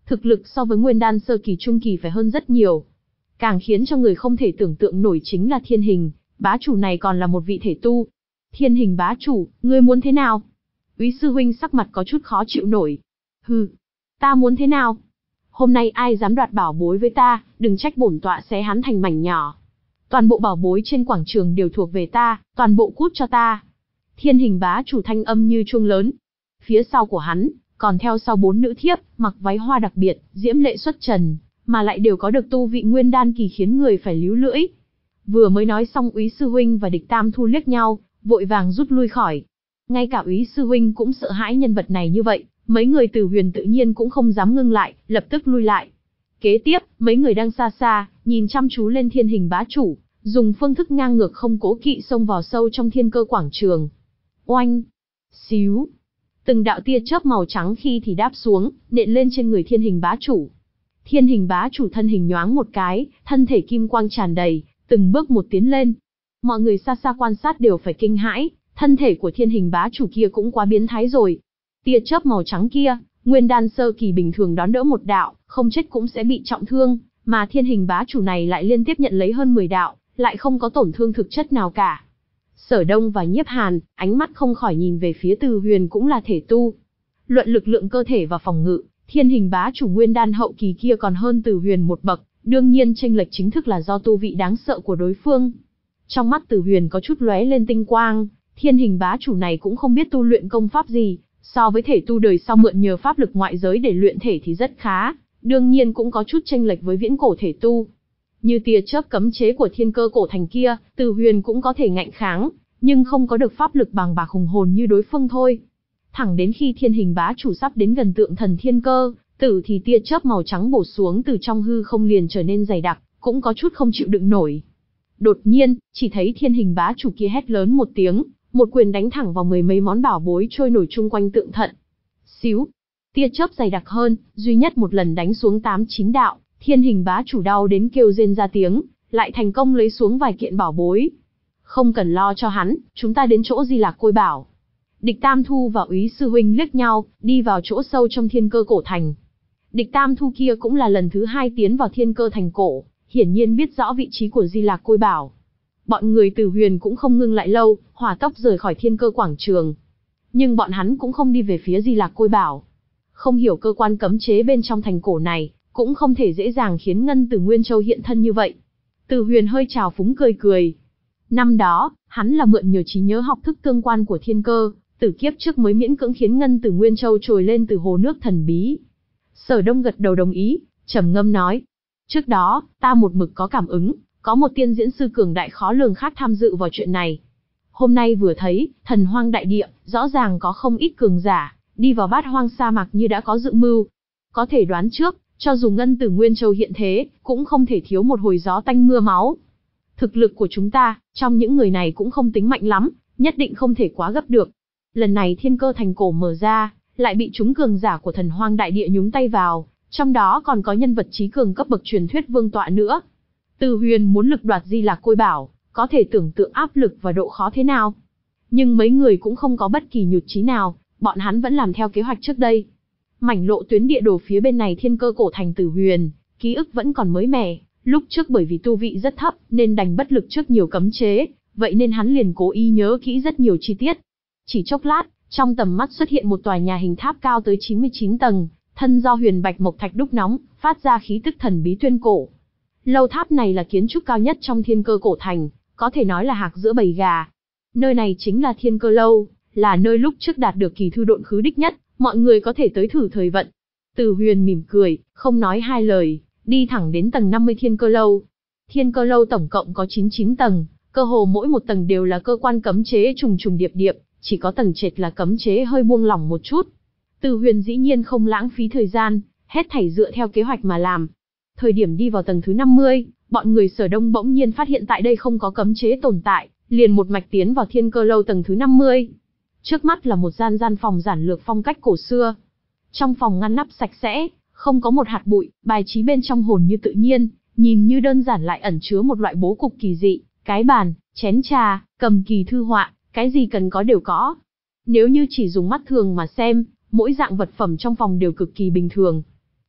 thực lực so với nguyên đan sơ kỳ trung kỳ phải hơn rất nhiều. Càng khiến cho người không thể tưởng tượng nổi chính là thiên hình, bá chủ này còn là một vị thể tu. Thiên hình bá chủ, ngươi muốn thế nào? Úy sư huynh sắc mặt có chút khó chịu nổi. Hừ, ta muốn thế nào? Hôm nay ai dám đoạt bảo bối với ta, đừng trách bổn tọa xé hắn thành mảnh nhỏ. Toàn bộ bảo bối trên quảng trường đều thuộc về ta, toàn bộ cút cho ta. Thiên hình bá chủ thanh âm như chuông lớn. Phía sau của hắn, còn theo sau bốn nữ thiếp, mặc váy hoa đặc biệt, diễm lệ xuất trần, mà lại đều có được tu vị nguyên đan kỳ khiến người phải líu lưỡi. Vừa mới nói xong Úy sư huynh và Địch Tam Thu liếc nhau, vội vàng rút lui khỏi. Ngay cả Úy sư huynh cũng sợ hãi nhân vật này như vậy, mấy người Từ Huyền tự nhiên cũng không dám ngưng lại, lập tức lui lại. Kế tiếp, mấy người đang xa xa, nhìn chăm chú lên thiên hình bá chủ, dùng phương thức ngang ngược không cố kỵ xông vào sâu trong thiên cơ quảng trường. Oanh! Xíu! Từng đạo tia chớp màu trắng khi thì đáp xuống, nện lên trên người thiên hình bá chủ. Thiên hình bá chủ thân hình nhoáng một cái, thân thể kim quang tràn đầy, từng bước một tiến lên. Mọi người xa xa quan sát đều phải kinh hãi, thân thể của thiên hình bá chủ kia cũng quá biến thái rồi. Tia chớp màu trắng kia, nguyên đan sơ kỳ bình thường đón đỡ một đạo, không chết cũng sẽ bị trọng thương, mà thiên hình bá chủ này lại liên tiếp nhận lấy hơn mười đạo, lại không có tổn thương thực chất nào cả. Sở Đông và Nhiếp Hàn, ánh mắt không khỏi nhìn về phía Từ Huyền cũng là thể tu. Luận lực lượng cơ thể và phòng ngự, thiên hình bá chủ nguyên đan hậu kỳ kia còn hơn Từ Huyền một bậc, đương nhiên chênh lệch chính thức là do tu vị đáng sợ của đối phương. Trong mắt Từ Huyền có chút lóe lên tinh quang, thiên hình bá chủ này cũng không biết tu luyện công pháp gì, so với thể tu đời sau mượn nhờ pháp lực ngoại giới để luyện thể thì rất khá, đương nhiên cũng có chút chênh lệch với viễn cổ thể tu. Như tia chớp cấm chế của thiên cơ cổ thành kia, Từ Huyền cũng có thể ngạnh kháng, nhưng không có được pháp lực bàng bạc hùng hồn như đối phương thôi. Thẳng đến khi thiên hình bá chủ sắp đến gần tượng thần thiên cơ, tử thì tia chớp màu trắng bổ xuống từ trong hư không liền trở nên dày đặc, cũng có chút không chịu đựng nổi. Đột nhiên, chỉ thấy thiên hình bá chủ kia hét lớn một tiếng, một quyền đánh thẳng vào mười mấy món bảo bối trôi nổi chung quanh tượng thần. Xíu, tia chớp dày đặc hơn, duy nhất một lần đánh xuống tám chín đạo, thiên hình bá chủ đau đến kêu rên ra tiếng, lại thành công lấy xuống vài kiện bảo bối. Không cần lo cho hắn, chúng ta đến chỗ Di Lạc Côi Bảo. Địch Tam Thu và Úy sư huynh liếc nhau, đi vào chỗ sâu trong thiên cơ cổ thành. Địch Tam Thu kia cũng là lần thứ hai tiến vào thiên cơ thành cổ, hiển nhiên biết rõ vị trí của Di Lạc Côi Bảo. Bọn người Từ Huyền cũng không ngưng lại lâu, hỏa tốc rời khỏi thiên cơ quảng trường. Nhưng bọn hắn cũng không đi về phía Di Lạc Côi Bảo. Không hiểu cơ quan cấm chế bên trong thành cổ này, cũng không thể dễ dàng khiến Ngân Tử Nguyên Châu hiện thân như vậy. Từ Huyền hơi trào phúng cười cười. Năm đó, hắn là mượn nhờ trí nhớ học thức tương quan của thiên cơ, từ kiếp trước mới miễn cưỡng khiến Ngân Tử Nguyên Châu trồi lên từ hồ nước thần bí. Sở Đông gật đầu đồng ý, trầm ngâm nói. Trước đó, ta một mực có cảm ứng, có một tiên diễn sư cường đại khó lường khác tham dự vào chuyện này. Hôm nay vừa thấy, thần hoang đại địa, rõ ràng có không ít cường giả, đi vào bát hoang sa mạc như đã có dự mưu. Có thể đoán trước, cho dù Ngân Tử Nguyên Châu hiện thế, cũng không thể thiếu một hồi gió tanh mưa máu. Thực lực của chúng ta, trong những người này cũng không tính mạnh lắm, nhất định không thể quá gấp được. Lần này thiên cơ thành cổ mở ra, lại bị chúng cường giả của thần hoang đại địa nhúng tay vào, trong đó còn có nhân vật trí cường cấp bậc truyền thuyết vương tọa nữa. Từ Huyền muốn lực đoạt Di Lạc Côi Bảo, có thể tưởng tượng áp lực và độ khó thế nào. Nhưng mấy người cũng không có bất kỳ nhụt chí nào, bọn hắn vẫn làm theo kế hoạch trước đây. Mảnh lộ tuyến địa đồ phía bên này thiên cơ cổ thành Từ Huyền, ký ức vẫn còn mới mẻ. Lúc trước bởi vì tu vị rất thấp, nên đành bất lực trước nhiều cấm chế, vậy nên hắn liền cố ý nhớ kỹ rất nhiều chi tiết. Chỉ chốc lát, trong tầm mắt xuất hiện một tòa nhà hình tháp cao tới chín mươi chín tầng, thân do huyền bạch mộc thạch đúc nóng, phát ra khí tức thần bí tuyên cổ. Lâu tháp này là kiến trúc cao nhất trong thiên cơ cổ thành, có thể nói là hạc giữa bầy gà. Nơi này chính là thiên cơ lâu, là nơi lúc trước đạt được kỳ thư độn khứ đích nhất, mọi người có thể tới thử thời vận. Từ Huyền mỉm cười, không nói hai lời, đi thẳng đến tầng năm mươi thiên cơ lâu. Thiên cơ lâu tổng cộng có chín mươi chín tầng, cơ hồ mỗi một tầng đều là cơ quan cấm chế trùng trùng điệp điệp, chỉ có tầng trệt là cấm chế hơi buông lỏng một chút. Từ Huyền dĩ nhiên không lãng phí thời gian, hết thảy dựa theo kế hoạch mà làm. Thời điểm đi vào tầng thứ năm mươi, bọn người Sở Đông bỗng nhiên phát hiện tại đây không có cấm chế tồn tại, liền một mạch tiến vào thiên cơ lâu tầng thứ năm mươi. Trước mắt là một gian gian phòng giản lược phong cách cổ xưa. Trong phòng ngăn nắp sạch sẽ, không có một hạt bụi, bài trí bên trong hồn như tự nhiên, nhìn như đơn giản lại ẩn chứa một loại bố cục kỳ dị, cái bàn, chén trà, cầm kỳ thư họa, cái gì cần có đều có. Nếu như chỉ dùng mắt thường mà xem, mỗi dạng vật phẩm trong phòng đều cực kỳ bình thường.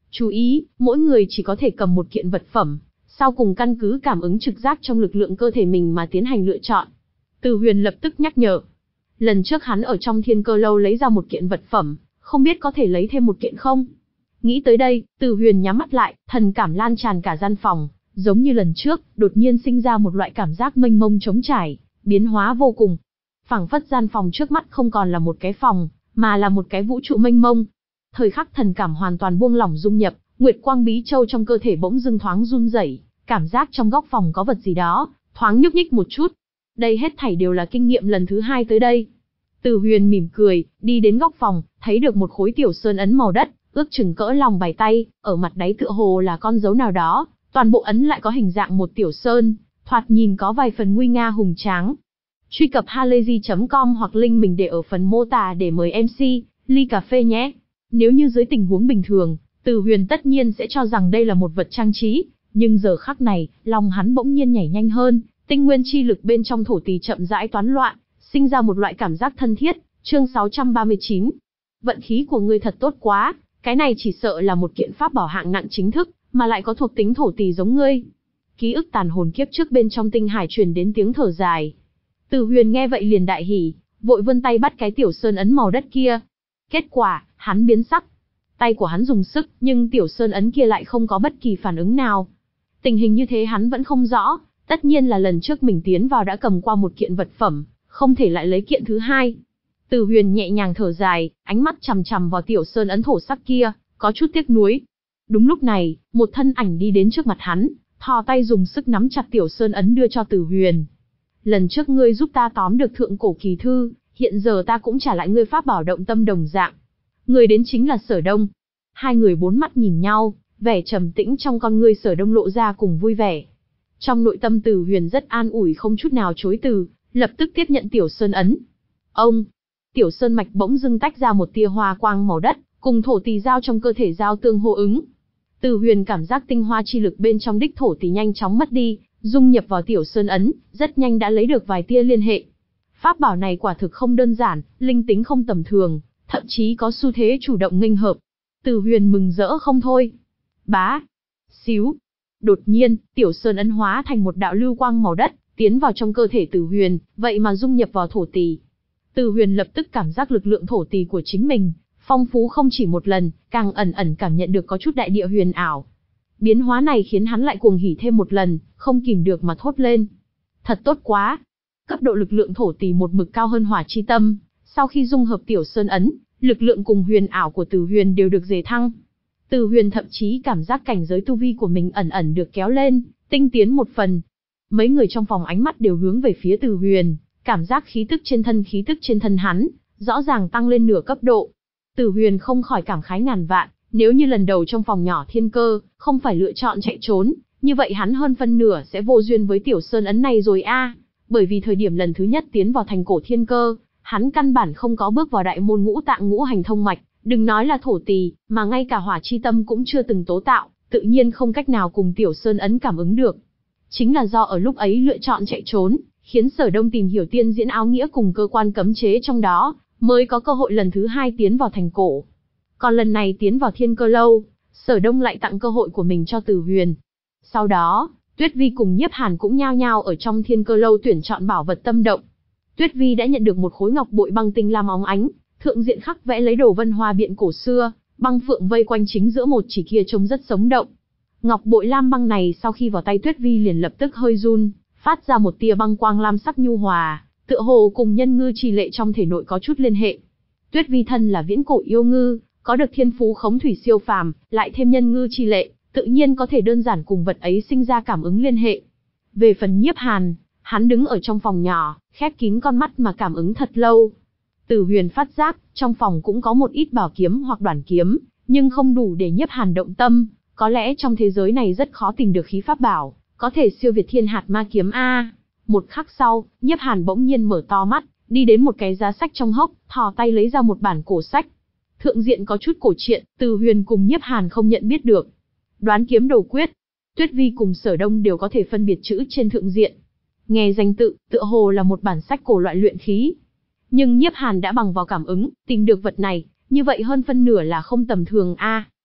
Chú ý, mỗi người chỉ có thể cầm một kiện vật phẩm, sau cùng căn cứ cảm ứng trực giác trong lực lượng cơ thể mình mà tiến hành lựa chọn. Từ Huyền lập tức nhắc nhở. Lần trước hắn ở trong Thiên Cơ Lâu lấy ra một kiện vật phẩm, không biết có thể lấy thêm một kiện không? Nghĩ tới đây, Từ Huyền nhắm mắt lại, thần cảm lan tràn cả gian phòng, giống như lần trước, đột nhiên sinh ra một loại cảm giác mênh mông trống trải, biến hóa vô cùng. Phảng phất gian phòng trước mắt không còn là một cái phòng, mà là một cái vũ trụ mênh mông. Thời khắc thần cảm hoàn toàn buông lỏng dung nhập, Nguyệt Quang Bí Châu trong cơ thể bỗng dưng thoáng run rẩy, cảm giác trong góc phòng có vật gì đó, thoáng nhúc nhích một chút. Đây hết thảy đều là kinh nghiệm lần thứ hai tới đây. Từ Huyền mỉm cười, đi đến góc phòng, thấy được một khối tiểu sơn ấn màu đất, ước chừng cỡ lòng bàn tay, ở mặt đáy tựa hồ là con dấu nào đó, toàn bộ ấn lại có hình dạng một tiểu sơn, thoạt nhìn có vài phần nguy nga hùng tráng. Truy cập halayzi chấm com hoặc link mình để ở phần mô tả để mời em xê, ly cà phê nhé. Nếu như dưới tình huống bình thường, Từ Huyền tất nhiên sẽ cho rằng đây là một vật trang trí, nhưng giờ khắc này, lòng hắn bỗng nhiên nhảy nhanh hơn, tinh nguyên chi lực bên trong thổ tỳ chậm rãi toán loạn, sinh ra một loại cảm giác thân thiết. Chương sáu trăm ba mươi chín. Vận khí của ngươi thật tốt quá, cái này chỉ sợ là một kiện pháp bảo hạng nặng chính thức, mà lại có thuộc tính thổ tỳ giống ngươi. Ký ức tàn hồn kiếp trước bên trong tinh hải truyền đến tiếng thở dài. Từ Huyền nghe vậy liền đại hỉ, vội vươn tay bắt cái tiểu sơn ấn màu đất kia. Kết quả, hắn biến sắc. Tay của hắn dùng sức, nhưng tiểu sơn ấn kia lại không có bất kỳ phản ứng nào. Tình hình như thế hắn vẫn không rõ, tất nhiên là lần trước mình tiến vào đã cầm qua một kiện vật phẩm, không thể lại lấy kiện thứ hai. Từ Huyền nhẹ nhàng thở dài, ánh mắt chằm chằm vào tiểu sơn ấn thổ sắc kia, có chút tiếc nuối. Đúng lúc này, một thân ảnh đi đến trước mặt hắn, thò tay dùng sức nắm chặt tiểu sơn ấn đưa cho Từ Huyền. Lần trước ngươi giúp ta tóm được thượng cổ kỳ thư, hiện giờ ta cũng trả lại ngươi pháp bảo động tâm đồng dạng. Người đến chính là Sở Đông. Hai người bốn mắt nhìn nhau, vẻ trầm tĩnh trong con ngươi Sở Đông lộ ra cùng vui vẻ. Trong nội tâm Từ Huyền rất an ủi không chút nào chối từ, lập tức tiếp nhận tiểu sơn ấn. Ông, tiểu sơn mạch bỗng dưng tách ra một tia hoa quang màu đất, cùng thổ tỳ giao trong cơ thể giao tương hô ứng. Từ Huyền cảm giác tinh hoa chi lực bên trong đích thổ tỳ nhanh chóng mất đi, dung nhập vào tiểu sơn ấn, rất nhanh đã lấy được vài tia liên hệ. Pháp bảo này quả thực không đơn giản, linh tính không tầm thường, thậm chí có xu thế chủ động nghênh hợp. Từ Huyền mừng rỡ không thôi. Bá, xíu. Đột nhiên, tiểu sơn ấn hóa thành một đạo lưu quang màu đất, tiến vào trong cơ thể Từ Huyền, vậy mà dung nhập vào thổ tỳ. Từ Huyền lập tức cảm giác lực lượng thổ tỳ của chính mình phong phú không chỉ một lần, càng ẩn ẩn cảm nhận được có chút đại địa huyền ảo. Biến hóa này khiến hắn lại cuồng hỉ thêm một lần, không kìm được mà thốt lên. Thật tốt quá! Cấp độ lực lượng thổ tỳ một mực cao hơn hỏa chi tâm, sau khi dung hợp tiểu sơn ấn, lực lượng cùng huyền ảo của Từ Huyền đều được đề thăng. Từ Huyền thậm chí cảm giác cảnh giới tu vi của mình ẩn ẩn được kéo lên, tinh tiến một phần. Mấy người trong phòng ánh mắt đều hướng về phía Từ Huyền, cảm giác khí tức trên thân khí tức trên thân hắn, rõ ràng tăng lên nửa cấp độ. Từ Huyền không khỏi cảm khái ngàn vạn, nếu như lần đầu trong phòng nhỏ thiên cơ, không phải lựa chọn chạy trốn, như vậy hắn hơn phân nửa sẽ vô duyên với tiểu sơn ấn này rồi a. À. Bởi vì thời điểm lần thứ nhất tiến vào thành cổ thiên cơ, hắn căn bản không có bước vào đại môn ngũ tạng ngũ hành thông mạch, đừng nói là thổ tỳ, mà ngay cả hỏa chi tâm cũng chưa từng tố tạo, tự nhiên không cách nào cùng tiểu sơn ấn cảm ứng được. Chính là do ở lúc ấy lựa chọn chạy trốn, khiến Sở Đông tìm hiểu tiên diễn áo nghĩa cùng cơ quan cấm chế trong đó, mới có cơ hội lần thứ hai tiến vào thành cổ. Còn lần này tiến vào thiên cơ lâu, Sở Đông lại tặng cơ hội của mình cho Từ Huyền. Sau đó, Tuyết Vi cùng Nhiếp Hàn cũng nhao nhao ở trong thiên cơ lâu tuyển chọn bảo vật tâm động. Tuyết Vi đã nhận được một khối ngọc bội băng tinh lam óng ánh, thượng diện khắc vẽ lấy đồ vân hoa biện cổ xưa, băng phượng vây quanh chính giữa một chỉ kia trông rất sống động. Ngọc bội lam băng này sau khi vào tay Tuyết Vi liền lập tức hơi run, phát ra một tia băng quang lam sắc nhu hòa, tựa hồ cùng nhân ngư trì lệ trong thể nội có chút liên hệ. Tuyết Vi thân là viễn cổ yêu ngư, có được thiên phú khống thủy siêu phàm, lại thêm nhân ngư trì lệ, tự nhiên có thể đơn giản cùng vật ấy sinh ra cảm ứng liên hệ. Về phần Nhiếp Hàn, hắn đứng ở trong phòng nhỏ, khép kín con mắt mà cảm ứng thật lâu. Từ Huyền phát giác, trong phòng cũng có một ít bảo kiếm hoặc đoản kiếm, nhưng không đủ để Nhiếp Hàn động tâm, có lẽ trong thế giới này rất khó tìm được khí pháp bảo, có thể siêu việt thiên hạt ma kiếm a. Một khắc sau, Nhiếp Hàn bỗng nhiên mở to mắt, đi đến một cái giá sách trong hốc, thò tay lấy ra một bản cổ sách. Thượng diện có chút cổ truyện, Từ Huyền cùng Nhiếp Hàn không nhận biết được. Đoán kiếm đầu quyết. Tuyết Vi cùng Sở Đông đều có thể phân biệt chữ trên thượng diện. Nghe danh tự, tựa hồ là một bản sách cổ loại luyện khí. Nhưng Nhiếp Hàn đã bằng vào cảm ứng, tìm được vật này, như vậy hơn phân nửa là không tầm thường a.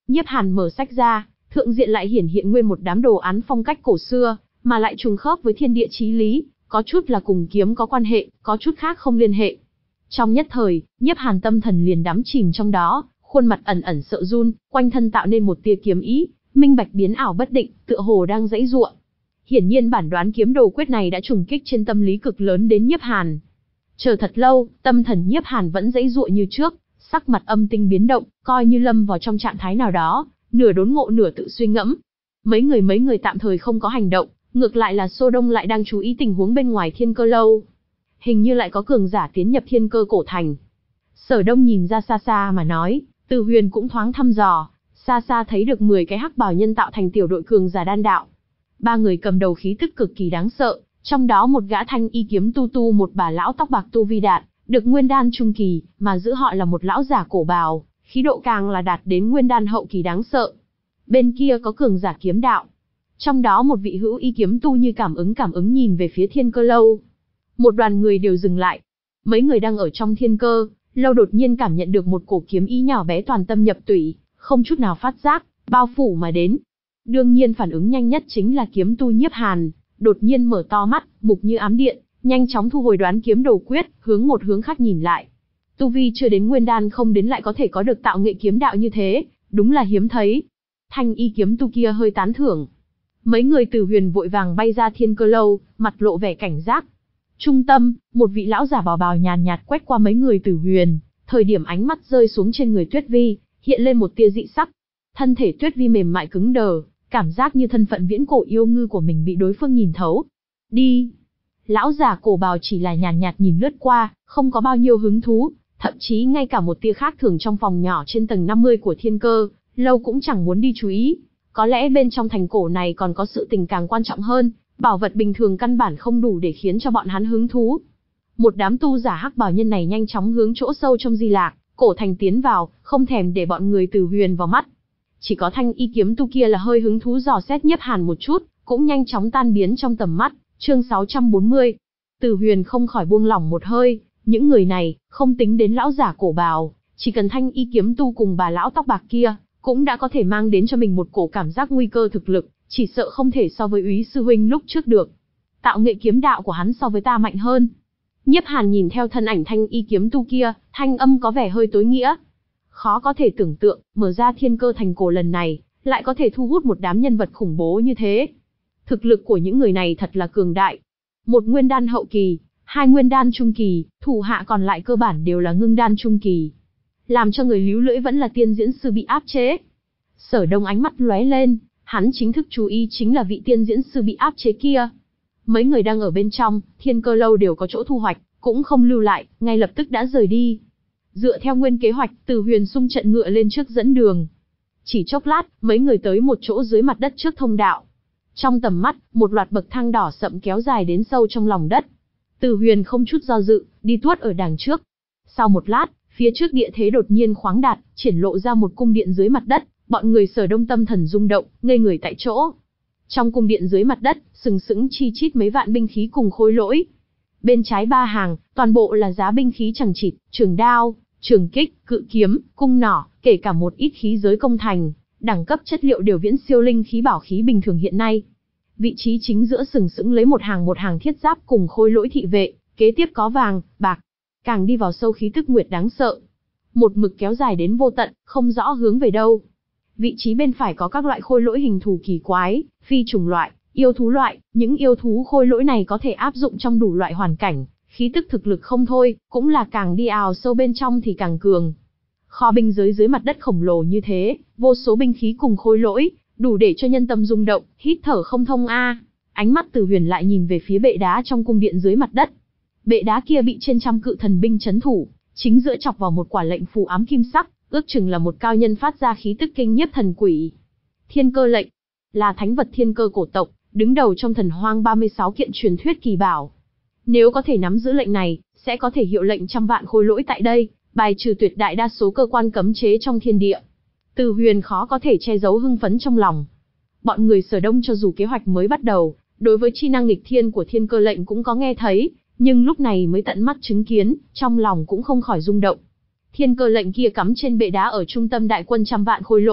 Nhiếp Hàn mở sách ra, thượng diện lại hiển hiện nguyên một đám đồ án phong cách cổ xưa, mà lại trùng khớp với thiên địa chí lý, có chút là cùng kiếm có quan hệ, có chút khác không liên hệ. Trong nhất thời, Nhiếp Hàn tâm thần liền đắm chìm trong đó, khuôn mặt ẩn ẩn sợ run, quanh thân tạo nên một tia kiếm ý, minh bạch biến ảo bất định, tựa hồ đang giãy giụa. Hiển nhiên bản đoán kiếm đồ quyết này đã trùng kích trên tâm lý cực lớn đến Nhiếp Hàn. Chờ thật lâu, tâm thần Nhiếp Hàn vẫn giãy giụa như trước, sắc mặt âm tinh biến động, coi như lâm vào trong trạng thái nào đó, nửa đốn ngộ nửa tự suy ngẫm. Mấy người mấy người tạm thời không có hành động, ngược lại là Sô Đông lại đang chú ý tình huống bên ngoài Thiên Cơ lâu. Hình như lại có cường giả tiến nhập Thiên Cơ cổ thành. Sở Đông nhìn ra xa xa mà nói, Từ Huyền cũng thoáng thăm dò, xa xa thấy được mười cái hắc bào nhân tạo thành tiểu đội cường giả đan đạo. Ba người cầm đầu khí tức cực kỳ đáng sợ, trong đó một gã thanh y kiếm tu tu một bà lão tóc bạc tu vi đạt, được nguyên đan trung kỳ, mà giữ họ là một lão giả cổ bào, khí độ càng là đạt đến nguyên đan hậu kỳ đáng sợ. Bên kia có cường giả kiếm đạo. Trong đó một vị hữu y kiếm tu như cảm ứng cảm ứng nhìn về phía Thiên Cơ lâu. Một đoàn người đều dừng lại. Mấy người đang ở trong Thiên Cơ lâu đột nhiên cảm nhận được một cổ kiếm ý nhỏ bé toàn tâm nhập tủy, không chút nào phát giác, bao phủ mà đến. Đương nhiên phản ứng nhanh nhất chính là kiếm tu Nhiếp Hàn, đột nhiên mở to mắt, mục như ám điện, nhanh chóng thu hồi đoán kiếm đồ quyết, hướng một hướng khác nhìn lại. Tu vi chưa đến nguyên đan không đến lại có thể có được tạo nghệ kiếm đạo như thế, đúng là hiếm thấy. Thanh y kiếm tu kia hơi tán thưởng. Mấy người Từ Huyền vội vàng bay ra Thiên Cơ lâu, mặt lộ vẻ cảnh giác. Trung tâm, một vị lão giả bào bào nhàn nhạt quét qua mấy người Từ Huyền, thời điểm ánh mắt rơi xuống trên người Tuyết Vi, hiện lên một tia dị sắc. Thân thể Tuyết Vi mềm mại cứng đờ, cảm giác như thân phận viễn cổ yêu ngư của mình bị đối phương nhìn thấu. Đi. Lão giả cổ bào chỉ là nhàn nhạt nhìn lướt qua, không có bao nhiêu hứng thú, thậm chí ngay cả một tia khác thường trong phòng nhỏ trên tầng năm mươi của Thiên Cơ lâu cũng chẳng muốn đi chú ý. Có lẽ bên trong thành cổ này còn có sự tình càng quan trọng hơn, bảo vật bình thường căn bản không đủ để khiến cho bọn hắn hứng thú. Một đám tu giả hắc bào nhân này nhanh chóng hướng chỗ sâu trong Di Lạc cổ thành tiến vào, không thèm để bọn người Từ Huyền vào mắt. Chỉ có thanh y kiếm tu kia là hơi hứng thú dò xét Nhiếp Hàn một chút, cũng nhanh chóng tan biến trong tầm mắt. Chương sáu trăm bốn mươi. Từ Huyền không khỏi buông lỏng một hơi, những người này, không tính đến lão giả cổ bào, chỉ cần thanh y kiếm tu cùng bà lão tóc bạc kia, cũng đã có thể mang đến cho mình một cổ cảm giác nguy cơ thực lực, chỉ sợ không thể so với Úy sư huynh lúc trước được. Tạo nghệ kiếm đạo của hắn so với ta mạnh hơn. Nhiếp Hàn nhìn theo thân ảnh thanh y kiếm tu kia, thanh âm có vẻ hơi tối nghĩa. Khó có thể tưởng tượng, mở ra Thiên Cơ thành cổ lần này, lại có thể thu hút một đám nhân vật khủng bố như thế. Thực lực của những người này thật là cường đại. Một nguyên đan hậu kỳ, hai nguyên đan trung kỳ, thủ hạ còn lại cơ bản đều là ngưng đan trung kỳ. Làm cho người líu lưỡi vẫn là tiên diễn sư bị áp chế. Sở Đông ánh mắt lóe lên, hắn chính thức chú ý chính là vị tiên diễn sư bị áp chế kia. Mấy người đang ở bên trong, Thiên Cơ lâu đều có chỗ thu hoạch, cũng không lưu lại, ngay lập tức đã rời đi. Dựa theo nguyên kế hoạch, Từ Huyền xung trận ngựa lên trước dẫn đường. Chỉ chốc lát, mấy người tới một chỗ dưới mặt đất trước thông đạo. Trong tầm mắt, một loạt bậc thang đỏ sậm kéo dài đến sâu trong lòng đất. Từ Huyền không chút do dự, đi tuốt ở đằng trước. Sau một lát, phía trước địa thế đột nhiên khoáng đạt, triển lộ ra một cung điện dưới mặt đất, bọn người Sở Đông tâm thần rung động, ngây người tại chỗ. Trong cung điện dưới mặt đất, sừng sững chi chít mấy vạn binh khí cùng khối lỗi. Bên trái ba hàng, toàn bộ là giá binh khí chẳng chịt, trường đao, trường kích, cự kiếm, cung nỏ, kể cả một ít khí giới công thành, đẳng cấp chất liệu đều viễn siêu linh khí bảo khí bình thường hiện nay. Vị trí chính giữa sừng sững lấy một hàng một hàng thiết giáp cùng khối lỗi thị vệ, kế tiếp có vàng, bạc. Càng đi vào sâu khí tức nguyệt đáng sợ. Một mực kéo dài đến vô tận, không rõ hướng về đâu. Vị trí bên phải có các loại khôi lỗi hình thù kỳ quái, phi trùng loại, yêu thú loại, những yêu thú khôi lỗi này có thể áp dụng trong đủ loại hoàn cảnh, khí tức thực lực không thôi, cũng là càng đi ào sâu bên trong thì càng cường. Kho binh giới dưới mặt đất khổng lồ như thế, vô số binh khí cùng khôi lỗi, đủ để cho nhân tâm rung động, hít thở không thông a. Ánh mắt Từ Huyền lại nhìn về phía bệ đá trong cung điện dưới mặt đất. Bệ đá kia bị trên trăm cự thần binh trấn thủ, chính giữa chọc vào một quả lệnh phù ám kim sắc, ước chừng là một cao nhân phát ra khí tức kinh nhiếp thần quỷ. Thiên Cơ lệnh là thánh vật thiên cơ cổ tộc, đứng đầu trong thần hoang ba mươi sáu kiện truyền thuyết kỳ bảo. Nếu có thể nắm giữ lệnh này, sẽ có thể hiệu lệnh trăm vạn khôi lỗi tại đây, bài trừ tuyệt đại đa số cơ quan cấm chế trong thiên địa. Từ Huyền khó có thể che giấu hưng phấn trong lòng. Bọn người Sở Đông cho dù kế hoạch mới bắt đầu, đối với chi năng nghịch thiên của thiên cơ lệnh cũng có nghe thấy, nhưng lúc này mới tận mắt chứng kiến, trong lòng cũng không khỏi rung động. Thiên cơ lệnh kia cắm trên bệ đá ở trung tâm đại quân trăm vạn khôi lỗi,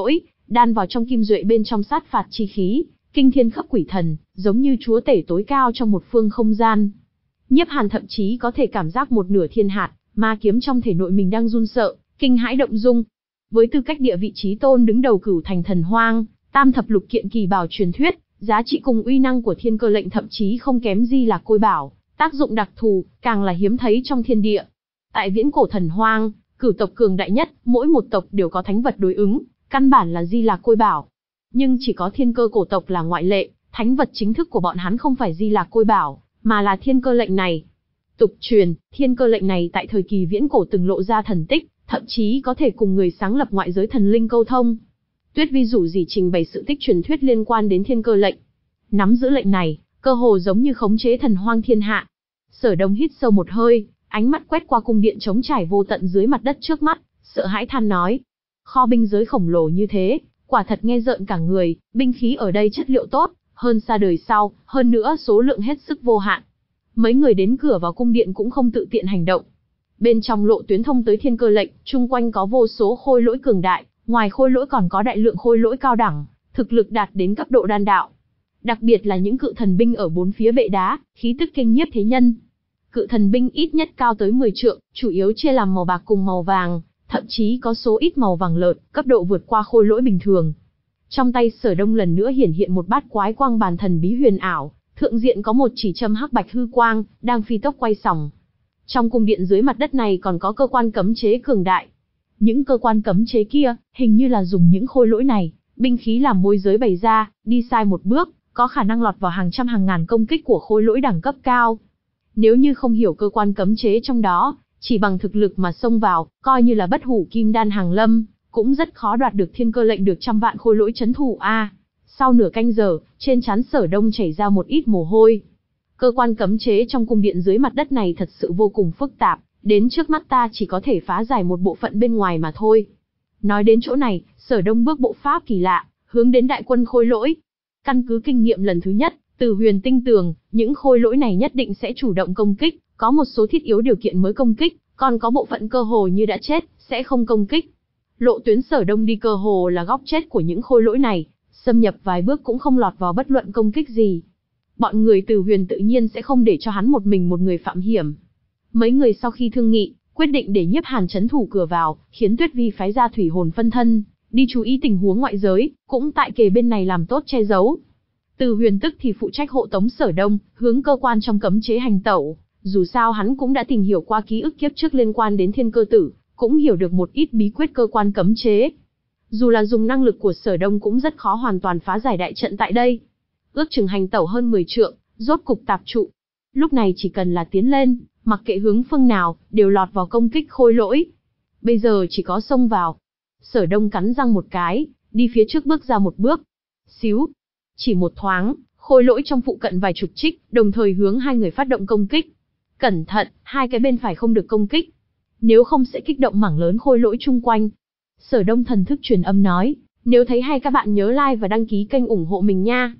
đan vào trong kim duệ bên trong sát phạt chi khí, kinh thiên khắp quỷ thần, giống như chúa tể tối cao trong một phương không gian. Nhiếp Hàn thậm chí có thể cảm giác một nửa thiên hạt, ma kiếm trong thể nội mình đang run sợ, kinh hãi động dung. Với tư cách địa vị chí tôn đứng đầu Cửu Thành Thần Hoang, tam thập lục kiện kỳ bảo truyền thuyết, giá trị cùng uy năng của thiên cơ lệnh thậm chí không kém gì là côi bảo, tác dụng đặc thù, càng là hiếm thấy trong thiên địa. Tại viễn cổ thần hoang, cửu tộc cường đại nhất, mỗi một tộc đều có thánh vật đối ứng, căn bản là Di Lạc Côi Bảo. Nhưng chỉ có thiên cơ cổ tộc là ngoại lệ, thánh vật chính thức của bọn hắn không phải Di Lạc Côi Bảo, mà là thiên cơ lệnh này. Tục truyền, thiên cơ lệnh này tại thời kỳ viễn cổ từng lộ ra thần tích, thậm chí có thể cùng người sáng lập ngoại giới thần linh câu thông. Tuyết Vi rủ rỉ trình bày sự tích truyền thuyết liên quan đến thiên cơ lệnh. Nắm giữ lệnh này, cơ hồ giống như khống chế thần hoang thiên hạ. Sở Đông hít sâu một hơi, ánh mắt quét qua cung điện trống trải vô tận dưới mặt đất trước mắt, sợ hãi than nói: kho binh giới khổng lồ như thế, quả thật nghe rợn cả người, binh khí ở đây chất liệu tốt, hơn xa đời sau, hơn nữa số lượng hết sức vô hạn. Mấy người đến cửa vào cung điện cũng không tự tiện hành động. Bên trong lộ tuyến thông tới thiên cơ lệnh, chung quanh có vô số khôi lỗi cường đại, ngoài khôi lỗi còn có đại lượng khôi lỗi cao đẳng, thực lực đạt đến cấp độ đan đạo. Đặc biệt là những cự thần binh ở bốn phía bệ đá, khí tức kinh nhiếp thế nhân. Cự thần binh ít nhất cao tới mười trượng, chủ yếu chia làm màu bạc cùng màu vàng, thậm chí có số ít màu vàng lợt, cấp độ vượt qua khôi lỗi bình thường. Trong tay Sở Đông lần nữa hiển hiện một bát quái quang bàn thần bí huyền ảo, thượng diện có một chỉ châm hắc bạch hư quang, đang phi tốc quay sòng. Trong cung điện dưới mặt đất này còn có cơ quan cấm chế cường đại. Những cơ quan cấm chế kia, hình như là dùng những khôi lỗi này, binh khí làm môi giới bày ra, đi sai một bước, có khả năng lọt vào hàng trăm hàng ngàn công kích của khôi lỗi đẳng cấp cao. Nếu như không hiểu cơ quan cấm chế trong đó, chỉ bằng thực lực mà xông vào, coi như là bất hủ kim đan hàng lâm, cũng rất khó đoạt được thiên cơ lệnh được trăm vạn khôi lỗi trấn thủ a. Sau nửa canh giờ, trên trán Sở Đông chảy ra một ít mồ hôi. Cơ quan cấm chế trong cung điện dưới mặt đất này thật sự vô cùng phức tạp, đến trước mắt ta chỉ có thể phá giải một bộ phận bên ngoài mà thôi. Nói đến chỗ này, Sở Đông bước bộ pháp kỳ lạ, hướng đến đại quân khôi lỗi. Căn cứ kinh nghiệm lần thứ nhất, từ Huyền tin tưởng, những khôi lỗi này nhất định sẽ chủ động công kích, có một số thiết yếu điều kiện mới công kích, còn có bộ phận cơ hồ như đã chết, sẽ không công kích. Lộ tuyến Sở Đông đi cơ hồ là góc chết của những khôi lỗi này, xâm nhập vài bước cũng không lọt vào bất luận công kích gì. Bọn người từ Huyền tự nhiên sẽ không để cho hắn một mình một người phạm hiểm. Mấy người sau khi thương nghị, quyết định để Nhiếp Hàn trấn thủ cửa vào, khiến Tuyết Vi phái ra thủy hồn phân thân, đi chú ý tình huống ngoại giới, cũng tại kề bên này làm tốt che giấu. Từ Huyền tức thì phụ trách hộ tống Sở Đông, hướng cơ quan trong cấm chế hành tẩu, dù sao hắn cũng đã tìm hiểu qua ký ức kiếp trước liên quan đến thiên cơ tử, cũng hiểu được một ít bí quyết cơ quan cấm chế. Dù là dùng năng lực của Sở Đông cũng rất khó hoàn toàn phá giải đại trận tại đây. Ước chừng hành tẩu hơn mười trượng, rốt cục tạp trụ. Lúc này chỉ cần là tiến lên, mặc kệ hướng phương nào, đều lọt vào công kích khôi lỗi. Bây giờ chỉ có xông vào. Sở Đông cắn răng một cái, đi phía trước bước ra một bước. Xíu. Chỉ một thoáng, khôi lỗi trong phụ cận vài chục trích, đồng thời hướng hai người phát động công kích. Cẩn thận, hai cái bên phải không được công kích. Nếu không sẽ kích động mảng lớn khôi lỗi chung quanh. Sở Đông thần thức truyền âm nói, nếu thấy hay các bạn nhớ like và đăng ký kênh ủng hộ mình nha.